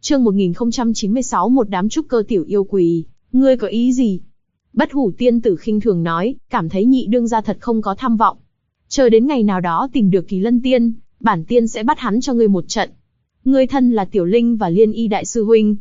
Chương 1096 một đám trúc cơ tiểu yêu quỷ, ngươi có ý gì? Bất Hủ tiên tử khinh thường nói, cảm thấy nhị đương gia thật không có tham vọng. Chờ đến ngày nào đó tìm được Kỳ Lân tiên, bản tiên sẽ bắt hắn cho ngươi một trận. Ngươi thân là Tiểu Linh và Liên Y đại sư huynh.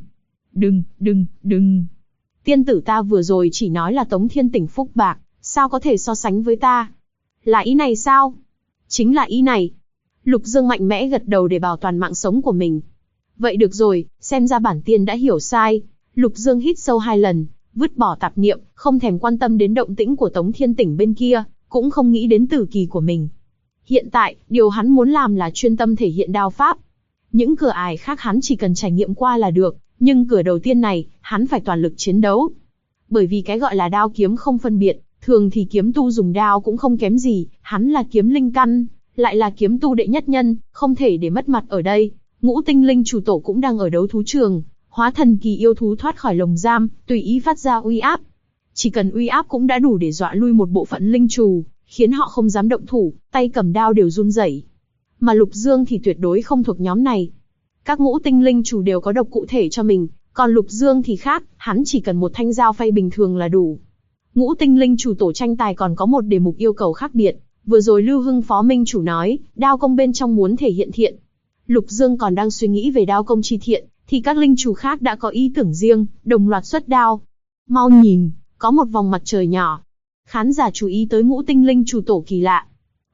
Đừng. Tiên tử ta vừa rồi chỉ nói là Tống Thiên Tỉnh phúc bạc, sao có thể so sánh với ta? Là ý này sao? Chính là ý này. Lục Dương mạnh mẽ gật đầu để bảo toàn mạng sống của mình. Vậy được rồi, xem ra bản tiên đã hiểu sai. Lục Dương hít sâu 2 lần, vứt bỏ tạp niệm, không thèm quan tâm đến động tĩnh của Tống Thiên Tỉnh bên kia, cũng không nghĩ đến tử kỳ của mình. Hiện tại, điều hắn muốn làm là chuyên tâm thể hiện đao pháp. Những cửa ải khác hắn chỉ cần trải nghiệm qua là được, nhưng cửa đầu tiên này, hắn phải toàn lực chiến đấu. Bởi vì cái gọi là đao kiếm không phân biệt, thường thì kiếm tu dùng đao cũng không kém gì, hắn là kiếm linh căn, lại là kiếm tu đệ nhất nhân, không thể để mất mặt ở đây. Ngũ tinh linh chủ tổ cũng đang ở đấu thú trường, hóa thần kỳ yêu thú thoát khỏi lồng giam, tùy ý phát ra uy áp. Chỉ cần uy áp cũng đã đủ để dọa lui một bộ phận linh trù, khiến họ không dám động thủ, tay cầm đao đều run rẩy. Mà Lục Dương thì tuyệt đối không thuộc nhóm này. Các ngũ tinh linh chủ đều có độc cụ thể cho mình, còn Lục Dương thì khác, hắn chỉ cần một thanh dao phay bình thường là đủ. Ngũ tinh linh chủ tổ tranh tài còn có một đề mục yêu cầu khác biệt. Vừa rồi Lưu Hưng phó minh chủ nói, đao công bên trong muốn thể hiện thiện. Lục Dương còn đang suy nghĩ về đao công chi thiện, thì các linh chủ khác đã có ý tưởng riêng, đồng loạt xuất đao. Mau nhìn, có một vòng mặt trời nhỏ. Khán giả chú ý tới ngũ tinh linh chủ tổ kỳ lạ.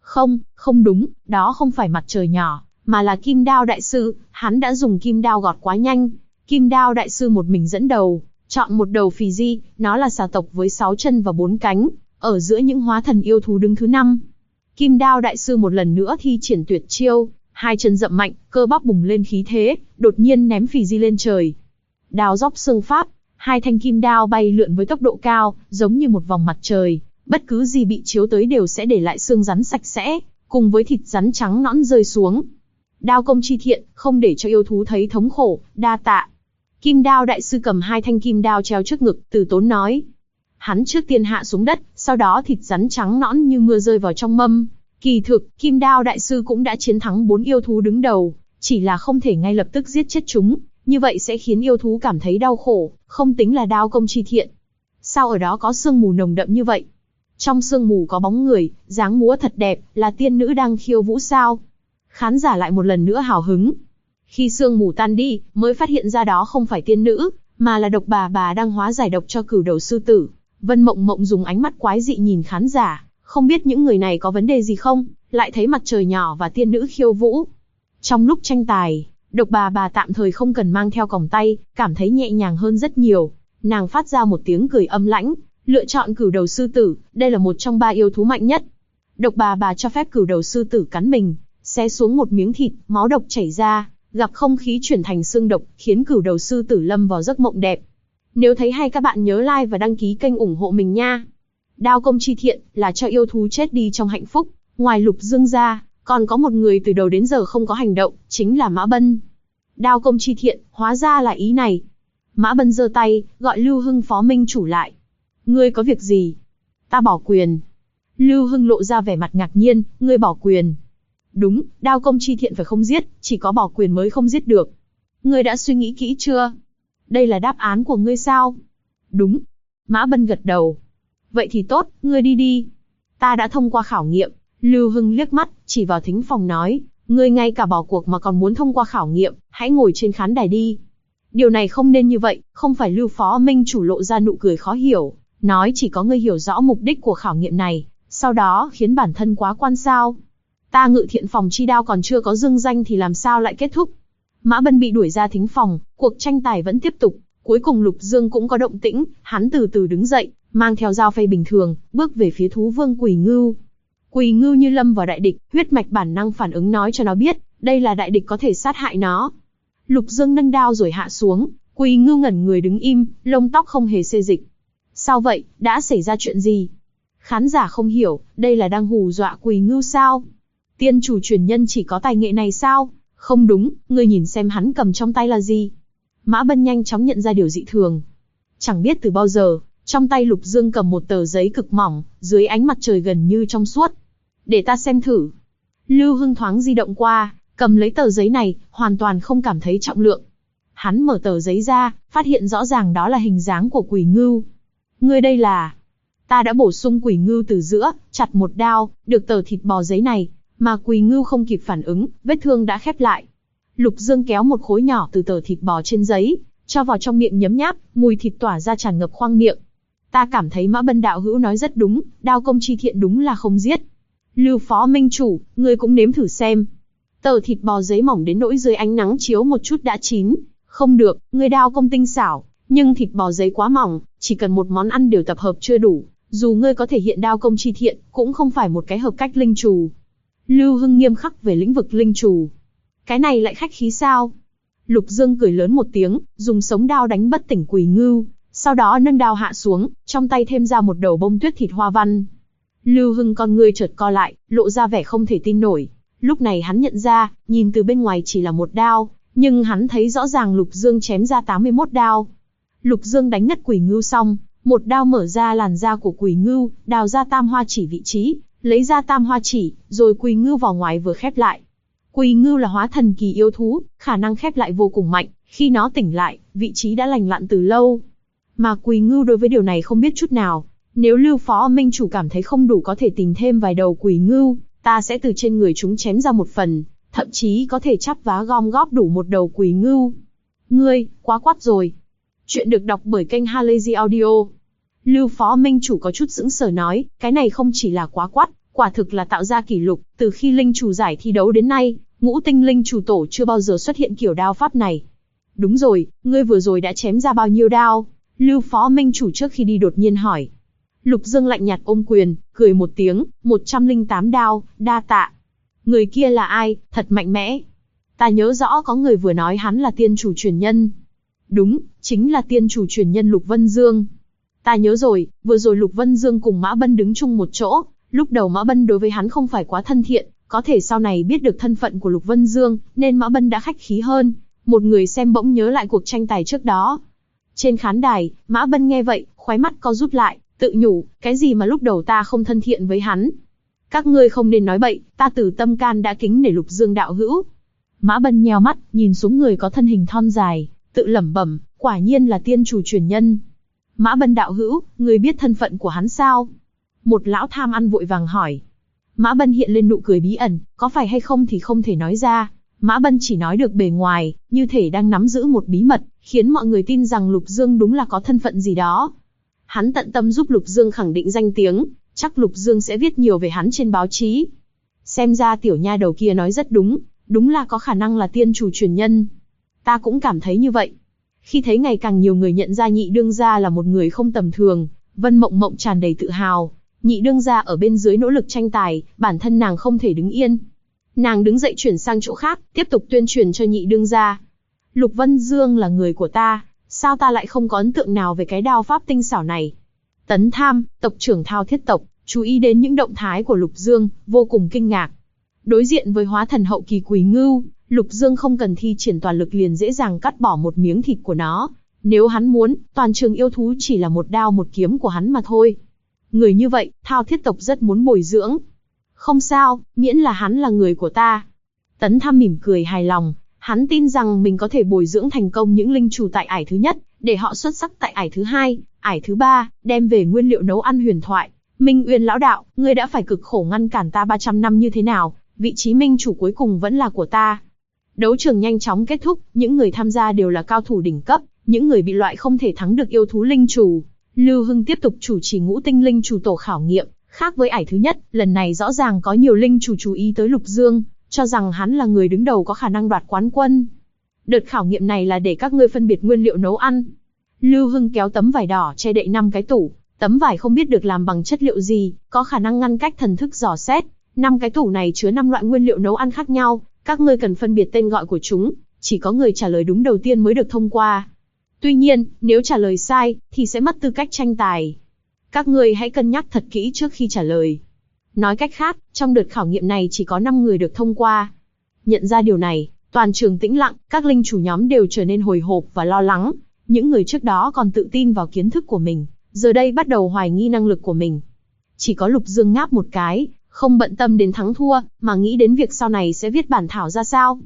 Không đúng, đó không phải mặt trời nhỏ, mà là Kim Đao đại sư, hắn đã dùng kim đao gọt quá nhanh. Kim Đao đại sư một mình dẫn đầu, chọn một đầu phì di, nó là xà tộc với 6 chân và 4 cánh, ở giữa những hóa thần yêu thú đứng thứ 5. Kim Đao đại sư một lần nữa thi triển tuyệt chiêu, 2 chân dậm mạnh, cơ bắp bùng lên khí thế, đột nhiên ném phì di lên trời. Đao dóc xương pháp, 2 thanh kim đao bay lượn với tốc độ cao, giống như một vòng mặt trời, bất cứ gì bị chiếu tới đều sẽ để lại xương rắn sạch sẽ, cùng với thịt rắn trắng nõn rơi xuống. Đao công chi thiện, không để cho yêu thú thấy thống khổ, đa tạ. Kim Đao đại sư cầm 2 thanh kim đao treo trước ngực, từ tốn nói. Hắn trước tiên hạ xuống đất, sau đó thịt rắn trắng nõn như mưa rơi vào trong mâm. Kỳ thực, Kim Đao đại sư cũng đã chiến thắng 4 yêu thú đứng đầu, chỉ là không thể ngay lập tức giết chết chúng, như vậy sẽ khiến yêu thú cảm thấy đau khổ, không tính là đao công chi thiện. Sao ở đó có sương mù nồng đậm như vậy? Trong sương mù có bóng người, dáng múa thật đẹp, là tiên nữ đang khiêu vũ sao? Khán giả lại một lần nữa hào hứng. Khi sương mù tan đi, mới phát hiện ra đó không phải tiên nữ, mà là độc bà đang hóa giải độc cho cửu đầu sư tử. Vân Mộng Mộng dùng ánh mắt quái dị nhìn khán giả, không biết những người này có vấn đề gì không, lại thấy mặt trời nhỏ và tiên nữ khiêu vũ. Trong lúc tranh tài, độc bà tạm thời không cần mang theo còng tay, cảm thấy nhẹ nhàng hơn rất nhiều. Nàng phát ra một tiếng cười âm lãnh, lựa chọn cửu đầu sư tử, đây là một trong 3 yêu thú mạnh nhất. Độc bà cho phép cửu đầu sư tử cắn mình, xé xuống một miếng thịt, máu độc chảy ra, gặp không khí chuyển thành xương độc, khiến cửu đầu sư tử lâm vào giấc mộng đẹp. Nếu thấy hay các bạn nhớ like và đăng ký kênh ủng hộ mình nha. Đao công chi thiện là cho yêu thú chết đi trong hạnh phúc, ngoài Lục Dương ra, còn có một người từ đầu đến giờ không có hành động, chính là Mã Bân. Đao công chi thiện, hóa ra là ý này. Mã Bân giơ tay, gọi Lưu Hưng phó minh chủ lại. Ngươi có việc gì? Ta bỏ quyền. Lưu Hưng lộ ra vẻ mặt ngạc nhiên, ngươi bỏ quyền. Đúng, đao công chi thiện phải không giết, chỉ có bỏ quyền mới không giết được. Ngươi đã suy nghĩ kỹ chưa? Đây là đáp án của ngươi sao? Đúng. Mã Bân gật đầu. Vậy thì tốt, ngươi đi đi. Ta đã thông qua khảo nghiệm. Lưu Hưng liếc mắt, chỉ vào thính phòng nói, ngươi ngay cả bỏ cuộc mà còn muốn thông qua khảo nghiệm, hãy ngồi trên khán đài đi. Điều này không nên như vậy, không phải Lưu phó minh chủ lộ ra nụ cười khó hiểu, nói chỉ có ngươi hiểu rõ mục đích của khảo nghiệm này, sau đó khiến bản thân quá quan sao. Ta Ngự Thiện phòng chi đao còn chưa có dương danh thì làm sao lại kết thúc. Mã Bân bị đuổi ra thính phòng, cuộc tranh tài vẫn tiếp tục, cuối cùng Lục Dương cũng có động tĩnh, hắn từ từ đứng dậy, mang theo dao phay bình thường, bước về phía thú vương Quỳ Ngưu. Quỳ Ngưu như lâm vào đại địch, huyết mạch bản năng phản ứng nói cho nó biết, đây là đại địch có thể sát hại nó. Lục Dương nâng đao rồi hạ xuống, Quỳ Ngưu ngẩn người đứng im, lông tóc không hề xê dịch. Sao vậy, đã xảy ra chuyện gì? Khán giả không hiểu, đây là đang hù dọa Quỳ Ngưu sao? Tiên chủ truyền nhân chỉ có tài nghệ này sao? Không đúng, ngươi nhìn xem hắn cầm trong tay là gì? Mã Bân nhanh chóng nhận ra điều dị thường. Chẳng biết từ bao giờ, trong tay Lục Dương cầm một tờ giấy cực mỏng, dưới ánh mặt trời gần như trong suốt. Để ta xem thử. Lưu Hưng thoáng di động qua, cầm lấy tờ giấy này, hoàn toàn không cảm thấy trọng lượng. Hắn mở tờ giấy ra, phát hiện rõ ràng đó là hình dáng của quỷ ngưu. Ngươi đây là... Ta đã bổ sung quỷ ngưu từ giữa, chặt một đao, được tờ thịt bò giấy này, mà quỷ ngưu không kịp phản ứng, vết thương đã khép lại. Lục Dương kéo một khối nhỏ từ tờ thịt bò trên giấy, cho vào trong miệng nhấm nháp, mùi thịt tỏa ra tràn ngập khoang miệng. Ta cảm thấy Mã Bân đạo hữu nói rất đúng, đao công chi thiện đúng là không giết. Lưu Phó Minh chủ, ngươi cũng nếm thử xem. Tờ thịt bò giấy mỏng đến nỗi dưới ánh nắng chiếu một chút đã chín. Không được, ngươi đao công tinh xảo, nhưng thịt bò giấy quá mỏng, chỉ cần một món ăn đều tập hợp chưa đủ. Dù ngươi có thể hiện đao công chi thiện, cũng không phải một cái hợp cách linh trù. Lưu Hưng nghiêm khắc về lĩnh vực linh trù. Cái này lại khách khí sao? Lục Dương cười lớn một tiếng, dùng sống đao đánh bất tỉnh quỷ ngưu, sau đó nâng đao hạ xuống, trong tay thêm ra một đầu bông tuyết thịt hoa văn. Lưu Hưng con ngươi chợt co lại, lộ ra vẻ không thể tin nổi. Lúc này hắn nhận ra, nhìn từ bên ngoài chỉ là một đao, nhưng hắn thấy rõ ràng Lục Dương chém ra 81 đao. Lục Dương đánh ngất quỷ ngưu xong, một đao mở ra làn da của quỷ ngưu, đào ra tam hoa chỉ vị trí, lấy ra tam hoa chỉ, rồi quỷ ngưu vào ngoài vừa khép lại. Quỷ ngưu là hóa thần kỳ yêu thú, khả năng khép lại vô cùng mạnh, khi nó tỉnh lại, vị trí đã lành lặn từ lâu. Mà quỷ ngưu đối với điều này không biết chút nào. Nếu Lưu Phó Minh chủ cảm thấy không đủ có thể tìm thêm vài đầu quỷ ngưu, ta sẽ từ trên người chúng chém ra một phần, thậm chí có thể chắp vá gom góp đủ một đầu quỷ ngưu. Ngươi, quá quát rồi. Chuyện được đọc bởi kênh Halazy Audio. Lưu Phó Minh chủ có chút sững sờ nói, cái này không chỉ là quá quát, quả thực là tạo ra kỷ lục, từ khi linh chủ giải thi đấu đến nay, ngũ tinh linh chủ tổ chưa bao giờ xuất hiện kiểu đao pháp này. Đúng rồi, ngươi vừa rồi đã chém ra bao nhiêu đao? Lưu Phó Minh chủ trước khi đi đột nhiên hỏi. Lục Dương lạnh nhạt ôm quyền, cười một tiếng, 108 đao, đa tạ. Người kia là ai, thật mạnh mẽ. Ta nhớ rõ có người vừa nói hắn là tiên chủ truyền nhân. Đúng, chính là tiên chủ truyền nhân Lục Vân Dương. Ta nhớ rồi, vừa rồi Lục Vân Dương cùng Mã Bân đứng chung một chỗ, lúc đầu Mã Bân đối với hắn không phải quá thân thiện, có thể sau này biết được thân phận của Lục Vân Dương, nên Mã Bân đã khách khí hơn. Một người xem bỗng nhớ lại cuộc tranh tài trước đó. Trên khán đài, Mã Bân nghe vậy, khóe mắt co rút lại, tự nhủ, cái gì mà lúc đầu ta không thân thiện với hắn. Các ngươi không nên nói bậy, ta từ tâm can đã kính nể Lục Dương đạo hữu. Mã Bân nheo mắt, nhìn xuống người có thân hình thon dài, tự lẩm bẩm, quả nhiên là tiên chủ truyền nhân. Mã Bân đạo hữu, ngươi biết thân phận của hắn sao? Một lão tham ăn vội vàng hỏi. Mã Bân hiện lên nụ cười bí ẩn, có phải hay không thì không thể nói ra. Mã Bân chỉ nói được bề ngoài, như thể đang nắm giữ một bí mật, khiến mọi người tin rằng Lục Dương đúng là có thân phận gì đó. Hắn tận tâm giúp Lục Dương khẳng định danh tiếng, chắc Lục Dương sẽ viết nhiều về hắn trên báo chí. Xem ra tiểu nha đầu kia nói rất đúng, đúng là có khả năng là tiên chủ truyền nhân. Ta cũng cảm thấy như vậy. Khi thấy ngày càng nhiều người nhận ra nhị đương gia là một người không tầm thường, Vân Mộng Mộng tràn đầy tự hào. Nhị đương gia ở bên dưới nỗ lực tranh tài, bản thân nàng không thể đứng yên. Nàng đứng dậy chuyển sang chỗ khác, tiếp tục tuyên truyền cho nhị đương gia. Lục Vân Dương là người của ta, sao ta lại không có ấn tượng nào về cái đao pháp tinh xảo này? Tấn Tham, tộc trưởng Thao Thiết tộc, chú ý đến những động thái của Lục Dương, vô cùng kinh ngạc. Đối diện với hóa thần hậu kỳ quỷ ngưu, Lục Dương không cần thi triển toàn lực liền dễ dàng cắt bỏ một miếng thịt của nó. Nếu hắn muốn, toàn trường yêu thú chỉ là một đao một kiếm của hắn mà thôi. Người như vậy, Thao Thiết tộc rất muốn bồi dưỡng. Không sao, miễn là hắn là người của ta. Tấn Tham mỉm cười hài lòng, hắn tin rằng mình có thể bồi dưỡng thành công những linh chủ tại ải thứ nhất, để họ xuất sắc tại ải thứ hai, ải thứ ba, đem về nguyên liệu nấu ăn huyền thoại. Minh Uyên lão đạo, ngươi đã phải cực khổ ngăn cản ta 300 năm như thế nào, vị trí minh chủ cuối cùng vẫn là của ta. Đấu trường nhanh chóng kết thúc, những người tham gia đều là cao thủ đỉnh cấp, những người bị loại không thể thắng được yêu thú linh chủ. Lưu Hưng tiếp tục chủ trì ngũ tinh linh chủ tổ khảo nghiệm, khác với ải thứ nhất, lần này rõ ràng có nhiều linh chủ chú ý tới Lục Dương, cho rằng hắn là người đứng đầu có khả năng đoạt quán quân. Đợt khảo nghiệm này là để các ngươi phân biệt nguyên liệu nấu ăn. Lưu Hưng kéo tấm vải đỏ che đậy 5 cái tủ, tấm vải không biết được làm bằng chất liệu gì, có khả năng ngăn cách thần thức dò xét. 5 cái tủ này chứa 5 loại nguyên liệu nấu ăn khác nhau, các ngươi cần phân biệt tên gọi của chúng, chỉ có người trả lời đúng đầu tiên mới được thông qua. Tuy nhiên, nếu trả lời sai, thì sẽ mất tư cách tranh tài. Các ngươi hãy cân nhắc thật kỹ trước khi trả lời. Nói cách khác, trong đợt khảo nghiệm này chỉ có 5 người được thông qua. Nhận ra điều này, toàn trường tĩnh lặng, các linh chủ nhóm đều trở nên hồi hộp và lo lắng. Những người trước đó còn tự tin vào kiến thức của mình, giờ đây bắt đầu hoài nghi năng lực của mình. Chỉ có Lục Dương ngáp một cái, không bận tâm đến thắng thua, mà nghĩ đến việc sau này sẽ viết bản thảo ra sao.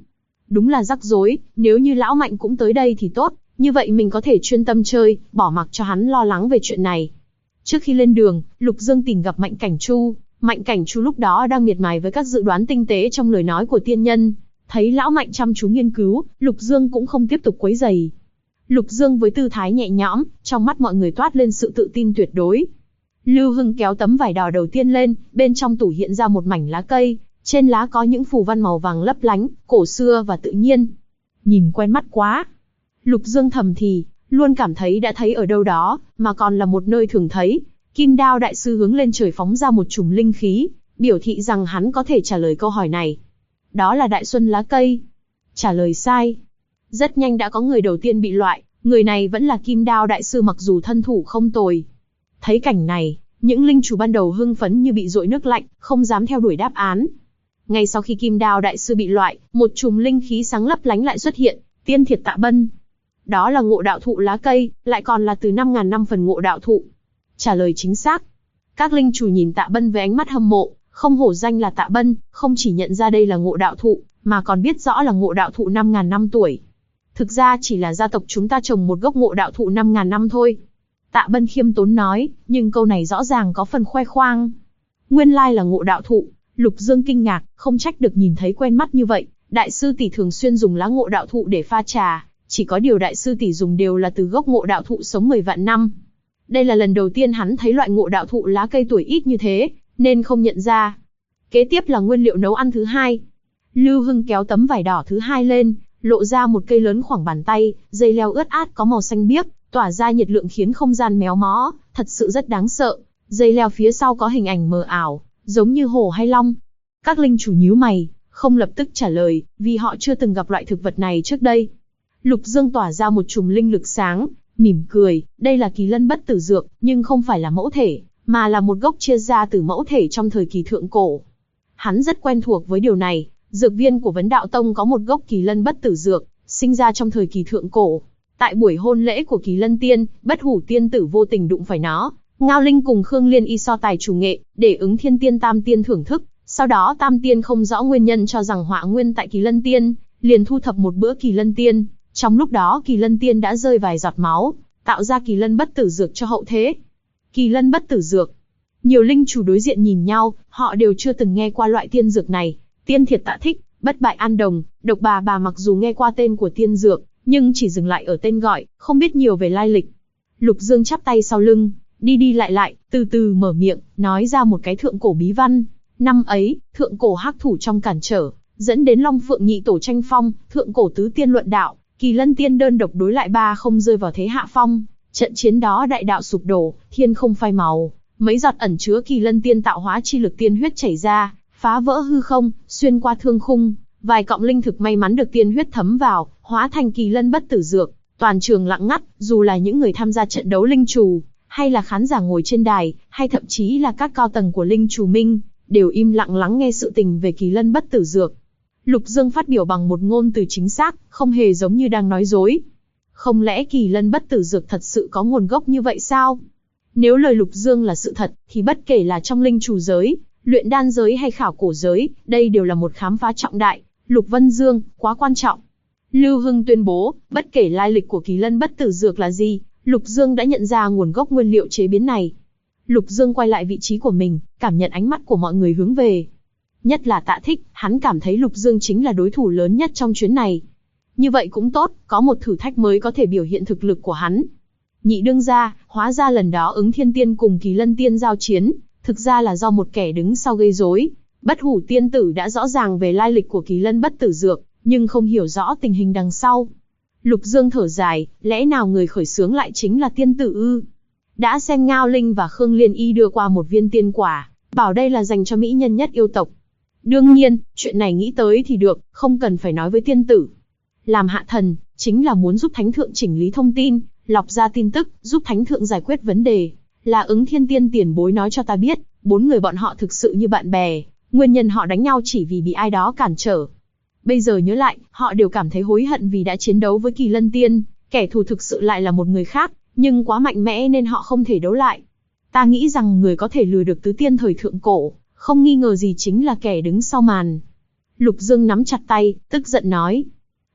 Đúng là rắc rối, nếu như lão Mạnh cũng tới đây thì tốt, như vậy mình có thể chuyên tâm chơi, bỏ mặc cho hắn lo lắng về chuyện này. Trước khi lên đường, Lục Dương tìm gặp Mạnh Cảnh Chu. Mạnh Cảnh Chu lúc đó đang miệt mài với các dự đoán tinh tế trong lời nói của tiên nhân. Thấy lão Mạnh chăm chú nghiên cứu, Lục Dương cũng không tiếp tục quấy rầy. Lục Dương với tư thái nhẹ nhõm, trong mắt mọi người toát lên sự tự tin tuyệt đối. Lưu Hưng kéo tấm vải đỏ đầu tiên lên, bên trong tủ hiện ra một mảnh lá cây, trên lá có những phù văn màu vàng lấp lánh, cổ xưa và tự nhiên. Nhìn quen mắt quá. Lục Dương thầm thì, luôn cảm thấy đã thấy ở đâu đó, mà còn là một nơi thường thấy. Kim Đao đại sư hướng lên trời phóng ra một chùm linh khí, biểu thị rằng hắn có thể trả lời câu hỏi này. Đó là Đại Xuân lá cây. Trả lời sai. Rất nhanh đã có người đầu tiên bị loại, người này vẫn là Kim Đao đại sư mặc dù thân thủ không tồi. Thấy cảnh này, những linh chủ ban đầu hưng phấn như bị dội nước lạnh, không dám theo đuổi đáp án. Ngay sau khi Kim Đao đại sư bị loại, một chùm linh khí sáng lấp lánh lại xuất hiện, tiên thiệt tạ bân. Đó là ngộ đạo thụ lá cây, lại còn là từ 5.000 năm phần ngộ đạo thụ. Trả lời chính xác. Các linh chủ nhìn Tạ Bân với ánh mắt hâm mộ, không hổ danh là Tạ Bân, không chỉ nhận ra đây là ngộ đạo thụ, mà còn biết rõ là ngộ đạo thụ 5.000 năm tuổi. Thực ra chỉ là gia tộc chúng ta trồng một gốc ngộ đạo thụ 5.000 năm thôi. Tạ Bân khiêm tốn nói, nhưng câu này rõ ràng có phần khoe khoang. Nguyên lai là ngộ đạo thụ, Lục Dương kinh ngạc, không trách được nhìn thấy quen mắt như vậy. Đại sư tỷ thường xuyên dùng lá ngộ đạo thụ để pha trà, chỉ có điều đại sư tỷ dùng đều là từ gốc ngộ đạo thụ sống 10 vạn năm. Đây là lần đầu tiên hắn thấy loại ngộ đạo thụ lá cây tuổi ít như thế, nên không nhận ra. Kế tiếp là nguyên liệu nấu ăn thứ hai. Lưu Hưng kéo tấm vải đỏ thứ hai lên, lộ ra một cây lớn khoảng bàn tay, dây leo ướt át có màu xanh biếc, tỏa ra nhiệt lượng khiến không gian méo mó, thật sự rất đáng sợ. Dây leo phía sau có hình ảnh mờ ảo, giống như hổ hay long. Các linh chủ nhíu mày, không lập tức trả lời, vì họ chưa từng gặp loại thực vật này trước đây. Lục Dương tỏa ra một chùm linh lực sáng, mỉm cười, đây là kỳ lân bất tử dược, nhưng không phải là mẫu thể, mà là một gốc chia ra từ mẫu thể trong thời kỳ thượng cổ. Hắn rất quen thuộc với điều này, dược viên của Vấn Đạo Tông có một gốc kỳ lân bất tử dược, sinh ra trong thời kỳ thượng cổ. Tại buổi hôn lễ của Kỳ Lân Tiên, Bất Hủ Tiên Tử vô tình đụng phải nó. Ngao Linh cùng Khương Liên y so tài chủ nghệ, để Ứng Thiên Tiên Tam Tiên thưởng thức. Sau đó Tam Tiên không rõ nguyên nhân cho rằng họa nguyên tại Kỳ Lân Tiên, liền thu thập một bữa Kỳ Lân Tiên. Trong lúc đó Kỳ Lân Tiên đã rơi vài giọt máu, tạo ra Kỳ Lân bất tử dược cho hậu thế. Kỳ Lân bất tử dược. Nhiều linh chủ đối diện nhìn nhau, họ đều chưa từng nghe qua loại tiên dược này. Tiên Thiệt Tạ Thích, Bất Bại An Đồng, Độc Bà Bà mặc dù nghe qua tên của tiên dược, nhưng chỉ dừng lại ở tên gọi, không biết nhiều về lai lịch. Lục Dương chắp tay sau lưng, đi đi lại, từ từ mở miệng, nói ra một cái thượng cổ bí văn. Năm ấy, thượng cổ hắc thủ trong cản trở, dẫn đến Long Phượng nhị tổ tranh phong, thượng cổ tứ tiên luận đạo, Kỳ Lân Tiên đơn độc đối lại ba không rơi vào thế hạ phong. Trận chiến đó đại đạo sụp đổ, thiên không phai màu, mấy giọt ẩn chứa Kỳ Lân Tiên tạo hóa chi lực tiên huyết chảy ra, phá vỡ hư không, xuyên qua thương khung, vài cọng linh thực may mắn được tiên huyết thấm vào, hóa thành Kỳ Lân bất tử dược. Toàn trường lặng ngắt, dù là những người tham gia trận đấu linh trù, hay là khán giả ngồi trên đài, hay thậm chí là các cao tầng của linh trù minh, đều im lặng lắng nghe sự tình về Kỳ Lân bất tử dược. Lục Dương phát biểu bằng một ngôn từ chính xác, không hề giống như đang nói dối. Không lẽ Kỳ Lân bất tử dược thật sự có nguồn gốc như vậy sao? Nếu lời Lục Dương là sự thật, thì bất kể là trong linh trù giới, luyện đan giới hay khảo cổ giới, đây đều là một khám phá trọng đại. Lục Vân Dương, quá quan trọng. Lưu Hưng tuyên bố, bất kể lai lịch của Kỳ Lân bất tử dược là gì, Lục Dương đã nhận ra nguồn gốc nguyên liệu chế biến này. Lục Dương quay lại vị trí của mình, cảm nhận ánh mắt của mọi người hướng về. Nhất là Tạ Thích, hắn cảm thấy Lục Dương chính là đối thủ lớn nhất trong chuyến này. Như vậy cũng tốt, có một thử thách mới có thể biểu hiện thực lực của hắn. Nhị đương gia, hóa ra lần đó Ứng Thiên Tiên cùng Kỳ Lân Tiên giao chiến, thực ra là do một kẻ đứng sau gây rối. Bất Hủ Tiên Tử đã rõ ràng về lai lịch của Kỳ Lân bất tử dược, nhưng không hiểu rõ tình hình đằng sau. Lục Dương thở dài, lẽ nào người khởi xướng lại chính là tiên tử ư? Đã xem Ngao Linh và Khương Liên y đưa qua một viên tiên quả, bảo đây là dành cho mỹ nhân nhất yêu tộc. Đương nhiên, chuyện này nghĩ tới thì được, không cần phải nói với tiên tử. Làm hạ thần, chính là muốn giúp thánh thượng chỉnh lý thông tin, lọc ra tin tức, giúp thánh thượng giải quyết vấn đề. Là Ứng Thiên Tiên tiền bối nói cho ta biết, 4 người bọn họ thực sự như bạn bè, nguyên nhân họ đánh nhau chỉ vì bị ai đó cản trở. Bây giờ nhớ lại, họ đều cảm thấy hối hận vì đã chiến đấu với Kỳ Lân Tiên, kẻ thù thực sự lại là một người khác, nhưng quá mạnh mẽ nên họ không thể đấu lại. Ta nghĩ rằng người có thể lừa được tứ tiên thời thượng cổ, không nghi ngờ gì chính là kẻ đứng sau màn. Lục Dương nắm chặt tay, tức giận nói.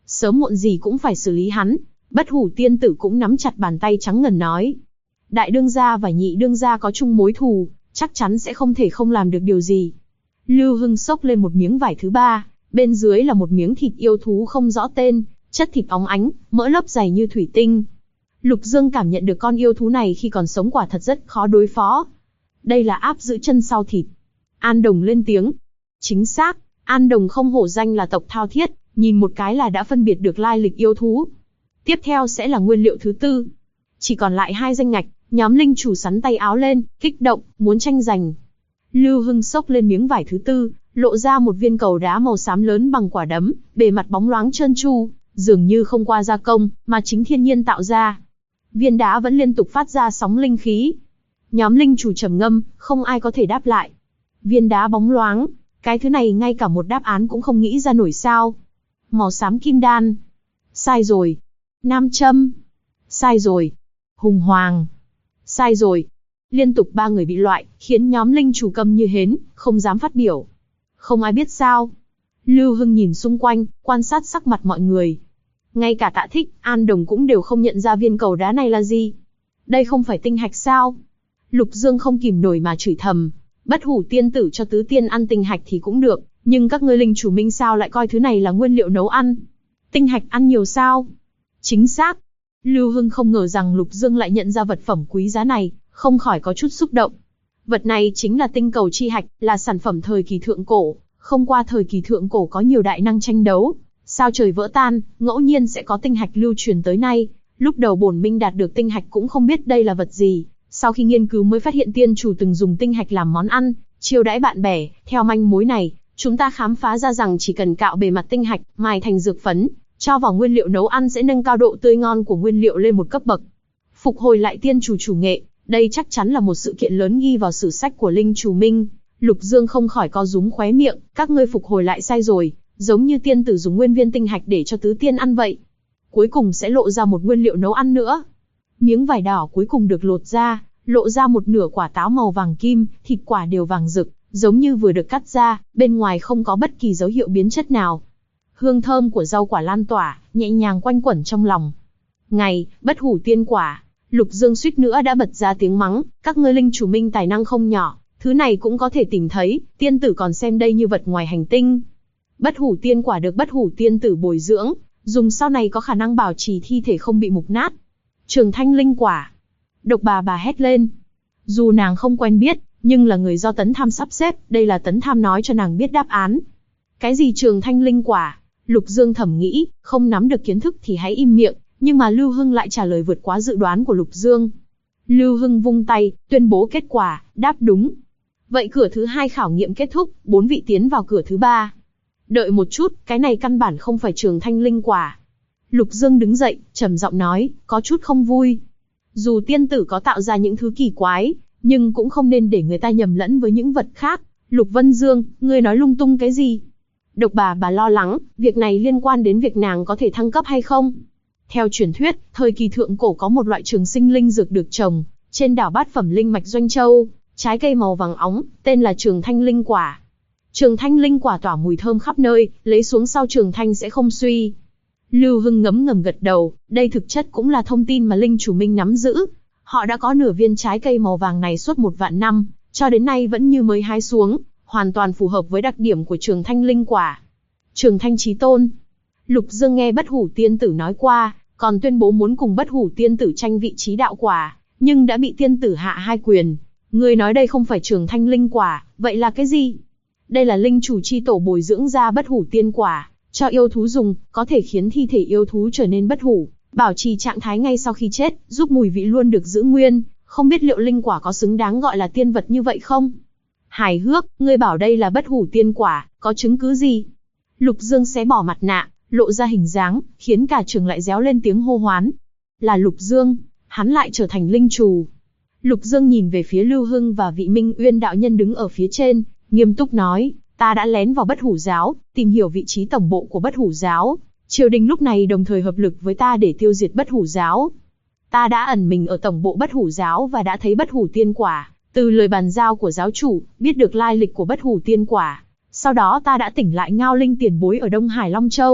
Sớm muộn gì cũng phải xử lý hắn. Bất hủ tiên tử cũng nắm chặt bàn tay trắng ngần nói. Đại đương gia và nhị đương gia có chung mối thù, chắc chắn sẽ không thể không làm được điều gì. Lưu Hưng xốc lên một miếng vải thứ ba, bên dưới là một miếng thịt yêu thú không rõ tên, chất thịt óng ánh, mỡ lớp dày như thủy tinh. Lục Dương cảm nhận được con yêu thú này khi còn sống quả thật rất khó đối phó. Đây là áp giữ chân sau thịt. An Đồng lên tiếng. Chính xác, An Đồng không hổ danh là tộc thao thiết, nhìn một cái là đã phân biệt được lai lịch yêu thú. Tiếp theo sẽ là nguyên liệu thứ tư. Chỉ còn lại 2 danh ngạch, nhóm linh chủ sắn tay áo lên, kích động, muốn tranh giành. Lưu Hưng xốc lên miếng vải thứ tư, lộ ra một viên cầu đá màu xám lớn bằng quả đấm, bề mặt bóng loáng trơn tru, dường như không qua gia công, mà chính thiên nhiên tạo ra. Viên đá vẫn liên tục phát ra sóng linh khí. Nhóm linh chủ trầm ngâm, không ai có thể đáp lại. Viên đá bóng loáng, cái thứ này ngay cả một đáp án cũng không nghĩ ra nổi sao. Màu xám kim đan. Sai rồi. Nam châm. Sai rồi. Hùng hoàng. Sai rồi. Liên tục 3 người bị loại, khiến nhóm linh chủ câm như hến, không dám phát biểu. Không ai biết sao. Lưu Hưng nhìn xung quanh, quan sát sắc mặt mọi người. Ngay cả Tạ Thích, An Đồng cũng đều không nhận ra viên cầu đá này là gì. Đây không phải tinh hạch sao? Lục Dương không kìm nổi mà chửi thầm. Bất hủ tiên tử cho tứ tiên ăn tinh hạch thì cũng được, nhưng các ngươi linh chủ minh sao lại coi thứ này là nguyên liệu nấu ăn? Tinh hạch ăn nhiều sao? Chính xác. Lưu Hưng không ngờ rằng Lục Dương lại nhận ra vật phẩm quý giá này, không khỏi có chút xúc động. Vật này chính là tinh cầu chi hạch, là sản phẩm thời kỳ thượng cổ. Không qua thời kỳ thượng cổ có nhiều đại năng tranh đấu, sao trời vỡ tan, ngẫu nhiên sẽ có tinh hạch lưu truyền tới nay. Lúc đầu bổn minh đạt được tinh hạch cũng không biết đây là vật gì, sau khi nghiên cứu mới phát hiện tiên chủ từng dùng tinh hạch làm món ăn, chiêu đãi bạn bè. Theo manh mối này, chúng ta khám phá ra rằng chỉ cần cạo bề mặt tinh hạch, mài thành dược phấn, cho vào nguyên liệu nấu ăn sẽ nâng cao độ tươi ngon của nguyên liệu lên một cấp bậc. Phục hồi lại tiên chủ chủ nghệ, đây chắc chắn là một sự kiện lớn ghi vào sử sách của linh chủ minh. Lục Dương không khỏi co rúm khóe miệng, các ngươi phục hồi lại sai rồi, giống như tiên tử dùng nguyên viên tinh hạch để cho tứ tiên ăn vậy. Cuối cùng sẽ lộ ra một nguyên liệu nấu ăn nữa. Miếng vải đỏ cuối cùng được lột ra, lộ ra một nửa quả táo màu vàng kim, thịt quả đều vàng rực, giống như vừa được cắt ra, bên ngoài không có bất kỳ dấu hiệu biến chất nào. Hương thơm của rau quả lan tỏa, nhẹ nhàng quanh quẩn trong lòng. Ngày, bất hủ tiên quả, Lục Dương suýt nữa đã bật ra tiếng mắng, các ngươi linh chủ minh tài năng không nhỏ, thứ này cũng có thể tìm thấy, tiên tử còn xem đây như vật ngoài hành tinh. Bất hủ tiên quả được bất hủ tiên tử bồi dưỡng, dùng sau này có khả năng bảo trì thi thể không bị mục nát. Trường thanh linh quả. Độc bà hét lên. Dù nàng không quen biết, nhưng là người do Tấn Tham sắp xếp, đây là Tấn Tham nói cho nàng biết đáp án. Cái gì trường thanh linh quả? Lục Dương thầm nghĩ, không nắm được kiến thức thì hãy im miệng, nhưng mà Lưu Hưng lại trả lời vượt quá dự đoán của Lục Dương. Lưu Hưng vung tay, tuyên bố kết quả, đáp đúng. Vậy cửa thứ 2 khảo nghiệm kết thúc, 4 vị tiến vào cửa thứ 3. Đợi một chút, cái này căn bản không phải trường thanh linh quả. Lục Dương đứng dậy, trầm giọng nói, có chút không vui. Dù tiên tử có tạo ra những thứ kỳ quái, nhưng cũng không nên để người ta nhầm lẫn với những vật khác. Lục Vân Dương, ngươi nói lung tung cái gì? Độc bà lo lắng, việc này liên quan đến việc nàng có thể thăng cấp hay không. Theo truyền thuyết, thời kỳ thượng cổ có một loại trường sinh linh dược được trồng trên đảo bát phẩm linh mạch Doanh Châu, trái cây màu vàng óng, tên là trường thanh linh quả. Trường thanh linh quả tỏa mùi thơm khắp nơi, lấy xuống sau trường thanh sẽ không suy. Lưu Hưng ngấm ngầm gật đầu, đây thực chất cũng là thông tin mà linh chủ minh nắm giữ. Họ đã có nửa viên trái cây màu vàng này suốt 1 vạn năm, cho đến nay vẫn như mới hái xuống, hoàn toàn phù hợp với đặc điểm của trường thanh linh quả. Trường thanh chí tôn. Lục Dương nghe bất hủ tiên tử nói qua, còn tuyên bố muốn cùng bất hủ tiên tử tranh vị trí đạo quả, nhưng đã bị tiên tử hạ 2 quyền. Người nói đây không phải trường thanh linh quả, vậy là cái gì? Đây là linh chủ chi tổ bồi dưỡng ra bất hủ tiên quả, cho yêu thú dùng, có thể khiến thi thể yêu thú trở nên bất hủ, bảo trì trạng thái ngay sau khi chết, giúp mùi vị luôn được giữ nguyên. Không biết liệu linh quả có xứng đáng gọi là tiên vật như vậy không? Hài hước, ngươi bảo đây là bất hủ tiên quả, có chứng cứ gì? Lục Dương xé bỏ mặt nạ, lộ ra hình dáng, khiến cả trường lại réo lên tiếng hô hoán. Là Lục Dương, hắn lại trở thành linh chủ. Lục Dương nhìn về phía Lưu Hưng và vị Minh Uyên đạo nhân đứng ở phía trên, nghiêm túc nói, ta đã lén vào bất hủ giáo, tìm hiểu vị trí tổng bộ của bất hủ giáo. Triều đình lúc này đồng thời hợp lực với ta để tiêu diệt bất hủ giáo. Ta đã ẩn mình ở tổng bộ bất hủ giáo và đã thấy bất hủ tiên quả. Từ lời bàn giao của giáo chủ, biết được lai lịch của bất hủ tiên quả. Sau đó ta đã tỉnh lại Ngao Linh tiền bối ở Đông Hải Long Châu,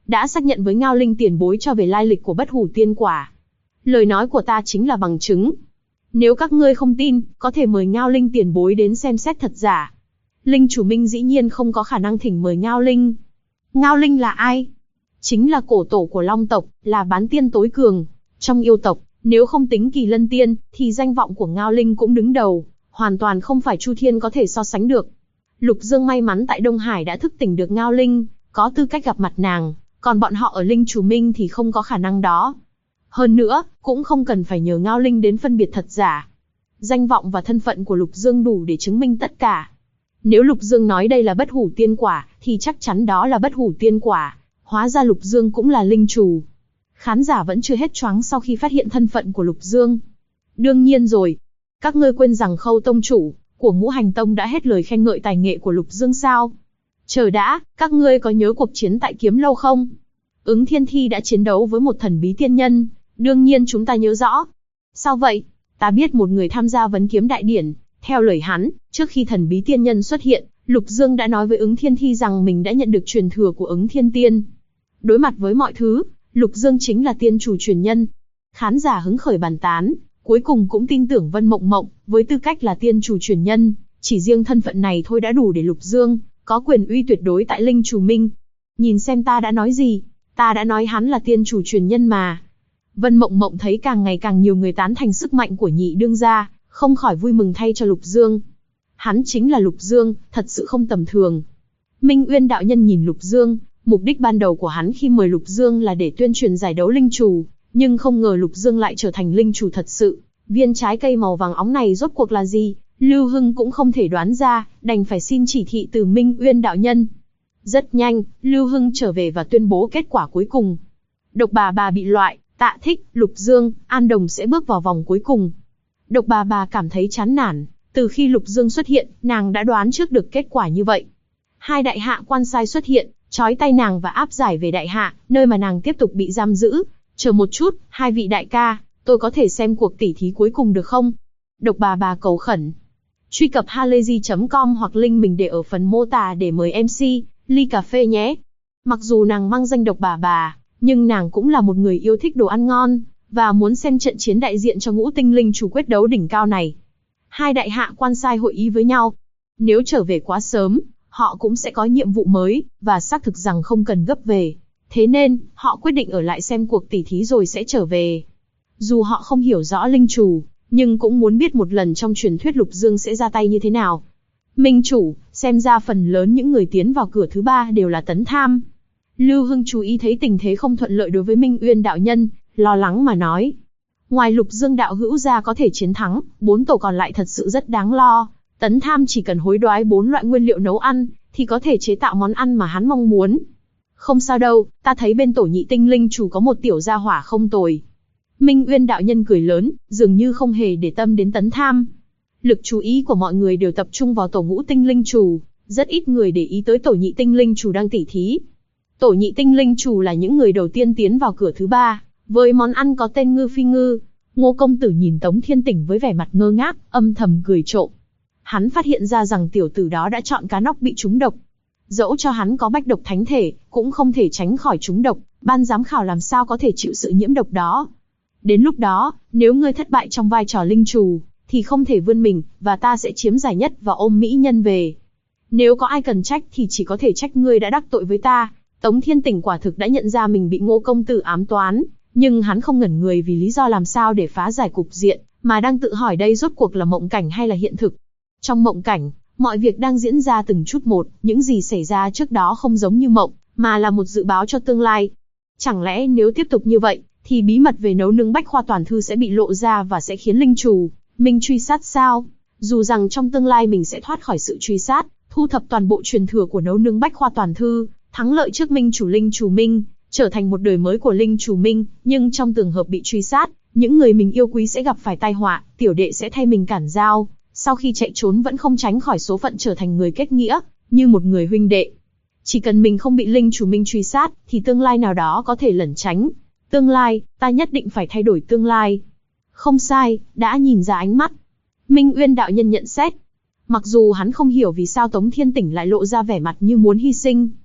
đã xác nhận với Ngao Linh tiền bối cho về lai lịch của Bất Hủ Tiên Quả. Lời nói của ta chính là bằng chứng. Nếu các ngươi không tin, có thể mời Ngao Linh tiền bối đến xem xét thật giả. Linh chủ Minh dĩ nhiên không có khả năng thỉnh mời Ngao Linh. Ngao Linh là ai? Chính là cổ tổ của Long tộc, là bán tiên tối cường. Trong yêu tộc, nếu không tính Kỳ Lân Tiên, thì danh vọng của Ngao Linh cũng đứng đầu, hoàn toàn không phải Chu Thiên có thể so sánh được. Lục Dương may mắn tại Đông Hải đã thức tỉnh được Ngao Linh, có tư cách gặp mặt nàng, còn bọn họ ở Linh chủ Minh thì không có khả năng đó. Hơn nữa, cũng không cần phải nhờ Ngao Linh đến phân biệt thật giả. Danh vọng và thân phận của Lục Dương đủ để chứng minh tất cả. Nếu Lục Dương nói đây là Bất Hủ Tiên Quả, thì chắc chắn đó là Bất Hủ Tiên Quả. Hóa ra Lục Dương cũng là linh chủ. Khán giả vẫn chưa hết choáng sau khi phát hiện thân phận của Lục Dương. Đương nhiên rồi. Các ngươi quên rằng Khâu tông chủ của Ngũ Hành Tông đã hết lời khen ngợi tài nghệ của Lục Dương sao? Chờ đã, các ngươi có nhớ cuộc chiến tại Kiếm Lâu không? Ứng Thiên Thi đã chiến đấu với một thần bí tiên nhân. Đương nhiên chúng ta nhớ rõ. Sao vậy? Ta biết một người tham gia vấn kiếm đại điển. Theo lời hắn, trước khi thần bí tiên nhân xuất hiện, Lục Dương đã nói với Ứng Thiên Thi rằng mình đã nhận được truyền thừa của Ứng Thiên Tiên. Đối mặt với mọi thứ, Lục Dương chính là tiên chủ truyền nhân. Khán giả hứng khởi bàn tán, cuối cùng cũng tin tưởng Vân Mộng Mộng, với tư cách là tiên chủ truyền nhân, chỉ riêng thân phận này thôi đã đủ để Lục Dương có quyền uy tuyệt đối tại Linh Chủ Minh. Nhìn xem ta đã nói gì, ta đã nói hắn là tiên chủ truyền nhân mà. Vân Mộng Mộng thấy càng ngày càng nhiều người tán thành sức mạnh của nhị đương gia, không khỏi vui mừng thay cho Lục Dương. Hắn chính là Lục Dương, thật sự không tầm thường. Minh Uyên đạo nhân nhìn Lục Dương, mục đích ban đầu của hắn khi mời Lục Dương là để tuyên truyền giải đấu linh chủ, nhưng không ngờ Lục Dương lại trở thành linh chủ thật sự. Viên trái cây màu vàng óng này rốt cuộc là gì? Lưu Hưng cũng không thể đoán ra, đành phải xin chỉ thị từ Minh Uyên đạo nhân. Rất nhanh, Lưu Hưng trở về và tuyên bố kết quả cuối cùng. Độc Bà Bà bị loại, Tạ Thích, Lục Dương, An Đồng sẽ bước vào vòng cuối cùng. Độc Bà Bà cảm thấy chán nản, từ khi Lục Dương xuất hiện, nàng đã đoán trước được kết quả như vậy. Hai đại hạ quan sai xuất hiện, trói tay nàng và áp giải về đại hạ, nơi mà nàng tiếp tục bị giam giữ. Chờ một chút, hai vị đại ca, tôi có thể xem cuộc tỉ thí cuối cùng được không? Độc Bà Bà cầu khẩn. Truy cập halayzi.com hoặc link mình để ở phần mô tả để mời MC, ly cà phê nhé. Mặc dù nàng mang danh Độc Bà Bà, nhưng nàng cũng là một người yêu thích đồ ăn ngon, và muốn xem trận chiến đại diện cho Ngũ Tinh Linh chủ quyết đấu đỉnh cao này. Hai đại hạ quan sai hội ý với nhau. Nếu trở về quá sớm, họ cũng sẽ có nhiệm vụ mới, và xác thực rằng không cần gấp về. Thế nên, họ quyết định ở lại xem cuộc tỉ thí rồi sẽ trở về. Dù họ không hiểu rõ linh chủ, nhưng cũng muốn biết một lần trong truyền thuyết Lục Dương sẽ ra tay như thế nào. Minh chủ, xem ra phần lớn những người tiến vào cửa thứ 3 đều là tấn tham. Lưu Hưng chú ý thấy tình thế không thuận lợi đối với Minh Uyên đạo nhân, lo lắng mà nói. Ngoài Lục Dương đạo hữu ra có thể chiến thắng, 4 tổ còn lại thật sự rất đáng lo. Tấn tham chỉ cần hối đoái 4 loại nguyên liệu nấu ăn, thì có thể chế tạo món ăn mà hắn mong muốn. Không sao đâu, ta thấy bên tổ Nhị Tinh Linh chủ có một tiểu gia hỏa không tồi. Minh Uyên đạo nhân cười lớn, dường như không hề để tâm đến tấn tham. Lực chú ý của mọi người đều tập trung vào tổ Ngũ Tinh Linh chủ, rất ít người để ý tới tổ Nhị Tinh Linh chủ đang tỉ thí. Tổ Nhị Tinh Linh chủ là những người đầu tiên tiến vào cửa thứ 3, với món ăn có tên ngư phi ngư. Ngô công tử nhìn Tống Thiên Tỉnh với vẻ mặt ngơ ngác, âm thầm cười trộm. Hắn phát hiện ra rằng tiểu tử đó đã chọn cá nóc bị trúng độc. Dẫu cho hắn có bách độc thánh thể, cũng không thể tránh khỏi trúng độc, ban giám khảo làm sao có thể chịu sự nhiễm độc đó. Đến lúc đó, nếu ngươi thất bại trong vai trò linh chủ, thì không thể vươn mình, và ta sẽ chiếm giải nhất và ôm mỹ nhân về. Nếu có ai cần trách thì chỉ có thể trách ngươi đã đắc tội với ta. Tống Thiên Tỉnh quả thực đã nhận ra mình bị Ngô công tử ám toán, nhưng hắn không ngẩn người vì lý do làm sao để phá giải cục diện, mà đang tự hỏi đây rốt cuộc là mộng cảnh hay là hiện thực. Trong mộng cảnh, mọi việc đang diễn ra từng chút một, những gì xảy ra trước đó không giống như mộng, mà là một dự báo cho tương lai. Chẳng lẽ nếu tiếp tục như vậy, thì bí mật về nấu nướng Bách Khoa Toàn Thư sẽ bị lộ ra và sẽ khiến linh chủ Minh truy sát sao? Dù rằng trong tương lai mình sẽ thoát khỏi sự truy sát, thu thập toàn bộ truyền thừa của nấu nướng Bách Khoa Toàn Thư, thắng lợi trước Minh chủ Linh chủ Minh, trở thành một đời mới của Linh chủ Minh, nhưng trong trường hợp bị truy sát, những người mình yêu quý sẽ gặp phải tai họa, tiểu đệ sẽ thay mình cản giao, sau khi chạy trốn vẫn không tránh khỏi số phận trở thành người kết nghĩa, như một người huynh đệ. Chỉ cần mình không bị Linh chủ Minh truy sát, thì tương lai nào đó có thể lẩn tránh. Tương lai, ta nhất định phải thay đổi tương lai. Không sai, đã nhìn ra ánh mắt. Minh Uyên đạo nhân nhận xét. Mặc dù hắn không hiểu vì sao Tống Thiên Tỉnh lại lộ ra vẻ mặt như muốn hy sinh.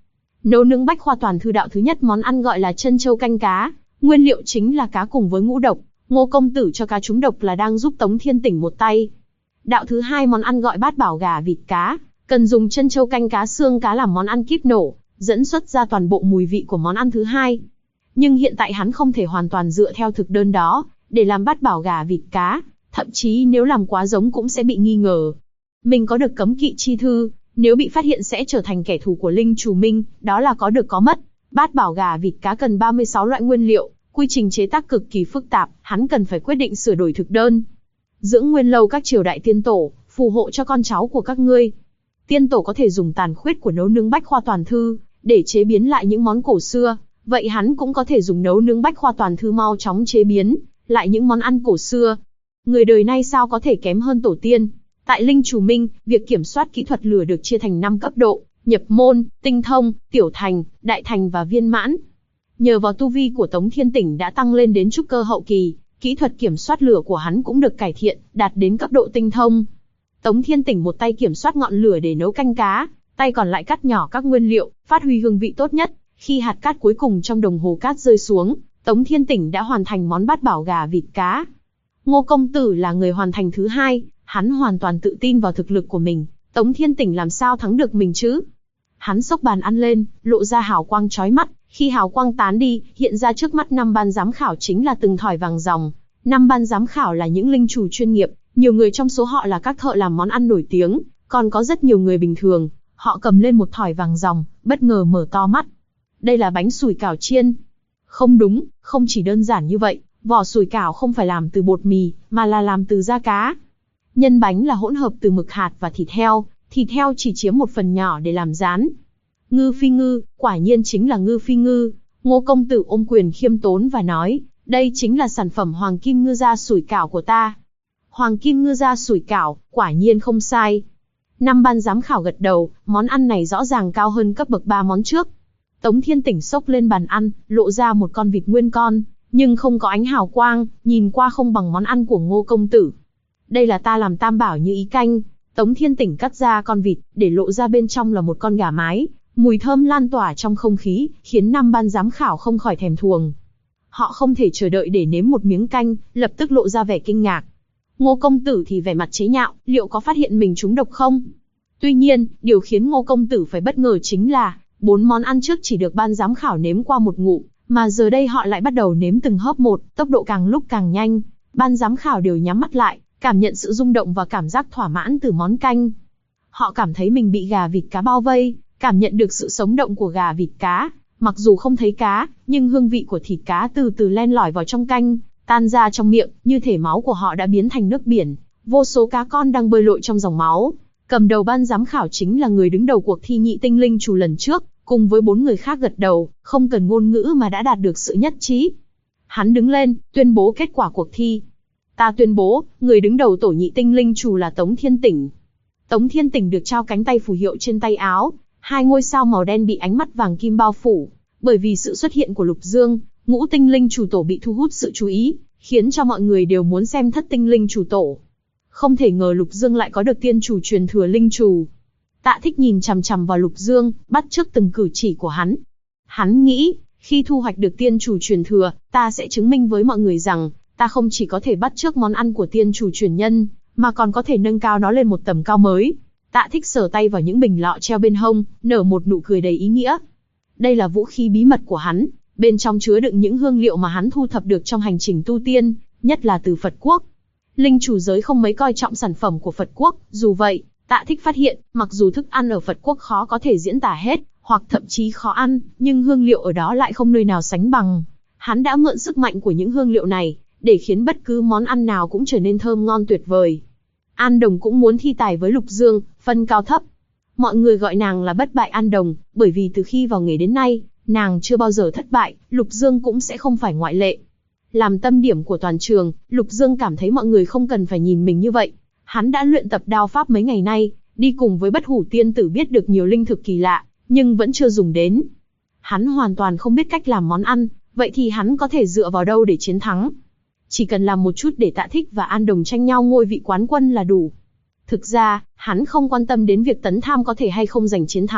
Nấu nướng bách khoa toàn thư đạo thứ nhất món ăn gọi là chân châu canh cá, nguyên liệu chính là cá cùng với ngũ độc. Ngô công tử cho cá trúng độc là đang giúp Tống Thiên Tỉnh một tay. Đạo thứ hai món ăn gọi bát bảo gà vịt cá, cần dùng chân châu canh cá xương cá làm món ăn kíp nổ, dẫn xuất ra toàn bộ mùi vị của món ăn thứ hai. Nhưng hiện tại hắn không thể hoàn toàn dựa theo thực đơn đó để làm bát bảo gà vịt cá, thậm chí nếu làm quá giống cũng sẽ bị nghi ngờ. Mình có được cấm kỵ chi thư, nếu bị phát hiện sẽ trở thành kẻ thù của Linh Chủ Minh, đó là có được có mất. Bát bảo gà vịt cá cần 36 loại nguyên liệu, quy trình chế tác cực kỳ phức tạp, hắn cần phải quyết định sửa đổi thực đơn. Dưỡng nguyên lâu các triều đại tiên tổ, phù hộ cho con cháu của các ngươi. Tiên tổ có thể dùng tàn khuyết của nấu nướng bách khoa toàn thư để chế biến lại những món cổ xưa, vậy hắn cũng có thể dùng nấu nướng bách khoa toàn thư mau chóng chế biến lại những món ăn cổ xưa. Người đời nay sao có thể kém hơn tổ tiên? Tại Linh Chủ Minh, việc kiểm soát kỹ thuật lửa được chia thành 5 cấp độ: nhập môn, tinh thông, tiểu thành, đại thành và viên mãn. Nhờ vào tu vi của Tống Thiên Tỉnh đã tăng lên đến trúc cơ hậu kỳ, kỹ thuật kiểm soát lửa của hắn cũng được cải thiện, đạt đến cấp độ tinh thông. Tống Thiên Tỉnh một tay kiểm soát ngọn lửa để nấu canh cá, tay còn lại cắt nhỏ các nguyên liệu, phát huy hương vị tốt nhất. Khi hạt cát cuối cùng trong đồng hồ cát rơi xuống, Tống Thiên Tỉnh đã hoàn thành món bát bảo gà vịt cá. Ngô công tử là người hoàn thành thứ hai, hắn hoàn toàn tự tin vào thực lực của mình. Tống Thiên Tỉnh làm sao thắng được mình chứ? Hắn xốc bàn ăn lên, lộ ra hào quang chói mắt. Khi hào quang tán đi, hiện ra trước mắt 5 ban giám khảo chính là từng thỏi vàng ròng. 5 ban giám khảo là những linh chủ chuyên nghiệp, nhiều người trong số họ là các thợ làm món ăn nổi tiếng, còn có rất nhiều người bình thường. Họ cầm lên một thỏi vàng ròng, bất ngờ mở to mắt. Đây là bánh sủi cảo chiên. Không đúng, không chỉ đơn giản như vậy, vỏ sủi cảo không phải làm từ bột mì, mà là làm từ da cá. Nhân bánh là hỗn hợp từ mực hạt và thịt heo chỉ chiếm một phần nhỏ để làm rán. Ngư phi ngư, quả nhiên chính là ngư phi ngư. Ngô công tử ôm quyền khiêm tốn và nói, đây chính là sản phẩm hoàng kim ngư da sủi cảo của ta. Hoàng kim ngư da sủi cảo, quả nhiên không sai. 5 ban giám khảo gật đầu, món ăn này rõ ràng cao hơn cấp bậc 3 món trước. Tống Thiên Tỉnh xốc lên bàn ăn, lộ ra một con vịt nguyên con, nhưng không có ánh hào quang, nhìn qua không bằng món ăn của Ngô công tử. Đây là ta làm tam bảo như ý canh. Tống Thiên Tỉnh cắt ra con vịt, để lộ ra bên trong là một con gà mái. Mùi thơm lan tỏa trong không khí, khiến 5 ban giám khảo không khỏi thèm thuồng. Họ không thể chờ đợi để nếm một miếng canh, lập tức lộ ra vẻ kinh ngạc. Ngô công tử thì vẻ mặt chế nhạo, liệu có phát hiện mình trúng độc không? Tuy nhiên, điều khiến Ngô công tử phải bất ngờ chính là 4 món ăn trước chỉ được ban giám khảo nếm qua một ngụm, mà giờ đây họ lại bắt đầu nếm từng hớp một, tốc độ càng lúc càng nhanh. Ban giám khảo đều nhắm mắt lại, cảm nhận sự rung động và cảm giác thỏa mãn từ món canh. Họ cảm thấy mình bị gà vịt cá bao vây, cảm nhận được sự sống động của gà vịt cá. Mặc dù không thấy cá, nhưng hương vị của thịt cá từ từ len lỏi vào trong canh, tan ra trong miệng, như thể máu của họ đã biến thành nước biển. Vô số cá con đang bơi lội trong dòng máu. Cầm đầu ban giám khảo chính là người đứng đầu cuộc thi nhị tinh linh chủ lần trước, cùng với 4 người khác gật đầu, không cần ngôn ngữ mà đã đạt được sự nhất trí. Hắn đứng lên, tuyên bố kết quả cuộc thi. Ta tuyên bố, người đứng đầu tổ nhị tinh linh chủ là Tống Thiên Tỉnh. Tống Thiên Tỉnh được trao cánh tay phù hiệu trên tay áo, 2 ngôi sao màu đen bị ánh mắt vàng kim bao phủ. Bởi vì sự xuất hiện của Lục Dương, ngũ tinh linh chủ tổ bị thu hút sự chú ý, khiến cho mọi người đều muốn xem thất tinh linh chủ tổ. Không thể ngờ Lục Dương lại có được tiên chủ truyền thừa linh chủ. Tạ Thích nhìn chằm chằm vào Lục Dương, bắt chước từng cử chỉ của hắn. Hắn nghĩ, khi thu hoạch được tiên chủ truyền thừa, ta sẽ chứng minh với mọi người rằng, ta không chỉ có thể bắt chước món ăn của tiên chủ truyền nhân, mà còn có thể nâng cao nó lên một tầm cao mới. Tạ Thích sờ tay vào những bình lọ treo bên hông, nở một nụ cười đầy ý nghĩa. Đây là vũ khí bí mật của hắn, bên trong chứa đựng những hương liệu mà hắn thu thập được trong hành trình tu tiên, nhất là từ Phật quốc. Linh chủ giới không mấy coi trọng sản phẩm của Phật quốc, dù vậy, Tạ Thích phát hiện, mặc dù thức ăn ở Phật quốc khó có thể diễn tả hết, hoặc thậm chí khó ăn, nhưng hương liệu ở đó lại không nơi nào sánh bằng. Hắn đã mượn sức mạnh của những hương liệu này, để khiến bất cứ món ăn nào cũng trở nên thơm ngon tuyệt vời. An Đồng cũng muốn thi tài với Lục Dương, phân cao thấp. Mọi người gọi nàng là bất bại An Đồng, bởi vì từ khi vào nghề đến nay, nàng chưa bao giờ thất bại, Lục Dương cũng sẽ không phải ngoại lệ. Làm tâm điểm của toàn trường, Lục Dương cảm thấy mọi người không cần phải nhìn mình như vậy. Hắn đã luyện tập đao pháp mấy ngày nay, đi cùng với Bất Hủ Tiên Tử biết được nhiều linh thực kỳ lạ, nhưng vẫn chưa dùng đến. Hắn hoàn toàn không biết cách làm món ăn, vậy thì hắn có thể dựa vào đâu để chiến thắng? Chỉ cần làm một chút để Tạ Thích và An Đồng tranh nhau ngôi vị quán quân là đủ. Thực ra, hắn không quan tâm đến việc Tấn Tham có thể hay không giành chiến thắng,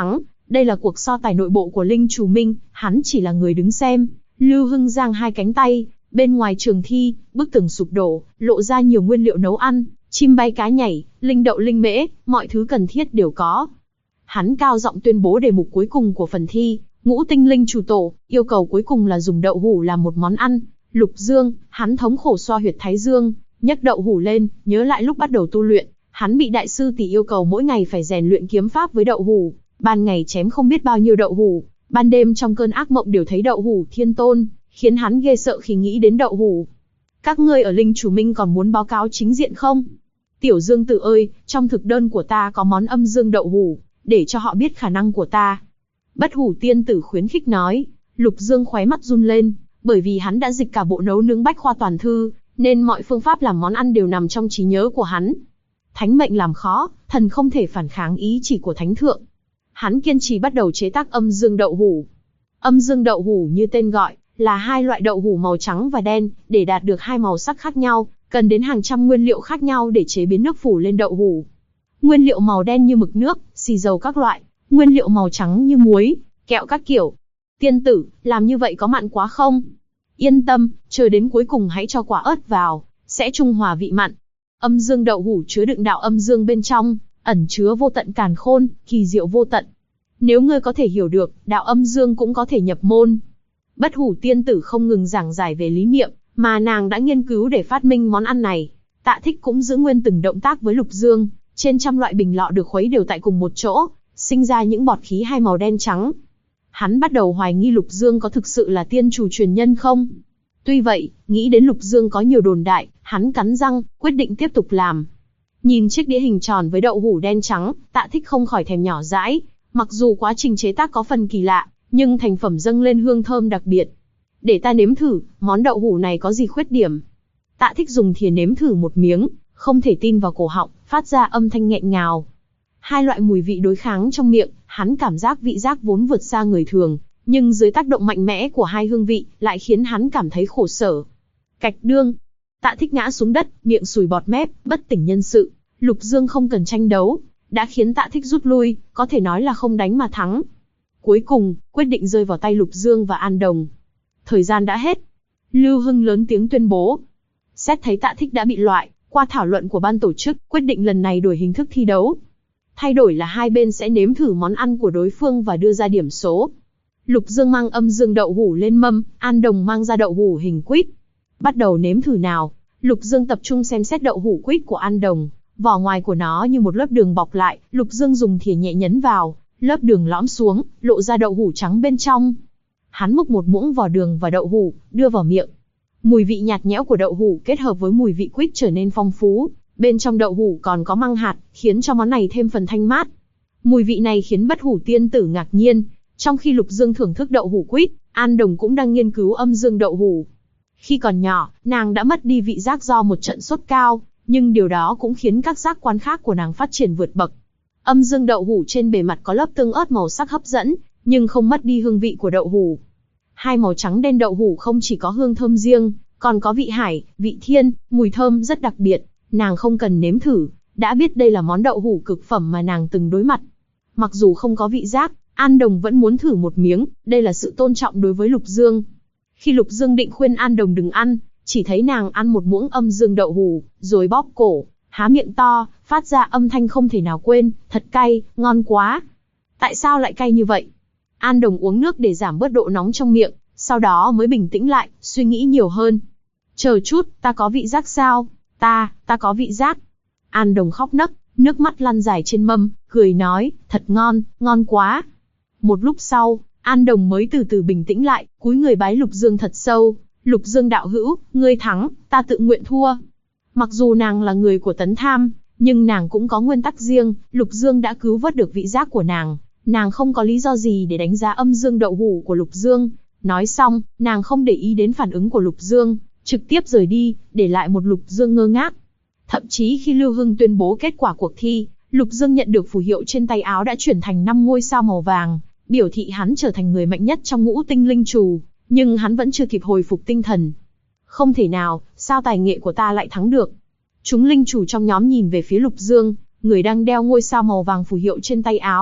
Đây là cuộc so tài nội bộ của Linh Chủ Minh, hắn chỉ là người đứng xem. Lưu Hưng giang hai cánh tay, bên ngoài trường thi, bức tường sụp đổ, lộ ra nhiều nguyên liệu nấu ăn, chim bay cá nhảy, linh đậu linh mễ, mọi thứ cần thiết đều có. Hắn cao giọng tuyên bố đề mục cuối cùng của phần thi, Ngũ Tinh Linh Chủ Tổ, yêu cầu cuối cùng là dùng đậu hũ làm một món ăn. Lục Dương, hắn thống khổ xoa huyệt thái dương, nhấc đậu hũ lên, nhớ lại lúc bắt đầu tu luyện, hắn bị đại sư tỷ yêu cầu mỗi ngày phải rèn luyện kiếm pháp với đậu hũ, ban ngày chém không biết bao nhiêu đậu hũ, ban đêm trong cơn ác mộng đều thấy đậu hũ thiên tôn, khiến hắn ghê sợ khi nghĩ đến đậu hũ. Các ngươi ở Linh Chủ Minh còn muốn báo cáo chính diện không? Tiểu Dương Tử ơi, trong thực đơn của ta có món âm dương đậu hũ, để cho họ biết khả năng của ta. Bất Hủ Tiên Tử khuyến khích nói. Lục Dương khóe mắt run lên, bởi vì hắn đã dịch cả bộ nấu nướng bách khoa toàn thư, nên mọi phương pháp làm món ăn đều nằm trong trí nhớ của hắn. Thánh mệnh làm khó, thần không thể phản kháng ý chỉ của thánh thượng. Hắn kiên trì bắt đầu chế tác âm dương đậu hũ. Âm dương đậu hũ như tên gọi, là hai loại đậu hũ màu trắng và đen, để đạt được hai màu sắc khác nhau, cần đến hàng trăm nguyên liệu khác nhau để chế biến nước phủ lên đậu hũ. Nguyên liệu màu đen như mực nước, xì dầu các loại, nguyên liệu màu trắng như muối, kẹo các kiểu. Tiên tử, làm như vậy có mặn quá không? Yên tâm, chờ đến cuối cùng hãy cho quả ớt vào, sẽ trung hòa vị mặn. Âm dương đậu hũ chứa đựng đạo âm dương bên trong, ẩn chứa vô tận càn khôn, kỳ diệu vô tận. Nếu ngươi có thể hiểu được, đạo âm dương cũng có thể nhập môn. Bất Hủ Tiên Tử không ngừng giảng giải về lý niệm, mà nàng đã nghiên cứu để phát minh món ăn này. Tạ Thích cũng giữ nguyên từng động tác với Lục Dương, trên trăm loại bình lọ được khuấy đều tại cùng một chỗ, sinh ra những bọt khí hai màu đen trắng. Hắn bắt đầu hoài nghi Lục Dương có thực sự là tiên chủ truyền nhân không. Tuy vậy, nghĩ đến Lục Dương có nhiều đồn đại, hắn cắn răng, quyết định tiếp tục làm. Nhìn chiếc đĩa hình tròn với đậu hũ đen trắng, Tạ Thích không khỏi thèm nhỏ dãi. Mặc dù quá trình chế tác có phần kỳ lạ, nhưng thành phẩm dâng lên hương thơm đặc biệt. Để ta nếm thử, món đậu hũ này có gì khuyết điểm. Tạ Thích dùng thìa nếm thử một miếng, không thể tin vào cổ họng, phát ra âm thanh nghẹn ngào. Hai loại mùi vị đối kháng trong miệng, hắn cảm giác vị giác vốn vượt xa người thường, nhưng dưới tác động mạnh mẽ của hai hương vị, lại khiến hắn cảm thấy khổ sở. Cạch đương. Tạ Thích ngã xuống đất, miệng sùi bọt mép, bất tỉnh nhân sự. Lục Dương không cần tranh đấu, đã khiến Tạ Thích rút lui, có thể nói là không đánh mà thắng. Cuối cùng, quyết định rơi vào tay Lục Dương và An Đồng. Thời gian đã hết. Lưu Hưng lớn tiếng tuyên bố. Xét thấy Tạ Thích đã bị loại, qua thảo luận của ban tổ chức, quyết định lần này đổi hình thức thi đấu. Thay đổi là hai bên sẽ nếm thử món ăn của đối phương và đưa ra điểm số. Lục Dương mang âm dương đậu hũ lên mâm, An Đồng mang ra đậu hũ hình quýt. Bắt đầu nếm thử nào. Lục Dương tập trung xem xét đậu hũ quýt của An Đồng. Vỏ ngoài của nó như một lớp đường bọc lại, Lục Dương dùng thìa nhẹ nhấn vào, lớp đường lõm xuống, lộ ra đậu hũ trắng bên trong. Hắn múc một muỗng vỏ đường và đậu hũ, đưa vào miệng. Mùi vị nhạt nhẽo của đậu hũ kết hợp với mùi vị quýt trở nên phong phú. Bên trong đậu hũ còn có măng hạt, khiến cho món này thêm phần thanh mát. Mùi vị này khiến Bất Hủ Tiên Tử ngạc nhiên. Trong khi Lục Dương thưởng thức đậu hũ quýt, An Đồng cũng đang nghiên cứu âm dương đậu hũ. Khi còn nhỏ, nàng đã mất đi vị giác do một trận sốt cao, nhưng điều đó cũng khiến các giác quan khác của nàng phát triển vượt bậc. Âm dương đậu hũ trên bề mặt có lớp tương ớt màu sắc hấp dẫn, nhưng không mất đi hương vị của đậu hũ. Hai màu trắng đen đậu hũ không chỉ có hương thơm riêng, còn có vị hải, vị thiên, mùi thơm rất đặc biệt. Nàng không cần nếm thử, đã biết đây là món đậu hũ cực phẩm mà nàng từng đối mặt. Mặc dù không có vị giác, An Đồng vẫn muốn thử một miếng, đây là sự tôn trọng đối với Lục Dương. Khi Lục Dương định khuyên An Đồng đừng ăn, chỉ thấy nàng ăn một muỗng âm dương đậu hũ, rồi bóp cổ, há miệng to, phát ra âm thanh không thể nào quên, thật cay, ngon quá. Tại sao lại cay như vậy? An Đồng uống nước để giảm bớt độ nóng trong miệng, sau đó mới bình tĩnh lại, suy nghĩ nhiều hơn. Chờ chút, ta có vị giác sao? Ta có vị giác. An Đồng khóc nấc, nước mắt lăn dài trên mâm, cười nói, thật ngon, ngon quá. Một lúc sau, An Đồng mới từ từ bình tĩnh lại, cúi người bái Lục Dương thật sâu. Lục Dương đạo hữu, ngươi thắng, ta tự nguyện thua. Mặc dù nàng là người của Tấn Tham, nhưng nàng cũng có nguyên tắc riêng, Lục Dương đã cứu vớt được vị giác của nàng. Nàng không có lý do gì để đánh giá âm dương đậu hũ của Lục Dương. Nói xong, nàng không để ý đến phản ứng của Lục Dương, trực tiếp rời đi, để lại một Lục Dương ngơ ngác. Thậm chí khi Lưu Hưng tuyên bố kết quả cuộc thi, Lục Dương nhận được phù hiệu trên tay áo đã chuyển thành 5 ngôi sao màu vàng, biểu thị hắn trở thành người mạnh nhất trong ngũ tinh linh trù, nhưng hắn vẫn chưa kịp hồi phục tinh thần. Không thể nào, sao tài nghệ của ta lại thắng được? Chúng linh chủ trong nhóm nhìn về phía Lục Dương, người đang đeo ngôi sao màu vàng phù hiệu trên tay áo.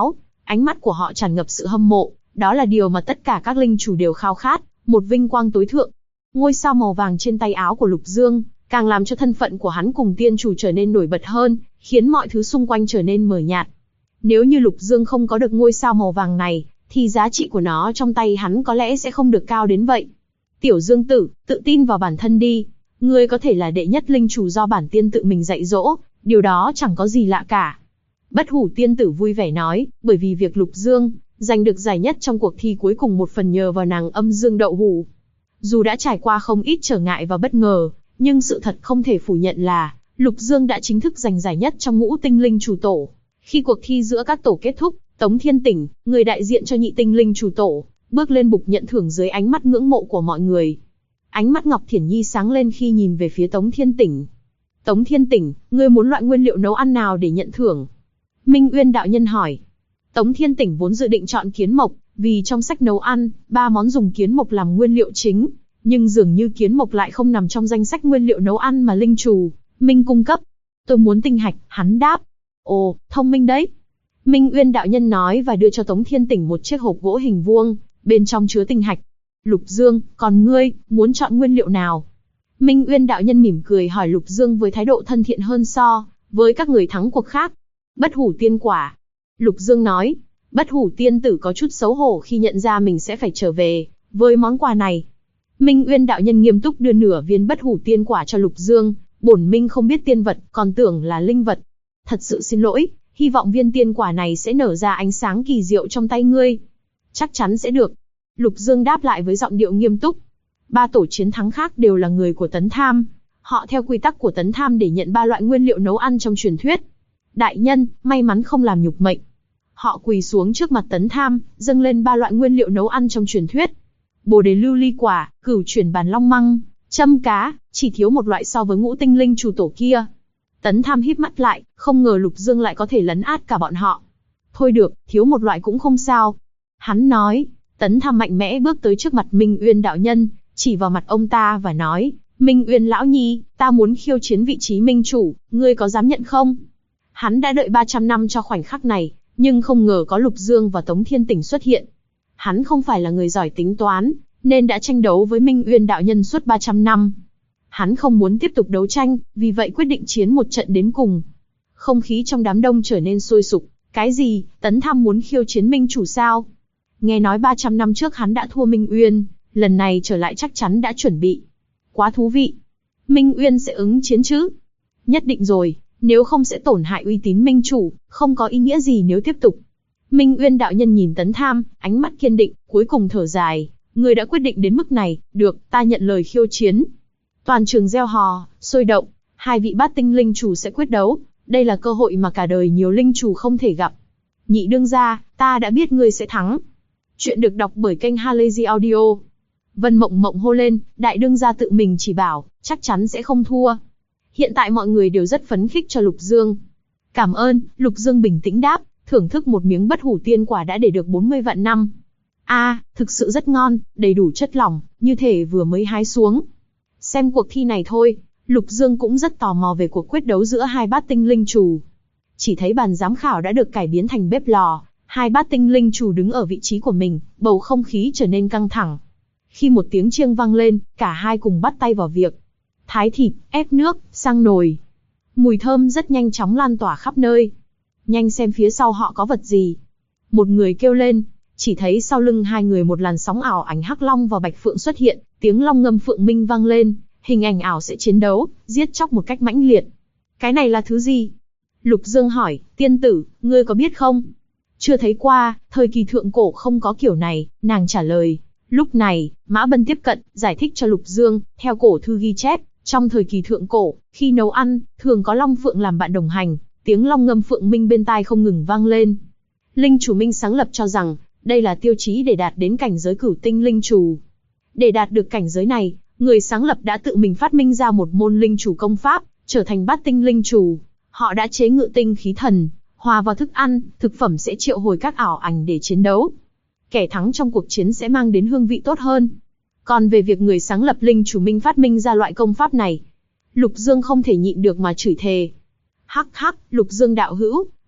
Ánh mắt của họ tràn ngập sự hâm mộ, đó là điều mà tất cả các linh chủ đều khao khát, một vinh quang tối thượng. Ngôi sao màu vàng trên tay áo của Lục Dương, càng làm cho thân phận của hắn cùng tiên chủ trở nên nổi bật hơn, khiến mọi thứ xung quanh trở nên mờ nhạt. Nếu như Lục Dương không có được ngôi sao màu vàng này, thì giá trị của nó trong tay hắn có lẽ sẽ không được cao đến vậy. Tiểu Dương tử, tự tin vào bản thân đi. Ngươi có thể là đệ nhất linh chủ do bản tiên tự mình dạy dỗ, điều đó chẳng có gì lạ cả. Bất Hủ tiên tử vui vẻ nói, bởi vì việc Lục Dương giành được giải nhất trong cuộc thi cuối cùng một phần nhờ vào nàng Âm Dương Đậu Hủ. Dù đã trải qua không ít trở ngại và bất ngờ, nhưng sự thật không thể phủ nhận là Lục Dương đã chính thức giành giải nhất trong ngũ tinh linh chủ tổ. Khi cuộc thi giữa các tổ kết thúc, Tống Thiên Tỉnh, người đại diện cho nhị tinh linh chủ tổ, bước lên bục nhận thưởng dưới ánh mắt ngưỡng mộ của mọi người. Ánh mắt Ngọc Thiển Nhi sáng lên khi nhìn về phía Tống Thiên Tỉnh. Tống Thiên Tỉnh, ngươi muốn loại nguyên liệu nấu ăn nào để nhận thưởng? Minh Uyên đạo nhân hỏi. Tống Thiên Tỉnh vốn dự định chọn kiến mộc, vì trong sách nấu ăn, 3 món dùng kiến mộc làm nguyên liệu chính, nhưng dường như kiến mộc lại không nằm trong danh sách nguyên liệu nấu ăn mà linh chủ Minh cung cấp. Tôi muốn tinh hạch, hắn đáp. Ồ, thông minh đấy. Minh Uyên đạo nhân nói và đưa cho Tống Thiên Tỉnh một chiếc hộp gỗ hình vuông, bên trong chứa tinh hạch. Lục Dương, còn ngươi, muốn chọn nguyên liệu nào? Minh Uyên đạo nhân mỉm cười hỏi Lục Dương với thái độ thân thiện hơn so với các người thắng cuộc khác. Bất Hủ tiên quả. Lục Dương nói. Bất Hủ tiên tử có chút xấu hổ khi nhận ra mình sẽ phải trở về với món quà này. Minh Uyên đạo nhân nghiêm túc đưa nửa viên Bất Hủ tiên quả cho Lục Dương. Bổn Minh không biết tiên vật, còn tưởng là linh vật. Thật sự xin lỗi, hy vọng viên tiên quả này sẽ nở ra ánh sáng kỳ diệu trong tay ngươi. Chắc chắn sẽ được. Lục Dương đáp lại với giọng điệu nghiêm túc. 3 tổ chiến thắng khác đều là người của Tấn Tham. Họ theo quy tắc của Tấn Tham để nhận 3 loại nguyên liệu nấu ăn trong truyền thuyết. Đại nhân, may mắn không làm nhục mệnh. Họ quỳ xuống trước mặt Tấn Tham, dâng lên 3 loại nguyên liệu nấu ăn trong truyền thuyết. Bồ đề lưu ly quả, cửu chuyển bàn long măng, châm cá, chỉ thiếu một loại so với ngũ tinh linh chủ tổ kia. Tấn Tham híp mắt lại, không ngờ Lục Dương lại có thể lấn át cả bọn họ. Thôi được, thiếu một loại cũng không sao. Hắn nói. Tấn Tham mạnh mẽ bước tới trước mặt Minh Uyên đạo nhân, chỉ vào mặt ông ta và nói, Minh Uyên lão nhi, ta muốn khiêu chiến vị trí minh chủ, ngươi có dám nhận không? Hắn đã đợi 300 năm cho khoảnh khắc này, nhưng không ngờ có Lục Dương và Tống Thiên Tỉnh xuất hiện. Hắn không phải là người giỏi tính toán, nên đã tranh đấu với Minh Uyên đạo nhân suốt 300 năm. Hắn không muốn tiếp tục đấu tranh, vì vậy quyết định chiến một trận đến cùng. Không khí trong đám đông trở nên sôi sục. Cái gì, Tấn Tham muốn khiêu chiến minh chủ sao? Nghe nói 300 năm trước hắn đã thua Minh Uyên, lần này trở lại chắc chắn đã chuẩn bị. Quá thú vị. Minh Uyên sẽ ứng chiến chứ? Nhất định rồi, nếu không sẽ tổn hại uy tín minh chủ, không có ý nghĩa gì nếu tiếp tục. Minh Uyên đạo nhân nhìn Tấn Tham, ánh mắt kiên định, cuối cùng thở dài. Người đã quyết định đến mức này, được, ta nhận lời khiêu chiến. Toàn trường reo hò, sôi động, 2 vị bát tinh linh chủ sẽ quyết đấu. Đây là cơ hội mà cả đời nhiều linh chủ không thể gặp. Nhị đương gia, ta đã biết ngươi sẽ thắng. Chuyện được đọc bởi kênh Halazy Audio. Vân Mộng Mộng hô lên, đại đương gia tự mình chỉ bảo, chắc chắn sẽ không thua. Hiện tại mọi người đều rất phấn khích cho Lục Dương. Cảm ơn, Lục Dương bình tĩnh đáp, thưởng thức một miếng Bất Hủ tiên quả đã để được 40 vạn năm. Thực sự rất ngon, đầy đủ chất lỏng, như thể vừa mới hái xuống. Xem cuộc thi này thôi, Lục Dương cũng rất tò mò về cuộc quyết đấu giữa 2 bát tinh linh chủ. Chỉ thấy bàn giám khảo đã được cải biến thành bếp lò, 2 bát tinh linh chủ đứng ở vị trí của mình, bầu không khí trở nên căng thẳng. Khi một tiếng chiêng vang lên, cả hai cùng bắt tay vào việc. Thái thịt, ép nước, sang nồi. Mùi thơm rất nhanh chóng lan tỏa khắp nơi. Nhanh xem phía sau họ có vật gì. Một người kêu lên, chỉ thấy sau lưng 2 người một làn sóng ảo ảnh hắc long và bạch phượng xuất hiện, tiếng long ngâm phượng minh vang lên, hình ảnh ảo sẽ chiến đấu, giết chóc một cách mãnh liệt. Cái này là thứ gì? Lục Dương hỏi, tiên tử, ngươi có biết không? Chưa thấy qua, thời kỳ thượng cổ không có kiểu này, nàng trả lời. Lúc này, Mã Bân tiếp cận, giải thích cho Lục Dương, theo cổ thư ghi chép, trong thời kỳ thượng cổ, khi nấu ăn, thường có long phượng làm bạn đồng hành, tiếng long ngâm phượng minh bên tai không ngừng vang lên. Linh chủ Minh sáng lập cho rằng, đây là tiêu chí để đạt đến cảnh giới cửu tinh linh chủ. Để đạt được cảnh giới này, người sáng lập đã tự mình phát minh ra một môn linh chủ công pháp, trở thành bát tinh linh chủ. Họ đã chế ngự tinh khí thần, hòa vào thức ăn, thực phẩm sẽ triệu hồi các ảo ảnh để chiến đấu. Kẻ thắng trong cuộc chiến sẽ mang đến hương vị tốt hơn. Còn về việc người sáng lập linh chủ Minh phát minh ra loại công pháp này, Lục Dương không thể nhịn được mà chửi thề. Hắc hắc, Lục Dương đạo hữu,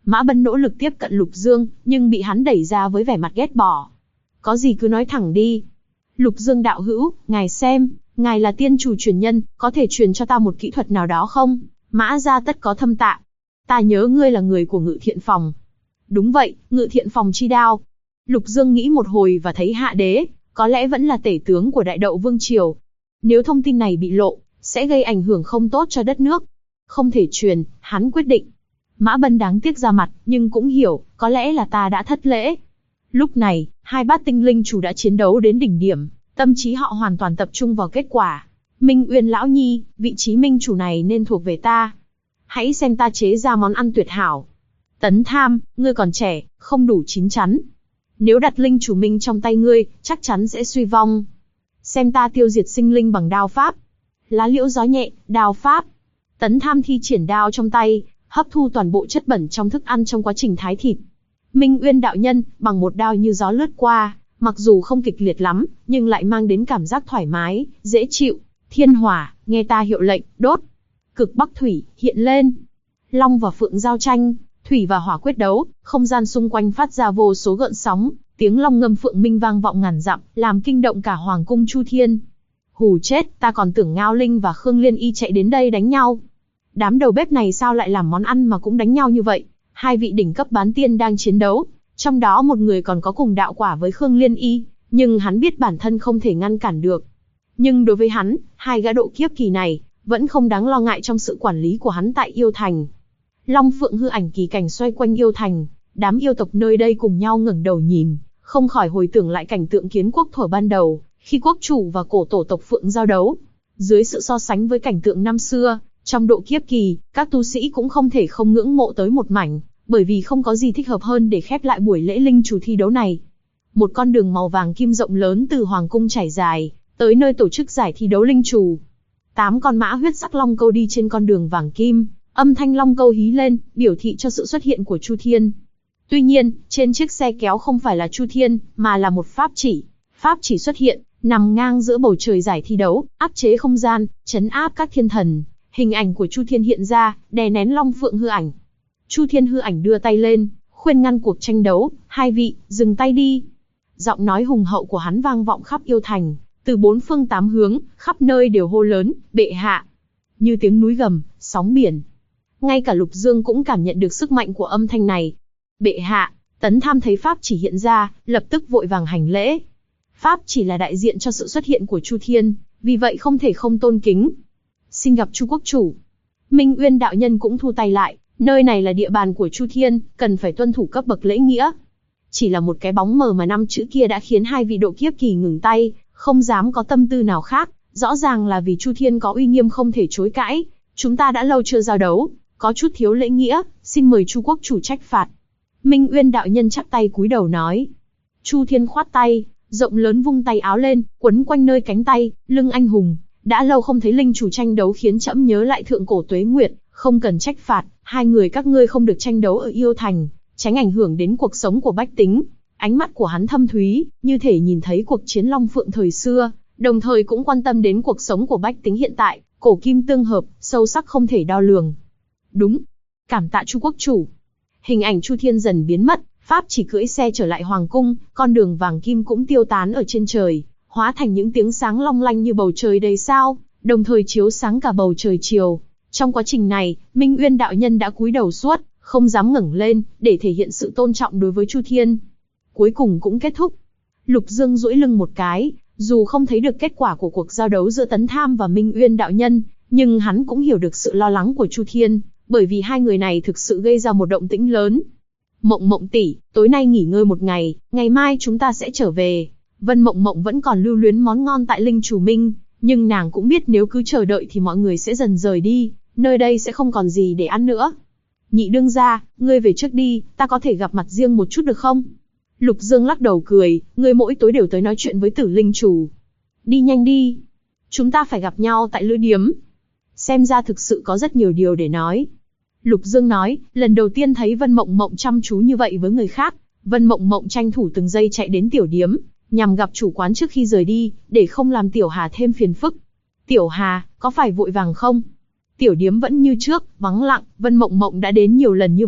Mã Bân nỗ lực tiếp cận Lục Dương, nhưng bị hắn đẩy ra với vẻ mặt ghét bỏ. Có gì cứ nói thẳng đi. Lục Dương đạo hữu, ngài xem, ngài là tiên chủ truyền nhân, có thể truyền cho ta một kỹ thuật nào đó không? Mã gia tất có thâm tạ. Ta nhớ ngươi là người của Ngự Thiện Phòng. Đúng vậy, Ngự Thiện Phòng chi đao. Lục Dương nghĩ một hồi và thấy Hạ Đế, có lẽ vẫn là tể tướng của Đại Đậu Vương Triều. Nếu thông tin này bị lộ, sẽ gây ảnh hưởng không tốt cho đất nước. Không thể truyền, hắn quyết định. Mã Bân đáng tiếc ra mặt, nhưng cũng hiểu, có lẽ là ta đã thất lễ. Lúc này, hai bát tinh linh chủ đã chiến đấu đến đỉnh điểm, tâm trí họ hoàn toàn tập trung vào kết quả. Minh Uyên lão nhi, vị trí minh chủ này nên thuộc về ta. Hãy xem ta chế ra món ăn tuyệt hảo. Tấn Tham, ngươi còn trẻ, không đủ chín chắn. Nếu đặt linh chủ minh trong tay ngươi, chắc chắn sẽ suy vong. Xem ta tiêu diệt sinh linh bằng đao pháp. Lá liễu gió nhẹ, đao pháp. Tấn Tham thi triển đao trong tay, hấp thu toàn bộ chất bẩn trong thức ăn trong quá trình thái thịt. Minh Uyên đạo nhân, bằng một đao như gió lướt qua, mặc dù không kịch liệt lắm, nhưng lại mang đến cảm giác thoải mái, dễ chịu. Thiên hỏa, nghe ta hiệu lệnh, đốt. Cực bắc thủy, hiện lên. Long và phượng giao tranh, thủy và hỏa quyết đấu, không gian xung quanh phát ra vô số gợn sóng, tiếng long ngâm phượng minh vang vọng ngàn dặm, làm kinh động cả hoàng cung Chu Thiên. Hù chết, ta còn tưởng Ngao Linh và Khương Liên Y chạy đến đây đánh nhau. Đám đầu bếp này sao lại làm món ăn mà cũng đánh nhau như vậy? Hai vị đỉnh cấp bán tiên đang chiến đấu, trong đó một người còn có cùng đạo quả với Khương Liên Y, nhưng hắn biết bản thân không thể ngăn cản được. Nhưng đối với hắn, hai gã độ kiếp kỳ này vẫn không đáng lo ngại trong sự quản lý của hắn tại yêu thành. Long phượng hư ảnh kỳ cảnh xoay quanh yêu thành, đám yêu tộc nơi đây cùng nhau ngẩng đầu nhìn, không khỏi hồi tưởng lại cảnh tượng kiến quốc thuở ban đầu, khi quốc chủ và cổ tổ tộc phượng giao đấu. Dưới sự so sánh với cảnh tượng năm xưa, trong độ kiếp kỳ, các tu sĩ cũng không thể không ngưỡng mộ tới một mảnh, bởi vì không có gì thích hợp hơn để khép lại buổi lễ linh chủ thi đấu này. Một con đường màu vàng kim rộng lớn từ hoàng cung trải dài, tới nơi tổ chức giải thi đấu linh chủ. 8 con mã huyết sắc long câu đi trên con đường vàng kim, âm thanh long câu hí lên, biểu thị cho sự xuất hiện của Chu Thiên. Tuy nhiên, trên chiếc xe kéo không phải là Chu Thiên, mà là một pháp chỉ. Pháp chỉ xuất hiện, nằm ngang giữa bầu trời giải thi đấu, áp chế không gian, trấn áp các thiên thần. Hình ảnh của Chu Thiên hiện ra, đè nén long phượng hư ảnh. Chu Thiên hư ảnh đưa tay lên, khuyên ngăn cuộc tranh đấu, hai vị, dừng tay đi. Giọng nói hùng hậu của hắn vang vọng khắp yêu thành, từ 4 phương 8 hướng, khắp nơi đều hô lớn, bệ hạ. Như tiếng núi gầm, sóng biển. Ngay cả Lục Dương cũng cảm nhận được sức mạnh của âm thanh này. Bệ hạ, Tấn Tham thấy pháp chỉ hiện ra, lập tức vội vàng hành lễ. Pháp chỉ là đại diện cho sự xuất hiện của Chu Thiên, vì vậy không thể không tôn kính. Xin gặp Chu quốc chủ. Minh Uyên đạo nhân cũng thu tay lại, nơi này là địa bàn của Chu Thiên, cần phải tuân thủ cấp bậc lễ nghĩa. Chỉ là một cái bóng mờ mà 5 chữ kia đã khiến hai vị độ kiếp kỳ ngừng tay, không dám có tâm tư nào khác, rõ ràng là vì Chu Thiên có uy nghiêm không thể chối cãi. Chúng ta đã lâu chưa giao đấu, có chút thiếu lễ nghĩa, xin mời Chu quốc chủ trách phạt. Minh Uyên đạo nhân chắp tay cúi đầu nói. Chu Thiên khoát tay, rộng lớn vung tay áo lên, quấn quanh nơi cánh tay, lưng anh hùng. Đã lâu không thấy linh chủ tranh đấu khiến trẫm nhớ lại thượng cổ Tuế Nguyệt, không cần trách phạt, hai người các ngươi không được tranh đấu ở yêu thành, tránh ảnh hưởng đến cuộc sống của bách tính. Ánh mắt của hắn thâm thúy, như thể nhìn thấy cuộc chiến long phượng thời xưa, đồng thời cũng quan tâm đến cuộc sống của bách tính hiện tại, cổ kim tương hợp, sâu sắc không thể đo lường. Đúng, cảm tạ Chu quốc chủ. Hình ảnh Chu Thiên dần biến mất, pháp chỉ cưỡi xe trở lại hoàng cung, con đường vàng kim cũng tiêu tán ở trên trời, hóa thành những tiếng sáng long lanh như bầu trời đầy sao, đồng thời chiếu sáng cả bầu trời chiều. Trong quá trình này, Minh Uyên đạo nhân đã cúi đầu suốt, không dám ngẩng lên, để thể hiện sự tôn trọng đối với Chu Thiên. Cuối cùng cũng kết thúc. Lục Dương duỗi lưng một cái, dù không thấy được kết quả của cuộc giao đấu giữa Tấn Tham và Minh Uyên đạo nhân, nhưng hắn cũng hiểu được sự lo lắng của Chu Thiên, bởi vì hai người này thực sự gây ra một động tĩnh lớn. Mộng Mộng tỷ, tối nay nghỉ ngơi một ngày, ngày mai chúng ta sẽ trở về. Vân Mộng Mộng vẫn còn lưu luyến món ngon tại Linh Chủ Minh, nhưng nàng cũng biết nếu cứ chờ đợi thì mọi người sẽ dần rời đi, nơi đây sẽ không còn gì để ăn nữa. Nhị đương gia, ngươi về trước đi, ta có thể gặp mặt riêng một chút được không? Lục Dương lắc đầu cười, ngươi mỗi tối đều tới nói chuyện với Tử Linh chủ. Đi nhanh đi. Chúng ta phải gặp nhau tại lữ điếm. Xem ra thực sự có rất nhiều điều để nói. Lục Dương nói, lần đầu tiên thấy Vân Mộng Mộng chăm chú như vậy với người khác. Vân Mộng Mộng tranh thủ từng giây chạy đến tiểu điếm, nhằm gặp chủ quán trước khi rời đi, để không làm Tiểu Hà thêm phiền phức. Tiểu Hà, có phải vội vàng không? Tiểu điếm vẫn như trước, vắng lặng, Vân Mộng Mộng đã đến nhiều lần như vậy,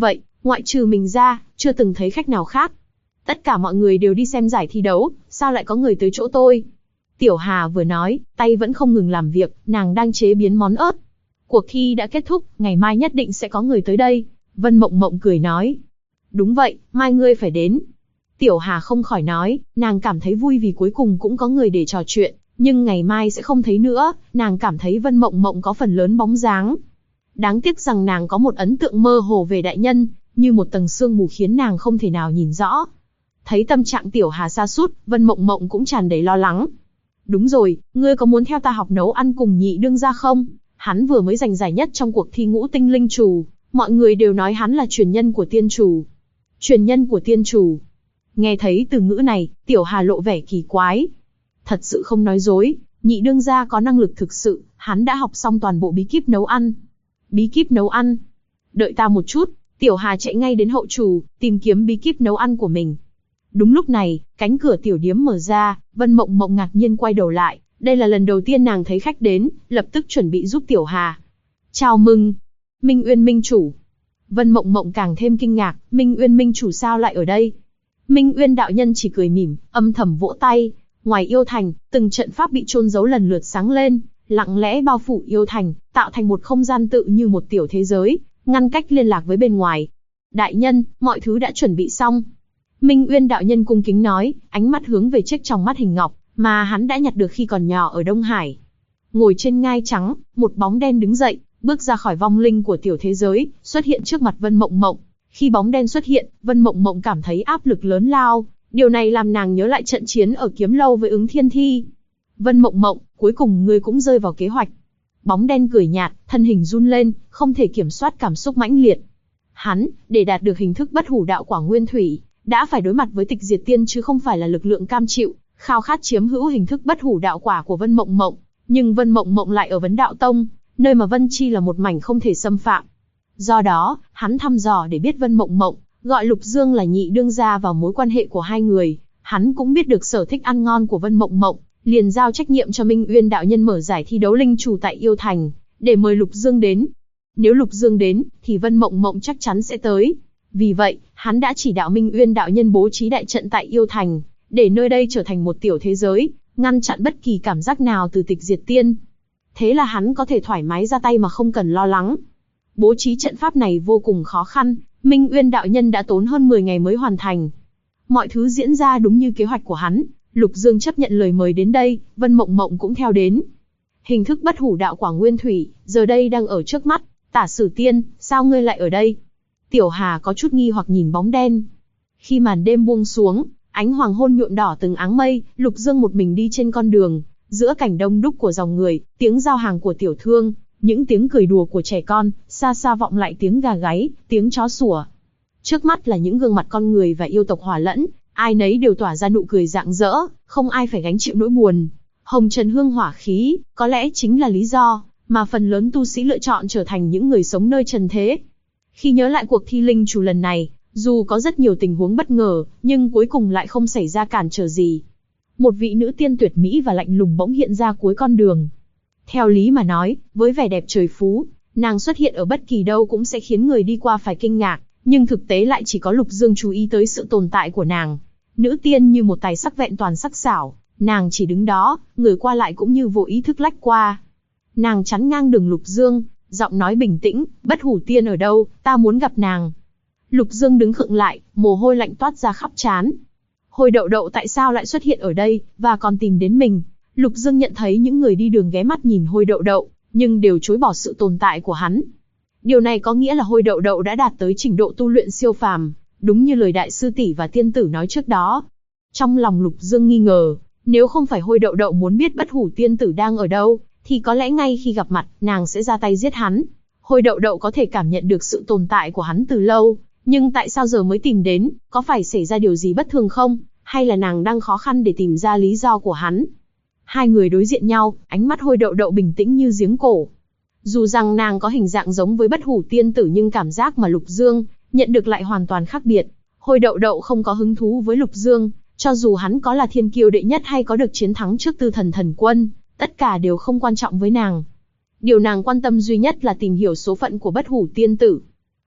Ngoại trừ mình ra, chưa từng thấy khách nào khác. Tất cả mọi người đều đi xem giải thi đấu, sao lại có người tới chỗ tôi? Tiểu Hà vừa nói, tay vẫn không ngừng làm việc, nàng đang chế biến món ớt. Cuộc thi đã kết thúc, ngày mai nhất định sẽ có người tới đây. Vân Mộng Mộng cười nói. Đúng vậy, mai ngươi phải đến. Tiểu Hà không khỏi nói, nàng cảm thấy vui vì cuối cùng cũng có người để trò chuyện, nhưng ngày mai sẽ không thấy nữa, nàng cảm thấy Vân Mộng Mộng có phần lớn bóng dáng. Đáng tiếc rằng nàng có một ấn tượng mơ hồ về đại nhân, như một tầng sương mù khiến nàng không thể nào nhìn rõ. Thấy tâm trạng Tiểu Hà sa sút, Vân Mộng Mộng cũng tràn đầy lo lắng. Đúng rồi, ngươi có muốn theo ta học nấu ăn cùng nhị đương gia không? Hắn vừa mới giành giải nhất trong cuộc thi ngũ tinh linh chủ, mọi người đều nói hắn là truyền nhân của tiên chủ. Truyền nhân của tiên chủ. Nghe thấy từ ngữ này, Tiểu Hà lộ vẻ kỳ quái. Thật sự không nói dối, nhị đương gia có năng lực thực sự, hắn đã học xong toàn bộ bí kíp nấu ăn. Bí kíp nấu ăn? Đợi ta một chút, Tiểu Hà chạy ngay đến hậu trù, tìm kiếm bí kíp nấu ăn của mình. Đúng lúc này, cánh cửa tiểu điếm mở ra, Vân Mộng Mộng ngạc nhiên quay đầu lại, đây là lần đầu tiên nàng thấy khách đến, lập tức chuẩn bị giúp Tiểu Hà. Chào mừng, Minh Uyên Minh chủ. Vân Mộng Mộng càng thêm kinh ngạc, Minh Uyên Minh chủ sao lại ở đây? Minh Uyên đạo nhân chỉ cười mỉm, âm thầm vỗ tay. Ngoài yêu thành, từng trận pháp bị chôn giấu lần lượt sáng lên, lặng lẽ bao phủ yêu thành, tạo thành một không gian tự như một tiểu thế giới, ngăn cách liên lạc với bên ngoài. Đại nhân, mọi thứ đã chuẩn bị xong. Minh Uyên đạo nhân cung kính nói, ánh mắt hướng về chiếc trong mắt hình ngọc, mà hắn đã nhặt được khi còn nhỏ ở Đông Hải. Ngồi trên ngai trắng, một bóng đen đứng dậy, bước ra khỏi vong linh của tiểu thế giới, xuất hiện trước mặt Vân Mộng Mộng. Khi bóng đen xuất hiện, Vân Mộng Mộng cảm thấy áp lực lớn lao, điều này làm nàng nhớ lại trận chiến ở Kiếm Lâu với Ứng Thiên Thi. Vân Mộng Mộng, cuối cùng ngươi cũng rơi vào kế hoạch. Bóng đen cười nhạt, thân hình run lên, không thể kiểm soát cảm xúc mãnh liệt. Hắn, để đạt được hình thức bất hủ đạo quả nguyên thủy, đã phải đối mặt với tịch diệt tiên chứ không phải là lực lượng cam chịu, khao khát chiếm hữu hình thức bất hủ đạo quả của Vân Mộng Mộng. Nhưng Vân Mộng Mộng lại ở Vấn Đạo Tông, nơi mà Vân Chi là một mảnh không thể xâm phạm. Do đó, hắn thăm dò để biết Vân Mộng Mộng, gọi Lục Dương là nhị đương gia vào mối quan hệ của hai người. Hắn cũng biết được sở thích ăn ngon của Vân Mộng Mộng, liền giao trách nhiệm cho Minh Uyên đạo nhân mở giải thi đấu linh chủ tại Yêu Thành, để mời Lục Dương đến. Nếu Lục Dương đến, thì Vân Mộng Mộng chắc chắn sẽ tới. Vì vậy, hắn đã chỉ đạo Minh Uyên đạo nhân bố trí đại trận tại Yêu Thành, để nơi đây trở thành một tiểu thế giới, ngăn chặn bất kỳ cảm giác nào từ tịch diệt tiên. Thế là hắn có thể thoải mái ra tay mà không cần lo lắng. Bố trí trận pháp này vô cùng khó khăn, Minh Uyên đạo nhân đã tốn hơn 10 ngày mới hoàn thành. Mọi thứ diễn ra đúng như kế hoạch của hắn, Lục Dương chấp nhận lời mời đến đây, Vân Mộng Mộng cũng theo đến. Hình thức bất hủ đạo quả nguyên thủy, giờ đây đang ở trước mắt. Tả Sử Tiên, sao ngươi lại ở đây? Tiểu Hà có chút nghi hoặc nhìn bóng đen. Khi màn đêm buông xuống, ánh hoàng hôn nhuộm đỏ từng áng mây, Lục Dương một mình đi trên con đường, giữa cảnh đông đúc của dòng người, tiếng giao hàng của tiểu thương, những tiếng cười đùa của trẻ con, xa xa vọng lại tiếng gà gáy, tiếng chó sủa. Trước mắt là những gương mặt con người và yêu tộc hòa lẫn, ai nấy đều tỏa ra nụ cười rạng rỡ, không ai phải gánh chịu nỗi buồn. Hồng trần hương hỏa khí, có lẽ chính là lý do mà phần lớn tu sĩ lựa chọn trở thành những người sống nơi trần thế. Khi nhớ lại cuộc thi linh chủ lần này, dù có rất nhiều tình huống bất ngờ, nhưng cuối cùng lại không xảy ra cản trở gì. Một vị nữ tiên tuyệt mỹ và lạnh lùng bỗng hiện ra cuối con đường. Theo lý mà nói, với vẻ đẹp trời phú, nàng xuất hiện ở bất kỳ đâu cũng sẽ khiến người đi qua phải kinh ngạc, nhưng thực tế lại chỉ có Lục Dương chú ý tới sự tồn tại của nàng. Nữ tiên như một tài sắc vẹn toàn sắc sảo, nàng chỉ đứng đó, người qua lại cũng như vô ý thức lách qua. Nàng chắn ngang đường Lục Dương, giọng nói bình tĩnh, bất hủ tiên ở đâu, ta muốn gặp nàng. Lục Dương đứng khựng lại, mồ hôi lạnh toát ra khắp trán. Hồi Đậu Đậu tại sao lại xuất hiện ở đây, và còn tìm đến mình? Lục Dương nhận thấy những người đi đường ghé mắt nhìn Hồi Đậu Đậu, nhưng đều chối bỏ sự tồn tại của hắn. Điều này có nghĩa là Hồi Đậu Đậu đã đạt tới trình độ tu luyện siêu phàm, đúng như lời đại sư tỷ và tiên tử nói trước đó. Trong lòng Lục Dương nghi ngờ, nếu không phải Hồi Đậu Đậu muốn biết bất hủ tiên tử đang ở đâu, thì có lẽ ngay khi gặp mặt, nàng sẽ ra tay giết hắn. Hồi Đậu Đậu có thể cảm nhận được sự tồn tại của hắn từ lâu, nhưng tại sao giờ mới tìm đến, có phải xảy ra điều gì bất thường không, hay là nàng đang khó khăn để tìm ra lý do của hắn? Hai người đối diện nhau, ánh mắt Hồi Đậu Đậu bình tĩnh như giếng cổ. Dù rằng nàng có hình dạng giống với bất hủ tiên tử nhưng cảm giác mà Lục Dương nhận được lại hoàn toàn khác biệt. Hồi Đậu Đậu không có hứng thú với Lục Dương, cho dù hắn có là thiên kiêu đệ nhất hay có được chiến thắng trước Tư Thần Thần Quân, tất cả đều không quan trọng với nàng. Điều nàng quan tâm duy nhất là tìm hiểu số phận của bất hủ tiên tử.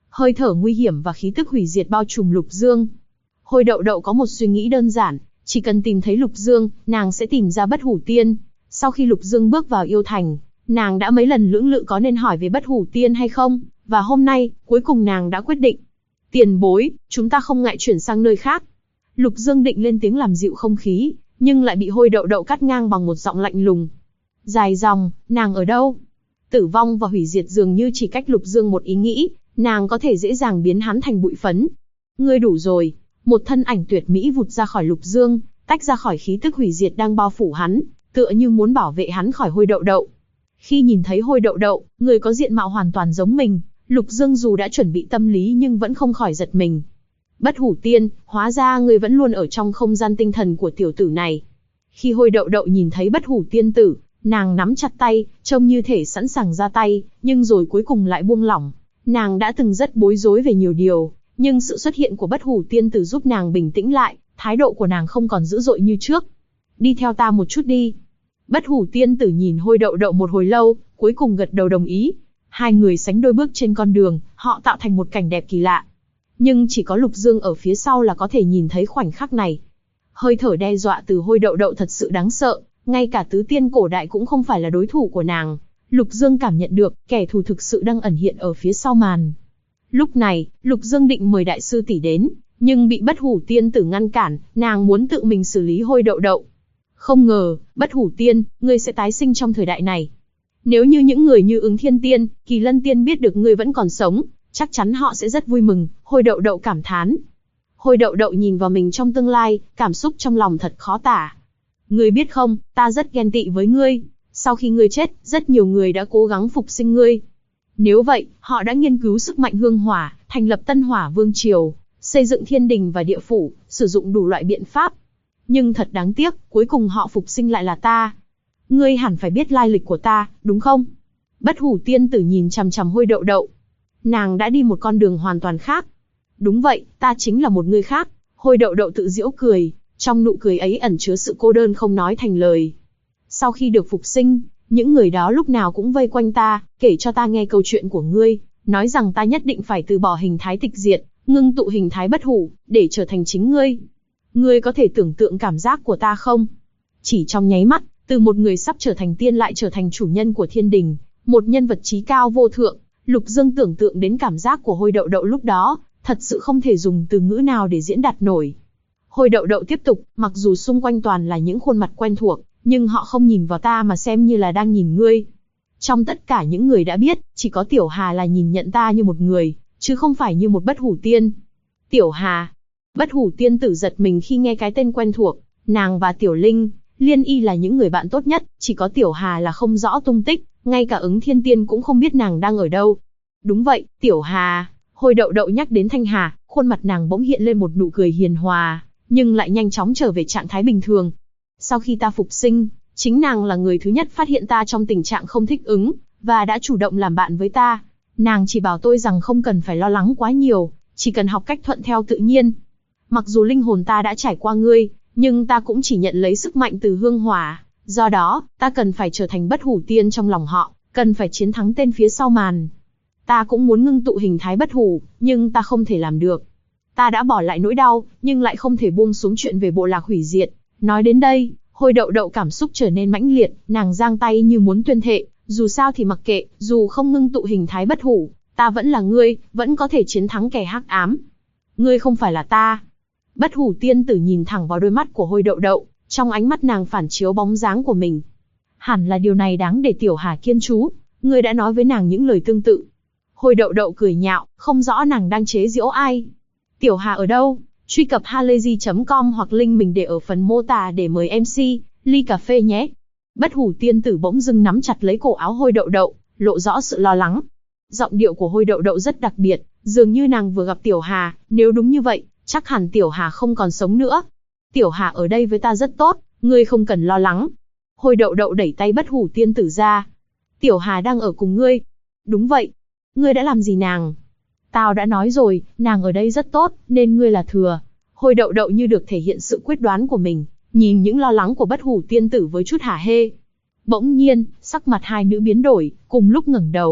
Hơi thở nguy hiểm và khí tức hủy diệt bao trùm Lục Dương. Hôi đậu đậu có một suy nghĩ đơn giản, chỉ cần tìm thấy Lục Dương, nàng sẽ tìm ra Bất Hủ Tiên. Sau khi Lục Dương bước vào yêu thành, nàng đã mấy lần lưỡng lự có nên hỏi về Bất Hủ Tiên hay không, và hôm nay, cuối cùng nàng đã quyết định. Tiền bối, chúng ta không ngại chuyển sang nơi khác. Lục Dương định lên tiếng làm dịu không khí, nhưng lại bị hôi đậu đậu cắt ngang bằng một giọng lạnh lùng. Dài dòng, nàng ở đâu? Tử vong và hủy diệt dường như chỉ cách Lục Dương một ý nghĩ, nàng có thể dễ dàng biến hắn thành bụi phấn. Ngươi đủ rồi. Một thân ảnh tuyệt mỹ vụt ra khỏi Lục Dương, tách ra khỏi khí tức hủy diệt đang bao phủ hắn, tựa như muốn bảo vệ hắn khỏi hôi đậu đậu. Khi nhìn thấy hôi đậu đậu, người có diện mạo hoàn toàn giống mình, Lục Dương dù đã chuẩn bị tâm lý nhưng vẫn không khỏi giật mình. Bất Hủ Tiên, hóa ra ngươi vẫn luôn ở trong không gian tinh thần của tiểu tử này. Khi hôi đậu đậu nhìn thấy Bất Hủ Tiên tử, nàng nắm chặt tay, trông như thể sẵn sàng ra tay, nhưng rồi cuối cùng lại buông lỏng. Nàng đã từng rất bối rối về nhiều điều, nhưng sự xuất hiện của Bất Hủ Tiên tử giúp nàng bình tĩnh lại, thái độ của nàng không còn dữ dội như trước. Đi theo ta một chút đi. Bất Hủ Tiên tử nhìn hôi đậu đậu một hồi lâu, cuối cùng gật đầu đồng ý. Hai người sánh đôi bước trên con đường, họ tạo thành một cảnh đẹp kỳ lạ. Nhưng chỉ có Lục Dương ở phía sau là có thể nhìn thấy khoảnh khắc này. Hơi thở đe dọa từ hôi đậu đậu thật sự đáng sợ, ngay cả tứ tiên cổ đại cũng không phải là đối thủ của nàng. Lục Dương cảm nhận được, kẻ thù thực sự đang ẩn hiện ở phía sau màn. Lúc này, Lục Dương định mời đại sư tỷ đến, nhưng bị Bất Hủ Tiên tử ngăn cản, nàng muốn tự mình xử lý hôi đậu đậu. Không ngờ, Bất Hủ Tiên, ngươi sẽ tái sinh trong thời đại này. Nếu như những người như Ứng Thiên Tiên, Kỳ Lân Tiên biết được ngươi vẫn còn sống, chắc chắn họ sẽ rất vui mừng, hôi đậu đậu cảm thán. Hôi đậu đậu nhìn vào mình trong tương lai, cảm xúc trong lòng thật khó tả. Ngươi biết không, ta rất ghen tị với ngươi. Sau khi ngươi chết, rất nhiều người đã cố gắng phục sinh ngươi. Nếu vậy, họ đã nghiên cứu sức mạnh hương hỏa, thành lập Tân Hỏa Vương Triều, xây dựng thiên đình và địa phủ, sử dụng đủ loại biện pháp. Nhưng thật đáng tiếc, cuối cùng họ phục sinh lại là ta. Ngươi hẳn phải biết lai lịch của ta, đúng không? Bất Hủ Tiên tử nhìn chằm chằm hôi đậu đậu. Nàng đã đi một con đường hoàn toàn khác. Đúng vậy, ta chính là một người khác. Hôi đậu đậu tự giễu cười, trong nụ cười ấy ẩn chứa sự cô đơn không nói thành lời. Sau khi được phục sinh, những người đó lúc nào cũng vây quanh ta, kể cho ta nghe câu chuyện của ngươi, nói rằng ta nhất định phải từ bỏ hình thái tịch diệt, ngưng tụ hình thái bất hủ, để trở thành chính ngươi. Ngươi có thể tưởng tượng cảm giác của ta không? Chỉ trong nháy mắt, từ một người sắp trở thành tiên lại trở thành chủ nhân của thiên đình, một nhân vật trí cao vô thượng, Lục Dương tưởng tượng đến cảm giác của hôi đậu đậu lúc đó, thật sự không thể dùng từ ngữ nào để diễn đạt nổi. Hôi đậu đậu tiếp tục, mặc dù xung quanh toàn là những khuôn mặt quen thuộc, nhưng họ không nhìn vào ta mà xem như là đang nhìn ngươi. Trong tất cả những người đã biết, chỉ có Tiểu Hà là nhìn nhận ta như một người, chứ không phải như một Bất Hủ Tiên. Tiểu Hà. Bất Hủ Tiên tử giật mình khi nghe cái tên quen thuộc, nàng và Tiểu Linh, Liên Y là những người bạn tốt nhất, chỉ có Tiểu Hà là không rõ tung tích, ngay cả Ứng Thiên Tiên cũng không biết nàng đang ở đâu. Đúng vậy, Tiểu Hà. Hôi đậu đậu nhắc đến Thanh Hà, khuôn mặt nàng bỗng hiện lên một nụ cười hiền hòa, nhưng lại nhanh chóng trở về trạng thái bình thường. Sau khi ta phục sinh, chính nàng là người thứ nhất phát hiện ta trong tình trạng không thích ứng, và đã chủ động làm bạn với ta. Nàng chỉ bảo tôi rằng không cần phải lo lắng quá nhiều, chỉ cần học cách thuận theo tự nhiên. Mặc dù linh hồn ta đã trải qua ngươi, nhưng ta cũng chỉ nhận lấy sức mạnh từ hương hỏa. Do đó, ta cần phải trở thành Bất Hủ Tiên trong lòng họ, cần phải chiến thắng tên phía sau màn. Ta cũng muốn ngưng tụ hình thái bất hủ, nhưng ta không thể làm được. Ta đã bỏ lại nỗi đau, nhưng lại không thể buông xuống chuyện về bộ lạc hủy diệt. Nói đến đây, hôi đậu đậu cảm xúc trở nên mãnh liệt, nàng giang tay như muốn tuyên thệ, dù sao thì mặc kệ, dù không ngưng tụ hình thái bất hủ, ta vẫn là ngươi, vẫn có thể chiến thắng kẻ hắc ám. Ngươi không phải là ta. Bất Hủ Tiên tử nhìn thẳng vào đôi mắt của hôi đậu đậu, trong ánh mắt nàng phản chiếu bóng dáng của mình. Hẳn là điều này đáng để Tiểu Hà kiên chú, ngươi đã nói với nàng những lời tương tự. Hôi đậu đậu cười nhạo, không rõ nàng đang chế giễu ai. Tiểu Hà ở đâu? Truy cập halayzi.com hoặc link mình để ở phần mô tả để mời MC, ly cà phê nhé. Bất Hủ Tiên tử bỗng dưng nắm chặt lấy cổ áo hôi đậu đậu, lộ rõ sự lo lắng. Giọng điệu của hôi đậu đậu rất đặc biệt, dường như nàng vừa gặp Tiểu Hà, nếu đúng như vậy, chắc hẳn Tiểu Hà không còn sống nữa. Tiểu Hà ở đây với ta rất tốt, ngươi không cần lo lắng. Hôi đậu đậu đẩy tay Bất Hủ Tiên tử ra. Tiểu Hà đang ở cùng ngươi. Đúng vậy. Ngươi đã làm gì nàng? Tao đã nói rồi, nàng ở đây rất tốt, nên ngươi là thừa. Hôi đậu đậu như được thể hiện sự quyết đoán của mình, nhìn những lo lắng của Bất Hủ Tiên tử với chút hả hê. Bỗng nhiên, sắc mặt hai nữ biến đổi, cùng lúc ngẩng đầu,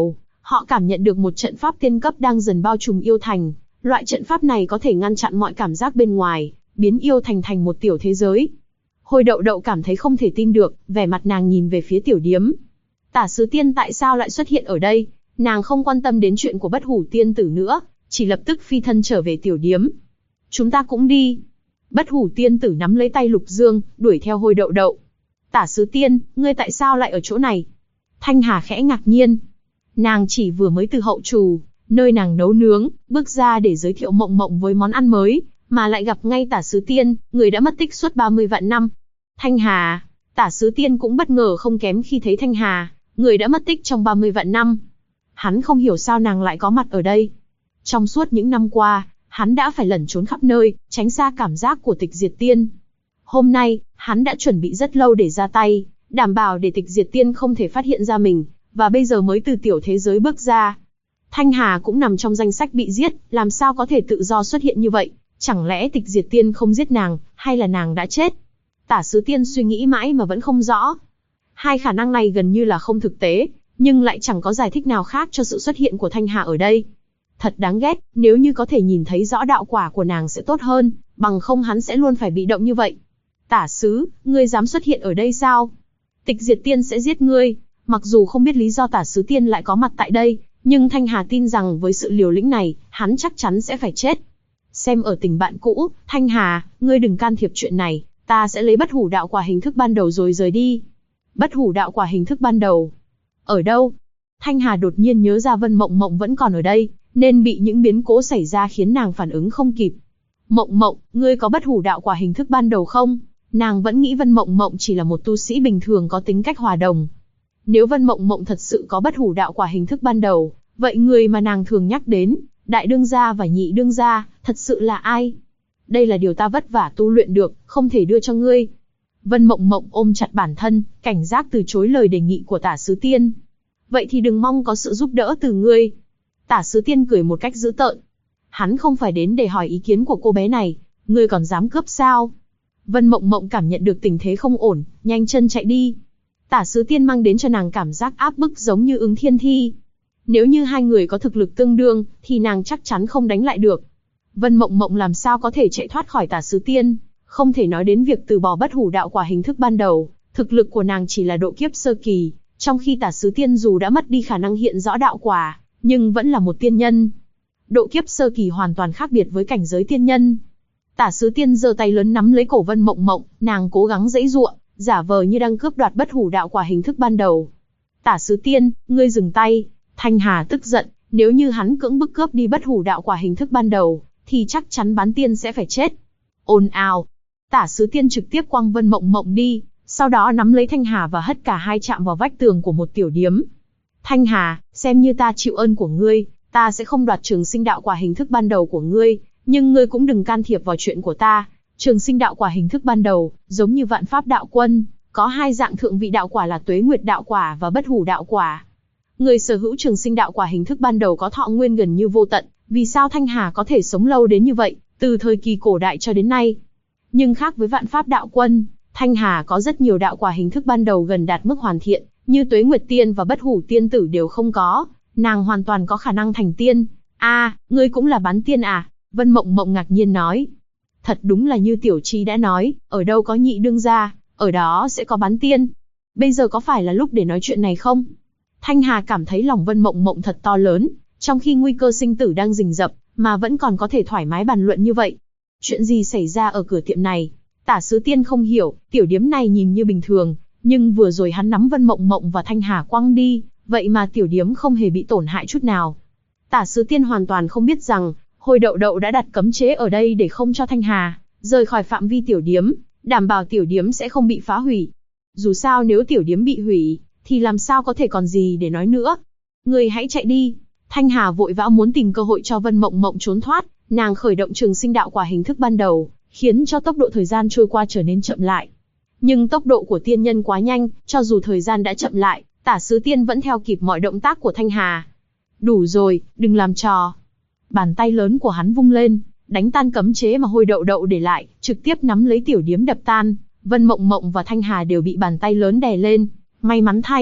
Họ cảm nhận được một trận pháp tiên cấp đang dần bao trùm yêu thành. Loại trận pháp này có thể ngăn chặn mọi cảm giác bên ngoài, biến yêu thành thành một tiểu thế giới. Hồi đậu đậu cảm thấy không thể tin được, vẻ mặt nàng nhìn về phía tiểu điếm. Tả Sứ Tiên tại sao lại xuất hiện ở đây? Nàng không quan tâm đến chuyện của Bất Hủ Tiên Tử nữa, chỉ lập tức phi thân trở về tiểu điếm. Chúng ta cũng đi. Bất Hủ Tiên Tử nắm lấy tay Lục Dương, đuổi theo Hồi đậu đậu. Tả Sứ Tiên, ngươi tại sao lại ở chỗ này? Thanh Hà khẽ ngạc nhiên. Nàng chỉ vừa mới từ hậu trù, nơi nàng nấu nướng, bước ra để giới thiệu Mộng Mộng với món ăn mới, mà lại gặp ngay Tả Sứ Tiên, người đã mất tích suốt 30 vạn năm. Thanh Hà, Tả Sứ Tiên cũng bất ngờ không kém khi thấy Thanh Hà, người đã mất tích trong 30 vạn năm. Hắn không hiểu sao nàng lại có mặt ở đây. Trong suốt những năm qua, hắn đã phải lẩn trốn khắp nơi, tránh xa cảm giác của Tịch Diệt Tiên. Hôm nay, hắn đã chuẩn bị rất lâu để ra tay, đảm bảo để Tịch Diệt Tiên không thể phát hiện ra mình, và bây giờ mới từ tiểu thế giới bước ra. Thanh Hà cũng nằm trong danh sách bị giết, làm sao có thể tự do xuất hiện như vậy? Chẳng lẽ Tịch Diệt Tiên không giết nàng, hay là nàng đã chết? Tả Sứ Tiên suy nghĩ mãi mà vẫn không rõ. Hai khả năng này gần như là không thực tế, nhưng lại chẳng có giải thích nào khác cho sự xuất hiện của Thanh Hà ở đây. Thật đáng ghét, nếu như có thể nhìn thấy rõ đạo quả của nàng sẽ tốt hơn, bằng không hắn sẽ luôn phải bị động như vậy. Tả Sứ, ngươi dám xuất hiện ở đây sao? Tịch Diệt Tiên sẽ giết ngươi. Mặc dù không biết lý do Tả Sứ Tiên lại có mặt tại đây, nhưng Thanh Hà tin rằng với sự liều lĩnh này, hắn chắc chắn sẽ phải chết. Xem ở tình bạn cũ, Thanh Hà, ngươi đừng can thiệp chuyện này, ta sẽ lấy Bất Hủ Đạo Quả hình thức ban đầu rồi rời đi. Bất Hủ Đạo Quả hình thức ban đầu? Ở đâu? Thanh Hà đột nhiên nhớ ra Vân Mộng Mộng vẫn còn ở đây, nên bị những biến cố xảy ra khiến nàng phản ứng không kịp. Mộng Mộng, ngươi có Bất Hủ Đạo Quả hình thức ban đầu không? Nàng vẫn nghĩ Vân Mộng Mộng chỉ là một tu sĩ bình thường có tính cách hòa đồng. Nếu Vân Mộng Mộng thật sự có Bất Hủ Đạo Quả hình thức ban đầu, vậy người mà nàng thường nhắc đến, Đại Đương Gia và Nhị Đương Gia, thật sự là ai? Đây là điều ta vất vả tu luyện được, không thể đưa cho ngươi. Vân Mộng Mộng ôm chặt bản thân, cảnh giác từ chối lời đề nghị của Tả Sứ Tiên. Vậy thì đừng mong có sự giúp đỡ từ ngươi. Tả Sứ Tiên cười một cách dữ tợn. Hắn không phải đến để hỏi ý kiến của cô bé này, ngươi còn dám cướp sao? Vân Mộng Mộng cảm nhận được tình thế không ổn, nhanh chân chạy đi. Tả Sứ Tiên mang đến cho nàng cảm giác áp bức giống như Ứng Thiên Thi. Nếu như hai người có thực lực tương đương, thì nàng chắc chắn không đánh lại được. Vân Mộng Mộng làm sao có thể chạy thoát khỏi Tả Sứ Tiên, không thể nói đến việc từ bỏ Bất Hủ Đạo Quả hình thức ban đầu, thực lực của nàng chỉ là độ kiếp sơ kỳ, trong khi Tả Sứ Tiên dù đã mất đi khả năng hiện rõ đạo quả, nhưng vẫn là một tiên nhân. Độ kiếp sơ kỳ hoàn toàn khác biệt với cảnh giới tiên nhân. Tả Sứ Tiên giơ tay lớn nắm lấy cổ Vân Mộng Mộng, nàng cố gắng giãy giụa, giả vờ như đang cướp đoạt Bất Hủ Đạo Quả hình thức ban đầu. Tả Sứ Tiên, ngươi dừng tay. Thanh Hà tức giận, nếu như hắn cưỡng bức cướp đi Bất Hủ Đạo Quả hình thức ban đầu, thì chắc chắn bán tiên sẽ phải chết. Ồn ào. Tả Sứ Tiên trực tiếp quăng Vân Mộng Mộng đi, sau đó nắm lấy Thanh Hà và hất cả hai chạm vào vách tường của một tiểu điếm. Thanh Hà, xem như ta chịu ơn của ngươi, ta sẽ không đoạt Trường Sinh Đạo Quả hình thức ban đầu của ngươi, nhưng ngươi cũng đừng can thiệp vào chuyện của ta. Trường Sinh Đạo Quả hình thức ban đầu, giống như Vạn Pháp Đạo Quân, có hai dạng thượng vị đạo quả là Tuế Nguyệt Đạo Quả và Bất Hủ Đạo Quả. Người sở hữu Trường Sinh Đạo Quả hình thức ban đầu có thọ nguyên gần như vô tận, vì sao Thanh Hà có thể sống lâu đến như vậy, từ thời kỳ cổ đại cho đến nay? Nhưng khác với Vạn Pháp Đạo Quân, Thanh Hà có rất nhiều đạo quả hình thức ban đầu gần đạt mức hoàn thiện, như Tuế Nguyệt Tiên và Bất Hủ Tiên Tử đều không có, nàng hoàn toàn có khả năng thành tiên. Ngươi cũng là bán tiên à? Vân Mộng Mộng ngạc nhiên nói. Thật đúng là như Tiểu Chi đã nói, ở đâu có Nhị Đương Gia, ở đó sẽ có bán tiên. Bây giờ có phải là lúc để nói chuyện này không? Thanh Hà cảm thấy lòng Vân Mộng Mộng thật to lớn, trong khi nguy cơ sinh tử đang rình rập, mà vẫn còn có thể thoải mái bàn luận như vậy. Chuyện gì xảy ra ở cửa tiệm này? Tả Sứ Tiên không hiểu, tiểu điếm này nhìn như bình thường, nhưng vừa rồi hắn nắm Vân Mộng Mộng và Thanh Hà quăng đi, vậy mà tiểu điếm không hề bị tổn hại chút nào. Tả Sứ Tiên hoàn toàn không biết rằng, Hồi đậu đậu đã đặt cấm chế ở đây để không cho Thanh Hà rời khỏi phạm vi tiểu điếm, đảm bảo tiểu điếm sẽ không bị phá hủy. Dù sao nếu tiểu điếm bị hủy, thì làm sao có thể còn gì để nói nữa. Ngươi hãy chạy đi. Thanh Hà vội vã muốn tìm cơ hội cho Vân Mộng Mộng trốn thoát, nàng khởi động Trường Sinh Đạo Quả hình thức ban đầu, khiến cho tốc độ thời gian trôi qua trở nên chậm lại. Nhưng tốc độ của tiên nhân quá nhanh, cho dù thời gian đã chậm lại, Tả Sứ Tiên vẫn theo kịp mọi động tác của Thanh Hà. Đủ rồi, đừng làm trò. Bàn tay lớn của hắn vung lên, đánh tan cấm chế mà Hồi đậu đậu để lại, trực tiếp nắm lấy tiểu điếm đập tan. Vân Mộng Mộng và Thanh Hà đều bị bàn tay lớn đè lên. May mắn thay,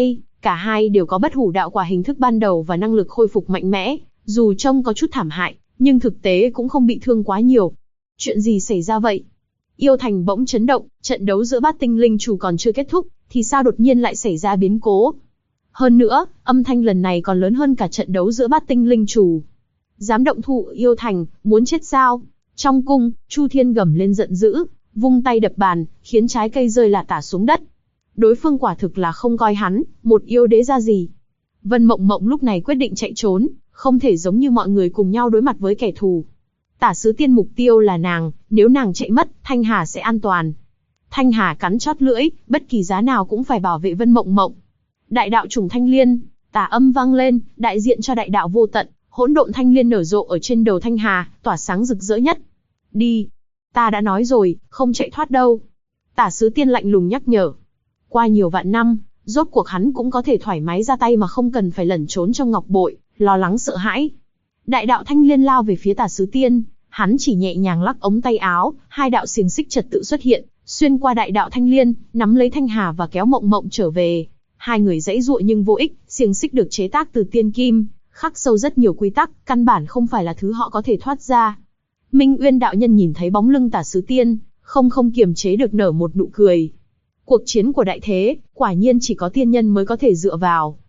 cả hai đều có bất hủ đạo quả hình thức ban đầu và năng lực khôi phục mạnh mẽ, dù trông có chút thảm hại, nhưng thực tế cũng không bị thương quá nhiều. Chuyện gì xảy ra vậy? Yêu thành bỗng chấn động, trận đấu giữa bát tinh linh chủ còn chưa kết thúc, thì sao đột nhiên lại xảy ra biến cố? Hơn nữa, âm thanh lần này còn lớn hơn cả trận đấu giữa bát tinh linh chủ. Dám động thủ yêu thành, muốn chết sao? Trong cung, Chu Thiên gầm lên giận dữ, vung tay đập bàn, khiến trái cây rơi lả tả xuống đất. Đối phương quả thực là không coi hắn, một yêu đế ra gì. Vân Mộng Mộng lúc này quyết định chạy trốn, không thể giống như mọi người cùng nhau đối mặt với kẻ thù. Tả Sứ Tiên mục tiêu là nàng, nếu nàng chạy mất, Thanh Hà sẽ an toàn. Thanh Hà cắn chót lưỡi, bất kỳ giá nào cũng phải bảo vệ Vân Mộng Mộng. Đại đạo trùng thanh liên, tả âm vang lên, đại diện cho đại đạo vô tận, hỗn độn thanh liên nở rộ ở trên đầu Thanh Hà, tỏa sáng rực rỡ nhất. Đi, ta đã nói rồi, không chạy thoát đâu. Tả Sứ Tiên lạnh lùng nhắc nhở. Qua nhiều vạn năm, rốt cuộc hắn cũng có thể thoải mái ra tay mà không cần phải lẩn trốn trong ngọc bội, lo lắng sợ hãi. Đại đạo thanh liên lao về phía Tả Sứ Tiên, hắn chỉ nhẹ nhàng lắc ống tay áo, hai đạo xiềng xích trật tự xuất hiện, xuyên qua đại đạo thanh liên, nắm lấy Thanh Hà và kéo Mộng Mộng trở về. Hai người giãy giụa nhưng vô ích, xiềng xích được chế tác từ tiên kim, khắc sâu rất nhiều quy tắc, căn bản không phải là thứ họ có thể thoát ra. Minh Uyên đạo nhân nhìn thấy bóng lưng Tả Sứ Tiên, không kiềm chế được nở một nụ cười. Cuộc chiến của đại thế, quả nhiên chỉ có tiên nhân mới có thể dựa vào.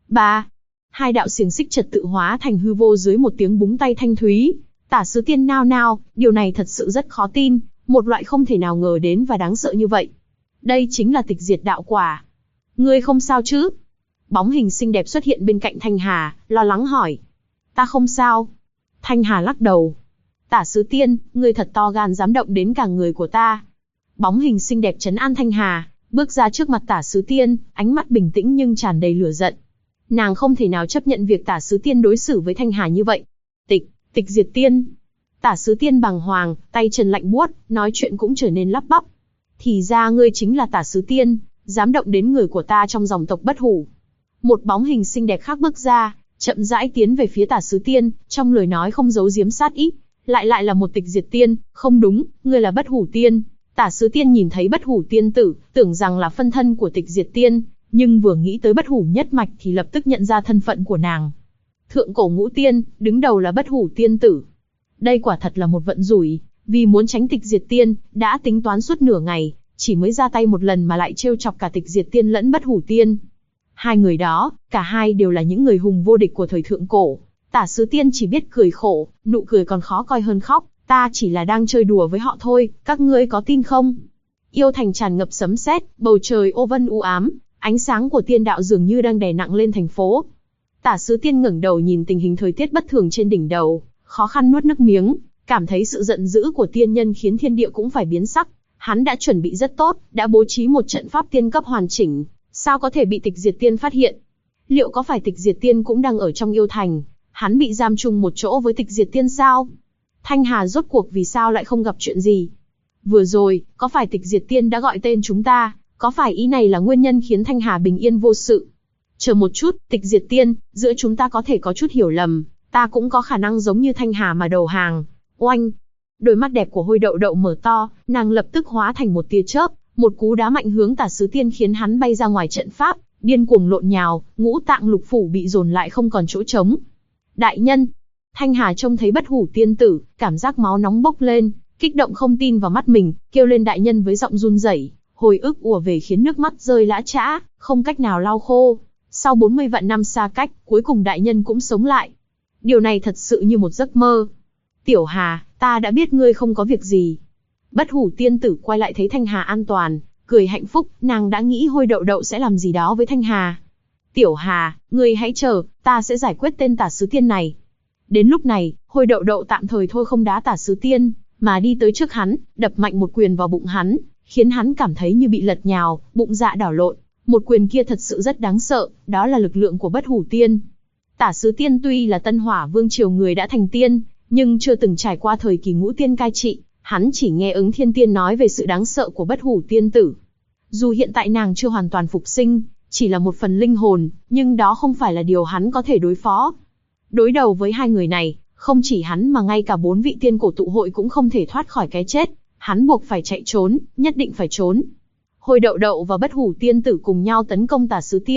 Hai đạo xiềng xích trật tự hóa thành hư vô dưới một tiếng búng tay thanh thúy. Tả Sứ Tiên nao nao, điều này thật sự rất khó tin, một loại không thể nào ngờ đến và đáng sợ như vậy. Đây chính là tịch diệt đạo quả. Ngươi không sao chứ? Bóng hình xinh đẹp xuất hiện bên cạnh Thanh Hà, lo lắng hỏi. Ta không sao. Thanh Hà lắc đầu. Tả Sứ Tiên, ngươi thật to gan dám động đến cả người của ta. Bóng hình xinh đẹp trấn an Thanh Hà, bước ra trước mặt Tả Sứ Tiên, ánh mắt bình tĩnh nhưng tràn đầy lửa giận. Nàng không thể nào chấp nhận việc Tả Sứ Tiên đối xử với Thanh Hà như vậy. Tịch diệt tiên. Tả Sứ Tiên bàng hoàng, tay chân lạnh buốt, nói chuyện cũng trở nên lắp bắp. Thì ra ngươi chính là Tả Sứ Tiên, dám động đến người của ta trong dòng tộc Bất Hủ. Một bóng hình xinh đẹp khác bước ra, chậm rãi tiến về phía Tả Sứ Tiên, trong lời nói không giấu giếm sát ý. Lại là một tịch diệt tiên, không đúng, ngươi là Bất Hủ Tiên. Tả Sứ Tiên nhìn thấy Bất Hủ Tiên tử, tưởng rằng là phân thân của tịch diệt tiên, nhưng vừa nghĩ tới Bất Hủ nhất mạch thì lập tức nhận ra thân phận của nàng. Thượng cổ ngũ tiên, đứng đầu là Bất Hủ Tiên tử. Đây quả thật là một vận rủi, vì muốn tránh tịch diệt tiên, đã tính toán suốt nửa ngày, chỉ mới ra tay một lần mà lại trêu chọc cả tịch diệt tiên lẫn Bất Hủ Tiên. Hai người đó, cả hai đều là những người hùng vô địch của thời thượng cổ. Tả Sứ Tiên chỉ biết cười khổ, nụ cười còn khó coi hơn khóc. Ta chỉ là đang chơi đùa với họ thôi, các ngươi có tin không? Yêu thành tràn ngập sấm sét, bầu trời ô vân u ám, ánh sáng của tiên đạo dường như đang đè nặng lên thành phố. Tả Sứ Tiên ngẩng đầu nhìn tình hình thời tiết bất thường trên đỉnh đầu, khó khăn nuốt nước miếng, cảm thấy sự giận dữ của tiên nhân khiến thiên địa cũng phải biến sắc. Hắn đã chuẩn bị rất tốt, đã bố trí một trận pháp tiên cấp hoàn chỉnh, sao có thể bị tịch diệt tiên phát hiện? Liệu có phải tịch diệt tiên cũng đang ở trong yêu thành? Hắn bị giam chung một chỗ với tịch diệt tiên sao? Thanh Hà rốt cuộc vì sao lại không gặp chuyện gì? Vừa rồi, có phải tịch diệt tiên đã gọi tên chúng ta? Có phải ý này là nguyên nhân khiến Thanh Hà bình yên vô sự? Chờ một chút, tịch diệt tiên, giữa chúng ta có thể có chút hiểu lầm, ta cũng có khả năng giống như Thanh Hà mà đầu hàng. Oanh! Đôi mắt đẹp của Hôi Đậu Đậu mở to, nàng lập tức hóa thành một tia chớp, một cú đá mạnh hướng Tả Sứ Tiên khiến hắn bay ra ngoài trận pháp, điên cuồng lộn nhào, ngũ tạng lục phủ bị dồn lại không còn chỗ trống. Đại nhân! Thanh Hà trông thấy Bất Hủ Tiên tử, cảm giác máu nóng bốc lên, kích động không tin vào mắt mình, kêu lên đại nhân với giọng run rẩy, hồi ức ùa về khiến nước mắt rơi lã chã, không cách nào lau khô. Sau 40 vạn năm xa cách, cuối cùng đại nhân cũng sống lại. Điều này thật sự như một giấc mơ. Tiểu Hà, ta đã biết ngươi không có việc gì. Bất Hủ Tiên tử quay lại thấy Thanh Hà an toàn, cười hạnh phúc, nàng đã nghĩ Hôi Đậu Đậu sẽ làm gì đó với Thanh Hà. Tiểu Hà, ngươi hãy chờ, ta sẽ giải quyết tên Tả Sứ Tiên này. Đến lúc này, Hôi Đậu Đậu tạm thời thôi không đá Tả Sứ Tiên, mà đi tới trước hắn, đập mạnh một quyền vào bụng hắn, khiến hắn cảm thấy như bị lật nhào, bụng dạ đảo lộn. Một quyền kia thật sự rất đáng sợ, đó là lực lượng của Bất Hủ Tiên. Tả Sứ Tiên tuy là Tân Hỏa Vương triều người đã thành tiên, nhưng chưa từng trải qua thời kỳ ngũ tiên cai trị, hắn chỉ nghe Ứng Thiên Tiên nói về sự đáng sợ của Bất Hủ Tiên tử. Dù hiện tại nàng chưa hoàn toàn phục sinh, chỉ là một phần linh hồn, nhưng đó không phải là điều hắn có thể đối phó. Đối đầu với hai người này, không chỉ hắn mà ngay cả 4 vị tiên cổ tụ hội cũng không thể thoát khỏi cái chết, hắn buộc phải chạy trốn, nhất định phải trốn. Hôi Đậu Đậu và Bất Hủ Tiên tử cùng nhau tấn công Tả Sứ Tiên,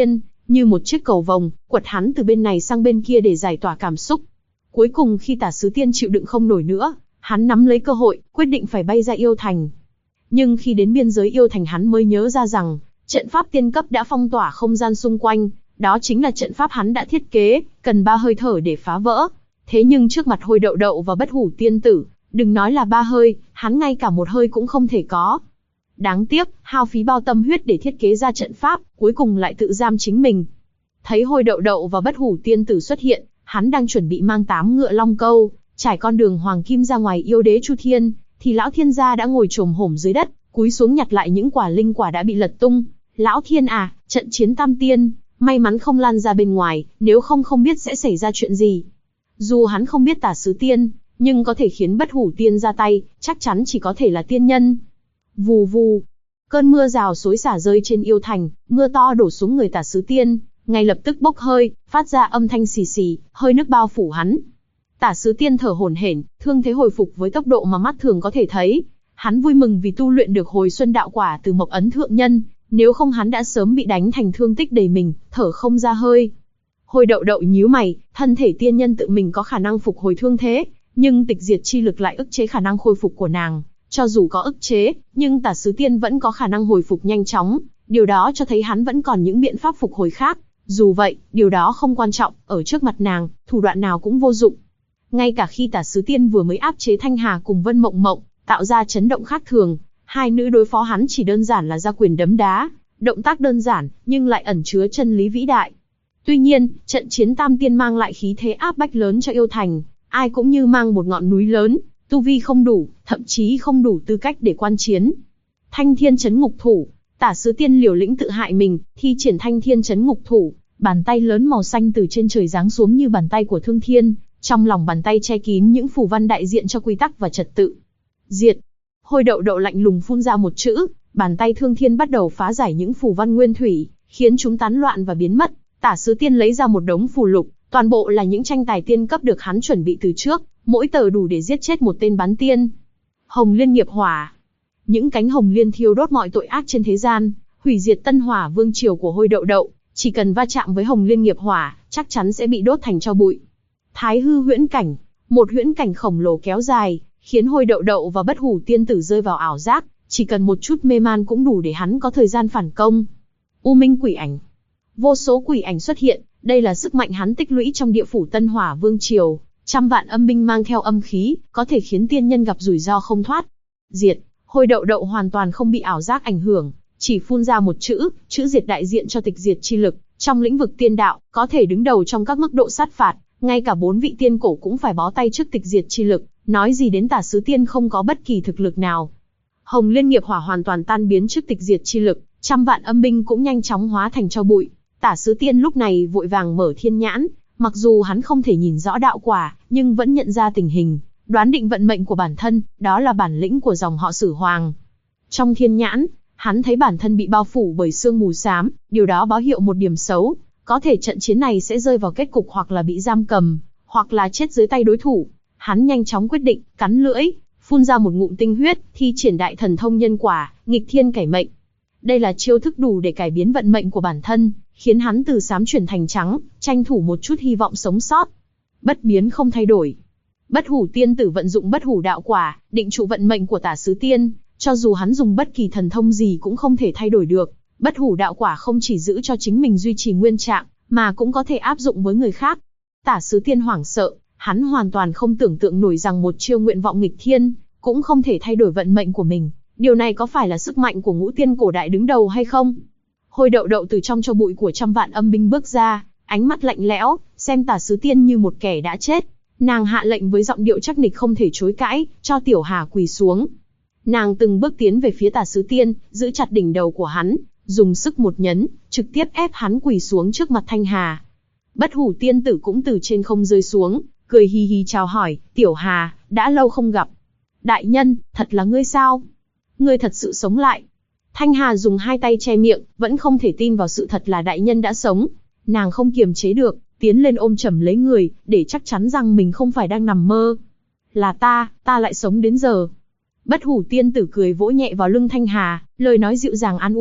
như một chiếc cầu vồng, quật hắn từ bên này sang bên kia để giải tỏa cảm xúc. Cuối cùng khi Tả Sứ Tiên chịu đựng không nổi nữa, hắn nắm lấy cơ hội, quyết định phải bay ra yêu thành. Nhưng khi đến biên giới yêu thành hắn mới nhớ ra rằng, trận pháp tiên cấp đã phong tỏa không gian xung quanh, đó chính là trận pháp hắn đã thiết kế, cần 3 hơi thở để phá vỡ. Thế nhưng trước mặt Hôi Đậu Đậu và Bất Hủ Tiên Tử, đừng nói là 3 hơi, hắn ngay cả 1 hơi cũng không thể có. Đáng tiếc, hao phí bao tâm huyết để thiết kế ra trận pháp, cuối cùng lại tự giam chính mình. Thấy Hôi Đậu Đậu và Bất Hủ Tiên Tử xuất hiện, hắn đang chuẩn bị mang 8 ngựa long câu, trải con đường hoàng kim ra ngoài yêu đế Chu Thiên, thì lão thiên gia đã ngồi chồm hổm dưới đất, cúi xuống nhặt lại những quả linh quả đã bị lật tung. Lão thiên à, trận chiến tam tiên, may mắn không lan ra bên ngoài, nếu không biết sẽ xảy ra chuyện gì. Dù hắn không biết Tả Sứ Tiên, nhưng có thể khiến Bất Hủ Tiên ra tay, chắc chắn chỉ có thể là tiên nhân. Vù vù, cơn mưa rào xối xả rơi trên yêu thành, mưa to đổ xuống người Tả Sứ Tiên, ngay lập tức bốc hơi, phát ra âm thanh xì xì, hơi nước bao phủ hắn. Tả Sứ Tiên thở hổn hển, thương thế hồi phục với tốc độ mà mắt thường có thể thấy. Hắn vui mừng vì tu luyện được hồi xuân đạo quả từ Mộc Ấn Thượng Nhân, nếu không hắn đã sớm bị đánh thành thương tích đầy mình, thở không ra hơi. Hôi Đậu Đậu nhíu mày, thân thể tiên nhân tự mình có khả năng phục hồi thương thế, nhưng tịch diệt chi lực lại ức chế khả năng khôi phục của nàng. Cho dù có ức chế, nhưng Tả Sứ Tiên vẫn có khả năng hồi phục nhanh chóng, điều đó cho thấy hắn vẫn còn những biện pháp phục hồi khác. Dù vậy, điều đó không quan trọng, ở trước mặt nàng, thủ đoạn nào cũng vô dụng. Ngay cả khi Tả Sứ Tiên vừa mới áp chế Thanh Hà cùng Vân Mộng Mộng, tạo ra chấn động khác thường, hai nữ đối phó hắn chỉ đơn giản là ra quyền đấm đá, động tác đơn giản, nhưng lại ẩn chứa chân lý vĩ đại. Tuy nhiên, trận chiến tam tiên mang lại khí thế áp bách lớn cho yêu thành, ai cũng như mang một ngọn núi lớn, tu vi không đủ, thậm chí không đủ tư cách để quan chiến. Thanh Thiên Chấn Ngục Thủ, Tả Sứ Tiên liều lĩnh tự hại mình, thi triển Thanh Thiên Chấn Ngục Thủ, bàn tay lớn màu xanh từ trên trời giáng xuống như bàn tay của Thương Thiên, trong lòng bàn tay che kín những phù văn đại diện cho quy tắc và trật tự. Diệt. Hôi Đậu Đậu lạnh lùng phun ra một chữ, bàn tay Thương Thiên bắt đầu phá giải những phù văn nguyên thủy, khiến chúng tán loạn và biến mất. Tả Sứ Tiên lấy ra một đống phù lục, toàn bộ là những tranh tài tiên cấp được hắn chuẩn bị từ trước, mỗi tờ đủ để giết chết một tên bán tiên. Hồng Liên Nghiệp Hỏa. Những cánh hồng liên thiêu đốt mọi tội ác trên thế gian, hủy diệt Tân Hỏa vương triều của Hôi Đậu Đậu, chỉ cần va chạm với Hồng Liên Nghiệp Hỏa, chắc chắn sẽ bị đốt thành tro bụi. Thái Hư Huyễn Cảnh, một huyễn cảnh khổng lồ kéo dài, khiến Hôi Đậu Đậu và Bất Hủ Tiên Tử rơi vào ảo giác, chỉ cần một chút mê man cũng đủ để hắn có thời gian phản công. U Minh Quỷ Ảnh. Vô số quỷ ảnh xuất hiện, đây là sức mạnh hắn tích lũy trong địa phủ Tân Hỏa vương triều, trăm vạn âm binh mang theo âm khí, có thể khiến tiên nhân gặp rủi ro không thoát. Diệt. Hôi Đậu Đậu hoàn toàn không bị ảo giác ảnh hưởng, chỉ phun ra một chữ diệt đại diện cho tịch diệt chi lực, trong lĩnh vực tiên đạo, có thể đứng đầu trong các mức độ sát phạt, ngay cả 4 vị tiên cổ cũng phải bó tay trước tịch diệt chi lực, nói gì đến Tả Sứ Tiên không có bất kỳ thực lực nào. Hồng Liên Nghiệp Hỏa hoàn toàn tan biến trước tịch diệt chi lực, trăm vạn âm binh cũng nhanh chóng hóa thành tro bụi. Tả Sứ Tiên lúc này vội vàng mở thiên nhãn, mặc dù hắn không thể nhìn rõ đạo quả, nhưng vẫn nhận ra tình hình, đoán định vận mệnh của bản thân, đó là bản lĩnh của dòng họ Sử Hoàng. Trong thiên nhãn, hắn thấy bản thân bị bao phủ bởi sương mù xám, điều đó báo hiệu một điểm xấu, có thể trận chiến này sẽ rơi vào kết cục hoặc là bị giam cầm, hoặc là chết dưới tay đối thủ. Hắn nhanh chóng quyết định, cắn lưỡi, phun ra một ngụm tinh huyết, thi triển đại thần thông nhân quả, nghịch thiên cải mệnh. Đây là chiêu thức đủ để cải biến vận mệnh của bản thân, khiến hắn từ xám chuyển thành trắng, tranh thủ một chút hy vọng sống sót. Bất biến không thay đổi. Bất Hủ Tiên Tử vận dụng Bất Hủ đạo quả, định trụ vận mệnh của Tả Sứ Tiên, cho dù hắn dùng bất kỳ thần thông gì cũng không thể thay đổi được. Bất Hủ đạo quả không chỉ giữ cho chính mình duy trì nguyên trạng, mà cũng có thể áp dụng với người khác. Tả Sứ Tiên hoảng sợ, hắn hoàn toàn không tưởng tượng nổi rằng một chiêu nguyện vọng nghịch thiên cũng không thể thay đổi vận mệnh của mình. Điều này có phải là sức mạnh của ngũ tiên cổ đại đứng đầu hay không? Hôi Đậu Đậu từ trong tro bụi của trăm vạn âm binh bước ra, ánh mắt lạnh lẽo, xem Tả Sứ Tiên như một kẻ đã chết. Nàng hạ lệnh với giọng điệu chắc nịch không thể chối cãi, cho Tiểu Hà quỳ xuống. Nàng từng bước tiến về phía Tả Sứ Tiên, giữ chặt đỉnh đầu của hắn, dùng sức một nhấn, trực tiếp ép hắn quỳ xuống trước mặt Thanh Hà. Bất Hủ Tiên Tử cũng từ trên không rơi xuống, cười hì hì chào hỏi, Tiểu Hà, đã lâu không gặp. Đại nhân, thật là ngươi sao? Ngươi thật sự sống lại. Thanh Hà dùng hai tay che miệng, vẫn không thể tin vào sự thật là đại nhân đã sống. Nàng không kiềm chế được, tiến lên ôm chầm lấy người, để chắc chắn rằng mình không phải đang nằm mơ. Là ta lại sống đến giờ. Bất Hủ Tiên Tử cười vỗ nhẹ vào lưng Thanh Hà, lời nói dịu dàng an ủi,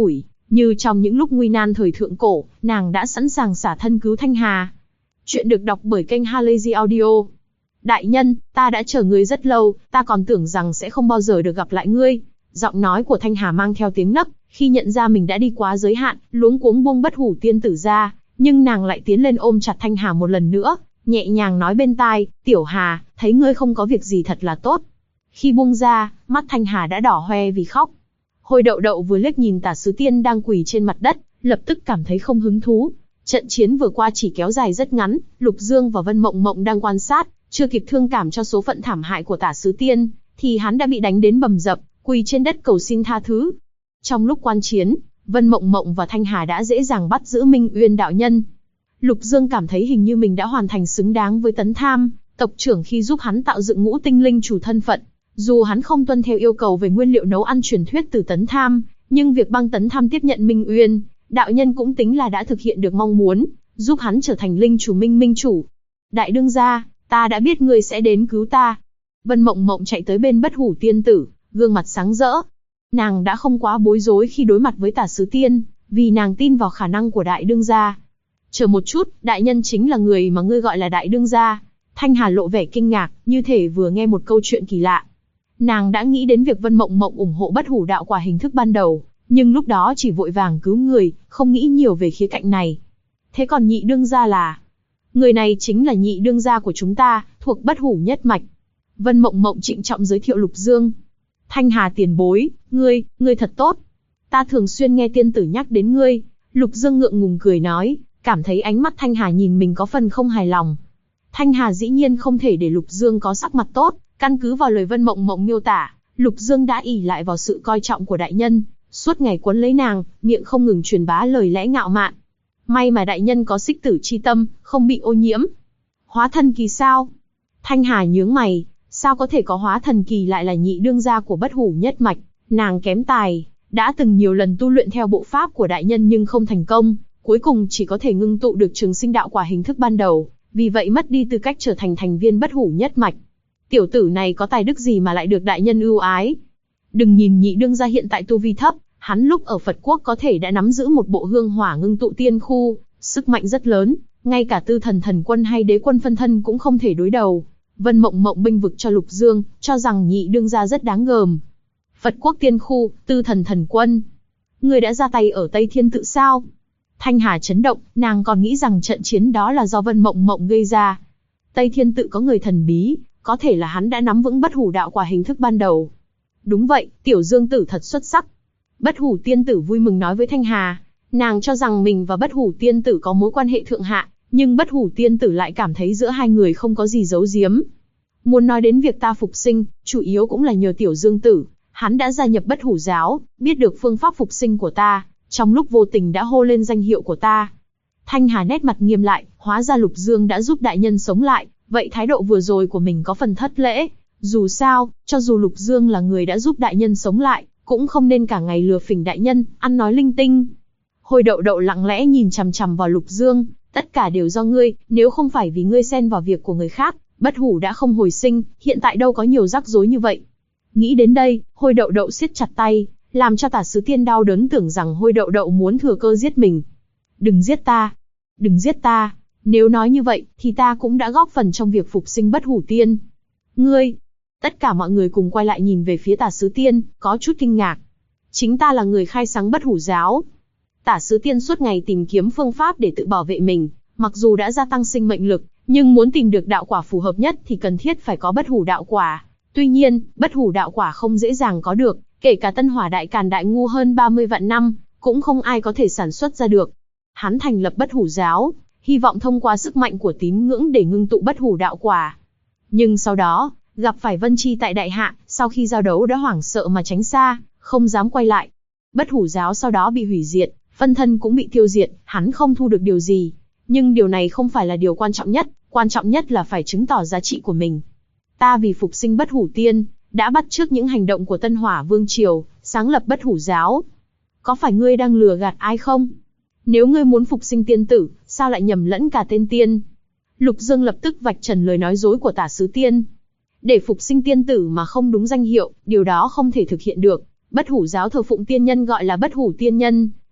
Như trong những lúc nguy nan thời thượng cổ, nàng đã sẵn sàng xả thân cứu Thanh Hà. Chuyện được đọc bởi kênh Halazy Audio. Đại nhân, ta đã chờ ngươi rất lâu, ta còn tưởng rằng sẽ không bao giờ được gặp lại ngươi. Giọng nói của Thanh Hà mang theo tiếng nấc, khi nhận ra mình đã đi quá giới hạn, luống cuống buông Bất Hủ tiên tử ra, nhưng nàng lại tiến lên ôm chặt Thanh Hà một lần nữa, nhẹ nhàng nói bên tai, Tiểu Hà, thấy ngươi không có việc gì thật là tốt. Khi buông ra, mắt Thanh Hà đã đỏ hoe vì khóc. Hồi Đậu Đậu vừa liếc nhìn Tả Sứ Tiên đang quỳ trên mặt đất, lập tức cảm thấy không hứng thú. Trận chiến vừa qua chỉ kéo dài rất ngắn, Lục Dương và Vân Mộng Mộng đang quan sát, chưa kịp thương cảm cho số phận thảm hại của Tả Sứ Tiên, thì hắn đã bị đánh đến bầm dập, quỳ trên đất cầu xin tha thứ. Trong lúc quan chiến, Vân Mộng Mộng và Thanh Hà đã dễ dàng bắt giữ Minh Uyên đạo nhân. Lục Dương cảm thấy hình như mình đã hoàn thành xứng đáng với Tấn Tham, tộc trưởng khi giúp hắn tạo dựng Ngũ Tinh Linh chủ thân phận. Dù hắn không tuân theo yêu cầu về nguyên liệu nấu ăn truyền thuyết từ Tấn Tham, nhưng việc băng Tấn Tham tiếp nhận Minh Uyên đạo nhân cũng tính là đã thực hiện được mong muốn, giúp hắn trở thành linh chủ Minh chủ. Đại đương gia, ta đã biết ngươi sẽ đến cứu ta. Vân Mộng Mộng chạy tới bên Bất Hủ tiên tử, gương mặt sáng rỡ. Nàng đã không quá bối rối khi đối mặt với Tả Sứ Tiên, vì nàng tin vào khả năng của đại đương gia. Chờ một chút, đại nhân chính là người mà ngươi gọi là đại đương gia. Thanh Hà lộ vẻ kinh ngạc, như thể vừa nghe một câu chuyện kỳ lạ. Nàng đã nghĩ đến việc Vân Mộng Mộng ủng hộ Bất Hủ đạo quả hình thức ban đầu, nhưng lúc đó chỉ vội vàng cứu người, không nghĩ nhiều về khía cạnh này. Thế còn nhị đương gia là? Người này chính là nhị đương gia của chúng ta, thuộc Bất Hủ nhất mạch. Vân Mộng Mộng trịnh trọng giới thiệu Lục Dương. Thanh Hà tiền bối, ngươi thật tốt. Ta thường xuyên nghe tiên tử nhắc đến ngươi. Lục Dương ngượng ngùng cười nói, cảm thấy ánh mắt Thanh Hà nhìn mình có phần không hài lòng. Thanh Hà dĩ nhiên không thể để Lục Dương có sắc mặt tốt, căn cứ vào lời Vân Mộng Mộng miêu tả, Lục Dương đã ỷ lại vào sự coi trọng của đại nhân, suốt ngày quấn lấy nàng, miệng không ngừng truyền bá lời lẽ ngạo mạn. May mà đại nhân có xích tử chi tâm, không bị ô nhiễm. Hóa thần kỳ sao? Thanh Hà nhướng mày, sao có thể có hóa thần kỳ lại là nhị đương gia của Bất Hủ nhất mạch, nàng kém tài, đã từng nhiều lần tu luyện theo bộ pháp của đại nhân nhưng không thành công, cuối cùng chỉ có thể ngưng tụ được Trường Sinh đạo quả hình thức ban đầu, vì vậy mất đi tư cách trở thành thành viên Bất Hủ nhất mạch. Tiểu tử này có tài đức gì mà lại được đại nhân ưu ái? Đừng nhìn nhị đương gia hiện tại tu vi thấp, hắn lúc ở Phật quốc có thể đã nắm giữ một bộ hương hỏa ngưng tụ tiên khu, sức mạnh rất lớn, ngay cả Tư Thần Thần Quân hay Đế Quân phân thân cũng không thể đối đầu. Vân Mộng Mộng bênh vực cho Lục Dương, cho rằng nhị đương gia rất đáng gờm. Phật quốc tiên khu, Tư Thần Thần Quân. Người đã ra tay ở Tây Thiên Tự sao? Thanh Hà chấn động, nàng còn nghĩ rằng trận chiến đó là do Vân Mộng Mộng gây ra. Tây Thiên Tự có người thần bí, có thể là hắn đã nắm vững Bất Hủ đạo quả hình thức ban đầu. Đúng vậy, tiểu Dương tử thật xuất sắc. Bất Hủ tiên tử vui mừng nói với Thanh Hà, nàng cho rằng mình và Bất Hủ tiên tử có mối quan hệ thượng hạ, nhưng Bất Hủ tiên tử lại cảm thấy giữa hai người không có gì giấu giếm. Muốn nói đến việc ta phục sinh, chủ yếu cũng là nhờ tiểu Dương tử, hắn đã gia nhập Bất Hủ giáo, biết được phương pháp phục sinh của ta, trong lúc vô tình đã hô lên danh hiệu của ta. Thanh Hà nét mặt nghiêm lại, hóa ra Lục Dương đã giúp đại nhân sống lại, vậy thái độ vừa rồi của mình có phần thất lễ. Dù sao, cho dù Lục Dương là người đã giúp đại nhân sống lại, cũng không nên cả ngày lừa phỉnh đại nhân, ăn nói linh tinh. Hồi Đậu Đậu lặng lẽ nhìn chằm chằm vào Lục Dương, tất cả đều do ngươi, nếu không phải vì ngươi xen vào việc của người khác, Bất Hủ đã không hồi sinh, hiện tại đâu có nhiều rắc rối như vậy. Nghĩ đến đây, Hồi Đậu Đậu siết chặt tay, làm cho Tả Sứ Tiên đau đớn tưởng rằng Hồi Đậu Đậu muốn thừa cơ giết mình. Đừng giết ta, đừng giết ta, nếu nói như vậy, thì ta cũng đã góp phần trong việc phục sinh Bất Hủ tiên. Ngươi! Tất cả mọi người cùng quay lại nhìn về phía Tả Sứ Tiên, có chút kinh ngạc. Chính ta là người khai sáng Bất Hủ giáo. Tả Sứ Tiên suốt ngày tìm kiếm phương pháp để tự bảo vệ mình, mặc dù đã gia tăng sinh mệnh lực, nhưng muốn tìm được đạo quả phù hợp nhất thì cần thiết phải có Bất Hủ đạo quả. Tuy nhiên, Bất Hủ đạo quả không dễ dàng có được, kể cả Tân Hỏa Đại Càn Đại Ngu hơn 30 vạn năm, cũng không ai có thể sản xuất ra được. Hắn thành lập Bất Hủ giáo, hy vọng thông qua sức mạnh của tín ngưỡng để ngưng tụ Bất Hủ đạo quả. Nhưng sau đó, gặp phải Vân Chi tại Đại Hạ, sau khi giao đấu đã hoảng sợ mà tránh xa, không dám quay lại. Bất Hủ giáo sau đó bị hủy diệt, phân thân cũng bị tiêu diệt, hắn không thu được điều gì. Nhưng điều này không phải là điều quan trọng nhất là phải chứng tỏ giá trị của mình. Ta vì phục sinh Bất Hủ tiên, đã bắt chước những hành động của Tân Hỏa Vương Triều, sáng lập Bất Hủ giáo. Có phải ngươi đang lừa gạt ai không? Nếu ngươi muốn phục sinh tiên tử, sao lại nhầm lẫn cả tên tiên? Lục Dương lập tức vạch trần lời nói dối của Tả Sứ Tiên. Để phục sinh tiên tử mà không đúng danh hiệu, điều đó không thể thực hiện được. Bất Hủ giáo thờ phụng tiên nhân gọi là Bất Hủ tiên nhân,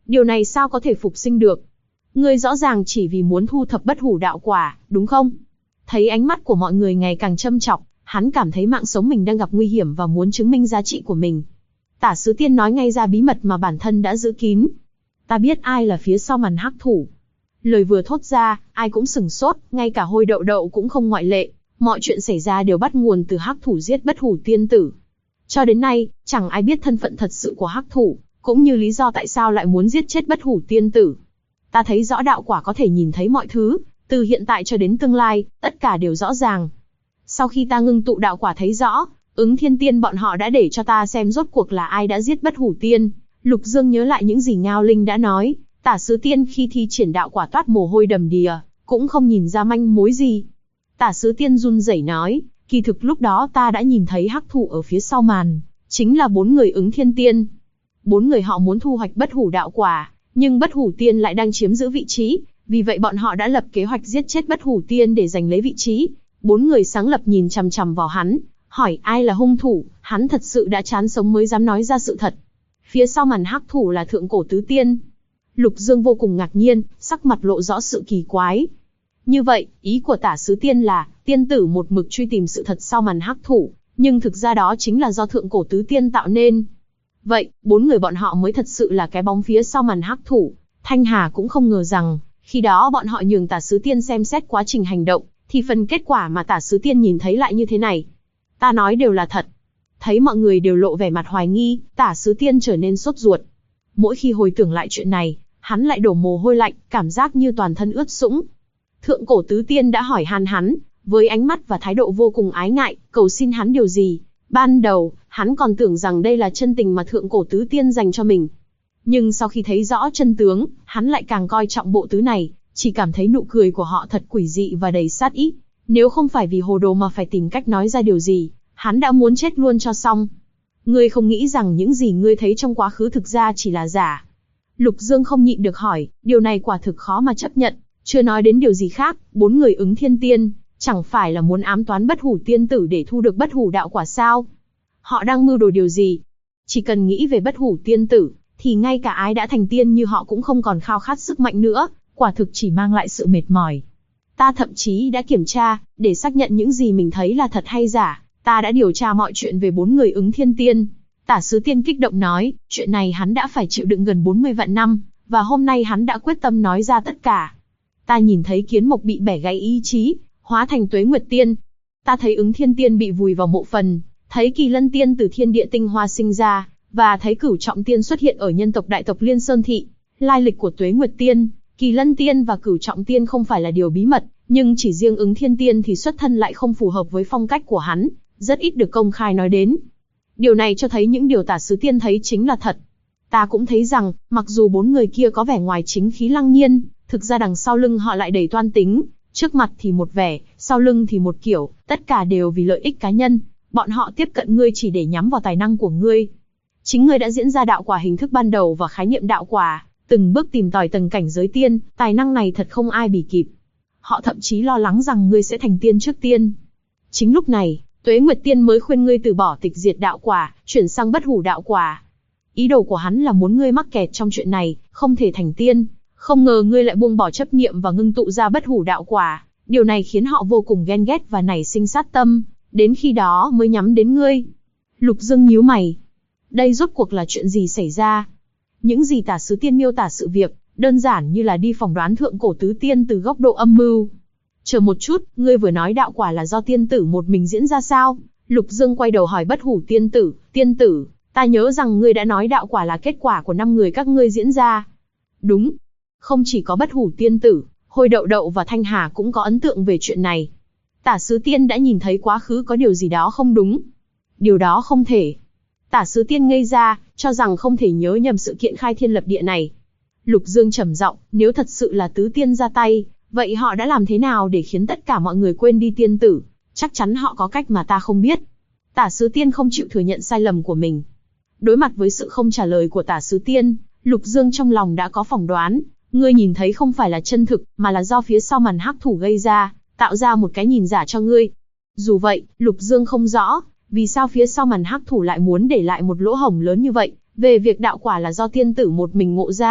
Điều này sao có thể phục sinh được? Ngươi rõ ràng chỉ vì muốn thu thập bất hủ đạo quả, đúng không? Thấy ánh mắt của mọi người ngày càng châm chọc, hắn cảm thấy mạng sống mình đang gặp nguy hiểm và muốn chứng minh giá trị của mình. Tả Sứ Tiên nói ngay ra bí mật mà bản thân đã giữ kín. Ta biết ai là phía sau màn hắc thủ. Lời vừa thốt ra, ai cũng sửng sốt, ngay cả Hôi Đậu Đậu cũng không ngoại lệ. Mọi chuyện xảy ra đều bắt nguồn từ hắc thủ giết bất hủ tiên tử. Cho đến nay, chẳng ai biết thân phận thật sự của hắc thủ, cũng như lý do tại sao lại muốn giết chết bất hủ tiên tử. Ta thấy rõ đạo quả có thể nhìn thấy mọi thứ, từ hiện tại cho đến tương lai, tất cả đều rõ ràng. Sau khi ta ngưng tụ đạo quả thấy rõ, Ứng Thiên Tiên bọn họ đã để cho ta xem rốt cuộc là ai đã giết bất hủ tiên. Lục Dương nhớ lại những gì Ngao Linh đã nói, Tả Sứ Tiên khi thi triển đạo quả toát mồ hôi đầm đìa, cũng không nhìn ra manh mối gì. Tả Sứ Tiên run rẩy nói, kỳ thực lúc đó ta đã nhìn thấy hắc thủ ở phía sau màn, chính là 4 người Ứng Thiên Tiên. 4 người họ muốn thu hoạch bất hủ đạo quả, nhưng bất hủ tiên lại đang chiếm giữ vị trí, vì vậy bọn họ đã lập kế hoạch giết chết bất hủ tiên để giành lấy vị trí. 4 người sáng lập nhìn chằm chằm vào hắn, hỏi ai là hung thủ, hắn thật sự đã chán sống mới dám nói ra sự thật. Phía sau màn hắc thủ là Thượng Cổ Tứ Tiên. Lục Dương vô cùng ngạc nhiên, sắc mặt lộ rõ sự kỳ quái. Như vậy, ý của Tả Sứ Tiên là, tiên tử một mực truy tìm sự thật sau màn hắc thủ, nhưng thực ra đó chính là do Thượng Cổ Tứ Tiên tạo nên. Vậy, 4 người bọn họ mới thật sự là cái bóng phía sau màn hắc thủ. Thanh Hà cũng không ngờ rằng, khi đó bọn họ nhường Tả Sứ Tiên xem xét quá trình hành động, thì phần kết quả mà Tả Sứ Tiên nhìn thấy lại như thế này. Ta nói đều là thật. Thấy mọi người đều lộ vẻ mặt hoài nghi, Tả Sứ Tiên trở nên sốt ruột. Mỗi khi hồi tưởng lại chuyện này, hắn lại đổ mồ hôi lạnh, cảm giác như toàn thân ướt sũng. Thượng Cổ Tứ Tiên đã hỏi han hắn, với ánh mắt và thái độ vô cùng ái ngại, cầu xin hắn điều gì. Ban đầu, hắn còn tưởng rằng đây là chân tình mà Thượng Cổ Tứ Tiên dành cho mình. Nhưng sau khi thấy rõ chân tướng, hắn lại càng coi trọng bộ tứ này, chỉ cảm thấy nụ cười của họ thật quỷ dị và đầy sát ý. Nếu không phải vì hồ đồ mà phải tìm cách nói ra điều gì, hắn đã muốn chết luôn cho xong. Ngươi không nghĩ rằng những gì ngươi thấy trong quá khứ thực ra chỉ là giả. Lục Dương không nhịn được hỏi, điều này quả thực khó mà chấp nhận, chưa nói đến điều gì khác, 4 người Ứng Thiên Tiên, chẳng phải là muốn ám toán bất hủ tiên tử để thu được bất hủ đạo quả sao? Họ đang mưu đồ điều gì? Chỉ cần nghĩ về bất hủ tiên tử, thì ngay cả ai đã thành tiên như họ cũng không còn khao khát sức mạnh nữa, quả thực chỉ mang lại sự mệt mỏi. Ta thậm chí đã kiểm tra, để xác nhận những gì mình thấy là thật hay giả, ta đã điều tra mọi chuyện về 4 người Ứng Thiên Tiên. Tả Sứ Tiên kích động nói, chuyện này hắn đã phải chịu đựng gần 40 vạn năm, và hôm nay hắn đã quyết tâm nói ra tất cả. Ta nhìn thấy Kiến Mộc bị bẻ gãy ý chí, hóa thành Tuế Nguyệt Tiên. Ta thấy Ứng Thiên Tiên bị vùi vào mộ phần, thấy Kỳ Lân Tiên từ thiên địa tinh hoa sinh ra, và thấy Cửu Trọng Tiên xuất hiện ở nhân tộc đại tộc Liên Sơn Thị. Lai lịch của Tuế Nguyệt Tiên, Kỳ Lân Tiên và Cửu Trọng Tiên không phải là điều bí mật, nhưng chỉ riêng Ứng Thiên Tiên thì xuất thân lại không phù hợp với phong cách của hắn, rất ít được công khai nói đến. Điều này cho thấy những điều Tả Sứ Tiên thấy chính là thật. Ta cũng thấy rằng, mặc dù 4 người kia có vẻ ngoài chính khí lăng nhiên, thực ra đằng sau lưng họ lại đầy toan tính, trước mặt thì một vẻ, sau lưng thì một kiểu, tất cả đều vì lợi ích cá nhân. Bọn họ tiếp cận ngươi chỉ để nhắm vào tài năng của ngươi. Chính ngươi đã diễn ra đạo quả hình thức ban đầu và khái niệm đạo quả, từng bước tìm tòi tầng cảnh giới tiên, tài năng này thật không ai bì kịp. Họ thậm chí lo lắng rằng ngươi sẽ thành tiên trước tiên. Chính lúc này, Tuế Nguyệt Tiên mới khuyên ngươi từ bỏ tịch diệt đạo quả, chuyển sang bất hủ đạo quả. Ý đồ của hắn là muốn ngươi mắc kẹt trong chuyện này, không thể thành tiên. Không ngờ ngươi lại buông bỏ chấp niệm và ngưng tụ ra bất hủ đạo quả. Điều này khiến họ vô cùng ghen ghét và nảy sinh sát tâm, đến khi đó mới nhắm đến ngươi. Lục Dương nhíu mày. Đây rốt cuộc là chuyện gì xảy ra? Những gì Tả Sứ Tiên miêu tả sự việc, đơn giản như là đi phỏng đoán Thượng Cổ Tứ Tiên từ góc độ âm mưu. Chờ một chút, ngươi vừa nói đạo quả là do tiên tử một mình diễn ra sao? Lục Dương quay đầu hỏi bất hủ tiên tử, ta nhớ rằng ngươi đã nói đạo quả là kết quả của 5 người các ngươi diễn ra. Đúng. Không chỉ có bất hủ tiên tử, Hôi Đậu Đậu và Thanh Hà cũng có ấn tượng về chuyện này. Tả Sứ Tiên đã nhìn thấy quá khứ có điều gì đó không đúng. Điều đó không thể. Tả Sứ Tiên ngây ra, cho rằng không thể nhớ nhầm sự kiện khai thiên lập địa này. Lục Dương trầm giọng, nếu thật sự là tứ tiên ra tay, vậy họ đã làm thế nào để khiến tất cả mọi người quên đi tiên tử? Chắc chắn họ có cách mà ta không biết. Tả Sứ Tiên không chịu thừa nhận sai lầm của mình. Đối mặt với sự không trả lời của Tả Sứ Tiên, Lục Dương trong lòng đã có phỏng đoán. Ngươi nhìn thấy không phải là chân thực, mà là do phía sau màn hắc thủ gây ra, tạo ra một cái nhìn giả cho ngươi. Dù vậy, Lục Dương không rõ, vì sao phía sau màn hắc thủ lại muốn để lại một lỗ hổng lớn như vậy, về việc đạo quả là do tiên tử một mình ngộ ra,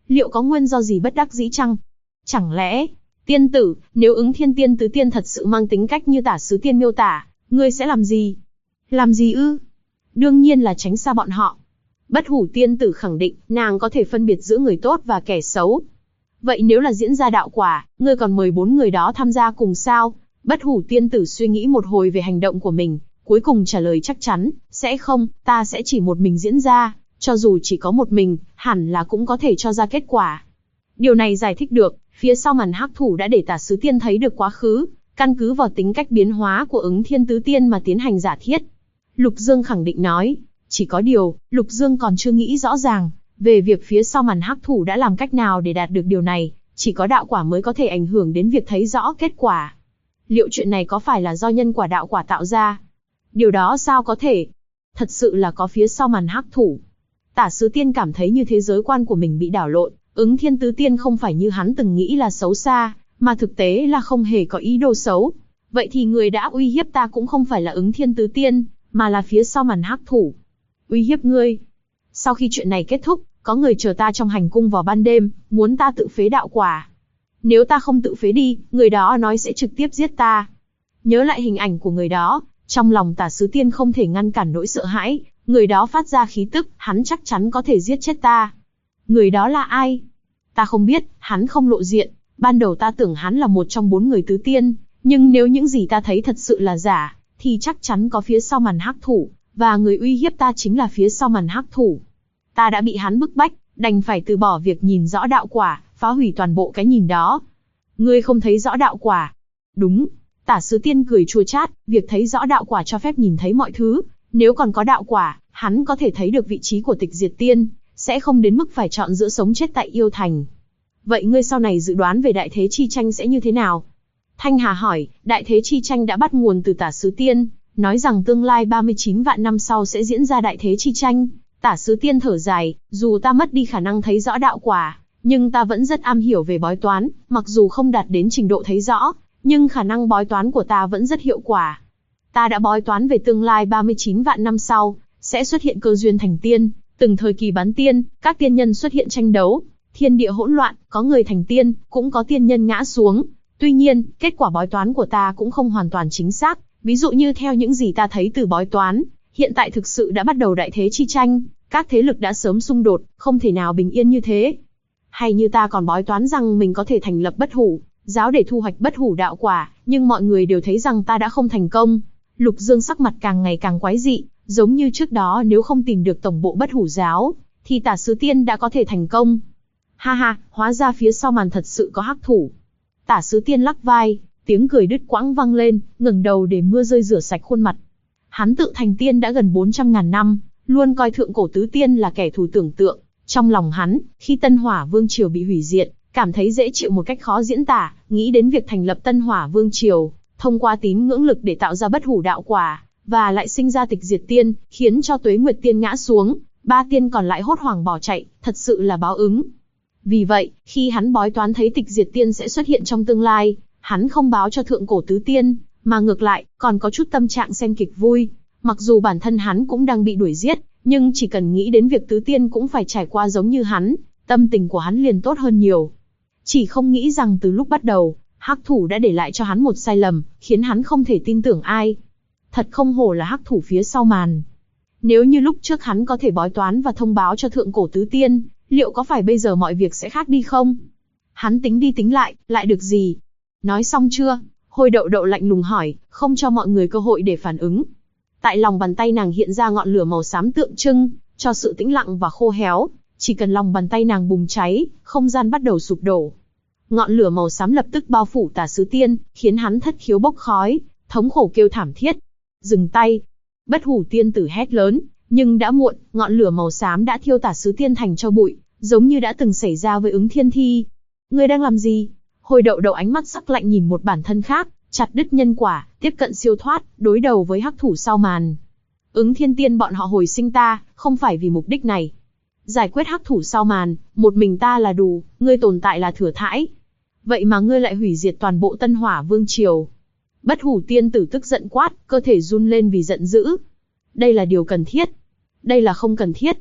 Liệu có nguyên do gì bất đắc dĩ chăng? Chẳng lẽ, tiên tử, nếu Ứng Thiên Tiên Tứ Tiên thật sự mang tính cách như tả sứ tiên miêu tả, ngươi sẽ làm gì? Làm gì ư? Đương nhiên là tránh xa bọn họ. Bất Hủ tiên tử khẳng định, nàng có thể phân biệt giữa người tốt và kẻ xấu. Vậy nếu là diễn ra đạo quả, ngươi còn mời 4 người đó tham gia cùng sao? Bất Hủ tiên tử suy nghĩ một hồi về hành động của mình, cuối cùng trả lời chắc chắn, sẽ không, ta sẽ chỉ một mình diễn ra, cho dù chỉ có một mình, hẳn là cũng có thể cho ra kết quả. Điều này giải thích được, phía sau màn hắc thủ đã để tả sứ tiên thấy được quá khứ, căn cứ vào tính cách biến hóa của Ứng Thiên Tứ Tiên mà tiến hành giả thiết. Lục Dương khẳng định nói, chỉ có điều, Lục Dương còn chưa nghĩ rõ ràng, về việc phía sau màn hắc thủ đã làm cách nào để đạt được điều này, chỉ có đạo quả mới có thể ảnh hưởng đến việc thấy rõ kết quả. Liệu chuyện này có phải là do nhân quả đạo quả tạo ra? Điều đó sao có thể? Thật sự là có phía sau màn hắc thủ. Tả sứ tiên cảm thấy như thế giới quan của mình bị đảo lộn, Ứng Thiên Tứ Tiên không phải như hắn từng nghĩ là xấu xa, mà thực tế là không hề có ý đồ xấu. Vậy thì người đã uy hiếp ta cũng không phải là Ứng Thiên Tứ Tiên, mà là phía sau màn hắc thủ. Uy hiếp ngươi? Sau khi chuyện này kết thúc, có người chờ ta trong hành cung vào ban đêm, muốn ta tự phế đạo quả. Nếu ta không tự phế đi, người đó nói sẽ trực tiếp giết ta. Nhớ lại hình ảnh của người đó, trong lòng tả sứ tiên không thể ngăn cản nỗi sợ hãi, người đó phát ra khí tức, hắn chắc chắn có thể giết chết ta. Người đó là ai? Ta không biết, hắn không lộ diện, ban đầu ta tưởng hắn là một trong 4 người tứ tiên, nhưng nếu những gì ta thấy thật sự là giả, thì chắc chắn có phía sau màn hắc thủ, và người uy hiếp ta chính là phía sau màn hắc thủ. Ta đã bị hắn bức bách, đành phải từ bỏ việc nhìn rõ đạo quả, phá hủy toàn bộ cái nhìn đó. Ngươi không thấy rõ đạo quả? Đúng. Tả sứ tiên cười chua chát, việc thấy rõ đạo quả cho phép nhìn thấy mọi thứ, nếu còn có đạo quả, hắn có thể thấy được vị trí của Tịch Diệt Tiên, sẽ không đến mức phải chọn giữa sống chết tại yêu thành. Vậy ngươi sau này dự đoán về đại thế chi tranh sẽ như thế nào? Thanh Hà hỏi, đại thế chi tranh đã bắt nguồn từ tả sứ tiên, nói rằng tương lai 39 vạn năm sau sẽ diễn ra đại thế chi tranh. Tả sứ tiên thở dài, dù ta mất đi khả năng thấy rõ đạo quả, nhưng ta vẫn rất am hiểu về bói toán, mặc dù không đạt đến trình độ thấy rõ, nhưng khả năng bói toán của ta vẫn rất hiệu quả. Ta đã bói toán về tương lai 39 vạn năm sau, sẽ xuất hiện cơ duyên thành tiên, từng thời kỳ bán tiên, các tiên nhân xuất hiện tranh đấu, thiên địa hỗn loạn, có người thành tiên, cũng có tiên nhân ngã xuống. Tuy nhiên, kết quả bói toán của ta cũng không hoàn toàn chính xác, ví dụ như theo những gì ta thấy từ bói toán, hiện tại thực sự đã bắt đầu đại thế chi tranh, các thế lực đã sớm xung đột, không thể nào bình yên như thế. Hay như ta còn bói toán rằng mình có thể thành lập Bất Hủ giáo để thu hoạch Bất Hủ đạo quả, nhưng mọi người đều thấy rằng ta đã không thành công. Lục Dương sắc mặt càng ngày càng quái dị, giống như trước đó nếu không tìm được tổng bộ Bất Hủ giáo, thì tả sứ tiên đã có thể thành công. Ha ha, hóa ra phía sau màn thật sự có hắc thủ. Tả sứ tiên lắc vai, tiếng cười đứt quãng vang lên, ngẩng đầu để mưa rơi rửa sạch khuôn mặt. Hắn tự thành tiên đã gần 400.000 năm, luôn coi thượng cổ tứ tiên là kẻ thù tưởng tượng. Trong lòng hắn, khi Tân Hỏa Vương Triều bị hủy diệt, cảm thấy dễ chịu một cách khó diễn tả, nghĩ đến việc thành lập Tân Hỏa Vương Triều, thông qua tín ngưỡng lực để tạo ra Bất Hủ đạo quả, và lại sinh ra Tịch Diệt Tiên, khiến cho Tuế Nguyệt Tiên ngã xuống, 3 tiên còn lại hốt hoảng bỏ chạy, thật sự là báo ứng. Vì vậy, khi hắn bói toán thấy Tịch Diệt Tiên sẽ xuất hiện trong tương lai, hắn không báo cho thượng cổ tứ tiên, mà ngược lại, còn có chút tâm trạng xem kịch vui. Mặc dù bản thân hắn cũng đang bị đuổi giết, nhưng chỉ cần nghĩ đến việc tứ tiên cũng phải trải qua giống như hắn, tâm tình của hắn liền tốt hơn nhiều. Chỉ không nghĩ rằng từ lúc bắt đầu, hắc thủ đã để lại cho hắn một sai lầm, khiến hắn không thể tin tưởng ai. Thật không hổ là hắc thủ phía sau màn. Nếu như lúc trước hắn có thể bói toán và thông báo cho thượng cổ tứ tiên, liệu có phải bây giờ mọi việc sẽ khác đi không? Hắn tính đi tính lại được gì? Nói xong chưa? Hôi Đậu Đậu lạnh lùng hỏi, không cho mọi người cơ hội để phản ứng. Tại lòng bàn tay nàng hiện ra ngọn lửa màu xám tượng trưng cho sự tĩnh lặng và khô héo. Chỉ cần lòng bàn tay nàng bùng cháy, không gian bắt đầu sụp đổ. Ngọn lửa màu xám lập tức bao phủ tả sứ tiên, khiến hắn thất khiếu bốc khói, thống khổ kêu thảm thiết. Dừng tay! Bất Hủ tiên tử hét lớn, nhưng đã muộn, ngọn lửa màu xám đã thiêu tả sứ tiên thành tro bụi, giống như đã từng xảy ra với Ứng Thiên Thi. Ngươi đang làm gì? Hôi Đậu Đậu ánh mắt sắc lạnh nhìn một bản thân khác, chặt đứt nhân quả, tiếp cận siêu thoát, đối đầu với hắc thủ sau màn. Ứng Thiên Tiên bọn họ hồi sinh ta, không phải vì mục đích này. Giải quyết hắc thủ sau màn, một mình ta là đủ, ngươi tồn tại là thừa thãi. Vậy mà ngươi lại hủy diệt toàn bộ Tân Hỏa Vương Triều. Bất Hủ tiên tử tức giận quát, cơ thể run lên vì giận dữ. Đây là điều cần thiết. Đây là không cần thiết.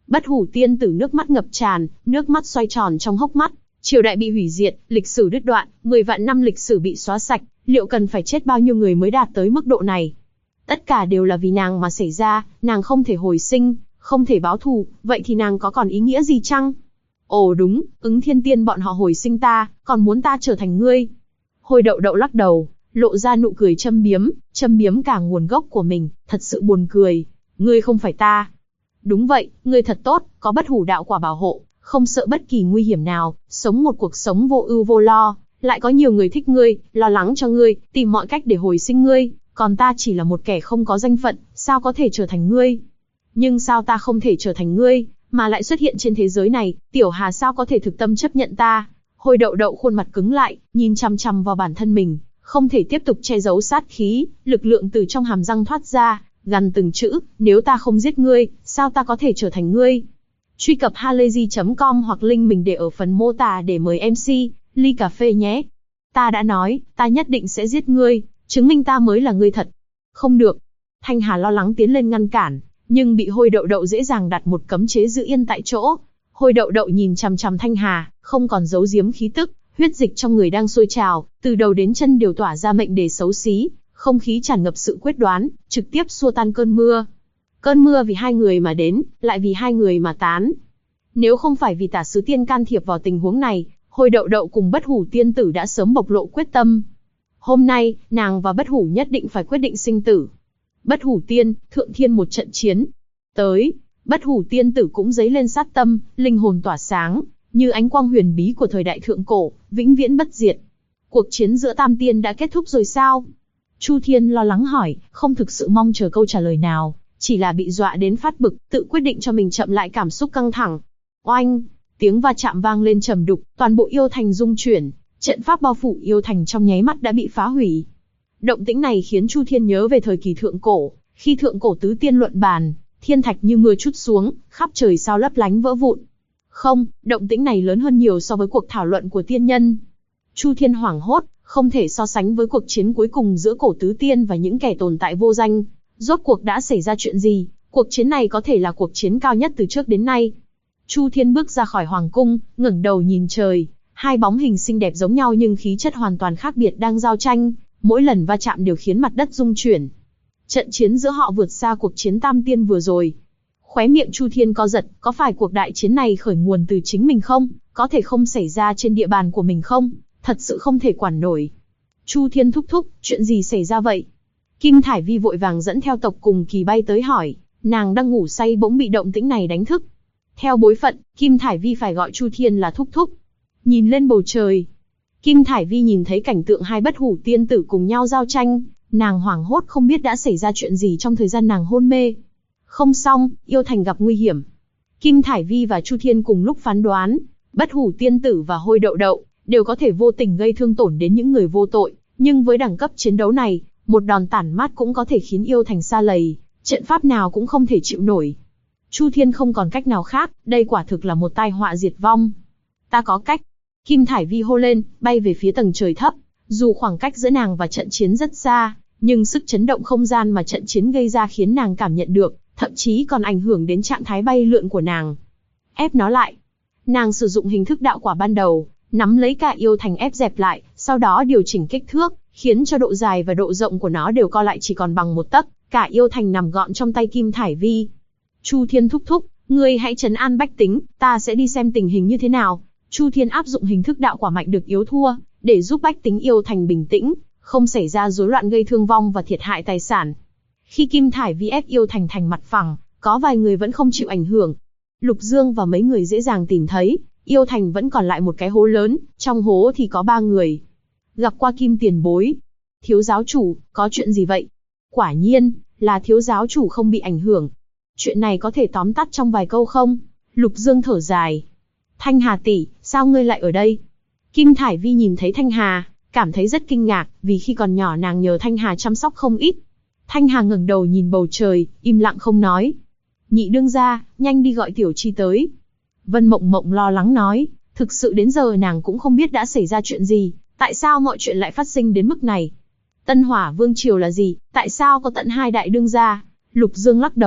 Bất hủ tiên tử nước mắt ngập tràn, nước mắt xoay tròn trong hốc mắt. Triều đại bị hủy diệt, lịch sử đứt đoạn, 10 vạn năm lịch sử bị xóa sạch, liệu cần phải chết bao nhiêu người mới đạt tới mức độ này? Tất cả đều là vì nàng mà xảy ra, nàng không thể hồi sinh, không thể báo thù, vậy thì nàng có còn ý nghĩa gì chăng? Ồ đúng, Ứng Thiên Tiên bọn họ hồi sinh ta, còn muốn ta trở thành ngươi. Hồi Đậu Đậu lắc đầu, lộ ra nụ cười châm biếm cả nguồn gốc của mình, thật sự buồn cười. Ngươi không phải ta. Đúng vậy, ngươi thật tốt, có bất hủ đạo quả bảo hộ, không sợ bất kỳ nguy hiểm nào, sống một cuộc sống vô ưu vô lo, lại có nhiều người thích ngươi, lo lắng cho ngươi, tìm mọi cách để hồi sinh ngươi, còn ta chỉ là một kẻ không có danh phận, sao có thể trở thành ngươi? Nhưng sao ta không thể trở thành ngươi, mà lại xuất hiện trên thế giới này, Tiểu Hà sao có thể thực tâm chấp nhận ta? Hồi Đậu Đậu khuôn mặt cứng lại, nhìn chằm chằm vào bản thân mình, không thể tiếp tục che giấu sát khí, lực lượng từ trong hàm răng thoát ra, gằn từng chữ, nếu ta không giết ngươi, sao ta có thể trở thành ngươi? Truy cập halayzi.com hoặc link mình để ở phần mô tả để mời MC, ly cà phê nhé. Ta đã nói, ta nhất định sẽ giết ngươi, chứng minh ta mới là ngươi thật. Không được. Thanh Hà lo lắng tiến lên ngăn cản, nhưng bị Hồi Đậu Đậu dễ dàng đặt một cấm chế giữ yên tại chỗ. Hồi Đậu Đậu nhìn chằm chằm Thanh Hà, không còn giấu giếm khí tức, huyết dịch trong người đang sôi trào, từ đầu đến chân đều tỏa ra mệnh đề xấu xí, không khí tràn ngập sự quyết đoán, trực tiếp xua tan cơn mưa. Cơn mưa vì hai người mà đến, lại vì hai người mà tán. Nếu không phải vì Tả Sứ Tiên can thiệp vào tình huống này, Hồi Đậu Đậu cùng Bất Hủ Tiên Tử đã sớm bộc lộ quyết tâm. Hôm nay, nàng và Bất Hủ nhất định phải quyết định sinh tử. Bất Hủ Tiên, Thượng Thiên một trận chiến. Tới, Bất Hủ Tiên Tử cũng dấy lên sát tâm, linh hồn tỏa sáng, như ánh quang huyền bí của thời đại thượng cổ, vĩnh viễn bất diệt. Cuộc chiến giữa Tam Tiên đã kết thúc rồi sao? Chu Thiên lo lắng hỏi, không thực sự mong chờ câu trả lời nào, chỉ là bị dọa đến phát bực, tự quyết định cho mình chậm lại cảm xúc căng thẳng. Oanh, tiếng va chạm vang lên trầm đục, toàn bộ yêu thành rung chuyển, trận pháp bao phủ yêu thành trong nháy mắt đã bị phá hủy. Động tĩnh này khiến Chu Thiên nhớ về thời kỳ thượng cổ, khi thượng cổ tứ tiên luận bàn, thiên thạch như mưa trút xuống, khắp trời sao lấp lánh vỡ vụn. Không, động tĩnh này lớn hơn nhiều so với cuộc thảo luận của tiên nhân. Chu Thiên hoảng hốt, không thể so sánh với cuộc chiến cuối cùng giữa cổ tứ tiên và những kẻ tồn tại vô danh. Rốt cuộc đã xảy ra chuyện gì? Cuộc chiến này có thể là cuộc chiến cao nhất từ trước đến nay. Chu Thiên bước ra khỏi hoàng cung, ngẩng đầu nhìn trời, hai bóng hình xinh đẹp giống nhau nhưng khí chất hoàn toàn khác biệt đang giao tranh, mỗi lần va chạm đều khiến mặt đất rung chuyển. Trận chiến giữa họ vượt xa cuộc chiến Tam Tiên vừa rồi. Khóe miệng Chu Thiên co giật, có phải cuộc đại chiến này khởi nguồn từ chính mình không? Có thể không xảy ra trên địa bàn của mình không? Thật sự không thể quản nổi. Chu Thiên thúc thúc, chuyện gì xảy ra vậy? Kim Thải Vi vội vàng dẫn theo tộc cùng kỳ bay tới hỏi, nàng đang ngủ say bỗng bị động tĩnh này đánh thức. Theo bối phận, Kim Thải Vi phải gọi Chu Thiên là thúc thúc. Nhìn lên bầu trời, Kim Thải Vi nhìn thấy cảnh tượng hai bất hủ tiên tử cùng nhau giao tranh, nàng hoảng hốt không biết đã xảy ra chuyện gì trong thời gian nàng hôn mê. Không xong, yêu thành gặp nguy hiểm. Kim Thải Vi và Chu Thiên cùng lúc phán đoán, bất hủ tiên tử và Hồi Đậu Đậu đều có thể vô tình gây thương tổn đến những người vô tội, nhưng với đẳng cấp chiến đấu này, một đòn tản mát cũng có thể khiến yêu thành sa lầy, trận pháp nào cũng không thể chịu nổi. Chu Thiên không còn cách nào khác, đây quả thực là một tai họa diệt vong. Ta có cách. Kim Thải Vi hô lên, bay về phía tầng trời thấp. Dù khoảng cách giữa nàng và trận chiến rất xa, nhưng sức chấn động không gian mà trận chiến gây ra khiến nàng cảm nhận được, thậm chí còn ảnh hưởng đến trạng thái bay lượn của nàng. Ép nó lại. Nàng sử dụng hình thức đạo quả ban đầu, nắm lấy cả yêu thành ép dẹp lại, sau đó điều chỉnh kích thước, khiến cho độ dài và độ rộng của nó đều co lại chỉ còn bằng một tấc, cả yêu thành nằm gọn trong tay Kim Thải Vi. Chu Thiên thúc thúc, ngươi hãy trấn an bách tính, ta sẽ đi xem tình hình như thế nào. Chu Thiên áp dụng hình thức đạo quả mạnh được yếu thua, để giúp bách tính yêu thành bình tĩnh, không xảy ra rối loạn gây thương vong và thiệt hại tài sản. Khi Kim Thải Vi ép yêu thành thành mặt phẳng, có vài người vẫn không chịu ảnh hưởng. Lục Dương và mấy người dễ dàng tìm thấy, yêu thành vẫn còn lại một cái hố lớn, trong hố thì có 3 người. Gặp qua Kim tiền bối. Thiếu giáo chủ, có chuyện gì vậy? Quả nhiên, là thiếu giáo chủ không bị ảnh hưởng. Chuyện này có thể tóm tắt trong vài câu không? Lục Dương thở dài. Thanh Hà tỷ, sao ngươi lại ở đây? Kim Thải Vi nhìn thấy Thanh Hà, cảm thấy rất kinh ngạc, vì khi còn nhỏ nàng nhờ Thanh Hà chăm sóc không ít. Thanh Hà ngẩng đầu nhìn bầu trời, im lặng không nói. Nhị đương gia, nhanh đi gọi Tiểu Chi tới. Vân Mộng Mộng lo lắng nói, thực sự đến giờ nàng cũng không biết đã xảy ra chuyện gì, tại sao mọi chuyện lại phát sinh đến mức này. Tân Hỏa Vương Triều là gì, tại sao có tận 2 đại đương gia? Lục Dương lắc đầu,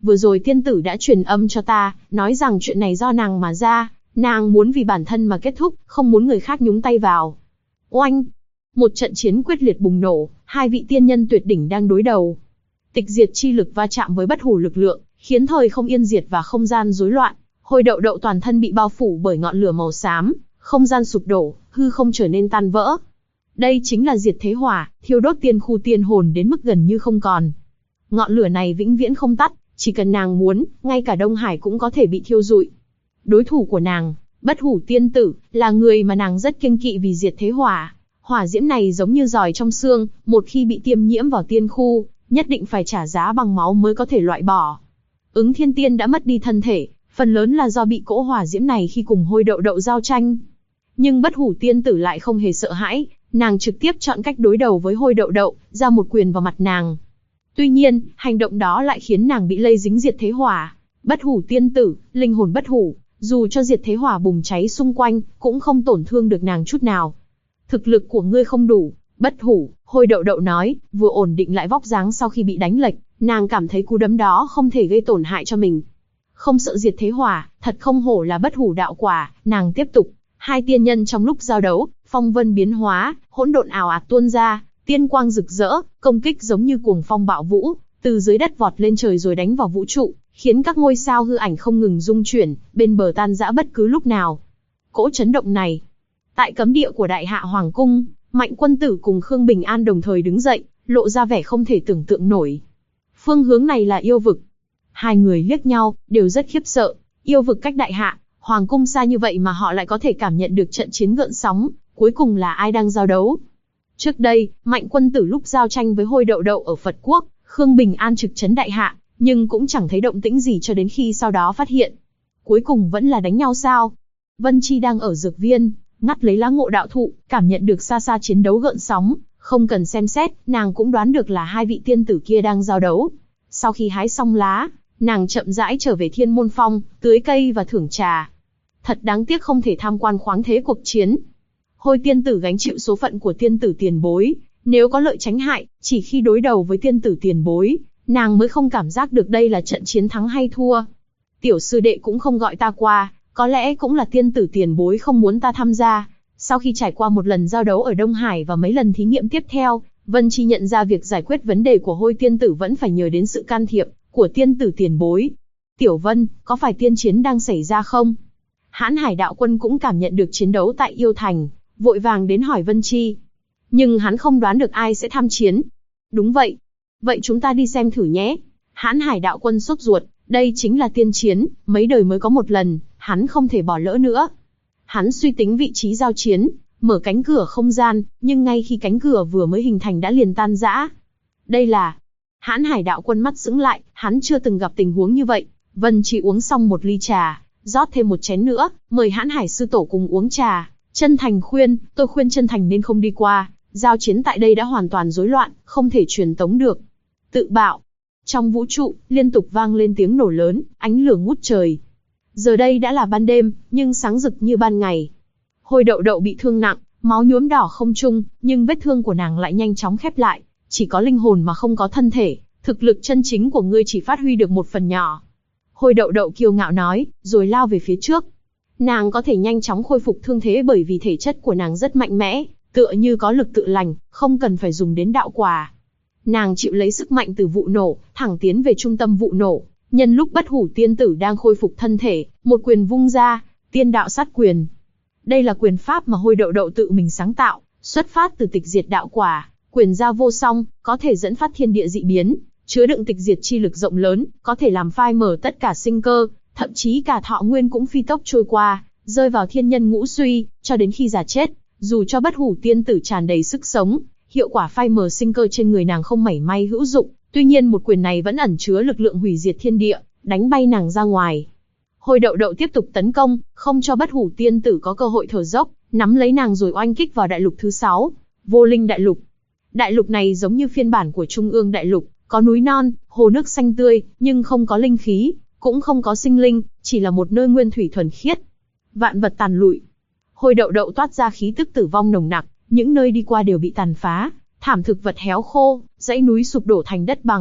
vừa rồi tiên tử đã truyền âm cho ta, nói rằng chuyện này do nàng mà ra, nàng muốn vì bản thân mà kết thúc, không muốn người khác nhúng tay vào. Oanh! Một trận chiến quyết liệt bùng nổ, hai vị tiên nhân tuyệt đỉnh đang đối đầu. Tịch diệt chi lực va chạm với bất hủ lực lượng, khiến thời không yên diệt và không gian rối loạn. Hôi đậu đậu toàn thân bị bao phủ bởi ngọn lửa màu xám, không gian sụp đổ, hư không trở nên tan vỡ. Đây chính là diệt thế hỏa, thiêu đốt tiên khu tiên hồn đến mức gần như không còn. Ngọn lửa này vĩnh viễn không tắt, chỉ cần nàng muốn, ngay cả Đông Hải cũng có thể bị thiêu rụi. Đối thủ của nàng, bất hủ tiên tử, là người mà nàng rất kiêng kỵ vì diệt thế hỏa. Hỏa diễm này giống như giòi trong xương, một khi bị tiêm nhiễm vào tiên khu, nhất định phải trả giá bằng máu mới có thể loại bỏ. Ứng Thiên Tiên đã mất đi thân thể, phần lớn là do bị cỗ hỏa diễm này khi cùng hôi đậu đậu giao tranh. Nhưng bất hủ tiên tử lại không hề sợ hãi, nàng trực tiếp chọn cách đối đầu với hôi đậu đậu, ra một quyền vào mặt nàng. Tuy nhiên, hành động đó lại khiến nàng bị lây dính diệt thế hỏa. Bất hủ tiên tử, linh hồn bất hủ, dù cho diệt thế hỏa bùng cháy xung quanh, cũng không tổn thương được nàng chút nào. Thực lực của ngươi không đủ, bất hủ, hôi đậu đậu nói, vừa ổn định lại vóc dáng sau khi bị đánh lệch, nàng cảm thấy cú đấm đó không thể gây tổn hại cho mình. Không sợ diệt thế hỏa, thật không hổ là bất hủ đạo quả, nàng tiếp tục. Hai tiên nhân trong lúc giao đấu, phong vân biến hóa, hỗn độn ào ạt tuôn ra, tiên quang rực rỡ, công kích giống như cuồng phong bạo vũ, từ dưới đất vọt lên trời rồi đánh vào vũ trụ, khiến các ngôi sao hư ảnh không ngừng rung chuyển, bên bờ tan rã bất cứ lúc nào. Cỗ chấn động này, tại cấm địa của Đại Hạ Hoàng cung, Mạnh Quân Tử cùng Khương Bình An đồng thời đứng dậy, lộ ra vẻ không thể tưởng tượng nổi. Phương hướng này là yêu vực. Hai người liếc nhau, đều rất khiếp sợ. Yêu vực cách Đại Hạ Hoàng cung xa như vậy mà họ lại có thể cảm nhận được trận chiến gợn sóng, cuối cùng là ai đang giao đấu? Trước đây, Mạnh Quân Tử lúc giao tranh với hôi đậu đậu ở Phật Quốc, Khương Bình An trực trấn Đại Hạ, nhưng cũng chẳng thấy động tĩnh gì cho đến khi sau đó phát hiện. Cuối cùng vẫn là đánh nhau sao? Vân Chi đang ở dược viên, ngắt lấy lá ngộ đạo thụ, cảm nhận được xa xa chiến đấu gợn sóng, không cần xem xét, nàng cũng đoán được là hai vị tiên tử kia đang giao đấu. Sau khi hái xong lá, nàng chậm rãi trở về Thiên Môn Phong, tưới cây và thưởng trà. Thật đáng tiếc không thể tham quan khoáng thế cuộc chiến. Hôi tiên tử gánh chịu số phận của tiên tử tiền bối, nếu có lợi tránh hại, chỉ khi đối đầu với tiên tử tiền bối, nàng mới không cảm giác được đây là trận chiến thắng hay thua. Tiểu sư đệ cũng không gọi ta qua, có lẽ cũng là tiên tử tiền bối không muốn ta tham gia. Sau khi trải qua một lần giao đấu ở Đông Hải và mấy lần thí nghiệm tiếp theo, Vân Chi nhận ra việc giải quyết vấn đề của hôi tiên tử vẫn phải nhờ đến sự can thiệp của tiên tử tiền bối. Tiểu Vân, có phải tiên chiến đang xảy ra không? Hãn Hải đạo quân cũng cảm nhận được chiến đấu tại Yêu Thành, vội vàng đến hỏi Vân Chi. Nhưng hắn không đoán được ai sẽ tham chiến. Đúng vậy. Vậy chúng ta đi xem thử nhé. Hãn Hải đạo quân sốt ruột, đây chính là tiên chiến, mấy đời mới có một lần, hắn không thể bỏ lỡ nữa. Hắn suy tính vị trí giao chiến, mở cánh cửa không gian, nhưng ngay khi cánh cửa vừa mới hình thành đã liền tan rã. Đây là... Hãn Hải đạo quân mắt sững lại, hắn chưa từng gặp tình huống như vậy. Vân Chi uống xong một ly trà, rót thêm một chén nữa, mời Hãn Hải sư tổ cùng uống trà. Chân Thành khuyên, tôi khuyên Chân Thành nên không đi qua, giao chiến tại đây đã hoàn toàn rối loạn, không thể truyền tống được. Tự bạo. Trong vũ trụ, liên tục vang lên tiếng nổ lớn, ánh lửa ngút trời. Giờ đây đã là ban đêm, nhưng sáng rực như ban ngày. Hôi đậu đậu bị thương nặng, máu nhuốm đỏ không trung, nhưng vết thương của nàng lại nhanh chóng khép lại. Chỉ có linh hồn mà không có thân thể, thực lực chân chính của ngươi chỉ phát huy được một phần nhỏ. Hôi đậu đậu kiêu ngạo nói, rồi lao về phía trước. Nàng có thể nhanh chóng khôi phục thương thế bởi vì thể chất của nàng rất mạnh mẽ, tựa như có lực tự lành, không cần phải dùng đến đạo quả. Nàng chịu lấy sức mạnh từ vụ nổ, thẳng tiến về trung tâm vụ nổ. Nhân lúc bất hủ tiên tử đang khôi phục thân thể, một quyền vung ra, tiên đạo sát quyền. Đây là quyền pháp mà hôi đậu đậu tự mình sáng tạo, xuất phát từ tịch diệt đạo quả. Quyền ra vô song, có thể dẫn phát thiên địa dị biến, chứa đựng tịch diệt chi lực rộng lớn, có thể làm phai mở tất cả sinh cơ, thậm chí cả thọ nguyên cũng phi tốc trôi qua, rơi vào thiên nhân ngũ suy, cho đến khi già chết. Dù cho bất hủ tiên tử tràn đầy sức sống, hiệu quả phai mờ sinh cơ trên người nàng không mảy may hữu dụng. Tuy nhiên một quyền này vẫn ẩn chứa lực lượng hủy diệt thiên địa, đánh bay nàng ra ngoài. Hôi đậu đậu tiếp tục tấn công, không cho bất hủ tiên tử có cơ hội thở dốc, nắm lấy nàng rồi oanh kích vào đại lục thứ 6, Vô Linh đại lục. Đại lục này giống như phiên bản của Trung ương đại lục, có núi non, hồ nước xanh tươi, nhưng không có linh khí, cũng không có sinh linh, chỉ là một nơi nguyên thủy thuần khiết. Vạn vật tàn lụi. Hôi đậu đậu toát ra khí tức tử vong nồng nặc, những nơi đi qua đều bị tàn phá, thảm thực vật héo khô, dãy núi sụp đổ thành đất bằng,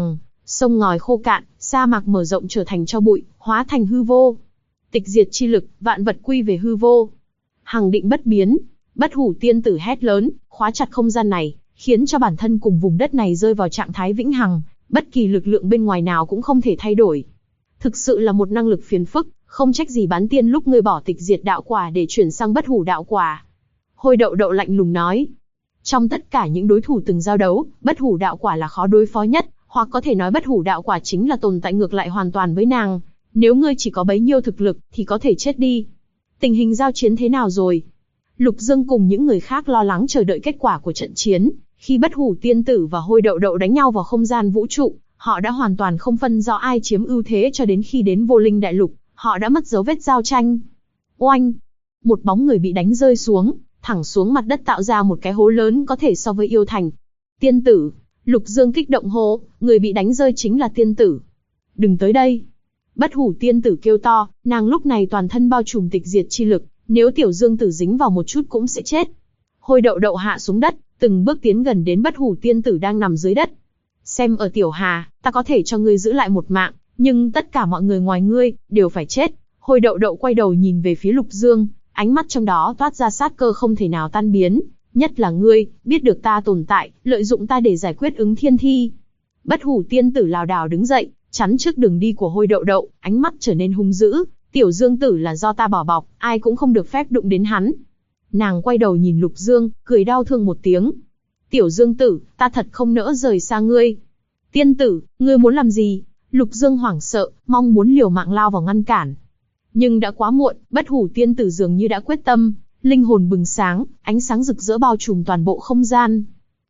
Sông ngòi khô cạn, sa mạc mở rộng trở thành tro bụi, hóa thành hư vô. Tịch diệt chi lực, vạn vật quy về hư vô. Hằng định bất biến. Bất hủ tiên tử hét lớn, khóa chặt không gian này, khiến cho bản thân cùng vùng đất này rơi vào trạng thái vĩnh hằng, bất kỳ lực lượng bên ngoài nào cũng không thể thay đổi. Thực sự là một năng lực phiền phức, không trách gì bán tiên lúc ngươi bỏ tịch diệt đạo quả để chuyển sang bất hủ đạo quả. Hôi đậu đậu lạnh lùng nói. Trong tất cả những đối thủ từng giao đấu, bất hủ đạo quả là khó đối phó nhất, hoặc có thể nói bất hủ đạo quả chính là tồn tại ngược lại hoàn toàn với nàng. Nếu ngươi chỉ có bấy nhiêu thực lực, thì có thể chết đi. Tình hình giao chiến thế nào rồi? Lục Dương cùng những người khác lo lắng chờ đợi kết quả của trận chiến. Khi bất hủ tiên tử và hôi đậu đậu đánh nhau vào không gian vũ trụ, họ đã hoàn toàn không phân rõ ai chiếm ưu thế cho đến khi đến vô linh đại lục, họ đã mất dấu vết giao tranh. Oanh! Một bóng người bị đánh rơi xuống, thẳng xuống mặt đất tạo ra một cái hố lớn có thể so với yêu thành. Tiên tử! Lục Dương kích động hô, người bị đánh rơi chính là tiên tử. Đừng tới đây! Bất hủ tiên tử kêu to, nàng lúc này toàn thân bao trùm tịch diệt chi lực, nếu tiểu Dương tử dính vào một chút cũng sẽ chết. Hôi đậu đậu hạ xuống đất, từng bước tiến gần đến bất hủ tiên tử đang nằm dưới đất. Xem ở tiểu Hà, ta có thể cho ngươi giữ lại một mạng, nhưng tất cả mọi người ngoài ngươi, đều phải chết. Hôi đậu đậu quay đầu nhìn về phía Lục Dương, ánh mắt trong đó toát ra sát cơ không thể nào tan biến. Nhất là ngươi, biết được ta tồn tại, lợi dụng ta để giải quyết ứng thiên thi. Bất hủ tiên tử lảo đảo đứng dậy, chắn trước đường đi của hôi đậu đậu, ánh mắt trở nên hung dữ. Tiểu Dương tử là do ta bỏ bọc, ai cũng không được phép đụng đến hắn. Nàng quay đầu nhìn Lục Dương, cười đau thương một tiếng. Tiểu Dương tử, ta thật không nỡ rời xa ngươi. Tiên tử, ngươi muốn làm gì? Lục Dương hoảng sợ, mong muốn liều mạng lao vào ngăn cản. Nhưng đã quá muộn, bất hủ tiên tử dường như đã quyết tâm, linh hồn bừng sáng, ánh sáng rực rỡ bao trùm toàn bộ không gian.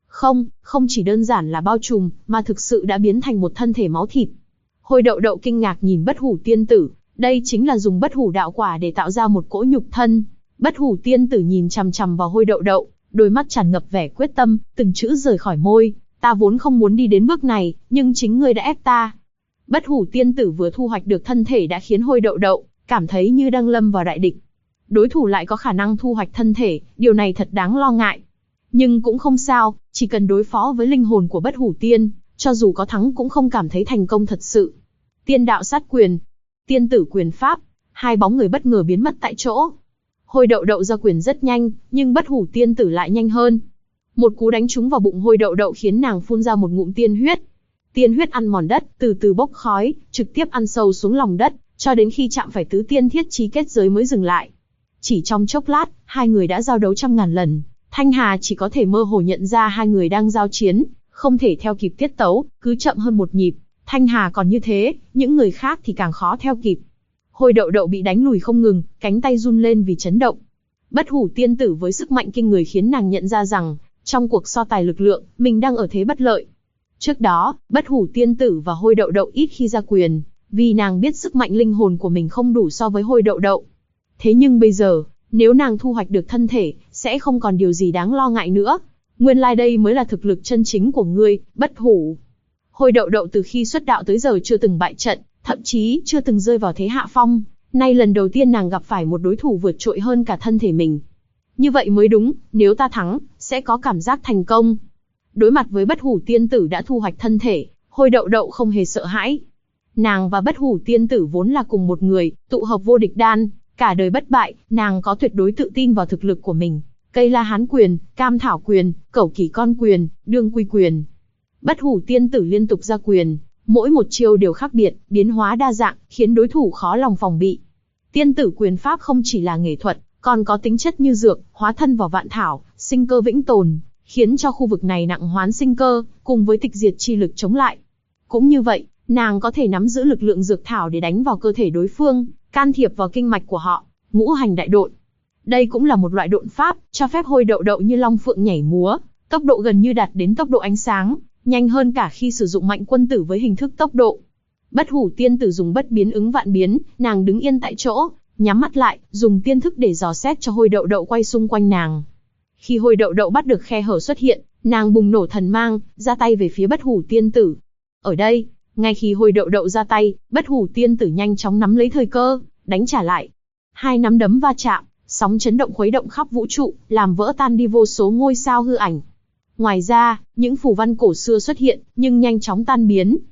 Không chỉ đơn giản là bao trùm, mà thực sự đã biến thành một thân thể máu thịt. Hôi đậu đậu kinh ngạc nhìn bất hủ tiên tử, đây chính là dùng bất hủ đạo quả để tạo ra một cỗ nhục thân. Bất hủ tiên tử nhìn chằm chằm vào hôi đậu đậu, đôi mắt tràn ngập vẻ quyết tâm, từng chữ rời khỏi môi. Ta vốn không muốn đi đến bước này, nhưng chính ngươi đã ép ta. Bất hủ tiên tử vừa thu hoạch được thân thể đã khiến hôi đậu đậu cảm thấy như đang lâm vào đại địch. Đối thủ lại có khả năng thu hoạch thân thể, điều này thật đáng lo ngại. Nhưng cũng không sao, chỉ cần đối phó với linh hồn của bất hủ tiên, cho dù có thắng cũng không cảm thấy thành công thật sự. Tiên đạo sát quyền, tiên tử quyền pháp, hai bóng người bất ngờ biến mất tại chỗ. Hôi đậu đậu ra quyền rất nhanh, nhưng bất hủ tiên tử lại nhanh hơn. Một cú đánh trúng vào bụng hôi đậu đậu khiến nàng phun ra một ngụm tiên huyết. Tiên huyết ăn mòn đất, từ từ bốc khói, trực tiếp ăn sâu xuống lòng đất, cho đến khi chạm phải tứ tiên thiết chí kết giới mới dừng lại. Chỉ trong chốc lát, hai người đã giao đấu trăm ngàn lần. Thanh Hà chỉ có thể mơ hồ nhận ra hai người đang giao chiến, không thể theo kịp tiết tấu, cứ chậm hơn một nhịp. Thanh Hà còn như thế, những người khác thì càng khó theo kịp. Hôi đậu đậu bị đánh lùi không ngừng, cánh tay run lên vì chấn động. Bất hủ tiên tử với sức mạnh kinh người khiến nàng nhận ra rằng, trong cuộc so tài lực lượng, mình đang ở thế bất lợi. Trước đó, bất hủ tiên tử và hôi đậu đậu ít khi ra quyền, vì nàng biết sức mạnh linh hồn của mình không đủ so với hôi đậu đậu. Thế nhưng bây giờ, nếu nàng thu hoạch được thân thể, sẽ không còn điều gì đáng lo ngại nữa. Nguyên lai đây mới là thực lực chân chính của ngươi, bất hủ. Hôi đậu đậu từ khi xuất đạo tới giờ chưa từng bại trận, thậm chí chưa từng rơi vào thế hạ phong. Nay lần đầu tiên nàng gặp phải một đối thủ vượt trội hơn cả thân thể mình. Như vậy mới đúng, nếu ta thắng, sẽ có cảm giác thành công. Đối mặt với bất hủ tiên tử đã thu hoạch thân thể, hôi đậu đậu không hề sợ hãi. Nàng và bất hủ tiên tử vốn là cùng một người, tụ hợp vô địch đan, cả đời bất bại, nàng có tuyệt đối tự tin vào thực lực của mình. Cây la hán quyền, cam thảo quyền, cẩu kỳ con quyền, đương quy quyền. Bất hủ tiên tử liên tục ra quyền, mỗi một chiêu đều khác biệt, biến hóa đa dạng, khiến đối thủ khó lòng phòng bị. Tiên tử quyền pháp không chỉ là nghệ thuật, còn có tính chất như dược, hóa thân vào vạn thảo, sinh cơ vĩnh tồn, khiến cho khu vực này nặng hoán sinh cơ, cùng với tịch diệt chi lực chống lại. Cũng như vậy, nàng có thể nắm giữ lực lượng dược thảo để đánh vào cơ thể đối phương, can thiệp vào kinh mạch của họ, ngũ hành đại độn. Đây cũng là một loại độn pháp, cho phép hôi đậu đậu như long phượng nhảy múa, tốc độ gần như đạt đến tốc độ ánh sáng, nhanh hơn cả khi sử dụng mạnh quân tử với hình thức tốc độ. Bất hủ tiên tử dùng bất biến ứng vạn biến, nàng đứng yên tại chỗ, nhắm mắt lại, dùng tiên thức để dò xét cho hôi đậu đậu quay xung quanh nàng. Khi hôi đậu đậu bắt được khe hở xuất hiện, nàng bùng nổ thần mang, ra tay về phía bất hủ tiên tử. Ở đây, ngay khi hôi đậu đậu ra tay, bất hủ tiên tử nhanh chóng nắm lấy thời cơ, đánh trả lại. Hai nắm đấm va chạm, sóng chấn động khuấy động khắp vũ trụ, làm vỡ tan đi vô số ngôi sao hư ảnh. Ngoài ra, những phù văn cổ xưa xuất hiện, nhưng nhanh chóng tan biến.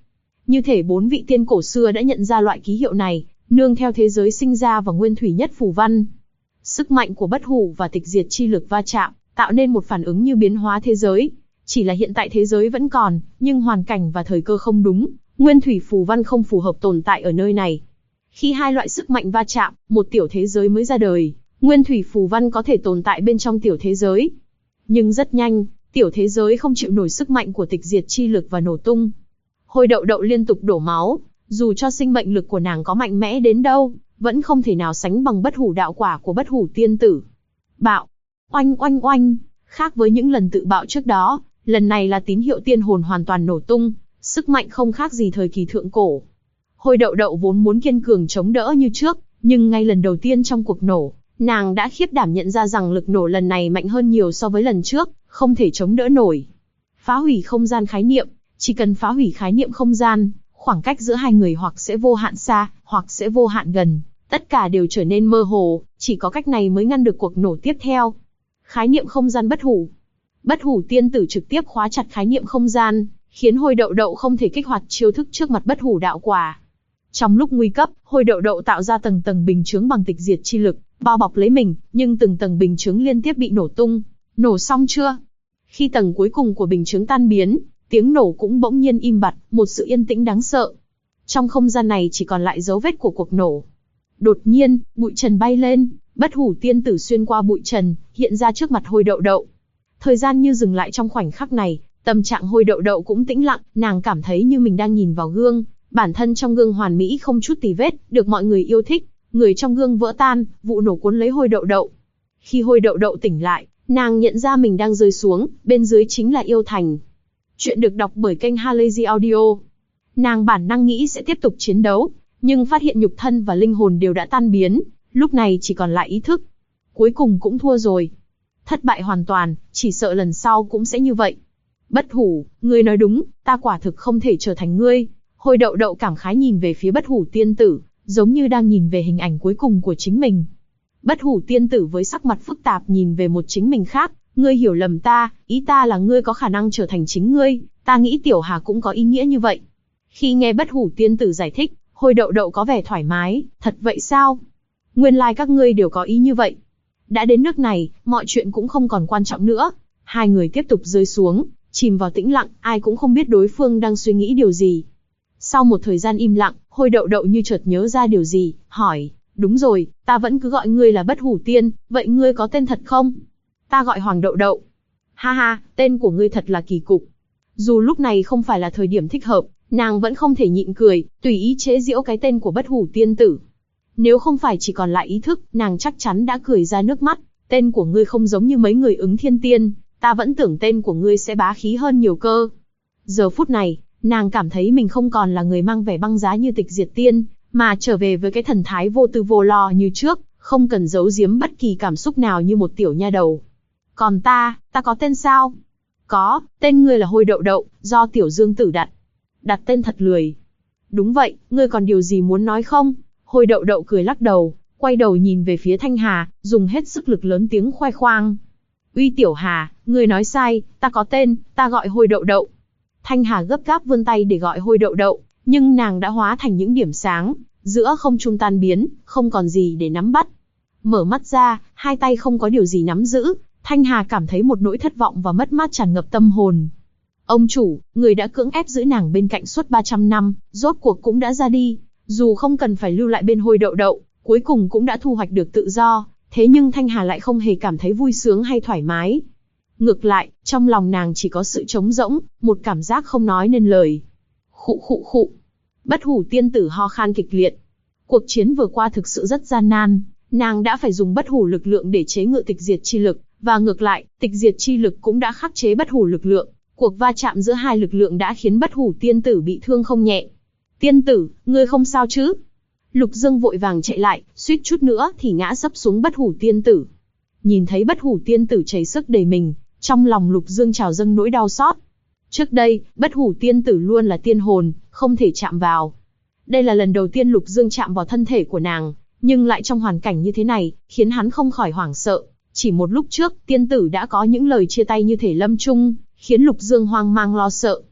Như thể 4 vị tiên cổ xưa đã nhận ra loại ký hiệu này, nương theo thế giới sinh ra và nguyên thủy nhất phù văn. Sức mạnh của bất hủ và tịch diệt chi lực va chạm, tạo nên một phản ứng như biến hóa thế giới. Chỉ là hiện tại thế giới vẫn còn, nhưng hoàn cảnh và thời cơ không đúng, nguyên thủy phù văn không phù hợp tồn tại ở nơi này. Khi hai loại sức mạnh va chạm, một tiểu thế giới mới ra đời, nguyên thủy phù văn có thể tồn tại bên trong tiểu thế giới. Nhưng rất nhanh, tiểu thế giới không chịu nổi sức mạnh của tịch diệt chi lực và nổ tung. Hôi đậu đậu liên tục đổ máu, dù cho sinh mệnh lực của nàng có mạnh mẽ đến đâu, vẫn không thể nào sánh bằng bất hủ đạo quả của bất hủ tiên tử. Bạo, oanh oanh oanh, khác với những lần tự bạo trước đó, lần này là tín hiệu tiên hồn hoàn toàn nổ tung, sức mạnh không khác gì thời kỳ thượng cổ. Hôi đậu đậu vốn muốn kiên cường chống đỡ như trước, nhưng ngay lần đầu tiên trong cuộc nổ, nàng đã khiếp đảm nhận ra rằng lực nổ lần này mạnh hơn nhiều so với lần trước, không thể chống đỡ nổi. Phá hủy không gian khái niệm, chỉ cần phá hủy khái niệm không gian, khoảng cách giữa hai người hoặc sẽ vô hạn xa, hoặc sẽ vô hạn gần, tất cả đều trở nên mơ hồ, chỉ có cách này mới ngăn được cuộc nổ tiếp theo. Khái niệm không gian bất hủ. Bất hủ tiên tử trực tiếp khóa chặt khái niệm không gian, khiến hôi đậu đậu không thể kích hoạt chiêu thức trước mặt bất hủ đạo quả. Trong lúc nguy cấp, hôi đậu đậu tạo ra tầng tầng bình chướng bằng tịch diệt chi lực, bao bọc lấy mình, nhưng từng tầng bình chướng liên tiếp bị nổ tung. Nổ xong chưa? Khi tầng cuối cùng của bình chướng tan biến, tiếng nổ cũng bỗng nhiên im bặt, một sự yên tĩnh đáng sợ. Trong không gian này chỉ còn lại dấu vết của cuộc nổ. Đột nhiên, bụi trần bay lên, bất hủ tiên tử xuyên qua bụi trần, hiện ra trước mặt hôi đậu đậu. Thời gian như dừng lại trong khoảnh khắc này, tâm trạng hôi đậu đậu cũng tĩnh lặng, nàng cảm thấy như mình đang nhìn vào gương, bản thân trong gương hoàn mỹ không chút tì vết, được mọi người yêu thích. Người trong gương vỡ tan, vụ nổ cuốn lấy hôi đậu đậu. Khi hôi đậu đậu tỉnh lại, nàng nhận ra mình đang rơi xuống, bên dưới chính là yêu thành. Chuyện được đọc bởi kênh Halazy Audio. Nàng bản năng nghĩ sẽ tiếp tục chiến đấu, nhưng phát hiện nhục thân và linh hồn đều đã tan biến, lúc này chỉ còn lại ý thức. Cuối cùng cũng thua rồi. Thất bại hoàn toàn, chỉ sợ lần sau cũng sẽ như vậy. Bất hủ, ngươi nói đúng, ta quả thực không thể trở thành ngươi. Hôi đậu đậu cảm khái nhìn về phía bất hủ tiên tử, giống như đang nhìn về hình ảnh cuối cùng của chính mình. Bất hủ tiên tử với sắc mặt phức tạp nhìn về một chính mình khác, ngươi hiểu lầm ta, ý ta là ngươi có khả năng trở thành chính ngươi, ta nghĩ Tiểu Hà cũng có ý nghĩa như vậy. Khi nghe bất hủ tiên tử giải thích, hôi đậu đậu có vẻ thoải mái, thật vậy sao? Nguyên lai các ngươi đều có ý như vậy. Đã đến nước này, mọi chuyện cũng không còn quan trọng nữa. Hai người tiếp tục rơi xuống, chìm vào tĩnh lặng, ai cũng không biết đối phương đang suy nghĩ điều gì. Sau một thời gian im lặng, hôi đậu đậu như chợt nhớ ra điều gì, hỏi, đúng rồi, ta vẫn cứ gọi ngươi là bất hủ tiên, vậy ngươi có tên thật không? Ta gọi Hoàng Đậu Đậu. Ha ha, tên của ngươi thật là kỳ cục. Dù lúc này không phải là thời điểm thích hợp, nàng vẫn không thể nhịn cười, tùy ý chế giễu cái tên của bất hủ tiên tử. Nếu không phải chỉ còn lại ý thức, nàng chắc chắn đã cười ra nước mắt. Tên của ngươi không giống như mấy người ứng thiên tiên, ta vẫn tưởng tên của ngươi sẽ bá khí hơn nhiều cơ. Giờ phút này, nàng cảm thấy mình không còn là người mang vẻ băng giá như Tịch Diệt Tiên, mà trở về với cái thần thái vô tư vô lo như trước, không cần giấu giếm bất kỳ cảm xúc nào như một tiểu nha đầu. Còn ta có tên sao? Có, tên ngươi là Hôi Đậu Đậu, do Tiểu Dương Tử đặt. Đặt tên thật lười. Đúng vậy, ngươi còn điều gì muốn nói không? Hôi Đậu Đậu cười lắc đầu, quay đầu nhìn về phía Thanh Hà, dùng hết sức lực lớn tiếng khoe khoang. Uy Tiểu Hà, ngươi nói sai, ta có tên, ta gọi Hôi Đậu Đậu. Thanh Hà gấp gáp vươn tay để gọi Hôi Đậu Đậu, nhưng nàng đã hóa thành những điểm sáng, giữa không trung tan biến, không còn gì để nắm bắt. Mở mắt ra, hai tay không có điều gì nắm giữ, Thanh Hà cảm thấy một nỗi thất vọng và mất mát tràn ngập tâm hồn. Ông chủ, người đã cưỡng ép giữ nàng bên cạnh suốt 300 năm, rốt cuộc cũng đã ra đi, dù không cần phải lưu lại bên Hôi Đậu Đậu, cuối cùng cũng đã thu hoạch được tự do, thế nhưng Thanh Hà lại không hề cảm thấy vui sướng hay thoải mái. Ngược lại, trong lòng nàng chỉ có sự trống rỗng, một cảm giác không nói nên lời. Khụ khụ khụ. Bất hủ tiên tử ho khan kịch liệt. Cuộc chiến vừa qua thực sự rất gian nan, nàng đã phải dùng bất hủ lực lượng để chế ngự tịch diệt chi lực, và ngược lại, tịch diệt chi lực cũng đã khắc chế bất hủ lực lượng. Cuộc va chạm giữa hai lực lượng đã khiến bất hủ tiên tử bị thương không nhẹ. Tiên tử, ngươi không sao chứ? Lục Dương vội vàng chạy lại, suýt chút nữa thì ngã sấp xuống bất hủ tiên tử. Nhìn thấy bất hủ tiên tử chảy sức đầy mình, trong lòng Lục Dương trào dâng nỗi đau xót. Trước đây, bất hủ tiên tử luôn là tiên hồn, không thể chạm vào. Đây là lần đầu tiên Lục Dương chạm vào thân thể của nàng, nhưng lại trong hoàn cảnh như thế này, khiến hắn không khỏi hoảng sợ. Chỉ một lúc trước, tiên tử đã có những lời chia tay như thể lâm chung, khiến Lục Dương hoang mang lo sợ.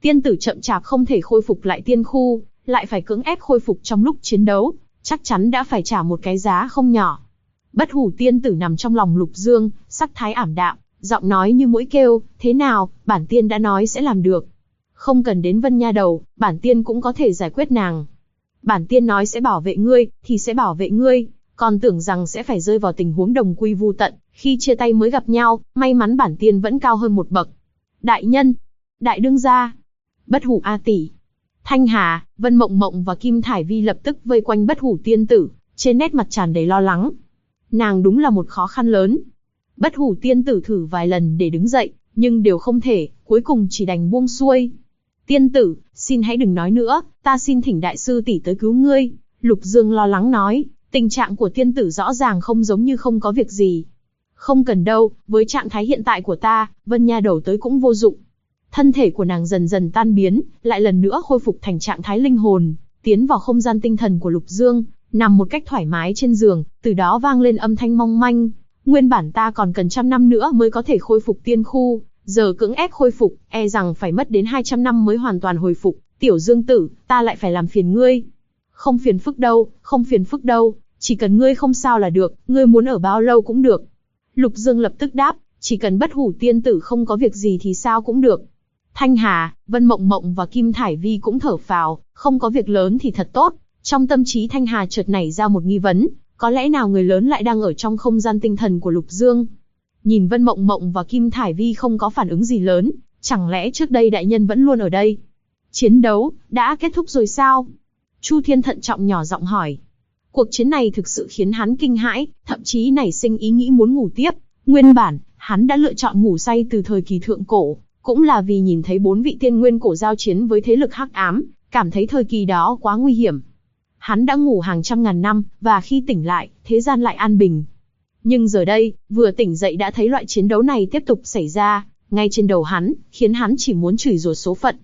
Tiên tử chậm chạp không thể khôi phục lại tiên khu, lại phải cưỡng ép khôi phục trong lúc chiến đấu, chắc chắn đã phải trả một cái giá không nhỏ. Bất hủ tiên tử nằm trong lòng Lục Dương, sắc thái ảm đạm, giọng nói như mũi kêu, thế nào, bản tiên đã nói sẽ làm được. Không cần đến Vân Nha Đầu, bản tiên cũng có thể giải quyết nàng. Bản tiên nói sẽ bảo vệ ngươi, thì sẽ bảo vệ ngươi, còn tưởng rằng sẽ phải rơi vào tình huống đồng quy vu tận, khi chia tay mới gặp nhau, may mắn bản tiên vẫn cao hơn một bậc. Đại nhân, đại đương gia, Bất hủ A tỷ. Thanh Hà, Vân Mộng Mộng và Kim Thải Vi lập tức vây quanh Bất hủ tiên tử, trên nét mặt tràn đầy lo lắng. Nàng đúng là một khó khăn lớn. Bất hủ tiên tử thử vài lần để đứng dậy, nhưng đều không thể, cuối cùng chỉ đành buông xuôi. Tiên tử, xin hãy đừng nói nữa, ta xin thỉnh đại sư tỷ tới cứu ngươi. Lục Dương lo lắng nói, tình trạng của tiên tử rõ ràng không giống như không có việc gì. Không cần đâu, với trạng thái hiện tại của ta, Vân Nha Đầu tới cũng vô dụng. Thân thể của nàng dần dần tan biến, lại lần nữa khôi phục thành trạng thái linh hồn, tiến vào không gian tinh thần của Lục Dương, nằm một cách thoải mái trên giường, từ đó vang lên âm thanh mong manh. Nguyên bản ta còn cần 100 năm nữa mới có thể khôi phục tiên khu, giờ cưỡng ép khôi phục, e rằng phải mất đến 200 năm mới hoàn toàn hồi phục. Tiểu Dương tử, ta lại phải làm phiền ngươi. Không phiền phức đâu, không phiền phức đâu, chỉ cần ngươi không sao là được, ngươi muốn ở bao lâu cũng được. Lục Dương lập tức đáp, chỉ cần Bất hủ tiên tử không có việc gì thì sao cũng được. Thanh Hà, Vân Mộng Mộng và Kim Thải Vi cũng thở phào, không có việc lớn thì thật tốt. Trong tâm trí Thanh Hà chợt nảy ra một nghi vấn, có lẽ nào người lớn lại đang ở trong không gian tinh thần của Lục Dương? Nhìn Vân Mộng Mộng và Kim Thải Vi không có phản ứng gì lớn, chẳng lẽ trước đây đại nhân vẫn luôn ở đây? Chiến đấu đã kết thúc rồi sao? Chu Thiên thận trọng nhỏ giọng hỏi. Cuộc chiến này thực sự khiến hắn kinh hãi, thậm chí nảy sinh ý nghĩ muốn ngủ tiếp. Nguyên bản, hắn đã lựa chọn ngủ say từ thời kỳ thượng cổ, cũng là vì nhìn thấy 4 vị tiên nguyên cổ giao chiến với thế lực hắc ám, cảm thấy thời kỳ đó quá nguy hiểm. Hắn đã ngủ hàng trăm ngàn năm, và khi tỉnh lại, thế gian lại an bình. Nhưng giờ đây, vừa tỉnh dậy đã thấy loại chiến đấu này tiếp tục xảy ra, ngay trên đầu hắn, khiến hắn chỉ muốn chửi rủa số phận.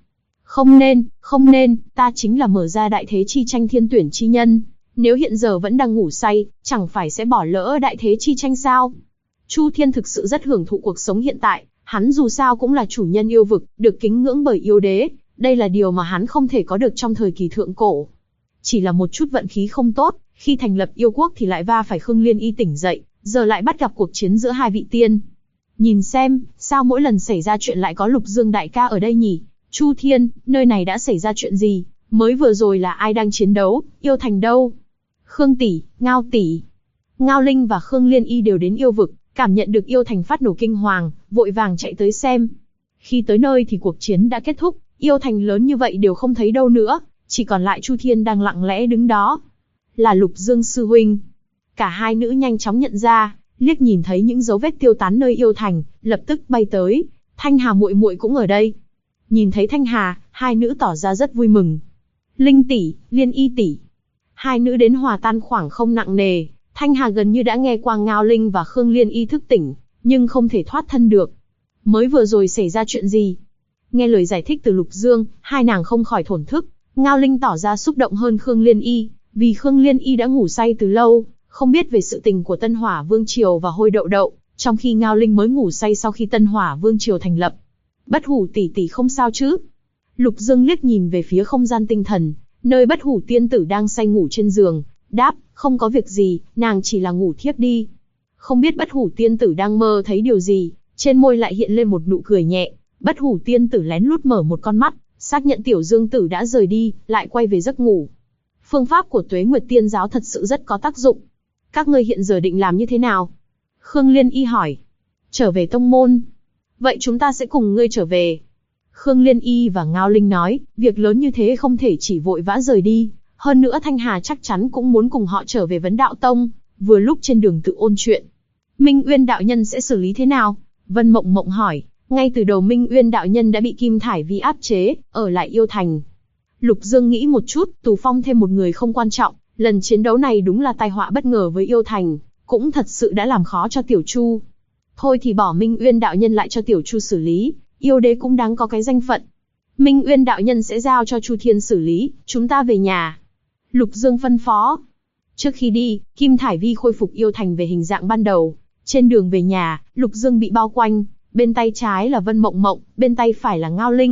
Không nên, ta chính là mở ra đại thế chi tranh thiên tuyển chi nhân. Nếu hiện giờ vẫn đang ngủ say, chẳng phải sẽ bỏ lỡ đại thế chi tranh sao? Chu Thiên thực sự rất hưởng thụ cuộc sống hiện tại, hắn dù sao cũng là chủ nhân yêu vực, được kính ngưỡng bởi yêu đế, đây là điều mà hắn không thể có được trong thời kỳ thượng cổ. Chỉ là một chút vận khí không tốt, khi thành lập yêu quốc thì lại va phải Khương Liên Y tỉnh dậy, giờ lại bắt gặp cuộc chiến giữa hai vị tiên. Nhìn xem, sao mỗi lần xảy ra chuyện lại có Lục Dương đại ca ở đây nhỉ? Chu Thiên, nơi này đã xảy ra chuyện gì? Mới vừa rồi là ai đang chiến đấu, yêu thành đâu? Khương tỷ, Ngao tỷ. Ngao Linh và Khương Liên Y đều đến yêu vực, cảm nhận được yêu thành phát nổ kinh hoàng, vội vàng chạy tới xem. Khi tới nơi thì cuộc chiến đã kết thúc, yêu thành lớn như vậy đều không thấy đâu nữa, chỉ còn lại Chu Thiên đang lặng lẽ đứng đó. Là Lục Dương sư huynh. Cả hai nữ nhanh chóng nhận ra, liếc nhìn thấy những dấu vết tiêu tán nơi yêu thành, lập tức bay tới. Thanh Hà muội muội cũng ở đây. Nhìn thấy Thanh Hà, hai nữ tỏ ra rất vui mừng. Linh tỷ, Liên Y tỷ. Hai nữ đến hòa tan khoảng không nặng nề. Thanh Hà gần như đã nghe qua Ngao Linh và Khương Liên Y thức tỉnh, nhưng không thể thoát thân được. Mới vừa rồi xảy ra chuyện gì? Nghe lời giải thích từ Lục Dương, hai nàng không khỏi thổn thức. Ngao Linh tỏ ra xúc động hơn Khương Liên Y, vì Khương Liên Y đã ngủ say từ lâu, không biết về sự tình của Tân Hỏa Vương Triều và Hôi Đậu Đậu, trong khi Ngao Linh mới ngủ say sau khi Tân Hỏa Vương Triều thành lập. Bất hủ tỷ tỷ không sao chứ? Lục Dương liếc nhìn về phía không gian tinh thần, nơi Bất hủ tiên tử đang say ngủ trên giường, đáp, không có việc gì, nàng chỉ là ngủ thiếp đi. Không biết Bất hủ tiên tử đang mơ thấy điều gì, trên môi lại hiện lên một nụ cười nhẹ. Bất hủ tiên tử lén lút mở một con mắt, xác nhận Tiểu Dương tử đã rời đi, lại quay về giấc ngủ. Phương pháp của Tuế Nguyệt Tiên giáo thật sự rất có tác dụng. Các ngươi hiện giờ định làm như thế nào? Khương Liên Y hỏi. Trở về tông môn. Vậy chúng ta sẽ cùng ngươi trở về. Khương Liên Y và Ngao Linh nói, việc lớn như thế không thể chỉ vội vã rời đi. Hơn nữa Thanh Hà chắc chắn cũng muốn cùng họ trở về Vấn Đạo Tông, vừa lúc trên đường tự ôn chuyện. Minh Uyên đạo nhân sẽ xử lý thế nào? Vân Mộng Mộng hỏi. Ngay từ đầu Minh Uyên đạo nhân đã bị Kim Thải Vi áp chế, ở lại yêu thành. Lục Dương nghĩ một chút, tù phong thêm một người không quan trọng, lần chiến đấu này đúng là tai họa bất ngờ với yêu thành, cũng thật sự đã làm khó cho Tiểu Chu. Thôi thì bỏ Minh Uyên đạo nhân lại cho Tiểu Chu xử lý, yêu đế cũng đáng có cái danh phận. Minh Uyên đạo nhân sẽ giao cho Chu Thiên xử lý, chúng ta về nhà. Lục Dương phân phó. Trước khi đi, Kim Thải Vi khôi phục yêu thành về hình dạng ban đầu. Trên đường về nhà, Lục Dương bị bao quanh, bên tay trái là Vân Mộng Mộng, bên tay phải là Ngao Linh.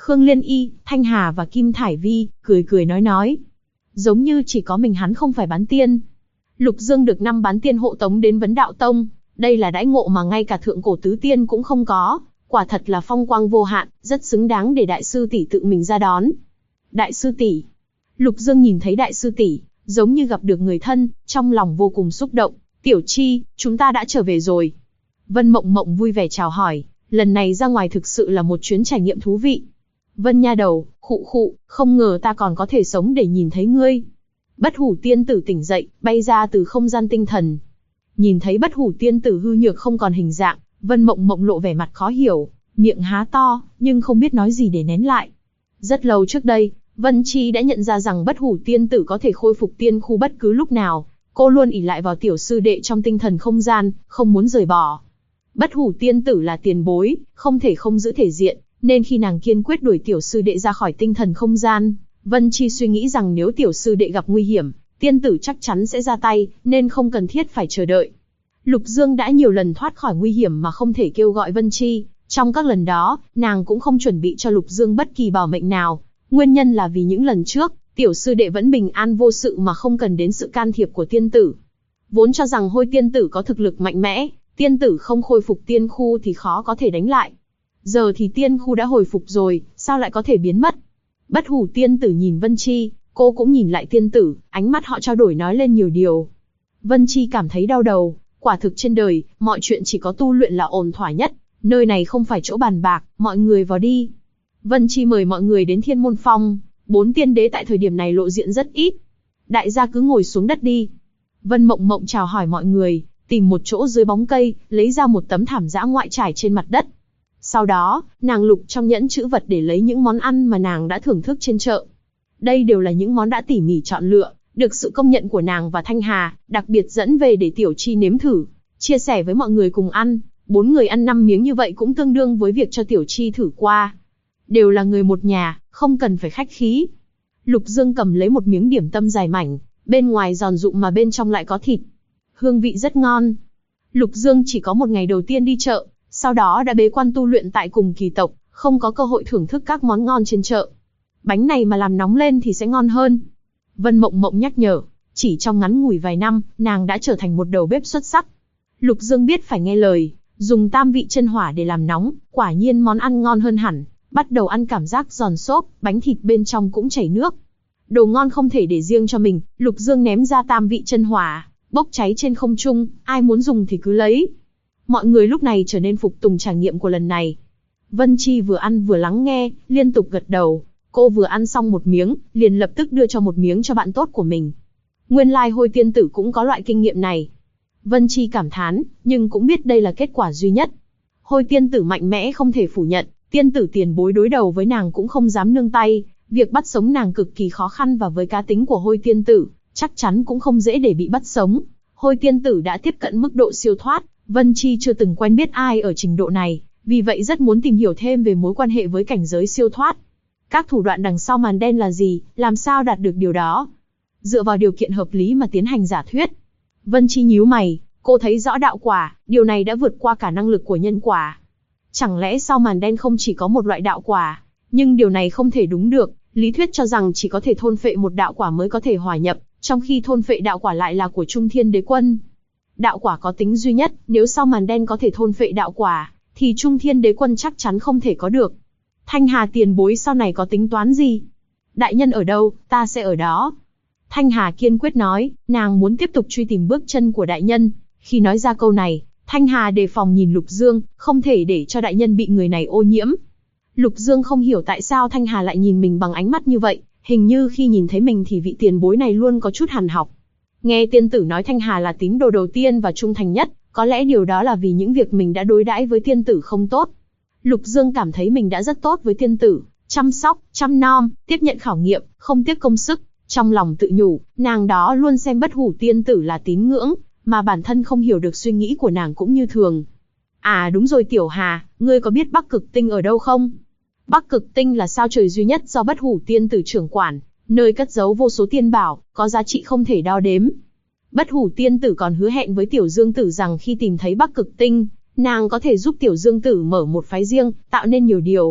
Khương Liên Y, Thanh Hà và Kim Thải Vi, cười cười nói. Giống như chỉ có mình hắn không phải bán tiên. Lục Dương được 5 bán tiên hộ tống đến Vấn Đạo Tông, đây là đãi ngộ mà ngay cả thượng cổ tứ tiên cũng không có, quả thật là phong quang vô hạn, rất xứng đáng để đại sư tỷ tự mình ra đón. Đại sư tỷ. Lục Dương nhìn thấy đại sư tỷ, giống như gặp được người thân, trong lòng vô cùng xúc động. Tiểu Chi, chúng ta đã trở về rồi. Vân Mộng Mộng vui vẻ chào hỏi, lần này ra ngoài thực sự là một chuyến trải nghiệm thú vị. Vân nha đầu, khụ, không ngờ ta còn có thể sống để nhìn thấy ngươi. Bất Hủ tiên tử tỉnh dậy, bay ra từ không gian tinh thần. Nhìn thấy Bất Hủ tiên tử hư nhược không còn hình dạng, Vân Mộng Mộng lộ vẻ mặt khó hiểu, miệng há to, nhưng không biết nói gì để nén lại. Rất lâu trước đây, Vân Chi đã nhận ra rằng Bất Hủ tiên tử có thể khôi phục tiên khu bất cứ lúc nào. Cô luôn ỷ lại vào tiểu sư đệ trong tinh thần không gian, không muốn rời bỏ. Bất Hủ tiên tử là tiền bối, không thể không giữ thể diện, nên khi nàng kiên quyết đuổi tiểu sư đệ ra khỏi tinh thần không gian, Vân Chi suy nghĩ rằng nếu tiểu sư đệ gặp nguy hiểm, tiên tử chắc chắn sẽ ra tay, nên không cần thiết phải chờ đợi. Lục Dương đã nhiều lần thoát khỏi nguy hiểm mà không thể kêu gọi Vân Chi, trong các lần đó, nàng cũng không chuẩn bị cho Lục Dương bất kỳ bảo mệnh nào, nguyên nhân là vì những lần trước, tiểu sư đệ vẫn bình an vô sự mà không cần đến sự can thiệp của tiên tử. Vốn cho rằng Hôi tiên tử có thực lực mạnh mẽ, tiên tử không khôi phục tiên khu thì khó có thể đánh lại. Giờ thì tiên khu đã hồi phục rồi, sao lại có thể biến mất? Bất Hủ tiên tử nhìn Vân Chi, cô cũng nhìn lại tiên tử, ánh mắt họ trao đổi nói lên nhiều điều. Vân Chi cảm thấy đau đầu, quả thực trên đời, mọi chuyện chỉ có tu luyện là ổn thỏa nhất, nơi này không phải chỗ bàn bạc, mọi người vào đi. Vân Chi mời mọi người đến Thiên Môn Phong, 4 tiên đế tại thời điểm này lộ diện rất ít. Đại gia cứ ngồi xuống đất đi. Vân Mộng Mộng chào hỏi mọi người, tìm một chỗ dưới bóng cây, lấy ra một tấm thảm dã ngoại trải trên mặt đất. Sau đó, nàng lục trong nhẫn trữ vật để lấy những món ăn mà nàng đã thưởng thức trên chợ. Đây đều là những món đã tỉ mỉ chọn lựa, được sự công nhận của nàng và Thanh Hà, đặc biệt dẫn về để Tiểu Chi nếm thử, chia sẻ với mọi người cùng ăn. 4 người ăn 5 miếng như vậy cũng tương đương với việc cho Tiểu Chi thử qua. Đều là người một nhà, không cần phải khách khí. Lục Dương cầm lấy một miếng điểm tâm dài mảnh, bên ngoài giòn rụm mà bên trong lại có thịt. Hương vị rất ngon. Lục Dương chỉ có một ngày đầu tiên đi chợ, sau đó đã bế quan tu luyện tại cùng kỳ tộc, không có cơ hội thưởng thức các món ngon trên chợ. Bánh này mà làm nóng lên thì sẽ ngon hơn. Vân Mộng Mộng nhắc nhở, chỉ trong ngắn ngủi vài năm, nàng đã trở thành một đầu bếp xuất sắc. Lục Dương biết phải nghe lời, dùng tam vị chân hỏa để làm nóng, quả nhiên món ăn ngon hơn hẳn, bắt đầu ăn cảm giác giòn xốp, bánh thịt bên trong cũng chảy nước. Đồ ngon không thể để riêng cho mình, Lục Dương ném ra tam vị chân hỏa, bốc cháy trên không trung, ai muốn dùng thì cứ lấy. Mọi người lúc này trở nên phục tùng trải nghiệm của lần này. Vân Chi vừa ăn vừa lắng nghe, liên tục gật đầu. Cô vừa ăn xong một miếng, liền lập tức đưa cho một miếng cho bạn tốt của mình. Nguyên lai Hôi tiên tử cũng có loại kinh nghiệm này. Vân Chi cảm thán, nhưng cũng biết đây là kết quả duy nhất. Hôi tiên tử mạnh mẽ không thể phủ nhận, tiên tử tiền bối đối đầu với nàng cũng không dám nương tay. Việc bắt sống nàng cực kỳ khó khăn và với cá tính của Hôi tiên tử, chắc chắn cũng không dễ để bị bắt sống. Hôi tiên tử đã tiếp cận mức độ siêu thoát, Vân Chi chưa từng quen biết ai ở trình độ này, vì vậy rất muốn tìm hiểu thêm về mối quan hệ với cảnh giới siêu thoát. Các thủ đoạn đằng sau màn đen là gì, làm sao đạt được điều đó? Dựa vào điều kiện hợp lý mà tiến hành giả thuyết. Vân Chi nhíu mày, cô thấy rõ đạo quả, điều này đã vượt qua cả năng lực của nhân quả. Chẳng lẽ sau màn đen không chỉ có một loại đạo quả? Nhưng điều này không thể đúng được, lý thuyết cho rằng chỉ có thể thôn phệ một đạo quả mới có thể hòa nhập, trong khi thôn phệ đạo quả lại là của Trung Thiên Đế Quân. Đạo quả có tính duy nhất, nếu sau màn đen có thể thôn phệ đạo quả, thì Trung Thiên Đế Quân chắc chắn không thể có được. Thanh Hà tiền bối sau này có tính toán gì? Đại nhân ở đâu, ta sẽ ở đó. Thanh Hà kiên quyết nói, nàng muốn tiếp tục truy tìm bước chân của đại nhân. Khi nói ra câu này, Thanh Hà đề phòng nhìn Lục Dương, không thể để cho đại nhân bị người này ô nhiễm. Lục Dương không hiểu tại sao Thanh Hà lại nhìn mình bằng ánh mắt như vậy, hình như khi nhìn thấy mình thì vị tiền bối này luôn có chút hằn học. Nghe tiên tử nói Thanh Hà là tín đồ đầu tiên và trung thành nhất, có lẽ điều đó là vì những việc mình đã đối đãi với tiên tử không tốt. Lục Dương cảm thấy mình đã rất tốt với tiên tử, chăm sóc, chăm nom, tiếp nhận khảo nghiệm, không tiếc công sức. Trong lòng tự nhủ, nàng đó luôn xem Bất Hủ tiên tử là tín ngưỡng, mà bản thân không hiểu được suy nghĩ của nàng cũng như thường. À đúng rồi Tiểu Hà, ngươi có biết Bắc Cực Tinh ở đâu không? Bắc Cực Tinh là sao trời duy nhất do Bất Hủ tiên tử trưởng quản, nơi cất giấu vô số tiên bảo, có giá trị không thể đo đếm. Bất Hủ tiên tử còn hứa hẹn với Tiểu Dương tử rằng khi tìm thấy Bắc Cực Tinh, nàng có thể giúp Tiểu Dương tử mở một phái riêng, tạo nên nhiều điều.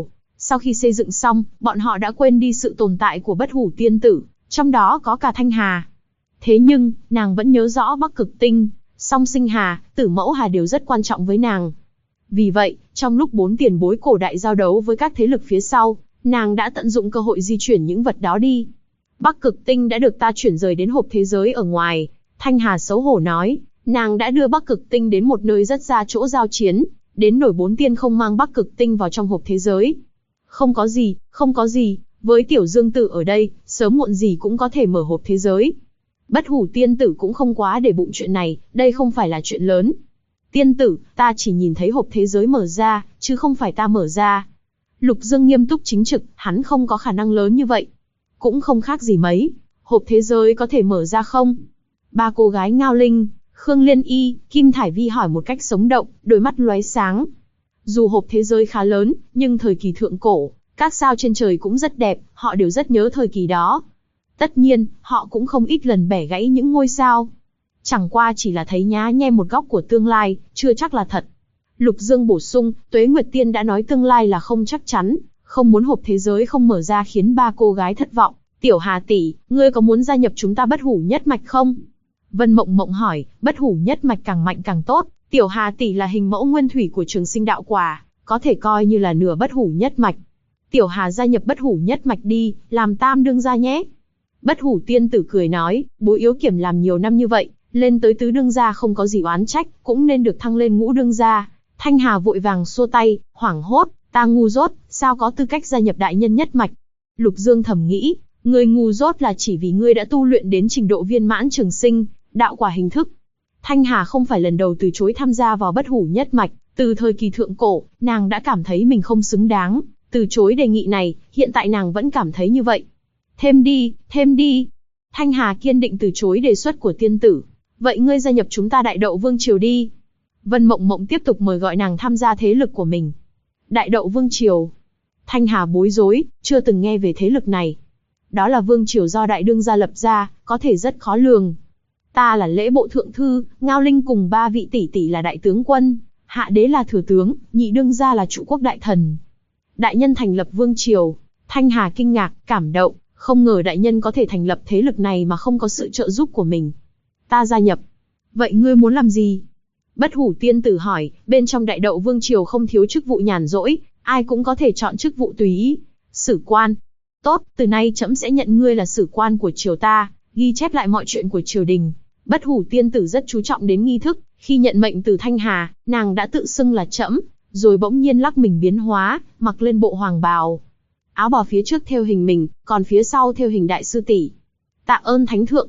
Sau khi xây dựng xong, bọn họ đã quên đi sự tồn tại của Bất Hủ Tiên Tử, trong đó có cả Thanh Hà. Thế nhưng, nàng vẫn nhớ rõ Bắc Cực Tinh, Song Sinh Hà, Tử Mẫu Hà đều rất quan trọng với nàng. Vì vậy, trong lúc 4 tiền bối cổ đại giao đấu với các thế lực phía sau, nàng đã tận dụng cơ hội di chuyển những vật đó đi. Bắc Cực Tinh đã được ta chuyển rời đến hộp thế giới ở ngoài. Thanh Hà xấu hổ nói, nàng đã đưa Bắc Cực Tinh đến một nơi rất xa chỗ giao chiến, đến nổi 4 tiên không mang Bắc Cực Tinh vào trong hộp thế giới. Không có gì, không có gì, với Tiểu Dương Tử ở đây, sớm muộn gì cũng có thể mở hộp thế giới. Bất Hủ Tiên Tử cũng không quá để bụng chuyện này, đây không phải là chuyện lớn. Tiên tử, ta chỉ nhìn thấy hộp thế giới mở ra, chứ không phải ta mở ra. Lục Dương nghiêm túc chính trực, hắn không có khả năng lớn như vậy. Cũng không khác gì mấy, hộp thế giới có thể mở ra không? Ba cô gái Ngao Linh, Khương Liên Y, Kim Thải Vi hỏi một cách sống động, đôi mắt lóe sáng. Dù hộp thế giới khá lớn, nhưng thời kỳ thượng cổ, các sao trên trời cũng rất đẹp, họ đều rất nhớ thời kỳ đó. Tất nhiên, họ cũng không ít lần bẻ gãy những ngôi sao. Chẳng qua chỉ là thấy nhá nhem một góc của tương lai, chưa chắc là thật. Lục Dương bổ sung, Tuế Nguyệt Tiên đã nói tương lai là không chắc chắn, không muốn hộp thế giới không mở ra khiến ba cô gái thất vọng. Tiểu Hà tỷ, ngươi có muốn gia nhập chúng ta Bất Hủ Nhất Mạch không? Vân Mộng Mộng hỏi, Bất Hủ Nhất Mạch càng mạnh càng tốt. Tiểu Hà tỷ là hình mẫu nguyên thủy của Trường Sinh Đạo Quả, có thể coi như là nửa Bất Hủ Nhất Mạch. Tiểu Hà gia nhập Bất Hủ Nhất Mạch đi, làm tam đương gia nhé. Bất Hủ Tiên Tử cười nói, Bố Yếu Kiểm làm nhiều năm như vậy, lên tới tứ đương gia không có gì oán trách, cũng nên được thăng lên ngũ đương gia. Thanh Hà vội vàng xua tay, hoảng hốt, ta ngu dốt, sao có tư cách gia nhập đại nhân nhất mạch. Lục Dương thầm nghĩ, ngươi ngu dốt là chỉ vì ngươi đã tu luyện đến trình độ viên mãn trường sinh, đạo quả hình thức. Thanh Hà không phải lần đầu từ chối tham gia vào Bất Hủ Nhất Mạch, từ thời kỳ thượng cổ, nàng đã cảm thấy mình không xứng đáng, từ chối đề nghị này, hiện tại nàng vẫn cảm thấy như vậy. Thêm đi, thêm đi. Thanh Hà kiên định từ chối đề xuất của tiên tử. Vậy ngươi gia nhập chúng ta Đại Đậu Vương Triều đi. Vân Mộng Mộng tiếp tục mời gọi nàng tham gia thế lực của mình. Đại Đậu Vương Triều. Thanh Hà bối rối, chưa từng nghe về thế lực này. Đó là vương triều do đại đương gia lập ra, có thể rất khó lường. Ta là Lễ Bộ Thượng Thư, Ngao Linh cùng 3 vị tỷ tỷ là đại tướng quân, hạ đế là thừa tướng, nhị đương gia là trụ quốc đại thần. Đại nhân thành lập vương triều. Thanh Hà kinh ngạc, cảm động, không ngờ đại nhân có thể thành lập thế lực này mà không có sự trợ giúp của mình. Ta gia nhập. Vậy ngươi muốn làm gì? Bất Hủ Tiên Tử hỏi, bên trong Đại Đậu Vương Triều không thiếu chức vụ nhàn rỗi, ai cũng có thể chọn chức vụ tùy ý. Sử quan. Tốt, từ nay trẫm sẽ nhận ngươi là sử quan của triều ta, ghi chép lại mọi chuyện của triều đình. Bất Hủ Tiên Tử rất chú trọng đến nghi thức, khi nhận mệnh từ Thanh Hà, nàng đã tự xưng là trẫm, rồi bỗng nhiên lắc mình biến hóa, mặc lên bộ hoàng bào. Áo bào phía trước thêu hình mình, còn phía sau thêu hình đại sư tỷ. Tạ ơn thánh thượng.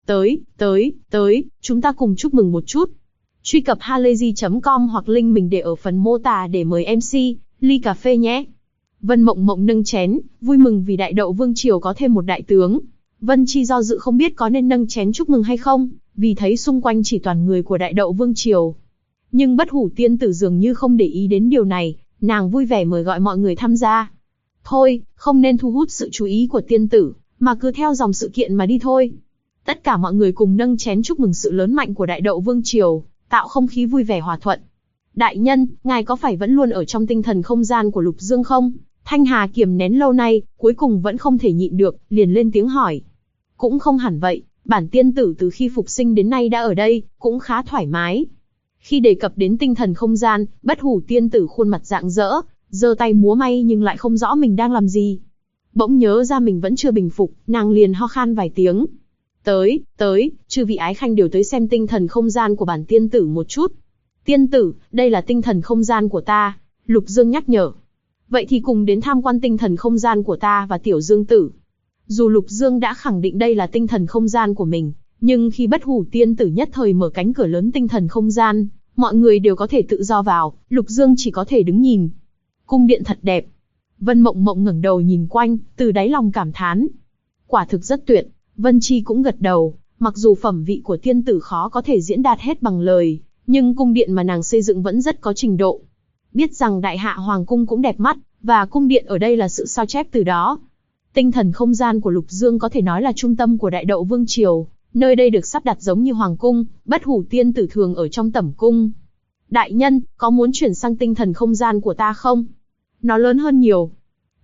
Tới, chúng ta cùng chúc mừng một chút. Truy cập halayzi.com hoặc link mình để ở phần mô tả để mời MC, ly cà phê nhé. Vân Mộng Mộng nâng chén, vui mừng vì Đại Đậu Vương Triều có thêm một đại tướng. Vân Chi do dự không biết có nên nâng chén chúc mừng hay không, vì thấy xung quanh chỉ toàn người của Đại Đậu Vương Triều. Nhưng Bất Hủ Tiên Tử dường như không để ý đến điều này, nàng vui vẻ mời gọi mọi người tham gia. Thôi, không nên thu hút sự chú ý của tiên tử, mà cứ theo dòng sự kiện mà đi thôi. Tất cả mọi người cùng nâng chén chúc mừng sự lớn mạnh của Đại Đậu Vương Triều, tạo không khí vui vẻ hòa thuận. Đại nhân, ngài có phải vẫn luôn ở trong tinh thần không gian của Lục Dương không? Thanh Hà kiềm nén lâu nay, cuối cùng vẫn không thể nhịn được, liền lên tiếng hỏi. Cũng không hẳn vậy, bản tiên tử từ khi phục sinh đến nay đã ở đây, cũng khá thoải mái. Khi đề cập đến tinh thần không gian, Bất Hủ Tiên Tử khuôn mặt rạng rỡ, giơ tay múa may nhưng lại không rõ mình đang làm gì. Bỗng nhớ ra mình vẫn chưa bình phục, nàng liền ho khan vài tiếng. Tới, chư vị ái khanh đều tới xem tinh thần không gian của bản tiên tử một chút. Tiên tử, đây là tinh thần không gian của ta, Lục Dương nhắc nhở. Vậy thì cùng đến tham quan tinh thần không gian của ta và Tiểu Dương Tử. Dù Lục Dương đã khẳng định đây là tinh thần không gian của mình, nhưng khi Bất Hủ Tiên Tử nhất thời mở cánh cửa lớn tinh thần không gian, mọi người đều có thể tự do vào, Lục Dương chỉ có thể đứng nhìn. Cung điện thật đẹp. Vân Mộng Mộng ngẩng đầu nhìn quanh, từ đáy lòng cảm thán. Quả thực rất tuyệt. Vân Chi cũng gật đầu, mặc dù phẩm vị của tiên tử khó có thể diễn đạt hết bằng lời, nhưng cung điện mà nàng xây dựng vẫn rất có trình độ. Biết rằng Đại Hạ Hoàng cung cũng đẹp mắt, và cung điện ở đây là sự sao chép từ đó. Tinh thần không gian của Lục Dương có thể nói là trung tâm của Đại Đậu Vương Triều, nơi đây được sắp đặt giống như Hoàng cung, Bất Hủ Tiên Tử thường ở trong tẩm cung. Đại nhân, có muốn chuyển sang tinh thần không gian của ta không? Nó lớn hơn nhiều.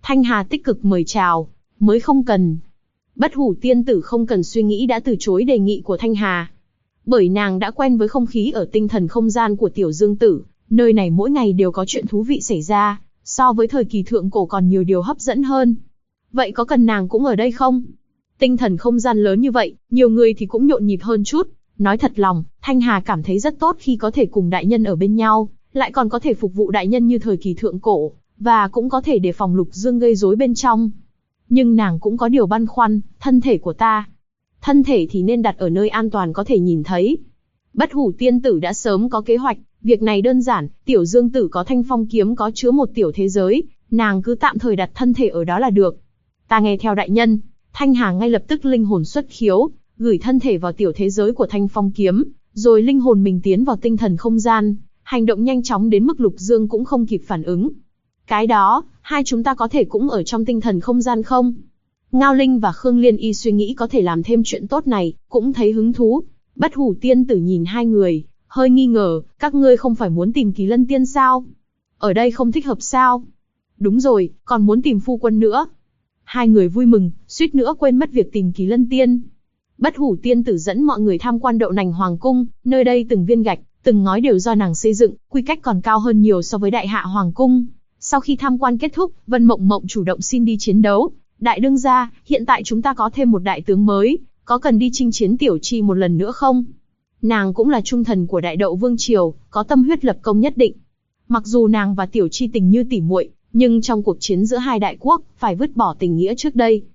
Thanh Hà tích cực mời chào, mới không cần. Bất Hủ tiên tử không cần suy nghĩ đã từ chối đề nghị của Thanh Hà. Bởi nàng đã quen với không khí ở tinh thần không gian của Tiểu Dương Tử, nơi này mỗi ngày đều có chuyện thú vị xảy ra, so với thời kỳ thượng cổ còn nhiều điều hấp dẫn hơn. Vậy có cần nàng cũng ở đây không? Tinh thần không gian lớn như vậy, nhiều người thì cũng nhộn nhịp hơn chút. Nói thật lòng, Thanh Hà cảm thấy rất tốt khi có thể cùng đại nhân ở bên nhau, lại còn có thể phục vụ đại nhân như thời kỳ thượng cổ, và cũng có thể đề phòng Lục Dương gây rối bên trong. Nhưng nàng cũng có điều băn khoăn, thân thể của ta. Thân thể thì nên đặt ở nơi an toàn có thể nhìn thấy. Bất Hủ tiên tử đã sớm có kế hoạch, việc này đơn giản, Tiểu Dương Tử có thanh phong kiếm có chứa một tiểu thế giới, nàng cứ tạm thời đặt thân thể ở đó là được. Ta nghe theo đại nhân. Thanh Hà ngay lập tức linh hồn xuất khiếu, gửi thân thể vào tiểu thế giới của thanh phong kiếm, rồi linh hồn mình tiến vào tinh thần không gian, hành động nhanh chóng đến mức Lục Dương cũng không kịp phản ứng. Cái đó, hai chúng ta có thể cũng ở trong tinh thần không gian không? Ngao Linh và Khương Liên Y suy nghĩ có thể làm thêm chuyện tốt này, cũng thấy hứng thú. Bất Hủ tiên tử nhìn hai người, hơi nghi ngờ, các ngươi không phải muốn tìm Kỳ Lân Tiên sao? Ở đây không thích hợp sao? Đúng rồi, còn muốn tìm phu quân nữa. Hai người vui mừng, suýt nữa quên mất việc tìm Kỳ Lân Tiên. Bất Hủ tiên tử dẫn mọi người tham quan Đậu Nành Hoàng cung, nơi đây từng viên gạch, từng ngói đều do nàng xây dựng, quy cách còn cao hơn nhiều so với Đại Hạ Hoàng cung. Sau khi tham quan kết thúc, Vân Mộng Mộng chủ động xin đi chiến đấu. Đại đương gia, hiện tại chúng ta có thêm một đại tướng mới, có cần đi chinh chiến Tiểu Tri một lần nữa không? Nàng cũng là trung thần của Đại Đậu Vương Triều, có tâm huyết lập công nhất định. Mặc dù nàng và Tiểu Tri tình như tỉ muội, nhưng trong cuộc chiến giữa hai đại quốc, phải vứt bỏ tình nghĩa trước đây.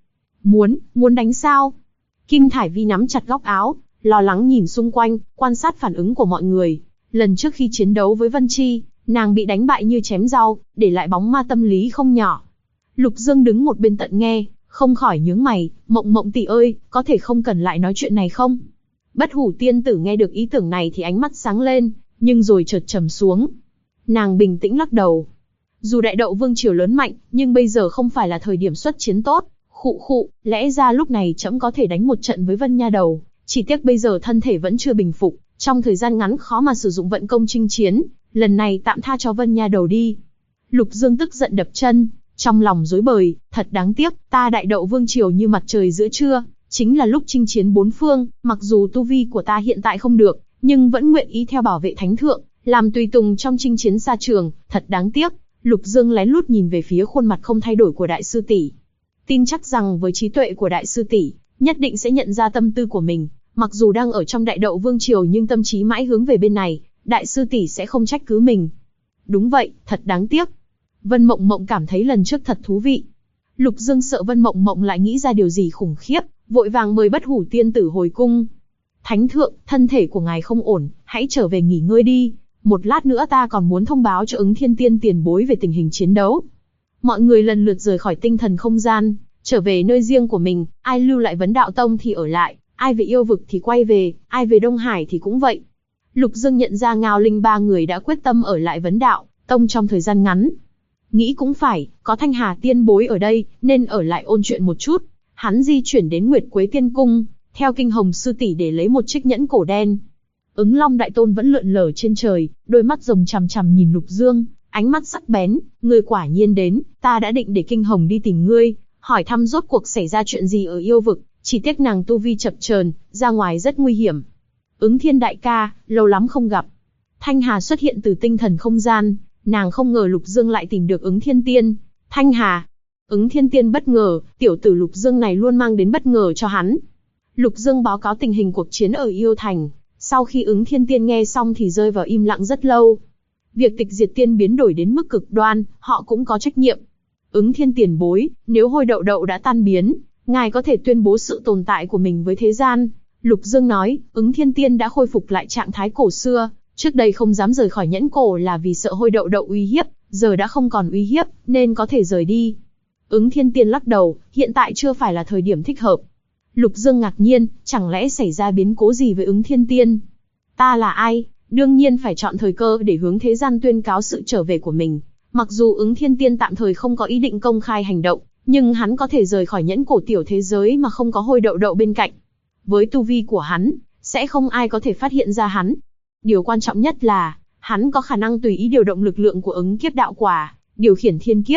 Muốn đánh sao? Kim Thải Vi nắm chặt góc áo, lo lắng nhìn xung quanh, quan sát phản ứng của mọi người. Lần trước khi chiến đấu với Vân Chi, nàng bị đánh bại như chém rau, để lại bóng ma tâm lý không nhỏ. Lục Dương đứng một bên tận nghe, không khỏi nhướng mày, Mộng Mộng tỷ ơi, có thể không cần lại nói chuyện này không? Bất Hủ tiên tử nghe được ý tưởng này thì ánh mắt sáng lên, nhưng rồi chợt trầm xuống. Nàng bình tĩnh lắc đầu. Dù Đại Đậu Vương Triều lớn mạnh, nhưng bây giờ không phải là thời điểm xuất chiến tốt. Khụ, lẽ ra lúc này trẫm có thể đánh một trận với Vân Nha Đầu, chỉ tiếc bây giờ thân thể vẫn chưa bình phục, trong thời gian ngắn khó mà sử dụng vận công chinh chiến, lần này tạm tha cho Vân Nha Đầu đi. Lục Dương tức giận đập chân, trong lòng rối bời, thật đáng tiếc, ta Đại Đậu Vương Triều như mặt trời giữa trưa, chính là lúc chinh chiến bốn phương, mặc dù tu vi của ta hiện tại không được, nhưng vẫn nguyện ý theo bảo vệ thánh thượng, làm tùy tùng trong chinh chiến xa trường, thật đáng tiếc. Lục Dương lén lút nhìn về phía khuôn mặt không thay đổi của đại sư tỷ. Tin chắc rằng với trí tuệ của đại sư tỷ, nhất định sẽ nhận ra tâm tư của mình, mặc dù đang ở trong Đại Đậu Vương Triều nhưng tâm trí mãi hướng về bên này, đại sư tỷ sẽ không trách cứ mình. Đúng vậy, thật đáng tiếc. Vân Mộng Mộng cảm thấy lần trước thật thú vị. Lục Dương sợ Vân Mộng Mộng lại nghĩ ra điều gì khủng khiếp, vội vàng mời Bất Hủ tiên tử hồi cung. Thánh thượng, thân thể của ngài không ổn, hãy trở về nghỉ ngơi đi. Một lát nữa ta còn muốn thông báo cho Ứng Thiên Tiên tiền bối về tình hình chiến đấu. Mọi người lần lượt rời khỏi tinh thần không gian, trở về nơi riêng của mình, ai lưu lại Vấn Đạo Tông thì ở lại, ai về yêu vực thì quay về, ai về Đông Hải thì cũng vậy. Lục Dương nhận ra Ngao Linh ba người đã quyết tâm ở lại Vấn Đạo Tông trong thời gian ngắn. Nghĩ cũng phải, có Thanh Hà tiên bối ở đây, nên ở lại ôn chuyện một chút. Hắn di chuyển đến Nguyệt Quế Tiên Cung, theo Kinh Hồng sư tỷ để lấy một chiếc nhẫn cổ đen. Ứng Long Đại Tôn vẫn lượn lờ trên trời, đôi mắt rồng chằm chằm nhìn Lục Dương, ánh mắt sắc bén, ngươi quả nhiên đến, ta đã định để Kinh Hồng đi tìm ngươi, hỏi thăm rốt cuộc xảy ra chuyện gì ở yêu vực, chỉ tiếc nàng tu vi chập chờn, ra ngoài rất nguy hiểm. Ứng Thiên đại ca, lâu lắm không gặp. Thanh Hà xuất hiện từ tinh thần không gian, nàng không ngờ Lục Dương lại tìm được Ứng Thiên Tiên. Thanh Hà, Ứng Thiên Tiên bất ngờ, tiểu tử Lục Dương này luôn mang đến bất ngờ cho hắn. Lục Dương báo cáo tình hình cuộc chiến ở Yêu Thành. Sau khi Ứng Thiên Tiên nghe xong thì rơi vào im lặng rất lâu. Việc tịch diệt tiên biến đổi đến mức cực đoan, họ cũng có trách nhiệm. Ứng Thiên tiền bối, nếu hôi đậu đậu đã tan biến, ngài có thể tuyên bố sự tồn tại của mình với thế gian. Lục Dương nói, Ứng Thiên Tiên đã khôi phục lại trạng thái cổ xưa, trước đây không dám rời khỏi nhẫn cổ là vì sợ hôi đậu đậu uy hiếp, giờ đã không còn uy hiếp, nên có thể rời đi. Ứng Thiên Tiên lắc đầu, hiện tại chưa phải là thời điểm thích hợp. Lục Dương ngạc nhiên, chẳng lẽ xảy ra biến cố gì với Ứng Thiên Tiên? Ta là ai? Đương nhiên phải chọn thời cơ để hướng thế gian tuyên cáo sự trở về của mình. Mặc dù Ứng Thiên Tiên tạm thời không có ý định công khai hành động, nhưng hắn có thể rời khỏi nhẫn cổ tiểu thế giới mà không có hôi đậu đậu bên cạnh. Với tu vi của hắn, sẽ không ai có thể phát hiện ra hắn. Điều quan trọng nhất là, hắn có khả năng tùy ý điều động lực lượng của ứng kiếp đạo quả, điều khiển thiên kiếp.